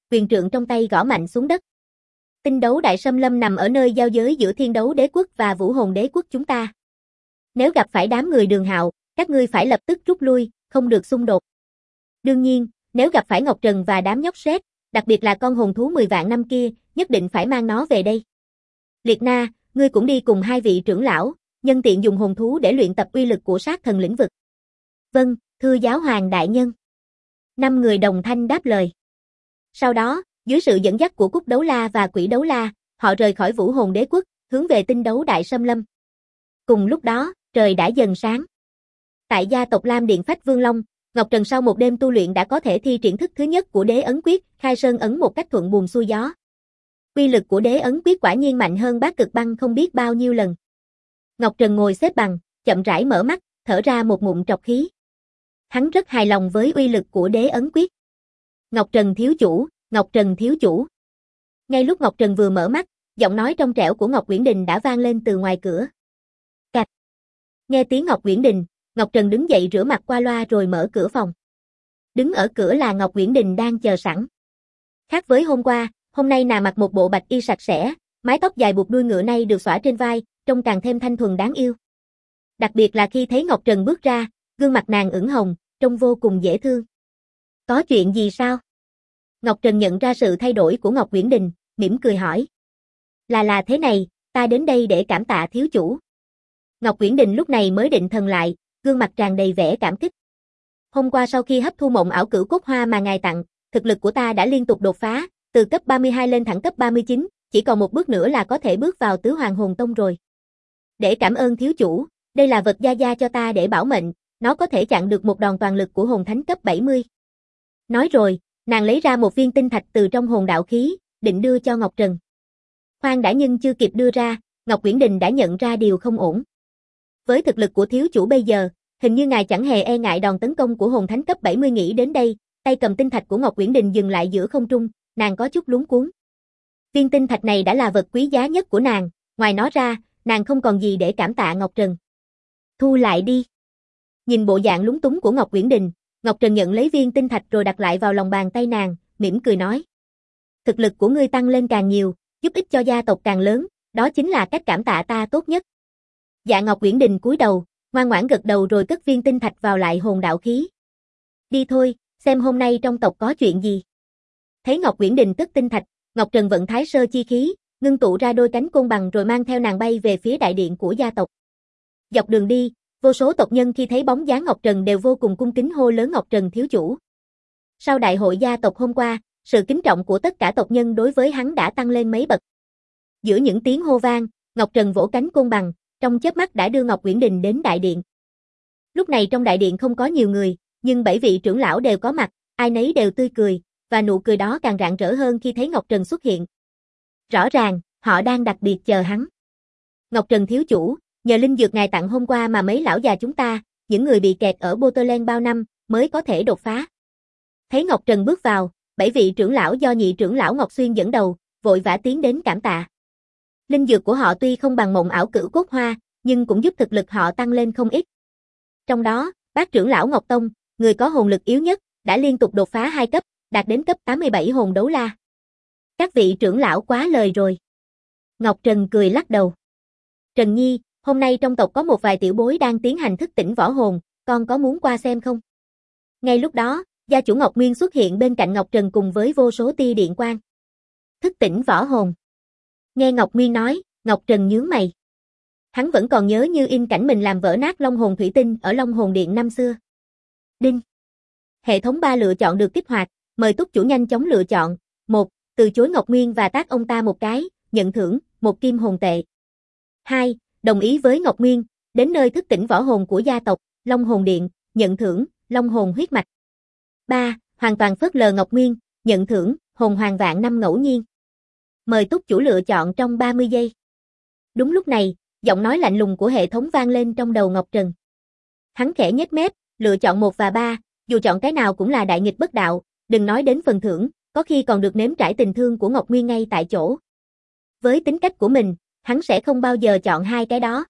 quyền trượng trong tay gõ mạnh xuống đất. Tinh đấu đại xâm lâm nằm ở nơi giao giới giữa thiên đấu đế quốc và vũ hồn đế quốc chúng ta. Nếu gặp phải đám người Đường Hạo, các ngươi phải lập tức rút lui, không được xung đột. Đương nhiên, nếu gặp phải Ngọc Trần và đám nhóc sét, đặc biệt là con hồn thú 10 vạn năm kia, nhất định phải mang nó về đây. Liệt Na, ngươi cũng đi cùng hai vị trưởng lão, nhân tiện dùng hồn thú để luyện tập uy lực của sát thần lĩnh vực. Vâng, thưa giáo hoàng đại nhân. 5 người đồng thanh đáp lời. Sau đó, dưới sự dẫn dắt của Cúc Đấu La và Quỷ Đấu La, họ rời khỏi vũ hồn đế quốc, hướng về tinh đấu đại xâm lâm. Cùng lúc đó, trời đã dần sáng. Tại gia tộc Lam Điện Phách Vương Long, Ngọc Trần sau một đêm tu luyện đã có thể thi triển thức thứ nhất của Đế Ấn Quyết, Khai Sơn Ấn một cách thuận buồm xuôi gió. Uy lực của Đế Ấn Quyết quả nhiên mạnh hơn Bát Cực Băng không biết bao nhiêu lần. Ngọc Trần ngồi xếp bằng, chậm rãi mở mắt, thở ra một ngụm trọc khí. Hắn rất hài lòng với uy lực của Đế Ấn Quyết. Ngọc Trần thiếu chủ, Ngọc Trần thiếu chủ. Ngay lúc Ngọc Trần vừa mở mắt, giọng nói trong trẻo của Ngọc Uyển Đình đã vang lên từ ngoài cửa. Cạch. Nghe tiếng Ngọc Uyển Đình, Ngọc Trần đứng dậy rửa mặt qua loa rồi mở cửa phòng. Đứng ở cửa là Ngọc Uyển Đình đang chờ sẵn. Khác với hôm qua, hôm nay nàng mặc một bộ bạch y sạch sẽ, mái tóc dài buộc đuôi ngựa nay được xõa trên vai, trông càng thêm thanh thuần đáng yêu. Đặc biệt là khi thấy Ngọc Trần bước ra, gương mặt nàng ửng hồng, trông vô cùng dễ thương. Có chuyện gì sao? Ngọc Trần nhận ra sự thay đổi của Ngọc Uyển Đình, mỉm cười hỏi. Là thế này, ta đến đây để cảm tạ thiếu chủ. Ngọc Uyển Đình lúc này mới định thần lại, gương mặt tràn đầy vẻ cảm kích. Hôm qua sau khi hấp thu mộng ảo cửu cốt hoa mà ngài tặng, thực lực của ta đã liên tục đột phá, từ cấp 32 lên thẳng cấp 39, chỉ còn một bước nữa là có thể bước vào tứ hoàng hồn tông rồi. Để cảm ơn thiếu chủ, đây là vật gia gia cho ta để bảo mệnh, nó có thể chặn được một đòn toàn lực của hồn thánh cấp 70. Nói rồi, nàng lấy ra một viên tinh thạch từ trong hồn đạo khí, định đưa cho Ngọc Trần. Khoan đã, nhưng chưa kịp đưa ra, Ngọc Uyển Đình đã nhận ra điều không ổn. Với thực lực của thiếu chủ bây giờ, hình như ngài chẳng hề e ngại đòn tấn công của hồn thánh cấp 70. Nghĩ đến đây, tay cầm tinh thạch của Ngọc Uyển Đình dừng lại giữa không trung, nàng có chút luống cuống. Viên tinh thạch này đã là vật quý giá nhất của nàng, ngoài nó ra, nàng không còn gì để cảm tạ Ngọc Trần. Thu lại đi. Nhìn bộ dạng lúng túng của Ngọc Uyển Đình, Ngọc Trần nhận lấy viên tinh thạch rồi đặt lại vào lòng bàn tay nàng, mỉm cười nói. Thực lực của ngươi tăng lên càng nhiều, giúp ích cho gia tộc càng lớn, đó chính là cách cảm tạ ta tốt nhất. Dạ. Ngọc Uyển Đình cúi đầu, ngoan ngoãn gật đầu rồi cất viên tinh thạch vào lại hồn đạo khí. Đi thôi, xem hôm nay trong tộc có chuyện gì. Thấy Ngọc Uyển Đình cất tinh thạch, Ngọc Trần vận thái sơ chi khí, ngưng tụ ra đôi cánh côn bằng rồi mang theo nàng bay về phía đại điện của gia tộc. Dọc đường đi, vô số tộc nhân khi thấy bóng dáng Ngọc Trần đều vô cùng cung kính hô lớn Ngọc Trần thiếu chủ. Sau đại hội gia tộc hôm qua, sự kính trọng của tất cả tộc nhân đối với hắn đã tăng lên mấy bậc. Giữa những tiếng hô vang, Ngọc Trần vỗ cánh côn bằng, trong chớp mắt đã đưa Ngọc Uyển Đình đến đại điện. Lúc này trong đại điện không có nhiều người, nhưng 7 vị trưởng lão đều có mặt, ai nấy đều tươi cười, và nụ cười đó càng rạng rỡ hơn khi thấy Ngọc Trần xuất hiện. Rõ ràng, họ đang đặc biệt chờ hắn. Ngọc Trần thiếu chủ, nhờ linh dược ngài tặng hôm qua mà mấy lão già chúng ta, những người bị kẹt ở Borderland bao năm, mới có thể đột phá. Thấy Ngọc Trần bước vào, 7 vị trưởng lão do nhị trưởng lão Ngọc Xuyên dẫn đầu, vội vã tiến đến cảm tạ. Linh dược của họ tuy không bằng mộng ảo cửu cốt hoa, nhưng cũng giúp thực lực họ tăng lên không ít. Trong đó, bác trưởng lão Ngọc Tông, người có hồn lực yếu nhất, đã liên tục đột phá 2 cấp, đạt đến cấp 87 hồn đấu la. Các vị trưởng lão quá lời rồi. Ngọc Trần cười lắc đầu. Trần Nhi, hôm nay trong tộc có một vài tiểu bối đang tiến hành thức tỉnh võ hồn, con có muốn qua xem không? Ngay lúc đó, gia chủ Ngọc Nguyên xuất hiện bên cạnh Ngọc Trần cùng với vô số tia điện quang. Thức tỉnh võ hồn. Nghe Ngọc Nguyên nói, Ngọc Trần nhướng mày. Hắn vẫn còn nhớ như in cảnh mình làm vỡ nát Long hồn thủy tinh ở Long hồn điện năm xưa. Đinh. Hệ thống 3 lựa chọn được kích hoạt, mời túc chủ nhanh chóng lựa chọn. 1. Từ chối Ngọc Nguyên và tát ông ta một cái, nhận thưởng 1 kim hồn tệ. 2. Đồng ý với Ngọc Nguyên, đến nơi thức tỉnh võ hồn của gia tộc, Long hồn điện, nhận thưởng Long hồn huyết mạch. 3. Hoàn toàn phớt lờ Ngọc Nguyên, nhận thưởng hồn hoàng vạn năm ngẫu nhiên. Mời túc chủ lựa chọn trong 30 giây. Đúng lúc này, giọng nói lạnh lùng của hệ thống vang lên trong đầu Ngọc Trần. Hắn khẽ nhếch mép, lựa chọn 1 và 3, dù chọn cái nào cũng là đại nghịch bất đạo, đừng nói đến phần thưởng, có khi còn được nếm trải tình thương của Ngọc Nguyên ngay tại chỗ. Với tính cách của mình, hắn sẽ không bao giờ chọn 2 cái đó.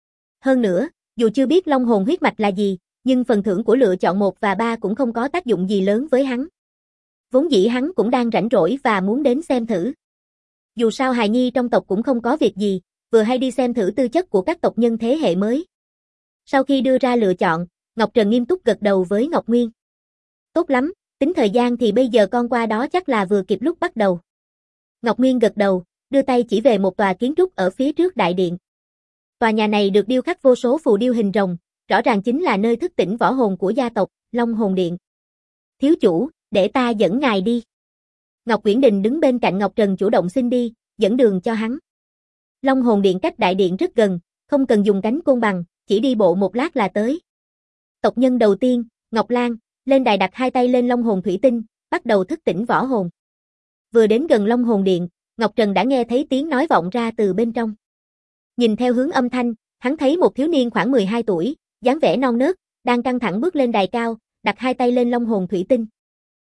Hơn nữa, dù chưa biết Long hồn huyết mạch là gì, nhưng phần thưởng của lựa chọn 1 và 3 cũng không có tác dụng gì lớn với hắn. Vốn dĩ hắn cũng đang rảnh rỗi và muốn đến xem thử. Dù sao hài nhi trong tộc cũng không có việc gì, vừa hay đi xem thử tư chất của các tộc nhân thế hệ mới. Sau khi đưa ra lựa chọn, Ngọc Trần nghiêm túc gật đầu với Ngọc Nguyên. Tốt lắm, tính thời gian thì bây giờ con qua đó chắc là vừa kịp lúc bắt đầu. Ngọc Nguyên gật đầu, đưa tay chỉ về một tòa kiến trúc ở phía trước đại điện. Tòa nhà này được điêu khắc vô số phù điêu hình rồng, rõ ràng chính là nơi thức tỉnh võ hồn của gia tộc, Long Hồn Điện. Thiếu chủ, để ta dẫn ngài đi. Ngọc Uyển Đình đứng bên cạnh Ngọc Trần chủ động xin đi, dẫn đường cho hắn. Long Hồn Điện cách đại điện rất gần, không cần dùng cánh côn bằng, chỉ đi bộ một lát là tới. Tộc nhân đầu tiên, Ngọc Lan, lên đài đặt hai tay lên Long Hồn Thủy Tinh, bắt đầu thức tỉnh võ hồn. Vừa đến gần Long Hồn Điện, Ngọc Trần đã nghe thấy tiếng nói vọng ra từ bên trong. Nhìn theo hướng âm thanh, hắn thấy một thiếu niên khoảng 12 tuổi, dáng vẻ non nớt, đang căng thẳng bước lên đài cao, đặt hai tay lên Long Hồn Thủy Tinh.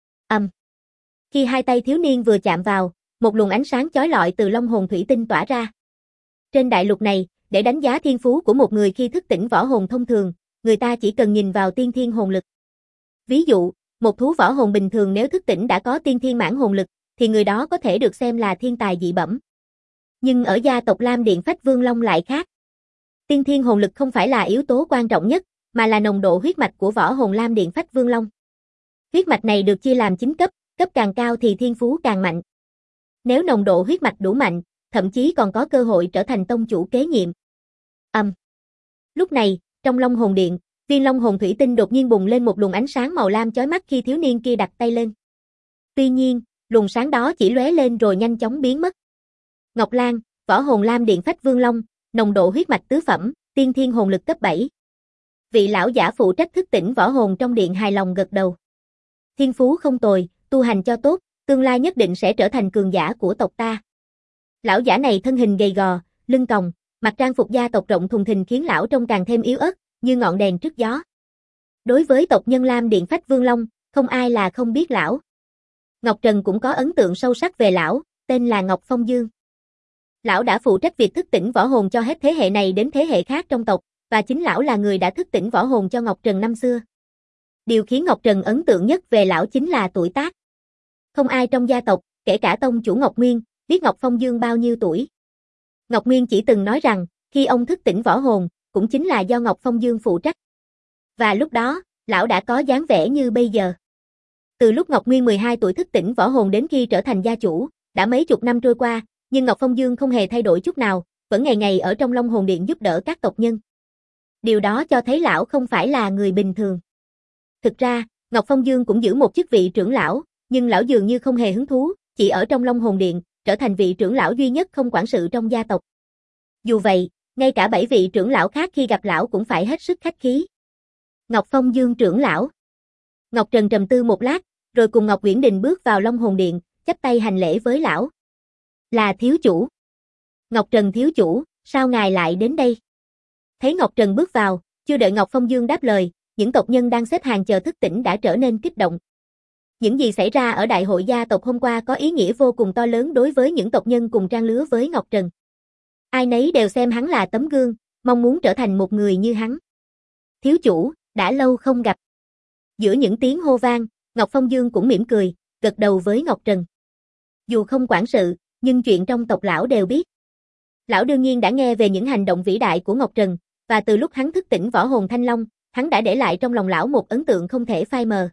Khi hai tay thiếu niên vừa chạm vào, một luồng ánh sáng chói lọi từ Long Hồn Thủy Tinh tỏa ra. Trên đại lục này, để đánh giá thiên phú của một người khi thức tỉnh võ hồn thông thường, người ta chỉ cần nhìn vào tiên thiên hồn lực. Ví dụ, một thú võ hồn bình thường nếu thức tỉnh đã có tiên thiên mãn hồn lực, thì người đó có thể được xem là thiên tài dị bẩm. Nhưng ở gia tộc Lam Điện Phách Vương Long lại khác. Tiên thiên hồn lực không phải là yếu tố quan trọng nhất, mà là nồng độ huyết mạch của võ hồn Lam Điện Phách Vương Long. Huyết mạch này được chia làm 9 cấp, cấp càng cao thì thiên phú càng mạnh. Nếu nồng độ huyết mạch đủ mạnh, thậm chí còn có cơ hội trở thành tông chủ kế nhiệm. Lúc này, trong Long Hồn Điện, viên Long Hồn Thủy Tinh đột nhiên bùng lên một luồng ánh sáng màu lam chói mắt khi thiếu niên kia đặt tay lên. Tuy nhiên, luồng sáng đó chỉ lóe lên rồi nhanh chóng biến mất. Ngọc Lan, võ hồn Lam Điện Phách Vương Long, nồng độ huyết mạch tứ phẩm, tiên thiên hồn lực cấp 7. Vị lão giả phụ trách thức tỉnh võ hồn trong điện hài lòng gật đầu. Thiên phú không tồi, tu hành cho tốt, tương lai nhất định sẽ trở thành cường giả của tộc ta. Lão giả này thân hình gầy gò, lưng còng, mặc trang phục gia tộc rộng thùng thình khiến lão trông càng thêm yếu ớt, như ngọn đèn trước gió. Đối với tộc nhân Lam Điện Phách Vương Long, không ai là không biết lão. Ngọc Trần cũng có ấn tượng sâu sắc về lão, tên là Ngọc Phong Dương. Lão đã phụ trách việc thức tỉnh võ hồn cho hết thế hệ này đến thế hệ khác trong tộc, và chính lão là người đã thức tỉnh võ hồn cho Ngọc Trần năm xưa. Điều khiến Ngọc Trần ấn tượng nhất về lão chính là tuổi tác. Không ai trong gia tộc, kể cả tông chủ Ngọc Nguyên, biết Ngọc Phong Dương bao nhiêu tuổi. Ngọc Nguyên chỉ từng nói rằng, khi ông thức tỉnh võ hồn, cũng chính là do Ngọc Phong Dương phụ trách. Và lúc đó, lão đã có dáng vẻ như bây giờ. Từ lúc Ngọc Nguyên 12 tuổi thức tỉnh võ hồn đến khi trở thành gia chủ, đã mấy chục năm trôi qua, nhưng Ngọc Phong Dương không hề thay đổi chút nào, vẫn ngày ngày ở trong Long Hồn Điện giúp đỡ các tộc nhân. Điều đó cho thấy lão không phải là người bình thường. Thực ra, Ngọc Phong Dương cũng giữ một chức vị trưởng lão, nhưng lão dường như không hề hứng thú, chỉ ở trong Long Hồn Điện, trở thành vị trưởng lão duy nhất không quản sự trong gia tộc. Dù vậy, ngay cả 7 vị trưởng lão khác khi gặp lão cũng phải hết sức khách khí. Ngọc Phong Dương trưởng lão. Ngọc Trần trầm tư một lát, rồi cùng Ngọc Uyển Đình bước vào Long Hồn Điện, chắp tay hành lễ với lão. Là thiếu chủ. Ngọc Trần thiếu chủ, sao ngài lại đến đây? Thấy Ngọc Trần bước vào, chưa đợi Ngọc Phong Dương đáp lời, những tộc nhân đang xếp hàng chờ thức tỉnh đã trở nên kích động. Những gì xảy ra ở đại hội gia tộc hôm qua có ý nghĩa vô cùng to lớn đối với những tộc nhân cùng trang lứa với Ngọc Trần. Ai nấy đều xem hắn là tấm gương, mong muốn trở thành một người như hắn. Thiếu chủ, đã lâu không gặp. Giữa những tiếng hô vang, Ngọc Phong Dương cũng mỉm cười, gật đầu với Ngọc Trần. Dù không quản sự, nhưng chuyện trong tộc lão đều biết. Lão đương nhiên đã nghe về những hành động vĩ đại của Ngọc Trần, và từ lúc hắn thức tỉnh võ hồn Thanh Long, hắn đã để lại trong lòng lão một ấn tượng không thể phai mờ.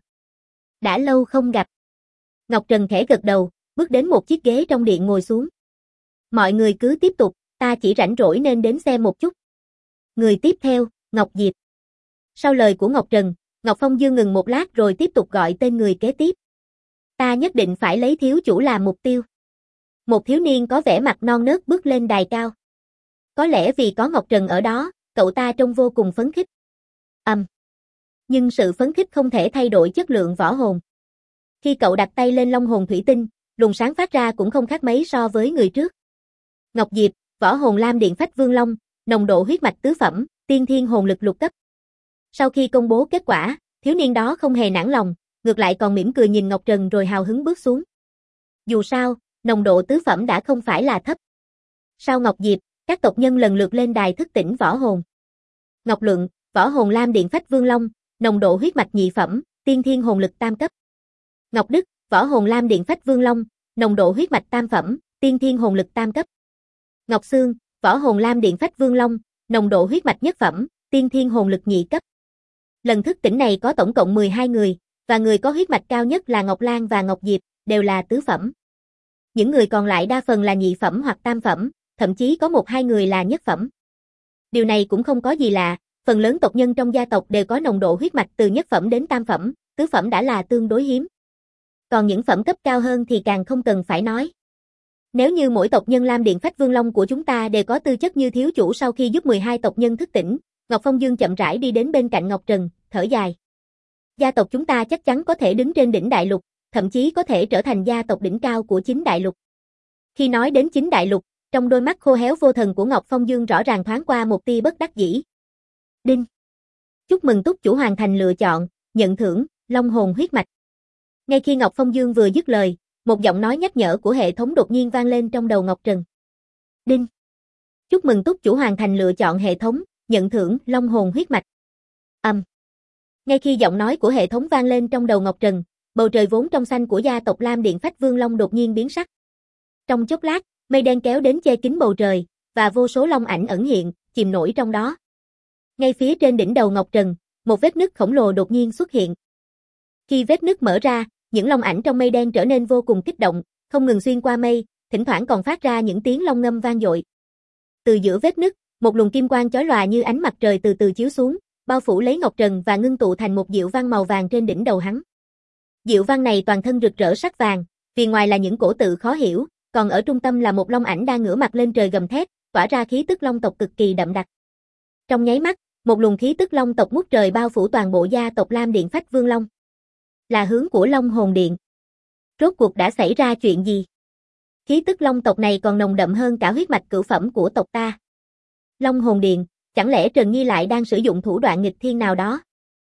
Đã lâu không gặp. Ngọc Trần khẽ gật đầu, bước đến một chiếc ghế trong điện ngồi xuống. Mọi người cứ tiếp tục, ta chỉ rảnh rỗi nên đến xem một chút. Người tiếp theo, Ngọc Diệp. Sau lời của Ngọc Trần, Ngọc Phong Dương ngừng một lát rồi tiếp tục gọi tên người kế tiếp. Ta nhất định phải lấy thiếu chủ làm mục tiêu. Một thiếu niên có vẻ mặt non nớt bước lên đài cao. Có lẽ vì có Ngọc Trần ở đó, cậu ta trông vô cùng phấn khích. Nhưng sự phấn khích không thể thay đổi chất lượng võ hồn. Khi cậu đặt tay lên Long Hồn Thủy Tinh, luồng sáng phát ra cũng không khác mấy so với người trước. Ngọc Diệp, võ hồn Lam Điện Phách Vương Long, nồng độ huyết mạch tứ phẩm, tiên thiên hồn lực lục cấp. Sau khi công bố kết quả, thiếu niên đó không hề nản lòng, ngược lại còn mỉm cười nhìn Ngọc Trần rồi hào hứng bước xuống. Dù sao, nồng độ tứ phẩm đã không phải là thấp. Sau Ngọc Diệp, các tộc nhân lần lượt lên đài thức tỉnh võ hồn. Ngọc Luận, võ hồn Lam Điện Phách Vương Long, nồng độ huyết mạch nhị phẩm, tiên thiên hồn lực tam cấp. Ngọc Đức, võ hồn lam điện phách vương long, nồng độ huyết mạch tam phẩm, tiên thiên hồn lực tam cấp. Ngọc Xương, võ hồn lam điện phách vương long, nồng độ huyết mạch nhất phẩm, tiên thiên hồn lực nhị cấp. Lần thức tỉnh này có tổng cộng 12 người, và người có huyết mạch cao nhất là Ngọc Lan và Ngọc Diệp, đều là tứ phẩm. Những người còn lại đa phần là nhị phẩm hoặc tam phẩm, thậm chí có 1-2 người là nhất phẩm. Điều này cũng không có gì lạ, phần lớn tộc nhân trong gia tộc đều có nồng độ huyết mạch từ nhất phẩm đến tam phẩm, tứ phẩm đã là tương đối hiếm. Còn những phẩm cấp cao hơn thì càng không cần phải nói. Nếu như mỗi tộc nhân lam điện phách vương long của chúng ta đều có tư chất như thiếu chủ sau khi giúp 12 tộc nhân thức tỉnh, Ngọc Phong Dương chậm rãi đi đến bên cạnh Ngọc Trần, thở dài. Gia tộc chúng ta chắc chắn có thể đứng trên đỉnh đại lục, thậm chí có thể trở thành gia tộc đỉnh cao của chính đại lục. Khi nói đến chính đại lục, trong đôi mắt khô héo vô thần của Ngọc Phong Dương rõ ràng thoáng qua một tia bất đắc dĩ. Đinh. Chúc mừng túc chủ hoàn thành lựa chọn, nhận thưởng, long hồn huyết mạch. Ngay khi Ngọc Phong Dương vừa dứt lời, một giọng nói nhắc nhở của hệ thống đột nhiên vang lên trong đầu Ngọc Trần. Đinh. Chúc mừng túc chủ hoàn thành lựa chọn hệ thống, nhận thưởng, long hồn huyết mạch. Ngay khi giọng nói của hệ thống vang lên trong đầu Ngọc Trần, bầu trời vốn trong xanh của gia tộc Lam Điện Phách Vương Long đột nhiên biến sắc. Trong chốc lát, mây đen kéo đến che kín bầu trời, và vô số long ảnh ẩn hiện, chìm nổi trong đó. Ngay phía trên đỉnh đầu Ngọc Trần, một vết nứt khổng lồ đột nhiên xuất hiện. Khi vết nứt mở ra, những long ảnh trong mây đen trở nên vô cùng kích động, không ngừng xuyên qua mây, thỉnh thoảng còn phát ra những tiếng long ngâm vang dội. Từ giữa vết nứt, một luồng kim quang chói lòa như ánh mặt trời từ từ chiếu xuống, bao phủ lấy Ngọc Trần và ngưng tụ thành một diệu văn màu vàng trên đỉnh đầu hắn. Diệu văn này toàn thân rực rỡ sắc vàng, vì ngoài là những cổ tự khó hiểu, còn ở trung tâm là một long ảnh đang ngửa mặt lên trời gầm thét, tỏa ra khí tức long tộc cực kỳ đậm đặc. Trong nháy mắt, một luồng khí tức long tộc ngút trời bao phủ toàn bộ gia tộc Lam Điện Phách Vương Long. Là hướng của Long Hồn Điện. Rốt cuộc đã xảy ra chuyện gì? Khí tức long tộc này còn nồng đậm hơn cả huyết mạch cửu phẩm của tộc ta. Long Hồn Điện, chẳng lẽ Trần Nghi lại đang sử dụng thủ đoạn nghịch thiên nào đó?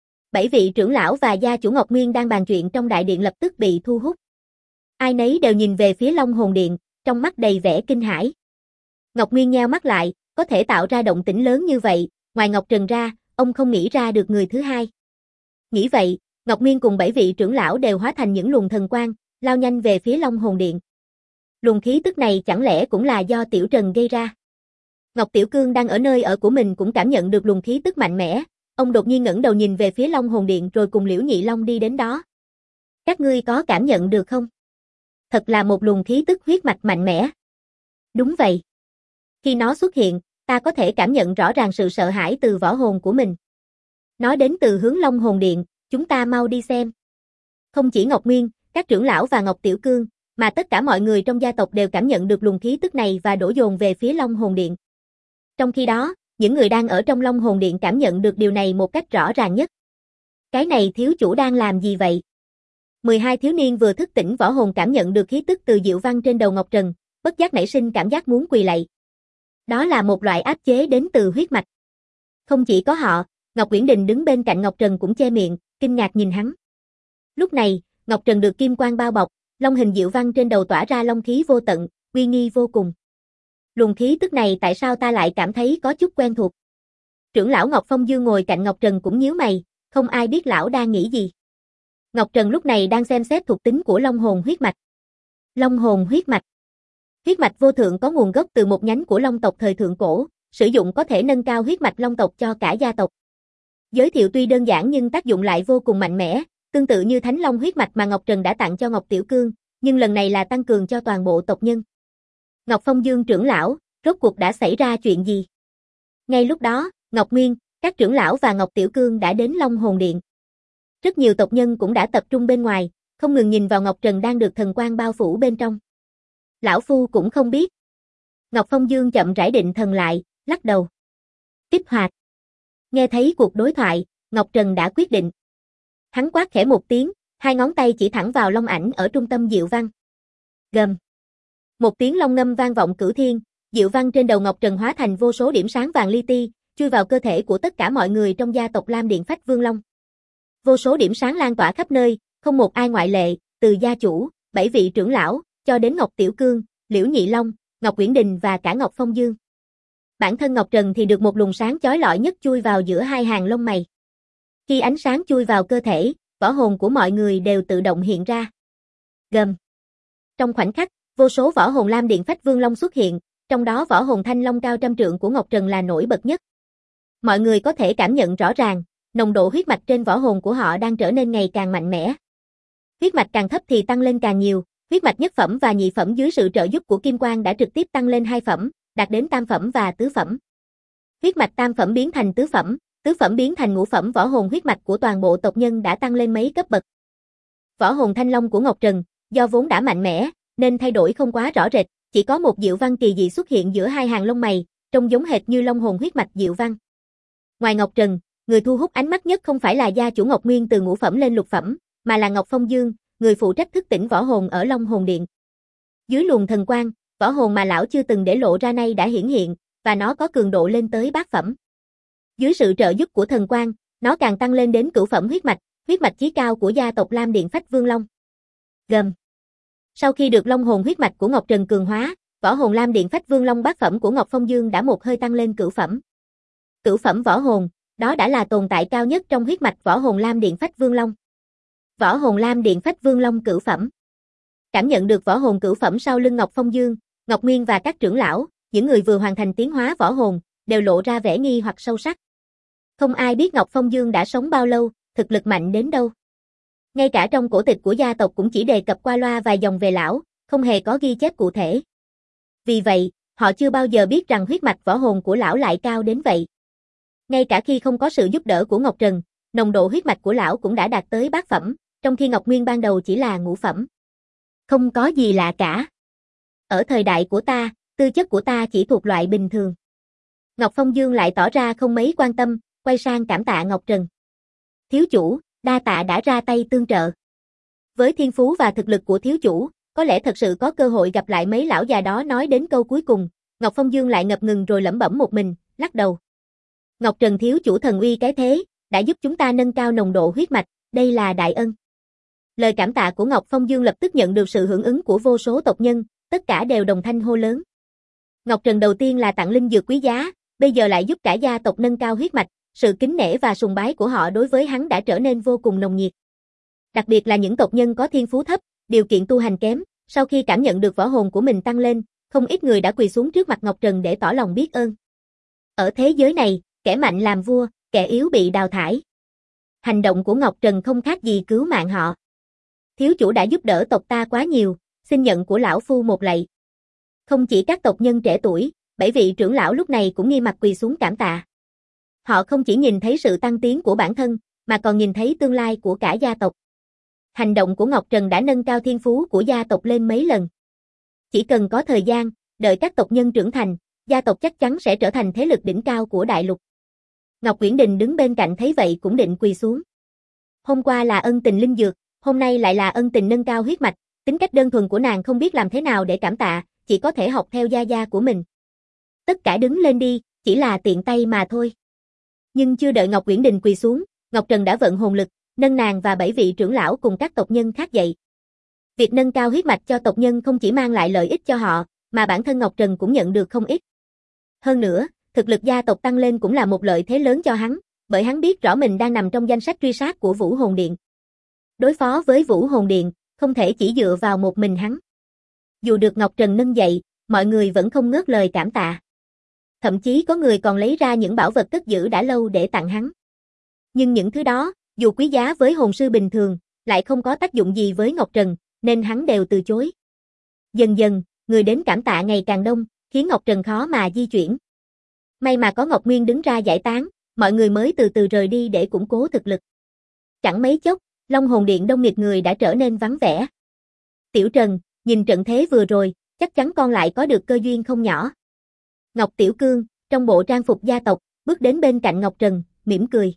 7 vị trưởng lão và gia chủ Ngọc Nguyên đang bàn chuyện trong đại điện lập tức bị thu hút. Ai nấy đều nhìn về phía Long Hồn Điện, trong mắt đầy vẻ kinh hãi. Ngọc Nguyên nheo mắt lại, có thể tạo ra động tĩnh lớn như vậy, ngoài Ngọc Trần ra, ông không nghĩ ra được người thứ hai. Nghĩ vậy, Ngọc Nguyên cùng 7 vị trưởng lão đều hóa thành những luồng thần quang, lao nhanh về phía Long Hồn Điện. Luồng khí tức này chẳng lẽ cũng là do Tiểu Trần gây ra? Ngọc Tiểu Cương đang ở nơi ở của mình cũng cảm nhận được luồng khí tức mạnh mẽ, ông đột nhiên ngẩng đầu nhìn về phía Long Hồn Điện rồi cùng Liễu Nhị Long đi đến đó. Các ngươi có cảm nhận được không? Thật là một luồng khí tức huyết mạch mạnh mẽ. Đúng vậy. Khi nó xuất hiện, ta có thể cảm nhận rõ ràng sự sợ hãi từ võ hồn của mình. Nó đến từ hướng Long Hồn Điện, chúng ta mau đi xem. Không chỉ Ngọc Nguyên, các trưởng lão và Ngọc Tiểu Cương, mà tất cả mọi người trong gia tộc đều cảm nhận được luồng khí tức này và đổ dồn về phía Long Hồn Điện. Trong khi đó, những người đang ở trong Long Hồn Điện cảm nhận được điều này một cách rõ ràng nhất. Cái này thiếu chủ đang làm gì vậy? 12 thiếu niên vừa thức tỉnh võ hồn cảm nhận được khí tức từ diệu văn trên đầu Ngọc Trần, bất giác nảy sinh cảm giác muốn quỳ lạy. Đó là một loại áp chế đến từ huyết mạch. Không chỉ có họ, Ngọc Uyển Đình đứng bên cạnh Ngọc Trần cũng che miệng, kinh ngạc nhìn hắn. Lúc này, Ngọc Trần được kim quang bao bọc, long hình diệu văn trên đầu tỏa ra long khí vô tận, uy nghi vô cùng. Luồng khí tức này tại sao ta lại cảm thấy có chút quen thuộc? Trưởng lão Ngọc Phong Dương ngồi cạnh Ngọc Trần cũng nhíu mày, không ai biết lão đang nghĩ gì. Ngọc Trần lúc này đang xem xét thuộc tính của long hồn huyết mạch. Long hồn huyết mạch. Huyết mạch vô thượng có nguồn gốc từ một nhánh của long tộc thời thượng cổ, sử dụng có thể nâng cao huyết mạch long tộc cho cả gia tộc. Giới thiệu tuy đơn giản nhưng tác dụng lại vô cùng mạnh mẽ, tương tự như Thánh Long huyết mạch mà Ngọc Trần đã tặng cho Ngọc Tiểu Cương, nhưng lần này là tăng cường cho toàn bộ tộc nhân. Ngọc Phong Dương trưởng lão, rốt cuộc đã xảy ra chuyện gì? Ngay lúc đó, Ngọc Nguyên, các trưởng lão và Ngọc Tiểu Cương đã đến Long Hồn Điện. Rất nhiều tộc nhân cũng đã tập trung bên ngoài, không ngừng nhìn vào Ngọc Trần đang được thần quang bao phủ bên trong. Lão Phu cũng không biết. Ngọc Phong Dương chậm rãi định thần lại, lắc đầu. Kích hoạt. Nghe thấy cuộc đối thoại, Ngọc Trần đã quyết định. Hắn quát khẽ một tiếng, hai ngón tay chỉ thẳng vào long ảnh ở trung tâm diệu văn. Gầm. Một tiếng long ngâm vang vọng cửu thiên, diệu văn trên đầu Ngọc Trần hóa thành vô số điểm sáng vàng li ti, chui vào cơ thể của tất cả mọi người trong gia tộc Lam Điện Phách Vương Long. Vô số điểm sáng lan tỏa khắp nơi, không một ai ngoại lệ, từ gia chủ, 7 vị trưởng lão, cho đến Ngọc Tiểu Cương, Liễu Nhị Long, Ngọc Uyển Đình và cả Ngọc Phong Dương. Bản thân Ngọc Trần thì được một luồng sáng chói lọi nhất chui vào giữa hai hàng lông mày. Khi ánh sáng chui vào cơ thể, võ hồn của mọi người đều tự động hiện ra. Gầm. Trong khoảnh khắc, vô số võ hồn lam điện phách vương long xuất hiện, trong đó võ hồn thanh long cao trăm trượng của Ngọc Trần là nổi bật nhất. Mọi người có thể cảm nhận rõ ràng, nồng độ huyết mạch trên võ hồn của họ đang trở nên ngày càng mạnh mẽ. Huyết mạch càng thấp thì tăng lên càng nhiều, huyết mạch nhất phẩm và nhị phẩm dưới sự trợ giúp của Kim Quang đã trực tiếp tăng lên 2 phẩm, đạt đến tam phẩm và tứ phẩm. Huyết mạch tam phẩm biến thành tứ phẩm biến thành ngũ phẩm, võ hồn huyết mạch của toàn bộ tộc nhân đã tăng lên mấy cấp bậc. Võ hồn thanh long của Ngọc Trần, do vốn đã mạnh mẽ, nên thay đổi không quá rõ rệt, chỉ có một diệu văn kỳ dị xuất hiện giữa hai hàng lông mày, trông giống hệt như long hồn huyết mạch diệu văn. Ngoài Ngọc Trần, người thu hút ánh mắt nhất không phải là gia chủ Ngọc Nguyên từ ngũ phẩm lên lục phẩm, mà là Ngọc Phong Dương, người phụ trách thức tỉnh võ hồn ở Long Hồn Điện. Dưới luồng thần quang, võ hồn mà lão chưa từng để lộ ra nay đã hiển hiện, và nó có cường độ lên tới bát phẩm. Dưới sự trợ giúp của thần quang, nó càng tăng lên đến cửu phẩm huyết mạch chí cao của gia tộc Lam Điện Phách Vương Long. Gầm. Sau khi được long hồn huyết mạch của Ngọc Trần cường hóa, võ hồn Lam Điện Phách Vương Long bát phẩm của Ngọc Phong Dương đã một hơi tăng lên cửu phẩm. Cửu phẩm võ hồn, đó đã là tồn tại cao nhất trong huyết mạch võ hồn Lam Điện Phách Vương Long. Võ hồn Lam Điện Phách Vương Long cửu phẩm. Cảm nhận được võ hồn cửu phẩm sau lưng Ngọc Phong Dương, Ngọc Nguyên và các trưởng lão, những người vừa hoàn thành tiến hóa võ hồn, đều lộ ra vẻ nghi hoặc sâu sắc. Không ai biết Ngọc Phong Dương đã sống bao lâu, thực lực mạnh đến đâu. Ngay cả trong cổ tịch của gia tộc cũng chỉ đề cập qua loa vài dòng về lão, không hề có ghi chép cụ thể. Vì vậy, họ chưa bao giờ biết rằng huyết mạch võ hồn của lão lại cao đến vậy. Ngay cả khi không có sự giúp đỡ của Ngọc Trần, nồng độ huyết mạch của lão cũng đã đạt tới bát phẩm, trong khi Ngọc Nguyên ban đầu chỉ là ngũ phẩm. Không có gì lạ cả. Ở thời đại của ta, tư chất của ta chỉ thuộc loại bình thường. Ngọc Phong Dương lại tỏ ra không mấy quan tâm, quay sang cảm tạ Ngọc Trần. Thiếu chủ, đa tạ đã ra tay tương trợ. Với thiên phú và thực lực của thiếu chủ, có lẽ thật sự có cơ hội gặp lại mấy lão già đó. Nói đến câu cuối cùng, Ngọc Phong Dương lại ngập ngừng rồi lẩm bẩm một mình, lắc đầu. Ngọc Trần thiếu chủ thần uy cái thế, đã giúp chúng ta nâng cao nồng độ huyết mạch, đây là đại ân. Lời cảm tạ của Ngọc Phong Dương lập tức nhận được sự hưởng ứng của vô số tộc nhân, tất cả đều đồng thanh hô lớn. Ngọc Trần đầu tiên là tặng linh dược quý giá, bây giờ lại giúp cả gia tộc nâng cao huyết mạch, sự kính nể và sùng bái của họ đối với hắn đã trở nên vô cùng nồng nhiệt. Đặc biệt là những tộc nhân có thiên phú thấp, điều kiện tu hành kém, sau khi cảm nhận được võ hồn của mình tăng lên, không ít người đã quỳ xuống trước mặt Ngọc Trần để tỏ lòng biết ơn. Ở thế giới này, kẻ mạnh làm vua, kẻ yếu bị đào thải. Hành động của Ngọc Trần không khác gì cứu mạng họ. Thiếu chủ đã giúp đỡ tộc ta quá nhiều, xin nhận của lão phu một lạy. Không chỉ các tộc nhân trẻ tuổi, 7 vị trưởng lão lúc này cũng nghiêm mặt quỳ xuống cảm tạ. Họ không chỉ nhìn thấy sự tăng tiến của bản thân, mà còn nhìn thấy tương lai của cả gia tộc. Hành động của Ngọc Trần đã nâng cao thiên phú của gia tộc lên mấy lần. Chỉ cần có thời gian, đợi các tộc nhân trưởng thành, gia tộc chắc chắn sẽ trở thành thế lực đỉnh cao của đại lục. Ngọc Uyển Đình đứng bên cạnh thấy vậy cũng định quỳ xuống. Hôm qua là ân tình linh dược, hôm nay lại là ân tình nâng cao huyết mạch, tính cách đơn thuần của nàng không biết làm thế nào để cảm tạ, chỉ có thể học theo gia gia của mình. Tất cả đứng lên đi, chỉ là tiện tay mà thôi. Nhưng chưa đợi Ngọc Uyển Đình quỳ xuống, Ngọc Trần đã vận hồn lực, nâng nàng và 7 vị trưởng lão cùng các tộc nhân khác dậy. Việc nâng cao huyết mạch cho tộc nhân không chỉ mang lại lợi ích cho họ, mà bản thân Ngọc Trần cũng nhận được không ít. Hơn nữa, thực lực gia tộc tăng lên cũng là một lợi thế lớn cho hắn, bởi hắn biết rõ mình đang nằm trong danh sách truy sát của Vũ Hồn Điện. Đối phó với Vũ Hồn Điện, không thể chỉ dựa vào một mình hắn. Dù được Ngọc Trần nâng dậy, mọi người vẫn không ngớt lời cảm tạ. Thậm chí có người còn lấy ra những bảo vật cất giữ đã lâu để tặng hắn. Nhưng những thứ đó, dù quý giá với hồn sư bình thường, lại không có tác dụng gì với Ngọc Trần, nên hắn đều từ chối. Dần dần, người đến cảm tạ ngày càng đông, khiến Ngọc Trần khó mà di chuyển. May mà có Ngọc Nguyên đứng ra giải tán, mọi người mới từ từ rời đi để củng cố thực lực. Chẳng mấy chốc, Long Hồn Điện đông nghịt người đã trở nên vắng vẻ. Tiểu Trần, nhìn trận thế vừa rồi, chắc chắn con lại có được cơ duyên không nhỏ. Ngọc Tiểu Cương, trong bộ trang phục gia tộc, bước đến bên cạnh Ngọc Trần, mỉm cười.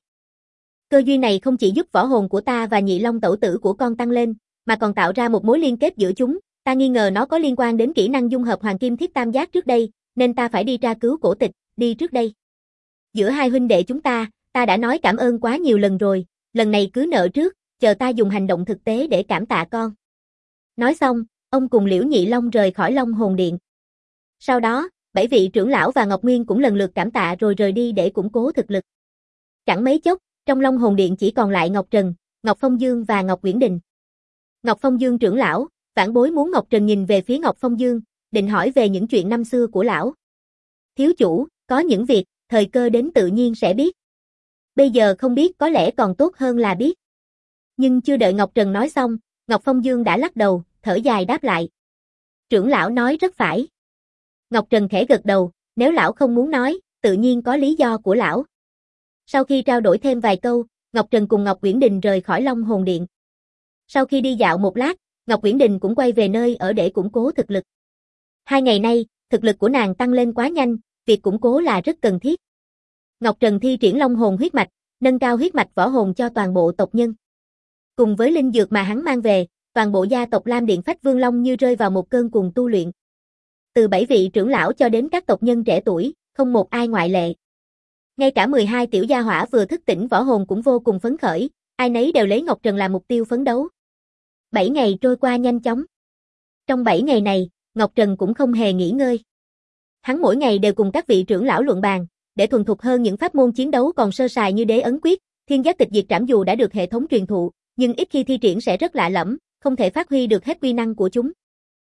Cơ duyên này không chỉ giúp võ hồn của ta và nhị long tẩu tử của con tăng lên, mà còn tạo ra một mối liên kết giữa chúng. Ta nghi ngờ nó có liên quan đến kỹ năng dung hợp Hoàng Kim Thiết Tam Giác trước đây, nên ta phải đi tra cứu cổ tịch, đi trước đây. Giữa hai huynh đệ chúng ta đã nói cảm ơn quá nhiều lần rồi, lần này cứ nợ trước, chờ ta dùng hành động thực tế để cảm tạ con. Nói xong, ông cùng Liễu Nhị Long rời khỏi Long Hồn Điện. Sau đó, 7 vị trưởng lão và Ngọc Nguyên cũng lần lượt cảm tạ rồi rời đi để củng cố thực lực. Chẳng mấy chốc, trong Long Hồn Điện chỉ còn lại Ngọc Trần, Ngọc Phong Dương và Ngọc Uyển Đình. Ngọc Phong Dương trưởng lão, Vãn bối muốn Ngọc Trần nhìn về phía Ngọc Phong Dương, định hỏi về những chuyện năm xưa của lão. Thiếu chủ, có những việc, thời cơ đến tự nhiên sẽ biết. Bây giờ không biết có lẽ còn tốt hơn là biết. Nhưng chưa đợi Ngọc Trần nói xong, Ngọc Phong Dương đã lắc đầu, thở dài đáp lại. Trưởng lão nói rất phải. Ngọc Trần khẽ gật đầu, nếu lão không muốn nói, tự nhiên có lý do của lão. Sau khi trao đổi thêm vài câu, Ngọc Trần cùng Ngọc Uyển Đình rời khỏi Long Hồn Điện. Sau khi đi dạo một lát, Ngọc Uyển Đình cũng quay về nơi ở để củng cố thực lực. 2 ngày nay, thực lực của nàng tăng lên quá nhanh, việc củng cố là rất cần thiết. Ngọc Trần thi triển Long Hồn huyết mạch, nâng cao huyết mạch võ hồn cho toàn bộ tộc nhân. Cùng với linh dược mà hắn mang về, toàn bộ gia tộc Lam Điện Phách Vương Long như rơi vào một cơn cuồng tu luyện. Từ 7 vị trưởng lão cho đến các tộc nhân trẻ tuổi, không một ai ngoại lệ. Ngay cả 12 tiểu gia hỏa vừa thức tỉnh võ hồn cũng vô cùng phấn khởi, ai nấy đều lấy Ngọc Trần làm mục tiêu phấn đấu. 7 ngày trôi qua nhanh chóng. Trong 7 ngày này, Ngọc Trần cũng không hề nghỉ ngơi. Hắn mỗi ngày đều cùng các vị trưởng lão luận bàn, để thuần thục hơn những pháp môn chiến đấu còn sơ sài như Đế Ấn Quyết, Thiên Giác Tịch Diệt Trảm dù đã được hệ thống truyền thụ, nhưng ít khi thi triển sẽ rất lạ lẫm, không thể phát huy được hết uy năng của chúng.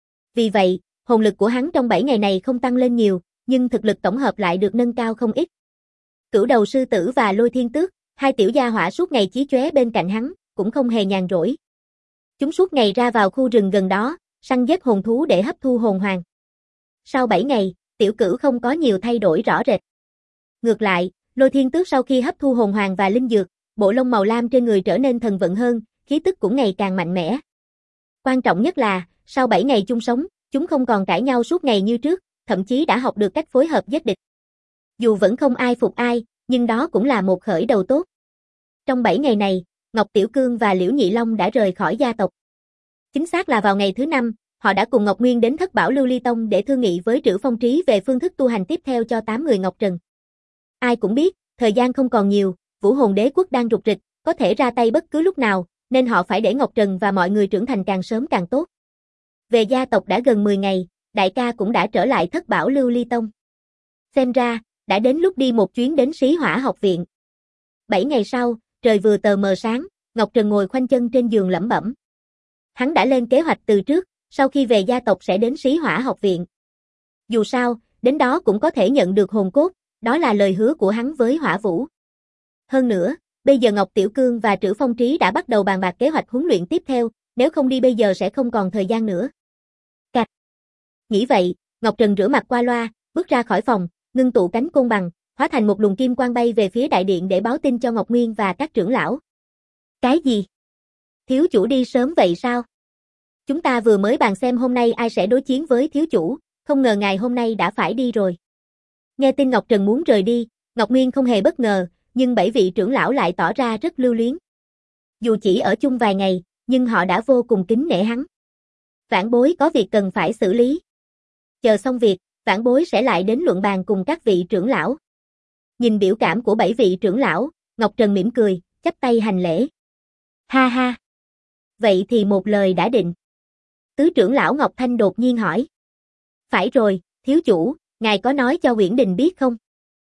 Vì vậy, hồn lực của hắn trong 7 ngày này không tăng lên nhiều, nhưng thực lực tổng hợp lại được nâng cao không ít. Cửu Đầu Sư Tử và Lôi Thiên Tước, 2 tiểu gia hỏa suốt ngày chí chóe bên cạnh hắn, cũng không hề nhàn rỗi. Chúng suốt ngày ra vào khu rừng gần đó, săn giết hồn thú để hấp thu hồn hoàng. Sau 7 ngày, Tiểu Cửu không có nhiều thay đổi rõ rệt. Ngược lại, Lôi Thiên Tước sau khi hấp thu hồn hoàng và linh dược, bộ lông màu lam trên người trở nên thần vận hơn, khí tức cũng ngày càng mạnh mẽ. Quan trọng nhất là, sau 7 ngày chung sống, chúng không còn cãi nhau suốt ngày như trước, thậm chí đã học được cách phối hợp giết địch. Dù vẫn không ai phục ai, nhưng đó cũng là một khởi đầu tốt. Trong 7 ngày này, Ngọc Tiểu Cương và Liễu Nhị Long đã rời khỏi gia tộc. Chính xác là vào ngày thứ 5, họ đã cùng Ngọc Nguyên đến Thất Bảo Lưu Ly Tông để thương nghị với Trữ Phong Trí về phương thức tu hành tiếp theo cho 8 người Ngọc Trần. Ai cũng biết, thời gian không còn nhiều, Vũ Hồn Đế Quốc đang rục rịch, có thể ra tay bất cứ lúc nào, nên họ phải để Ngọc Trần và mọi người trưởng thành càng sớm càng tốt. Về gia tộc đã gần 10 ngày, đại ca cũng đã trở lại Thất Bảo Lưu Ly Tông. Xem ra, đã đến lúc đi một chuyến đến Sĩ Hỏa học viện. 7 ngày sau, trời vừa tờ mờ sáng, Ngọc Trần ngồi khoanh chân trên giường lẩm bẩm. Hắn đã lên kế hoạch từ trước, sau khi về gia tộc sẽ đến Sĩ Hỏa học viện. Dù sao, đến đó cũng có thể nhận được hồn cốt, đó là lời hứa của hắn với Hỏa Vũ. Hơn nữa, bây giờ Ngọc Tiểu Cương và Trữ Phong Trí đã bắt đầu bàn bạc kế hoạch huấn luyện tiếp theo, nếu không đi bây giờ sẽ không còn thời gian nữa. Cạch. Nghĩ vậy, Ngọc Trần rửa mặt qua loa, bước ra khỏi phòng, ngưng tụ cánh côn bằng, hóa thành một luồng kim quang bay về phía đại điện để báo tin cho Ngọc Nguyên và các trưởng lão. Cái gì? Thiếu chủ đi sớm vậy sao? Chúng ta vừa mới bàn xem hôm nay ai sẽ đối chiến với thiếu chủ, không ngờ ngày hôm nay đã phải đi rồi. Nghe tin Ngọc Trần muốn rời đi, Ngọc Nguyên không hề bất ngờ, nhưng 7 vị trưởng lão lại tỏ ra rất lưu luyến. Dù chỉ ở chung vài ngày, nhưng họ đã vô cùng kính nể hắn. Vãn bối có việc cần phải xử lý. Chờ xong việc, vãn bối sẽ lại đến luận bàn cùng các vị trưởng lão. Nhìn biểu cảm của 7 vị trưởng lão, Ngọc Trần mỉm cười, chắp tay hành lễ. Ha ha. Vậy thì một lời đã định. Tứ trưởng lão Ngọc Thanh đột nhiên hỏi. Phải rồi, thiếu chủ, ngài có nói cho Uyển Đình biết không?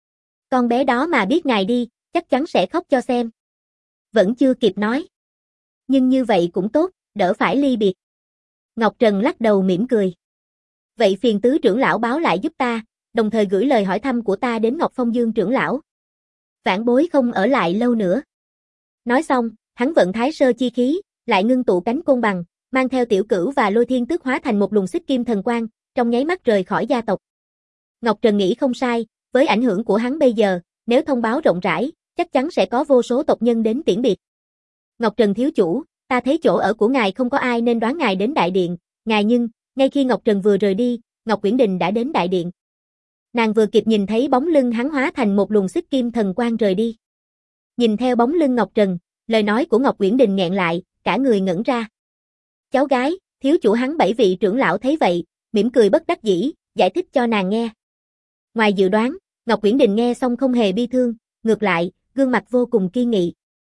Con bé đó mà biết ngài đi, chắc chắn sẽ khóc cho xem. Vẫn chưa kịp nói. Nhưng như vậy cũng tốt, đỡ phải ly biệt. Ngọc Trần lắc đầu mỉm cười. Vậy phiền tứ trưởng lão báo lại giúp ta, đồng thời gửi lời hỏi thăm của ta đến Ngọc Phong Dương trưởng lão. Vãn bối không ở lại lâu nữa. Nói xong, hắn vận thái sơ chi khí, lại ngưng tụ cánh côn bằng, mang theo Tiểu Cửu và Lôi Thiên Tước hóa thành một luồng xích kim thần quang, trong nháy mắt rời khỏi gia tộc. Ngọc Trần nghĩ không sai, với ảnh hưởng của hắn bây giờ, nếu thông báo rộng rãi, chắc chắn sẽ có vô số tộc nhân đến tiễn biệt. Ngọc Trần thiếu chủ, ta thấy chỗ ở của ngài không có ai nên đoán ngài đến đại điện, ngài nhưng, ngay khi Ngọc Trần vừa rời đi, Ngọc Uyển Đình đã đến đại điện. Nàng vừa kịp nhìn thấy bóng lưng hắn hóa thành một luồng xích kim thần quang rời đi. Nhìn theo bóng lưng Ngọc Trần, lời nói của Ngọc Uyển Đình nghẹn lại, cả người ngẩn ra. Cháu gái, thiếu chủ hắn 7 vị trưởng lão thấy vậy, mỉm cười bất đắc dĩ, giải thích cho nàng nghe. Ngoài dự đoán, Ngọc Uyển Đình nghe xong không hề bi thương, ngược lại, gương mặt vô cùng kiên nghị.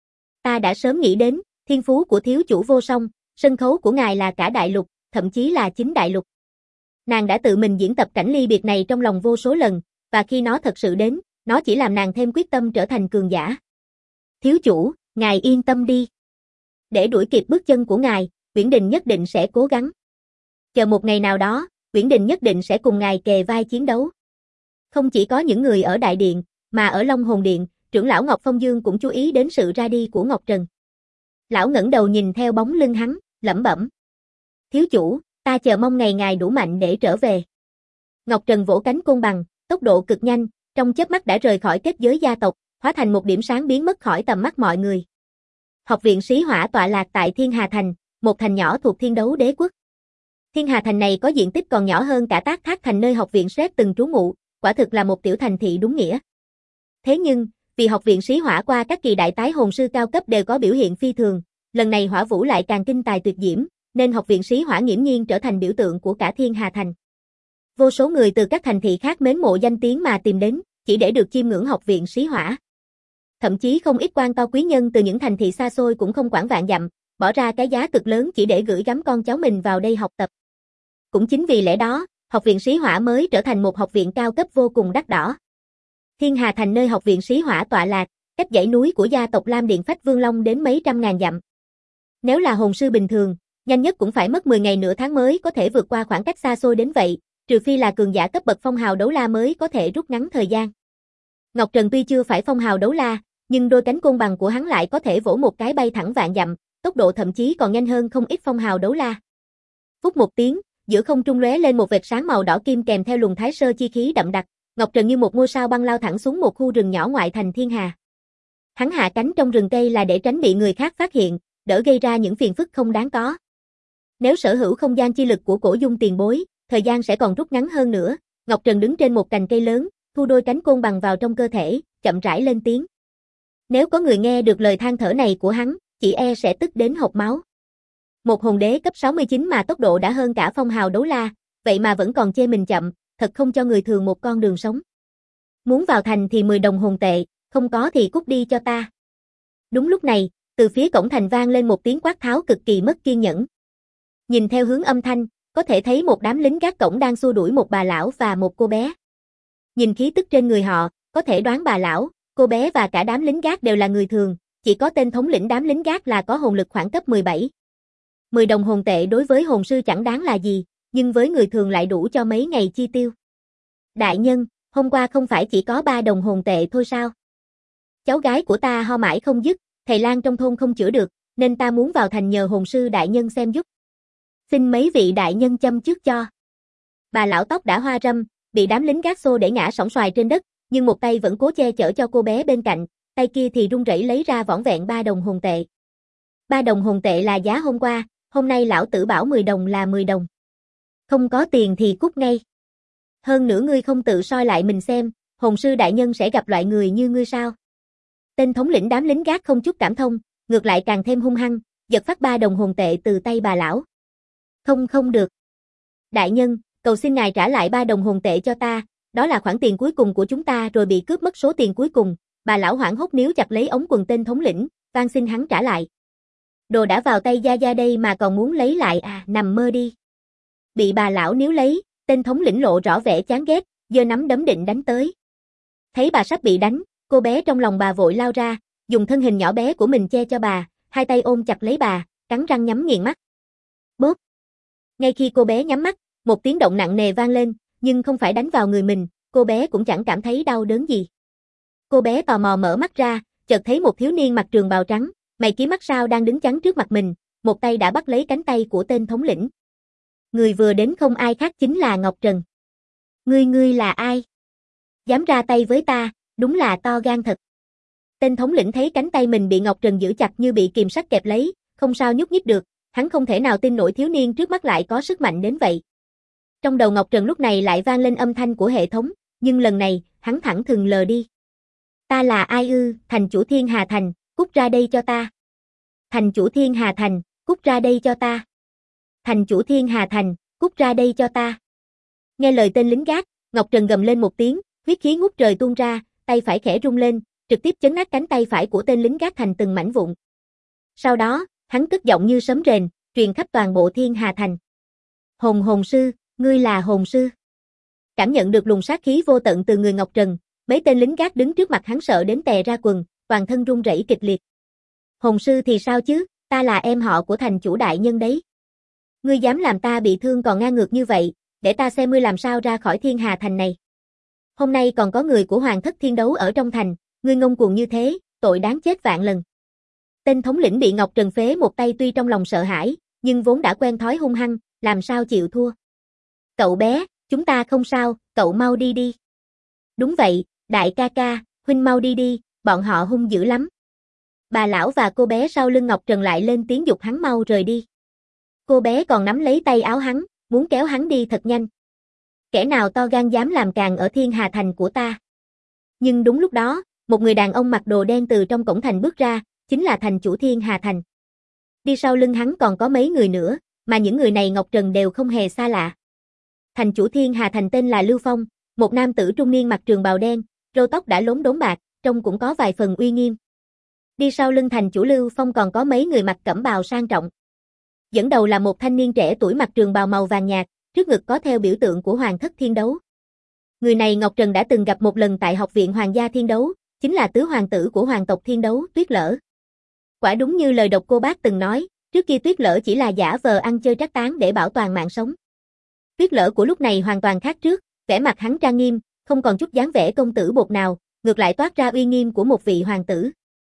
Ta đã sớm nghĩ đến, thiên phú của thiếu chủ vô song, sân khấu của ngài là cả đại lục, thậm chí là chính đại lục. Nàng đã tự mình diễn tập cảnh ly biệt này trong lòng vô số lần, và khi nó thật sự đến, nó chỉ làm nàng thêm quyết tâm trở thành cường giả. Thiếu chủ, ngài yên tâm đi. Để đuổi kịp bước chân của ngài, Uyển Đình nhất định sẽ cố gắng. Chờ một ngày nào đó, Uyển Đình nhất định sẽ cùng ngài kề vai chiến đấu. Không chỉ có những người ở Đại Điện, mà ở Long Hồn Điện, trưởng lão Ngọc Phong Dương cũng chú ý đến sự ra đi của Ngọc Trần. Lão ngẩng đầu nhìn theo bóng lưng hắn, lẩm bẩm. Thiếu chủ, ta chờ mong ngày ngài đủ mạnh để trở về. Ngọc Trần vỗ cánh côn bằng, tốc độ cực nhanh, trong chớp mắt đã rời khỏi kết giới gia tộc, hóa thành một điểm sáng biến mất khỏi tầm mắt mọi người. Học viện Sĩ Hỏa tọa lạc tại Thiên Hà Thành, một thành nhỏ thuộc Thiên Đấu Đế quốc. Thiên Hà Thành này có diện tích còn nhỏ hơn cả Tác Thác Thành nơi học viện Sret từng trú ngụ, quả thực là một tiểu thành thị đúng nghĩa. Thế nhưng, vì học viện Sĩ Hỏa qua các kỳ đại tái hồn sư cao cấp đều có biểu hiện phi thường, lần này Hỏa Vũ lại càng kinh tài tuyệt diễm, nên học viện Sĩ Hỏa nghiễm nhiên trở thành biểu tượng của cả Thiên Hà Thành. Vô số người từ các thành thị khác mến mộ danh tiếng mà tìm đến, chỉ để được chiêm ngưỡng học viện Sĩ Hỏa. Thậm chí không ít quan to quý nhân từ những thành thị xa xôi cũng không quản vạn dặm, bỏ ra cái giá cực lớn chỉ để gửi gắm con cháu mình vào đây học tập. Cũng chính vì lẽ đó, học viện Sĩ Hỏa mới trở thành một học viện cao cấp vô cùng đắt đỏ. Thiên Hà Thành nơi học viện Sĩ Hỏa tọa lạc, cách dãy núi của gia tộc Lam Điện Phách Vương Long đến mấy trăm ngàn dặm. Nếu là hồn sư bình thường, nhanh nhất cũng phải mất 10 ngày nửa tháng mới có thể vượt qua khoảng cách xa xôi đến vậy, trừ phi là cường giả cấp bậc phong hào đấu la mới có thể rút ngắn thời gian. Ngọc Trần tuy chưa phải phong hào đấu la, nhưng đôi cánh côn bằng của hắn lại có thể vỗ một cái bay thẳng vạn dặm, tốc độ thậm chí còn nhanh hơn không ít phong hào đấu la. Phút một tiếng, giữa không trung lóe lên một vệt sáng màu đỏ kim kèm theo luồng thái sơ chi khí đậm đặc, Ngọc Trần như một ngôi sao băng lao thẳng xuống một khu rừng nhỏ ngoại thành Thiên Hà. Hắn hạ cánh trong rừng cây là để tránh bị người khác phát hiện, đỡ gây ra những phiền phức không đáng có. Nếu sở hữu không gian chi lực của Cổ Dung tiền bối, thời gian sẽ còn rút ngắn hơn nữa. Ngọc Trần đứng trên một cành cây lớn, thu đôi cánh côn bằng vào trong cơ thể, chậm rãi lên tiếng. Nếu có người nghe được lời than thở này của hắn, chỉ e sẽ tức đến hộc máu. Một hồn đế cấp 69 mà tốc độ đã hơn cả phong hào đấu la, vậy mà vẫn còn chê mình chậm, thật không cho người thường một con đường sống. Muốn vào thành thì 10 đồng hồn tệ, không có thì cút đi cho ta. Đúng lúc này, từ phía cổng thành vang lên một tiếng quát tháo cực kỳ mất kiên nhẫn. Nhìn theo hướng âm thanh, có thể thấy một đám lính gác cổng đang xua đuổi một bà lão và một cô bé. Nhìn khí tức trên người họ, có thể đoán bà lão, cô bé và cả đám lính gác đều là người thường, chỉ có tên thống lĩnh đám lính gác là có hồn lực khoảng cấp 17. 10 đồng hồn tệ đối với hồn sư chẳng đáng là gì, nhưng với người thường lại đủ cho mấy ngày chi tiêu. Đại nhân, hôm qua không phải chỉ có 3 đồng hồn tệ thôi sao? Cháu gái của ta ho mãi không dứt, thầy lang trong thôn không chữa được, nên ta muốn vào thành nhờ hồn sư đại nhân xem giúp. Xin mấy vị đại nhân châm trước cho. Bà lão tóc đã hoa râm, bị đám lính gác xô để ngã sóng xoài trên đất, nhưng một tay vẫn cố che chở cho cô bé bên cạnh, tay kia thì run rẩy lấy ra vỏn vẹn 3 đồng hồn tệ. 3 đồng hồn tệ là giá hôm qua, hôm nay lão tử bảo 10 đồng là 10 đồng. Không có tiền thì cút ngay. Hơn nữa ngươi không tự soi lại mình xem, hồn sư đại nhân sẽ gặp loại người như ngươi sao? Tên thống lĩnh đám lính gác không chút cảm thông, ngược lại càng thêm hung hăng, giật phát 3 đồng hồn tệ từ tay bà lão. Không được. Đại nhân, cầu xin ngài trả lại 3 đồng hồn tệ cho ta, đó là khoản tiền cuối cùng của chúng ta rồi bị cướp mất số tiền cuối cùng. Bà lão hoảng hốt níu chặt lấy ống quần tên thống lĩnh, van xin hắn trả lại. Đồ đã vào tay gia đây mà còn muốn lấy lại à, nằm mơ đi. Bị bà lão níu lấy, tên thống lĩnh lộ rõ vẻ chán ghét, giơ nắm đấm định đánh tới. Thấy bà sắp bị đánh, cô bé trong lòng bà vội lao ra, dùng thân hình nhỏ bé của mình che cho bà, hai tay ôm chặt lấy bà, cắn răng nhắm nghiền mắt. Bốp. Ngay khi cô bé nhắm mắt, một tiếng động nặng nề vang lên, nhưng không phải đánh vào người mình, cô bé cũng chẳng cảm thấy đau đớn gì. Cô bé tò mò mở mắt ra, chợt thấy một thiếu niên mặc trường bào trắng, mày kiếm mắt sao đang đứng chắn trước mặt mình, một tay đã bắt lấy cánh tay của tên thống lĩnh. Người vừa đến không ai khác chính là Ngọc Trần. Ngươi là ai? Dám ra tay với ta, đúng là to gan thật. Tên thống lĩnh thấy cánh tay mình bị Ngọc Trần giữ chặt như bị kìm sắt kẹp lấy, không sao nhúc nhích được, hắn không thể nào tin nổi thiếu niên trước mắt lại có sức mạnh đến vậy. Trong đầu Ngọc Trần lúc này lại vang lên âm thanh của hệ thống, nhưng lần này, hắn thẳng thừng lờ đi. Ta là ai ư, thành chủ Thiên Hà Thành, cút ra đây cho ta. Thành chủ Thiên Hà Thành, cút ra đây cho ta. Thành chủ Thiên Hà Thành, cút ra đây cho ta. Nghe lời tên lính gác, Ngọc Trần gầm lên một tiếng, huyết khí ngút trời tuôn ra, tay phải khẽ rung lên, trực tiếp chấn nát cánh tay phải của tên lính gác thành từng mảnh vụn. Sau đó, hắn cất giọng như sấm rền, truyền khắp toàn bộ Thiên Hà Thành. Hồn sư, ngươi là hồn sư. Cảm nhận được luồng sát khí vô tận từ người Ngọc Trần, mấy tên lính gác đứng trước mặt hắn sợ đến tè ra quần, toàn thân run rẩy kịch liệt. Hồn sư thì sao chứ, ta là em họ của thành chủ đại nhân đấy. Ngươi dám làm ta bị thương còn ngang ngược như vậy, để ta xem ngươi làm sao ra khỏi Thiên Hà Thành này. Hôm nay còn có người của Hoàng Thất Thiên Đấu ở trong thành, ngươi ngông cuồng như thế, tội đáng chết vạn lần. Tên thống lĩnh bị Ngọc Trần phế một tay tuy trong lòng sợ hãi, nhưng vốn đã quen thói hung hăng, làm sao chịu thua. Cậu bé, chúng ta không sao, cậu mau đi đi. Đúng vậy, đại ca ca, huynh mau đi đi, bọn họ hung dữ lắm. Bà lão và cô bé sau lưng Ngọc Trần lại lên tiếng giục hắn mau rời đi. Cô bé còn nắm lấy tay áo hắn, muốn kéo hắn đi thật nhanh. Kẻ nào to gan dám làm càn ở Thiên Hà Thành của ta. Nhưng đúng lúc đó, một người đàn ông mặc đồ đen từ trong cổng thành bước ra, chính là thành chủ Thiên Hà Thành. Đi sau lưng hắn còn có mấy người nữa, mà những người này Ngọc Trần đều không hề xa lạ. Thành chủ Thiên Hà Thành tên là Lưu Phong, một nam tử trung niên mặc trường bào đen, râu tóc đã lốm đốm bạc, trông cũng có vài phần uy nghiêm. Đi sau lưng thành chủ Lưu Phong còn có mấy người mặc cẩm bào sang trọng. Dẫn đầu là một thanh niên trẻ tuổi mặc trường bào màu vàng nhạt, trước ngực có theo biểu tượng của Hoàng Thất Thiên Đấu. Người này Ngọc Trần đã từng gặp một lần tại Học viện Hoàng gia Thiên Đấu, chính là tứ hoàng tử của Hoàng tộc Thiên Đấu, Tuyết Lở. Quả đúng như lời độc cô bác từng nói, trước kia Tuyết Lở chỉ là giả vờ ăn chơi trác tán để bảo toàn mạng sống. Tuyết Lở của lúc này hoàn toàn khác trước, vẻ mặt hắn trang nghiêm, không còn chút dáng vẻ công tử bột nào, ngược lại toát ra uy nghiêm của một vị hoàng tử.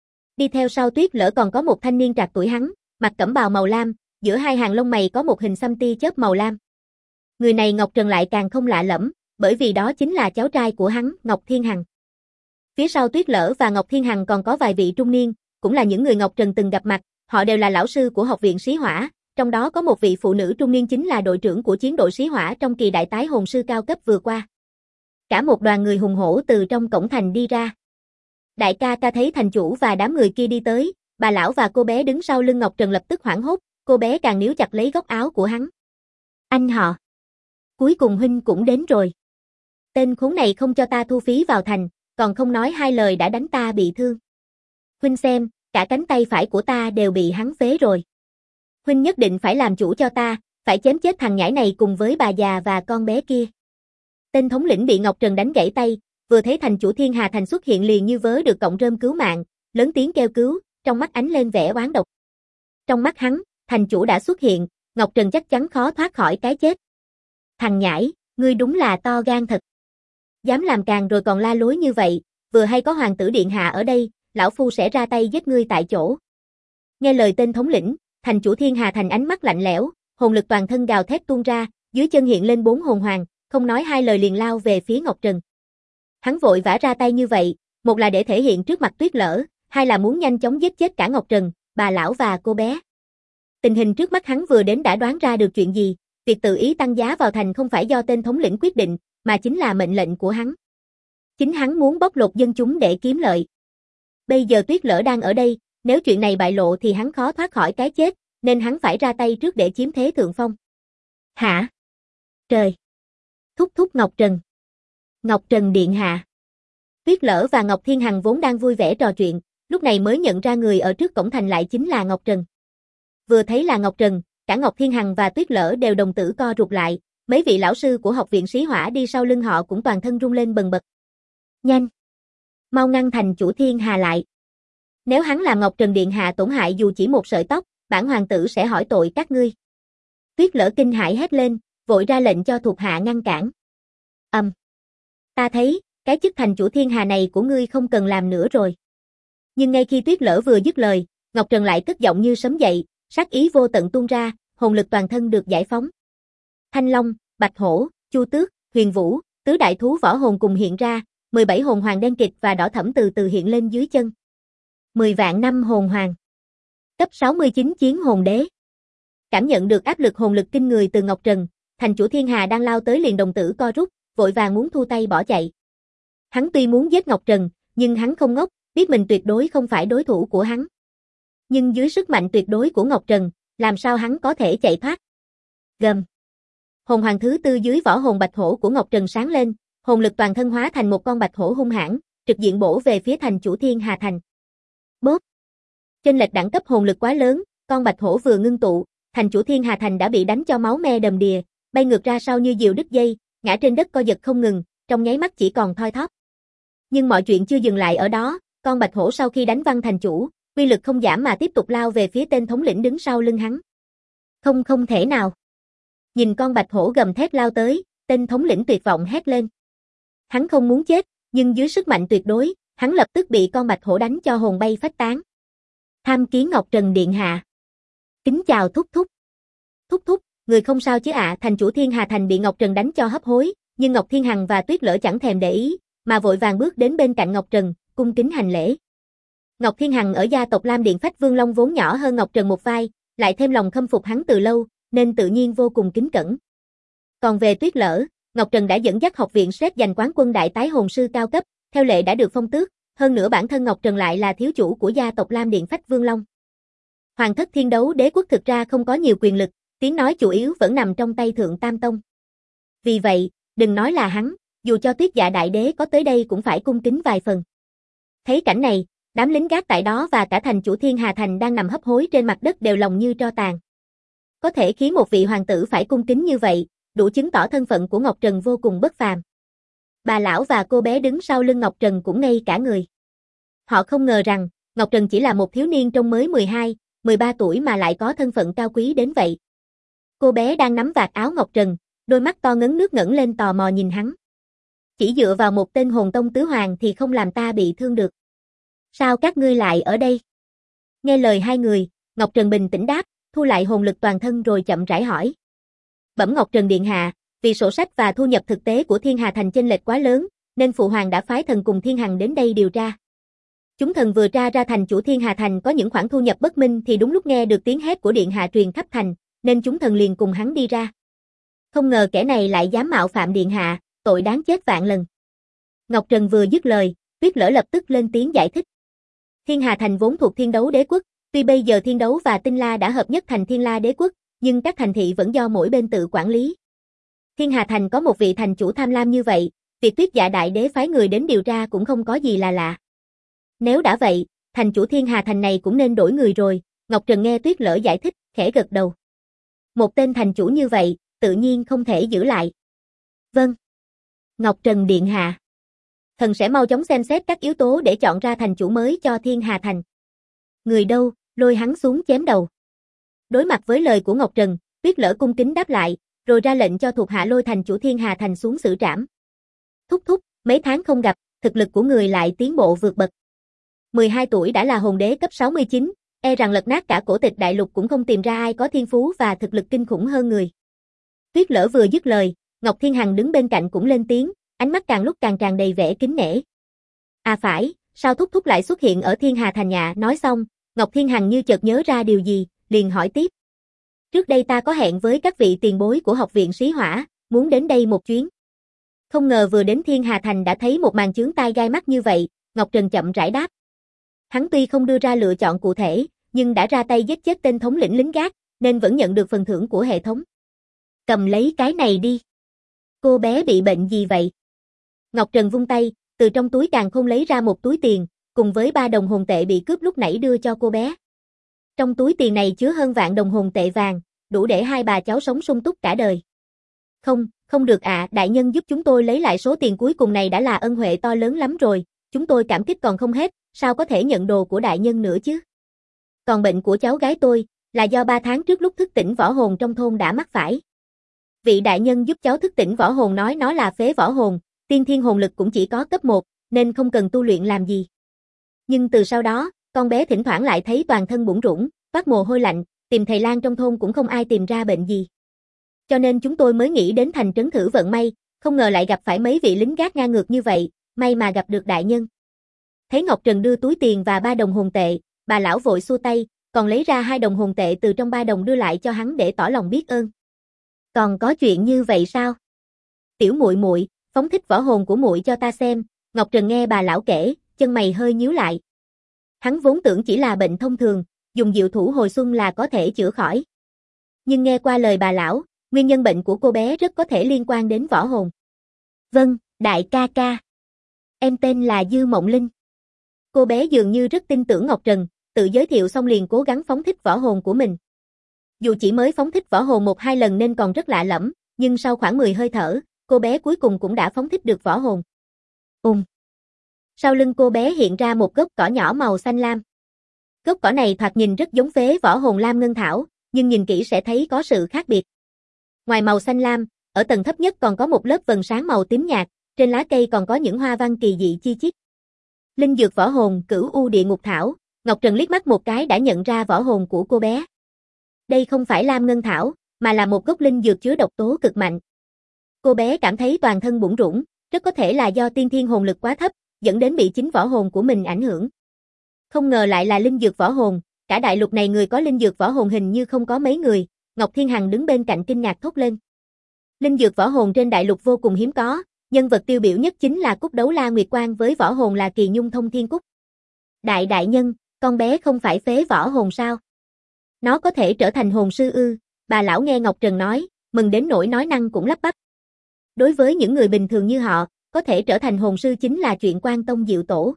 Đi theo sau Tuyết Lở còn có một thanh niên trạc tuổi hắn, mặc cẩm bào màu lam, giữa hai hàng lông mày có một hình xăm tia chớp màu lam. Người này Ngọc Trần lại càng không lạ lẫm, bởi vì đó chính là cháu trai của hắn, Ngọc Thiên Hằng. Phía sau Tuyết Lở và Ngọc Thiên Hằng còn có vài vị trung niên, cũng là những người Ngọc Trần từng gặp mặt, họ đều là lão sư của Học viện Sĩ Hỏa, trong đó có một vị phụ nữ trung niên chính là đội trưởng của chiến đội Sĩ Hỏa trong kỳ đại tái hồn sư cao cấp vừa qua. Cả một đoàn người hùng hổ từ trong cổng thành đi ra. Đại ca ca thấy thành chủ và đám người kia đi tới, bà lão và cô bé đứng sau lưng Ngọc Trần lập tức hoảng hốt, cô bé càng níu chặt lấy góc áo của hắn. Anh họ. Cuối cùng huynh cũng đến rồi. Tên khốn này không cho ta thu phí vào thành, còn không nói hai lời đã đánh ta bị thương. Huynh xem, cả cánh tay phải của ta đều bị hắn phế rồi. Huynh nhất định phải làm chủ cho ta, phải chém chết thằng nhãi này cùng với bà già và con bé kia. Tên thống lĩnh bị Ngọc Trần đánh gãy tay, vừa thấy thành chủ Thiên Hà Thành xuất hiện liền như vớ được cọng rơm cứu mạng, lớn tiếng kêu cứu, trong mắt ánh lên vẻ oán độc. Trong mắt hắn, thành chủ đã xuất hiện, Ngọc Trần chắc chắn khó thoát khỏi cái chết. Thằng nhãi, ngươi đúng là to gan thật. Dám làm càn rồi còn la lối như vậy, vừa hay có hoàng tử điện hạ ở đây, lão phu sẽ ra tay giết ngươi tại chỗ. Nghe lời tên thống lĩnh, thành chủ Thiên Hà Thành ánh mắt lạnh lẽo, hồn lực toàn thân gào thét tuôn ra, dưới chân hiện lên 4 hồn hoàng, không nói hai lời liền lao về phía Ngọc Trần. Hắn vội vã ra tay như vậy, một là để thể hiện trước mặt Tuyết Lở, hai là muốn nhanh chóng giết chết cả Ngọc Trần, bà lão và cô bé. Tình hình trước mắt hắn vừa đến đã đoán ra được chuyện gì, việc tự ý tăng giá vào thành không phải do tên thống lĩnh quyết định, mà chính là mệnh lệnh của hắn. Chính hắn muốn bóc lột dân chúng để kiếm lợi. Bây giờ Tuyết Lở đang ở đây, nếu chuyện này bại lộ thì hắn khó thoát khỏi cái chết, nên hắn phải ra tay trước để chiếm thế thượng phong. Hả? Trời! Thúc thúc Ngọc Trần! Ngọc Trần điện hạ! Tuyết Lở và Ngọc Thiên Hằng vốn đang vui vẻ trò chuyện, lúc này mới nhận ra người ở trước cổng thành lại chính là Ngọc Trần. Vừa thấy là Ngọc Trần, cả Ngọc Thiên Hằng và Tuyết Lở đều đồng tử co rụt lại, mấy vị lão sư của Học viện Sĩ Hỏa đi sau lưng họ cũng toàn thân rung lên bần bật. Nhanh! Mau ngăn thành chủ Thiên Hà lại. Nếu hắn làm Ngọc Trần điện hạ tổn hại dù chỉ một sợi tóc, bản hoàng tử sẽ hỏi tội các ngươi. Tuyết Lở kinh hãi hét lên, vội ra lệnh cho thuộc hạ ngăn cản. Ta thấy, cái chức thành chủ Thiên Hà này của ngươi không cần làm nữa rồi. Nhưng ngay khi Tuyết Lở vừa dứt lời, Ngọc Trần lại cất giọng như sấm dậy, sát ý vô tận tuôn ra, hồn lực toàn thân được giải phóng. Thanh Long, Bạch Hổ, Chu Tước, Huyền Vũ, tứ đại thú võ hồn cùng hiện ra, 17 hồn hoàng đen kịt và đỏ thẫm từ từ hiện lên dưới chân. 10 vạn năm hồn hoàng. Cấp 69 chiến hồn đế. Cảm nhận được áp lực hồn lực kinh người từ Ngọc Trần, thành chủ Thiên Hà đang lao tới liền đồng tử co rút, vội vàng muốn thu tay bỏ chạy. Hắn tuy muốn giết Ngọc Trần, nhưng hắn không ngốc, biết mình tuyệt đối không phải đối thủ của hắn. Nhưng dưới sức mạnh tuyệt đối của Ngọc Trần, làm sao hắn có thể chạy thoát? Gầm. Hồn hoàng thứ tư dưới võ hồn bạch hổ của Ngọc Trần sáng lên, hồn lực toàn thân hóa thành một con bạch hổ hung hãn, trực diện bổ về phía thành chủ Thiên Hà Thành. Bốp. Chênh lệch đẳng cấp hồn lực quá lớn, con bạch hổ vừa ngưng tụ, thành chủ Thiên Hà Thành đã bị đánh cho máu me đầm đìa, bay ngược ra sau như diều đứt dây, ngã trên đất co giật không ngừng, trong nháy mắt chỉ còn thoi thóp. Nhưng mọi chuyện chưa dừng lại ở đó, con bạch hổ sau khi đánh văng thành chủ, uy lực không giảm mà tiếp tục lao về phía tên thống lĩnh đứng sau lưng hắn. Không, không thể nào. Nhìn con bạch hổ gầm thét lao tới, tên thống lĩnh tuyệt vọng hét lên. Hắn không muốn chết, nhưng dưới sức mạnh tuyệt đối, hắn lập tức bị con bạch hổ đánh cho hồn bay phách tán. Tham kiến Ngọc Trần điện hạ. Kính chào thúc thúc. Thúc thúc, người không sao chứ ạ? Thành chủ Thiên Hà Thành bị Ngọc Trần đánh cho hấp hối, nhưng Ngọc Thiên Hằng và Tuyết Lỡ chẳng thèm để ý, mà vội vàng bước đến bên cạnh Ngọc Trần, cung kính hành lễ. Ngọc Thiên Hằng ở gia tộc Lam Điện Phách Vương Long vốn nhỏ hơn Ngọc Trần một vai, lại thêm lòng khâm phục hắn từ lâu, nên tự nhiên vô cùng kính cẩn. Còn về Tuyết Lỡ, Ngọc Trần đã dẫn dắt học viện SET giành quán quân đại tái hồn sư cao cấp, theo lệ đã được phong tước, hơn nữa bản thân Ngọc Trần lại là thiếu chủ của gia tộc Lam Điện Phách Vương Long. Hoàng thất Thiên Đấu Đế quốc thực ra không có nhiều quyền lực, tiếng nói chủ yếu vẫn nằm trong tay Thượng Tam Tông. Vì vậy, đừng nói là hắn, dù cho Tuyết Dạ Đại Đế có tới đây cũng phải cung kính vài phần. Thấy cảnh này, đám lính gác tại đó và cả thành chủ Thiên Hà Thành đang nằm hấp hối trên mặt đất đều lòng như tro tàn. Có thể khiến một vị hoàng tử phải cung kính như vậy, đủ chứng tỏ thân phận của Ngọc Trần vô cùng bất phàm. Bà lão và cô bé đứng sau lưng Ngọc Trần cũng ngây cả người. Họ không ngờ rằng, Ngọc Trần chỉ là một thiếu niên trông mới 12, 13 tuổi mà lại có thân phận cao quý đến vậy. Cô bé đang nắm vạt áo Ngọc Trần, đôi mắt to ngấn nước ngẩng lên tò mò nhìn hắn. Chỉ dựa vào một tên hồn tông tứ hoàng thì không làm ta bị thương được. Sao các ngươi lại ở đây? Nghe lời hai người, Ngọc Trần bình tĩnh đáp, thu lại hồn lực toàn thân rồi chậm rãi hỏi. Bẩm Ngọc Trần điện hạ, vì sổ sách và thu nhập thực tế của Thiên Hà Thành chênh lệch quá lớn, nên phụ hoàng đã phái thần cùng Thiên Hằng đến đây điều tra. Chúng thần vừa tra ra thành chủ Thiên Hà Thành có những khoản thu nhập bất minh thì đúng lúc nghe được tiếng hét của điện hạ truyền khắp thành, nên chúng thần liền cùng hắn đi ra. Không ngờ kẻ này lại dám mạo phạm điện hạ, tội đáng chết vạn lần. Ngọc Trần vừa dứt lời, Tuyết Lỡ lập tức lên tiếng giải thích. Thiên Hà Thành vốn thuộc Thiên Đấu Đế quốc, tuy bây giờ Thiên Đấu và Tinh La đã hợp nhất thành Thiên La Đế quốc, nhưng các thành thị vẫn do mỗi bên tự quản lý. Thiên Hà Thành có một vị thành chủ tham lam như vậy, việc Tuyết Dạ Đại Đế phái người đến điều tra cũng không có gì là lạ. Nếu đã vậy, thành chủ Thiên Hà Thành này cũng nên đổi người rồi, Ngọc Trần nghe Tuyết Lỡ giải thích, khẽ gật đầu. Một tên thành chủ như vậy, tự nhiên không thể giữ lại. Vâng. Ngọc Trần điện hạ. Thần sẽ mau chóng xem xét các yếu tố để chọn ra thành chủ mới cho Thiên Hà Thành. Người đâu, lôi hắn xuống chém đầu. Đối mặt với lời của Ngọc Trần, Tuyết Lỡ cung kính đáp lại, rồi ra lệnh cho thuộc hạ lôi thành chủ Thiên Hà Thành xuống xử trảm. Thúc thúc, mấy tháng không gặp, thực lực của người lại tiến bộ vượt bậc. 12 tuổi đã là hồn đế cấp 69, e rằng lật nát cả cổ tịch đại lục cũng không tìm ra ai có thiên phú và thực lực kinh khủng hơn người. Tuyết Lỡ vừa dứt lời, Ngọc Thiên Hằng đứng bên cạnh cũng lên tiếng, ánh mắt càng lúc càng tràn đầy vẻ kính nể. À phải, sao thúc thúc lại xuất hiện ở Thiên Hà Thành nhà? Nói xong, Ngọc Thiên Hằng như chợt nhớ ra điều gì, liền hỏi tiếp. Trước đây ta có hẹn với các vị tiền bối của học viện Sĩ Hỏa, muốn đến đây một chuyến. Không ngờ vừa đến Thiên Hà Thành đã thấy một màn chướng tai gai mắt như vậy, Ngọc Trần chậm rãi đáp. Hắn tuy không đưa ra lựa chọn cụ thể, nhưng đã ra tay giết chết tên thống lĩnh lính gác, nên vẫn nhận được phần thưởng của hệ thống. Cầm lấy cái này đi. Cô bé bị bệnh gì vậy? Ngọc Trần vung tay, từ trong túi càn khôn lấy ra một túi tiền, cùng với 3 đồng hồn tệ bị cướp lúc nãy đưa cho cô bé. Trong túi tiền này chứa hơn vạn đồng hồn tệ vàng, đủ để hai bà cháu sống sung túc cả đời. Không được ạ, đại nhân giúp chúng tôi lấy lại số tiền cuối cùng này đã là ân huệ to lớn lắm rồi, chúng tôi cảm kích còn không hết, sao có thể nhận đồ của đại nhân nữa chứ? Còn bệnh của cháu gái tôi, là do 3 tháng trước lúc thức tỉnh võ hồn trong thôn đã mắc phải. Vị đại nhân giúp cháu thức tỉnh võ hồn nói nó là phế võ hồn, tiên thiên hồn lực cũng chỉ có cấp 1, nên không cần tu luyện làm gì. Nhưng từ sau đó, con bé thỉnh thoảng lại thấy toàn thân bủn rủn, toát mồ hôi lạnh, tìm thầy lang trong thôn cũng không ai tìm ra bệnh gì. Cho nên chúng tôi mới nghĩ đến thành trấn thử vận may, không ngờ lại gặp phải mấy vị lính gác ngang ngược như vậy, may mà gặp được đại nhân. Thấy Ngọc Trần đưa túi tiền và 3 đồng hồn tệ, bà lão vội xua tay, còn lấy ra 2 đồng hồn tệ từ trong 3 đồng đưa lại cho hắn để tỏ lòng biết ơn. Còn có chuyện như vậy sao? Tiểu muội muội, phóng thích võ hồn của muội cho ta xem. Ngọc Trần nghe bà lão kể, chân mày hơi nhíu lại. Hắn vốn tưởng chỉ là bệnh thông thường, dùng diệu thủ hồi xuân là có thể chữa khỏi. Nhưng nghe qua lời bà lão, nguyên nhân bệnh của cô bé rất có thể liên quan đến võ hồn. Vâng, đại ca ca. Em tên là Dư Mộng Linh. Cô bé dường như rất tin tưởng Ngọc Trần, tự giới thiệu xong liền cố gắng phóng thích võ hồn của mình. Dù chỉ mới phóng thích võ hồn 1-2 lần nên còn rất lạ lẫm, nhưng sau khoảng 10 hơi thở, cô bé cuối cùng cũng đã phóng thích được võ hồn. Sau lưng cô bé hiện ra một gốc cỏ nhỏ màu xanh lam. Gốc cỏ này thoạt nhìn rất giống phế võ hồn lam ngân thảo, nhưng nhìn kỹ sẽ thấy có sự khác biệt. Ngoài màu xanh lam, ở tầng thấp nhất còn có một lớp vầng sáng màu tím nhạt, trên lá cây còn có những hoa văn kỳ dị chi chít. Linh dược võ hồn Cửu U Địa Ngục Thảo, Ngọc Trần liếc mắt một cái đã nhận ra võ hồn của cô bé. Đây không phải Lam Ngân Thảo, mà là một gốc linh dược chứa độc tố cực mạnh. Cô bé cảm thấy toàn thân bủn rủn, rất có thể là do tiên thiên hồn lực quá thấp, dẫn đến bị chính võ hồn của mình ảnh hưởng. Không ngờ lại là linh dược võ hồn, cả đại lục này người có linh dược võ hồn hình như không có mấy người, Ngọc Thiên Hằng đứng bên cạnh kinh ngạc thốt lên. Linh dược võ hồn trên đại lục vô cùng hiếm có, nhân vật tiêu biểu nhất chính là Cúc Đấu La Nguyệt Quang với võ hồn là Kỳ Nhung Thông Thiên Cúc. Đại nhân, con bé không phải phế võ hồn sao? Nó có thể trở thành hồn sư ư? Bà lão nghe Ngọc Trần nói, mừng đến nỗi nói năng cũng lắp bắp. Đối với những người bình thường như họ, có thể trở thành hồn sư chính là chuyện quan tông diệu tổ.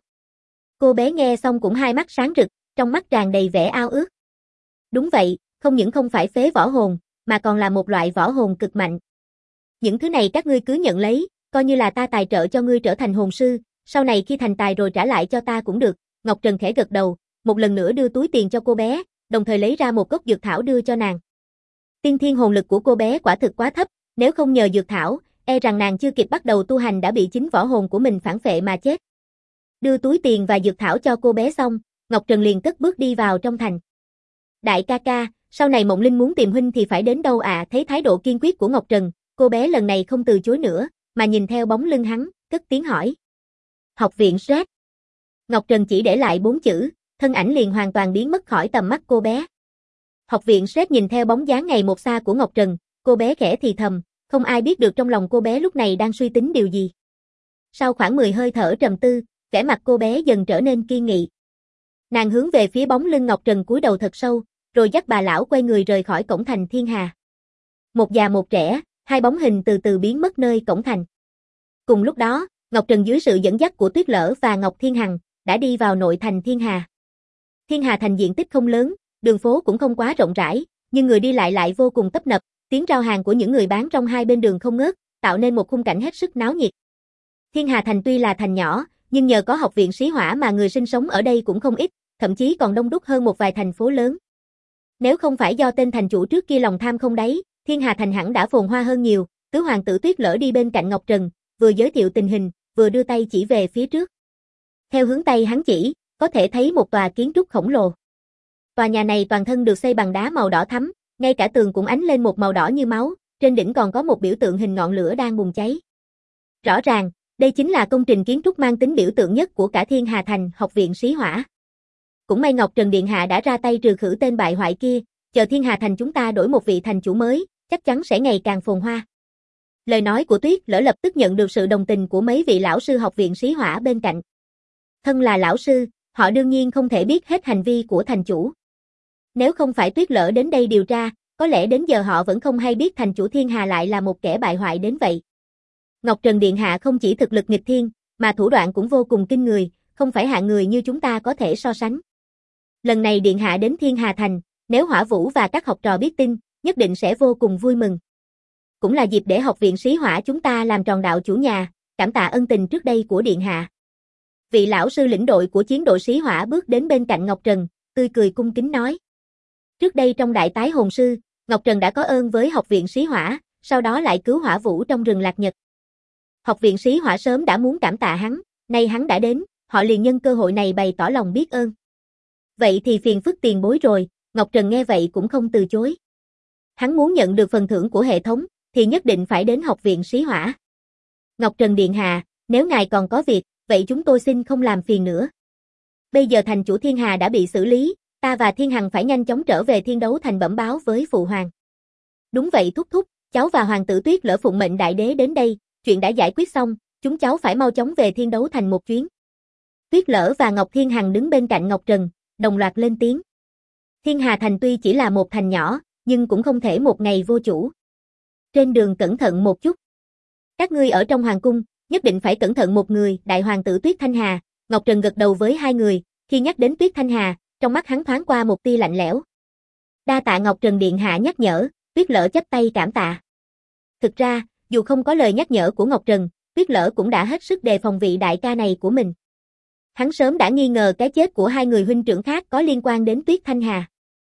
Cô bé nghe xong cũng hai mắt sáng rực, trong mắt tràn đầy vẻ ao ước. Đúng vậy, không những không phải phế võ hồn, mà còn là một loại võ hồn cực mạnh. Những thứ này các ngươi cứ nhận lấy, coi như là ta tài trợ cho ngươi trở thành hồn sư, sau này khi thành tài rồi trả lại cho ta cũng được. Ngọc Trần khẽ gật đầu, một lần nữa đưa túi tiền cho cô bé, đồng thời lấy ra một gốc dược thảo đưa cho nàng. Tiên thiên hồn lực của cô bé quả thực quá thấp, nếu không nhờ dược thảo, e rằng nàng chưa kịp bắt đầu tu hành đã bị chính võ hồn của mình phản phệ mà chết. Đưa túi tiền và dược thảo cho cô bé xong, Ngọc Trần liền cất bước đi vào trong thành. Đại ca ca, sau này Mộng Linh muốn tìm huynh thì phải đến đâu ạ? Thấy thái độ kiên quyết của Ngọc Trần, cô bé lần này không từ chối nữa, mà nhìn theo bóng lưng hắn, cất tiếng hỏi. Học viện Red. Ngọc Trần chỉ để lại 4 chữ, thân ảnh liền hoàn toàn biến mất khỏi tầm mắt cô bé. Học viện Red nhìn theo bóng dáng ngày một xa của Ngọc Trần, cô bé khẽ thì thầm, không ai biết được trong lòng cô bé lúc này đang suy tính điều gì. Sau khoảng 10 hơi thở trầm tư, vẻ mặt cô bé dần trở nên kiên nghị. Nàng hướng về phía bóng lưng Ngọc Trần cúi đầu thật sâu, rồi dắt bà lão quay người rời khỏi cổng thành Thiên Hà. Một già một trẻ, hai bóng hình từ từ biến mất nơi cổng thành. Cùng lúc đó, Ngọc Trần dưới sự dẫn dắt của Tuyết Lở và Ngọc Thiên Hằng, đã đi vào nội thành Thiên Hà. Thiên Hà thành diện tích không lớn, đường phố cũng không quá rộng rãi, nhưng người đi lại vô cùng tấp nập, tiếng rao hàng của những người bán rong hai bên đường không ngớt, tạo nên một khung cảnh hết sức náo nhiệt. Thiên Hà thành tuy là thành nhỏ, nhưng nhờ có học viện Sĩ Hỏa mà người sinh sống ở đây cũng không ít, thậm chí còn đông đúc hơn một vài thành phố lớn. Nếu không phải do tên thành chủ trước kia lòng tham không đáy, Thiên Hà thành hẳn đã phồn hoa hơn nhiều. Tứ hoàng tử Tuyết Lở đi bên cạnh Ngọc Trần, vừa giới thiệu tình hình, vừa đưa tay chỉ về phía trước. Theo hướng tay hắn chỉ, có thể thấy một tòa kiến trúc khổng lồ. Tòa nhà này toàn thân được xây bằng đá màu đỏ thắm, ngay cả tường cũng ánh lên một màu đỏ như máu, trên đỉnh còn có một biểu tượng hình ngọn lửa đang bùng cháy. Rõ ràng, đây chính là công trình kiến trúc mang tính biểu tượng nhất của cả Thiên Hà thành, học viện Sĩ Hỏa. Cũng may Ngọc Trần điện hạ đã ra tay trừ khử tên bại hoại kia, chờ Thiên Hà thành chúng ta đổi một vị thành chủ mới, chắc chắn sẽ ngày càng phồn hoa. Lời nói của Tuyết Lở lập tức nhận được sự đồng tình của mấy vị lão sư học viện Sĩ Hỏa bên cạnh. Thân là lão sư, họ đương nhiên không thể biết hết hành vi của thành chủ. Nếu không phải Tuyết Lở đến đây điều tra, có lẽ đến giờ họ vẫn không hay biết thành chủ Thiên Hà lại là một kẻ bại hoại đến vậy. Ngọc Trần điện hạ không chỉ thực lực nghịch thiên, mà thủ đoạn cũng vô cùng kinh người, không phải hạng người như chúng ta có thể so sánh. Lần này điện hạ đến Thiên Hà thành, nếu Hỏa Vũ và các học trò biết tin, nhất định sẽ vô cùng vui mừng. Cũng là dịp để học viện Sĩ Hỏa chúng ta làm tròn đạo chủ nhà, cảm tạ ân tình trước đây của điện hạ. Vị lão sư lĩnh đội của chiến đội Sĩ Hỏa bước đến bên cạnh Ngọc Trần, tươi cười cung kính nói. Trước đây trong đại tái hồn sư, Ngọc Trần đã có ơn với học viện Sĩ Hỏa, sau đó lại cứu Hỏa Vũ trong rừng Lạc Nhật. Học viện Sĩ Hỏa sớm đã muốn cảm tạ hắn, nay hắn đã đến, họ liền nhân cơ hội này bày tỏ lòng biết ơn. Vậy thì phiền phức tiền bối rồi, Ngọc Trần nghe vậy cũng không từ chối. Hắn muốn nhận được phần thưởng của hệ thống, thì nhất định phải đến học viện Sĩ Hỏa. Ngọc Trần điện hạ, nếu ngài còn có việc, vậy chúng tôi xin không làm phiền nữa. Bây giờ thành chủ Thiên Hà đã bị xử lý, ta và Thiên Hằng phải nhanh chóng trở về Thiên Đấu thành bẩm báo với phụ hoàng. Đúng vậy thúc thúc, cháu và hoàng tử Tuyết Lở phụng mệnh đại đế đến đây, chuyện đã giải quyết xong, chúng cháu phải mau chóng về Thiên Đấu thành một chuyến. Tuyết Lở và Ngọc Thiên Hằng đứng bên cạnh Ngọc Trần, đồng loạt lên tiếng. Thiên Hà thành tuy chỉ là một thành nhỏ, nhưng cũng không thể một ngày vô chủ. Trên đường cẩn thận một chút. Các ngươi ở trong hoàng cung, nhất định phải cẩn thận một người, đại hoàng tử Tuyết Thanh Hà. Ngọc Trần gật đầu với hai người, khi nhắc đến Tuyết Thanh Hà, trong mắt hắn thoáng qua một tia lạnh lẽo. Đa tạ Ngọc Trần điện hạ nhắc nhở, Tuyết Lở chắp tay cảm tạ. Thực ra, dù không có lời nhắc nhở của Ngọc Trần, Tuyết Lở cũng đã hết sức đề phòng vị đại ca này của mình. Hắn sớm đã nghi ngờ cái chết của hai người huynh trưởng khác có liên quan đến Tuyết Thanh Hà.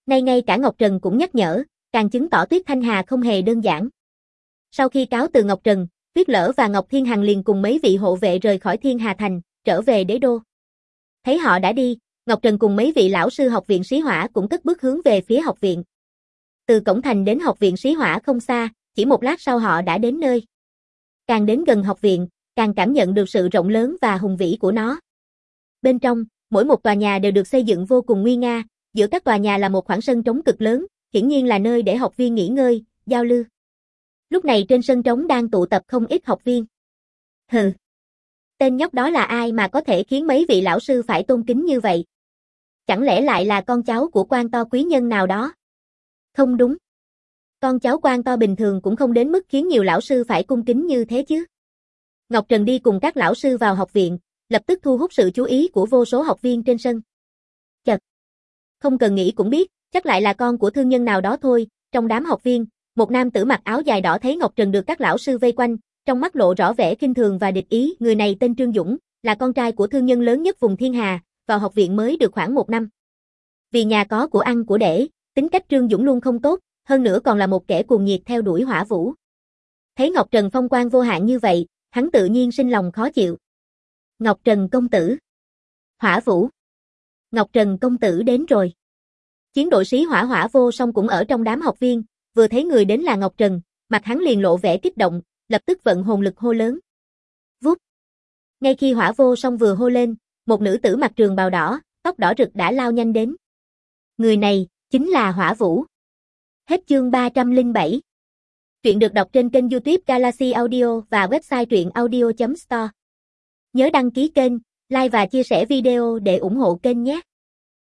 Nay ngay cả Ngọc Trần cũng nhắc nhở, càng chứng tỏ Tuyết Thanh Hà không hề đơn giản. Sau khi cáo từ Ngọc Trần, Tuyết Lỡ và Ngọc Thiên Hằng liền cùng mấy vị hộ vệ rời khỏi Thiên Hà Thành, trở về đế đô. Thấy họ đã đi, Ngọc Trần cùng mấy vị lão sư học viện Sĩ Hỏa cũng cất bước hướng về phía học viện. Từ cổng thành đến học viện Sĩ Hỏa không xa, chỉ một lát sau họ đã đến nơi. Càng đến gần học viện, càng cảm nhận được sự rộng lớn và hùng vĩ của nó. Bên trong, mỗi một tòa nhà đều được xây dựng vô cùng nguy nga, giữa các tòa nhà là một khoảng sân trống cực lớn, hiển nhiên là nơi để học viên nghỉ ngơi, giao lưu. Lúc này trên sân trống đang tụ tập không ít học viên. Hừ. Tên nhóc đó là ai mà có thể khiến mấy vị lão sư phải tôn kính như vậy? Chẳng lẽ lại là con cháu của quan to quý nhân nào đó? Không đúng. Con cháu quan to bình thường cũng không đến mức khiến nhiều lão sư phải cung kính như thế chứ. Ngọc Trần đi cùng các lão sư vào học viện, lập tức thu hút sự chú ý của vô số học viên trên sân. Chật. Không cần nghĩ cũng biết, chắc lại là con của thương nhân nào đó thôi. Trong đám học viên, một nam tử mặc áo dài đỏ thấy Ngọc Trần được các lão sư vây quanh, trong mắt lộ rõ vẻ khinh thường và địch ý. Người này tên Trương Dũng, là con trai của thương nhân lớn nhất vùng Thiên Hà, vào học viện mới được khoảng 1 năm. Vì nhà có của ăn của để, tính cách Trương Dũng luôn không tốt, hơn nữa còn là một kẻ cuồng nhiệt theo đuổi hỏa vũ. Thấy Ngọc Trần phong quang vô hạn như vậy, hắn tự nhiên sinh lòng khó chịu. Ngọc Trần công tử. Hỏa vũ. Ngọc Trần công tử đến rồi. Chiến đội Sĩ Hỏa Hỏa Vô Song cũng ở trong đám học viên, vừa thấy người đến là Ngọc Trần, mặt hắn liền lộ vẻ kích động, lập tức vận hồn lực hô lớn. Vút. Ngay khi Hỏa Vô Song vừa hô lên, một nữ tử mặc trường bào đỏ, tóc đỏ rực đã lao nhanh đến. Người này chính là Hỏa Vũ. Hết chương 307. Truyện được đọc trên kênh YouTube Galaxy Audio và website truyệnaudio.store. Nhớ đăng ký kênh, like và chia sẻ video để ủng hộ kênh nhé.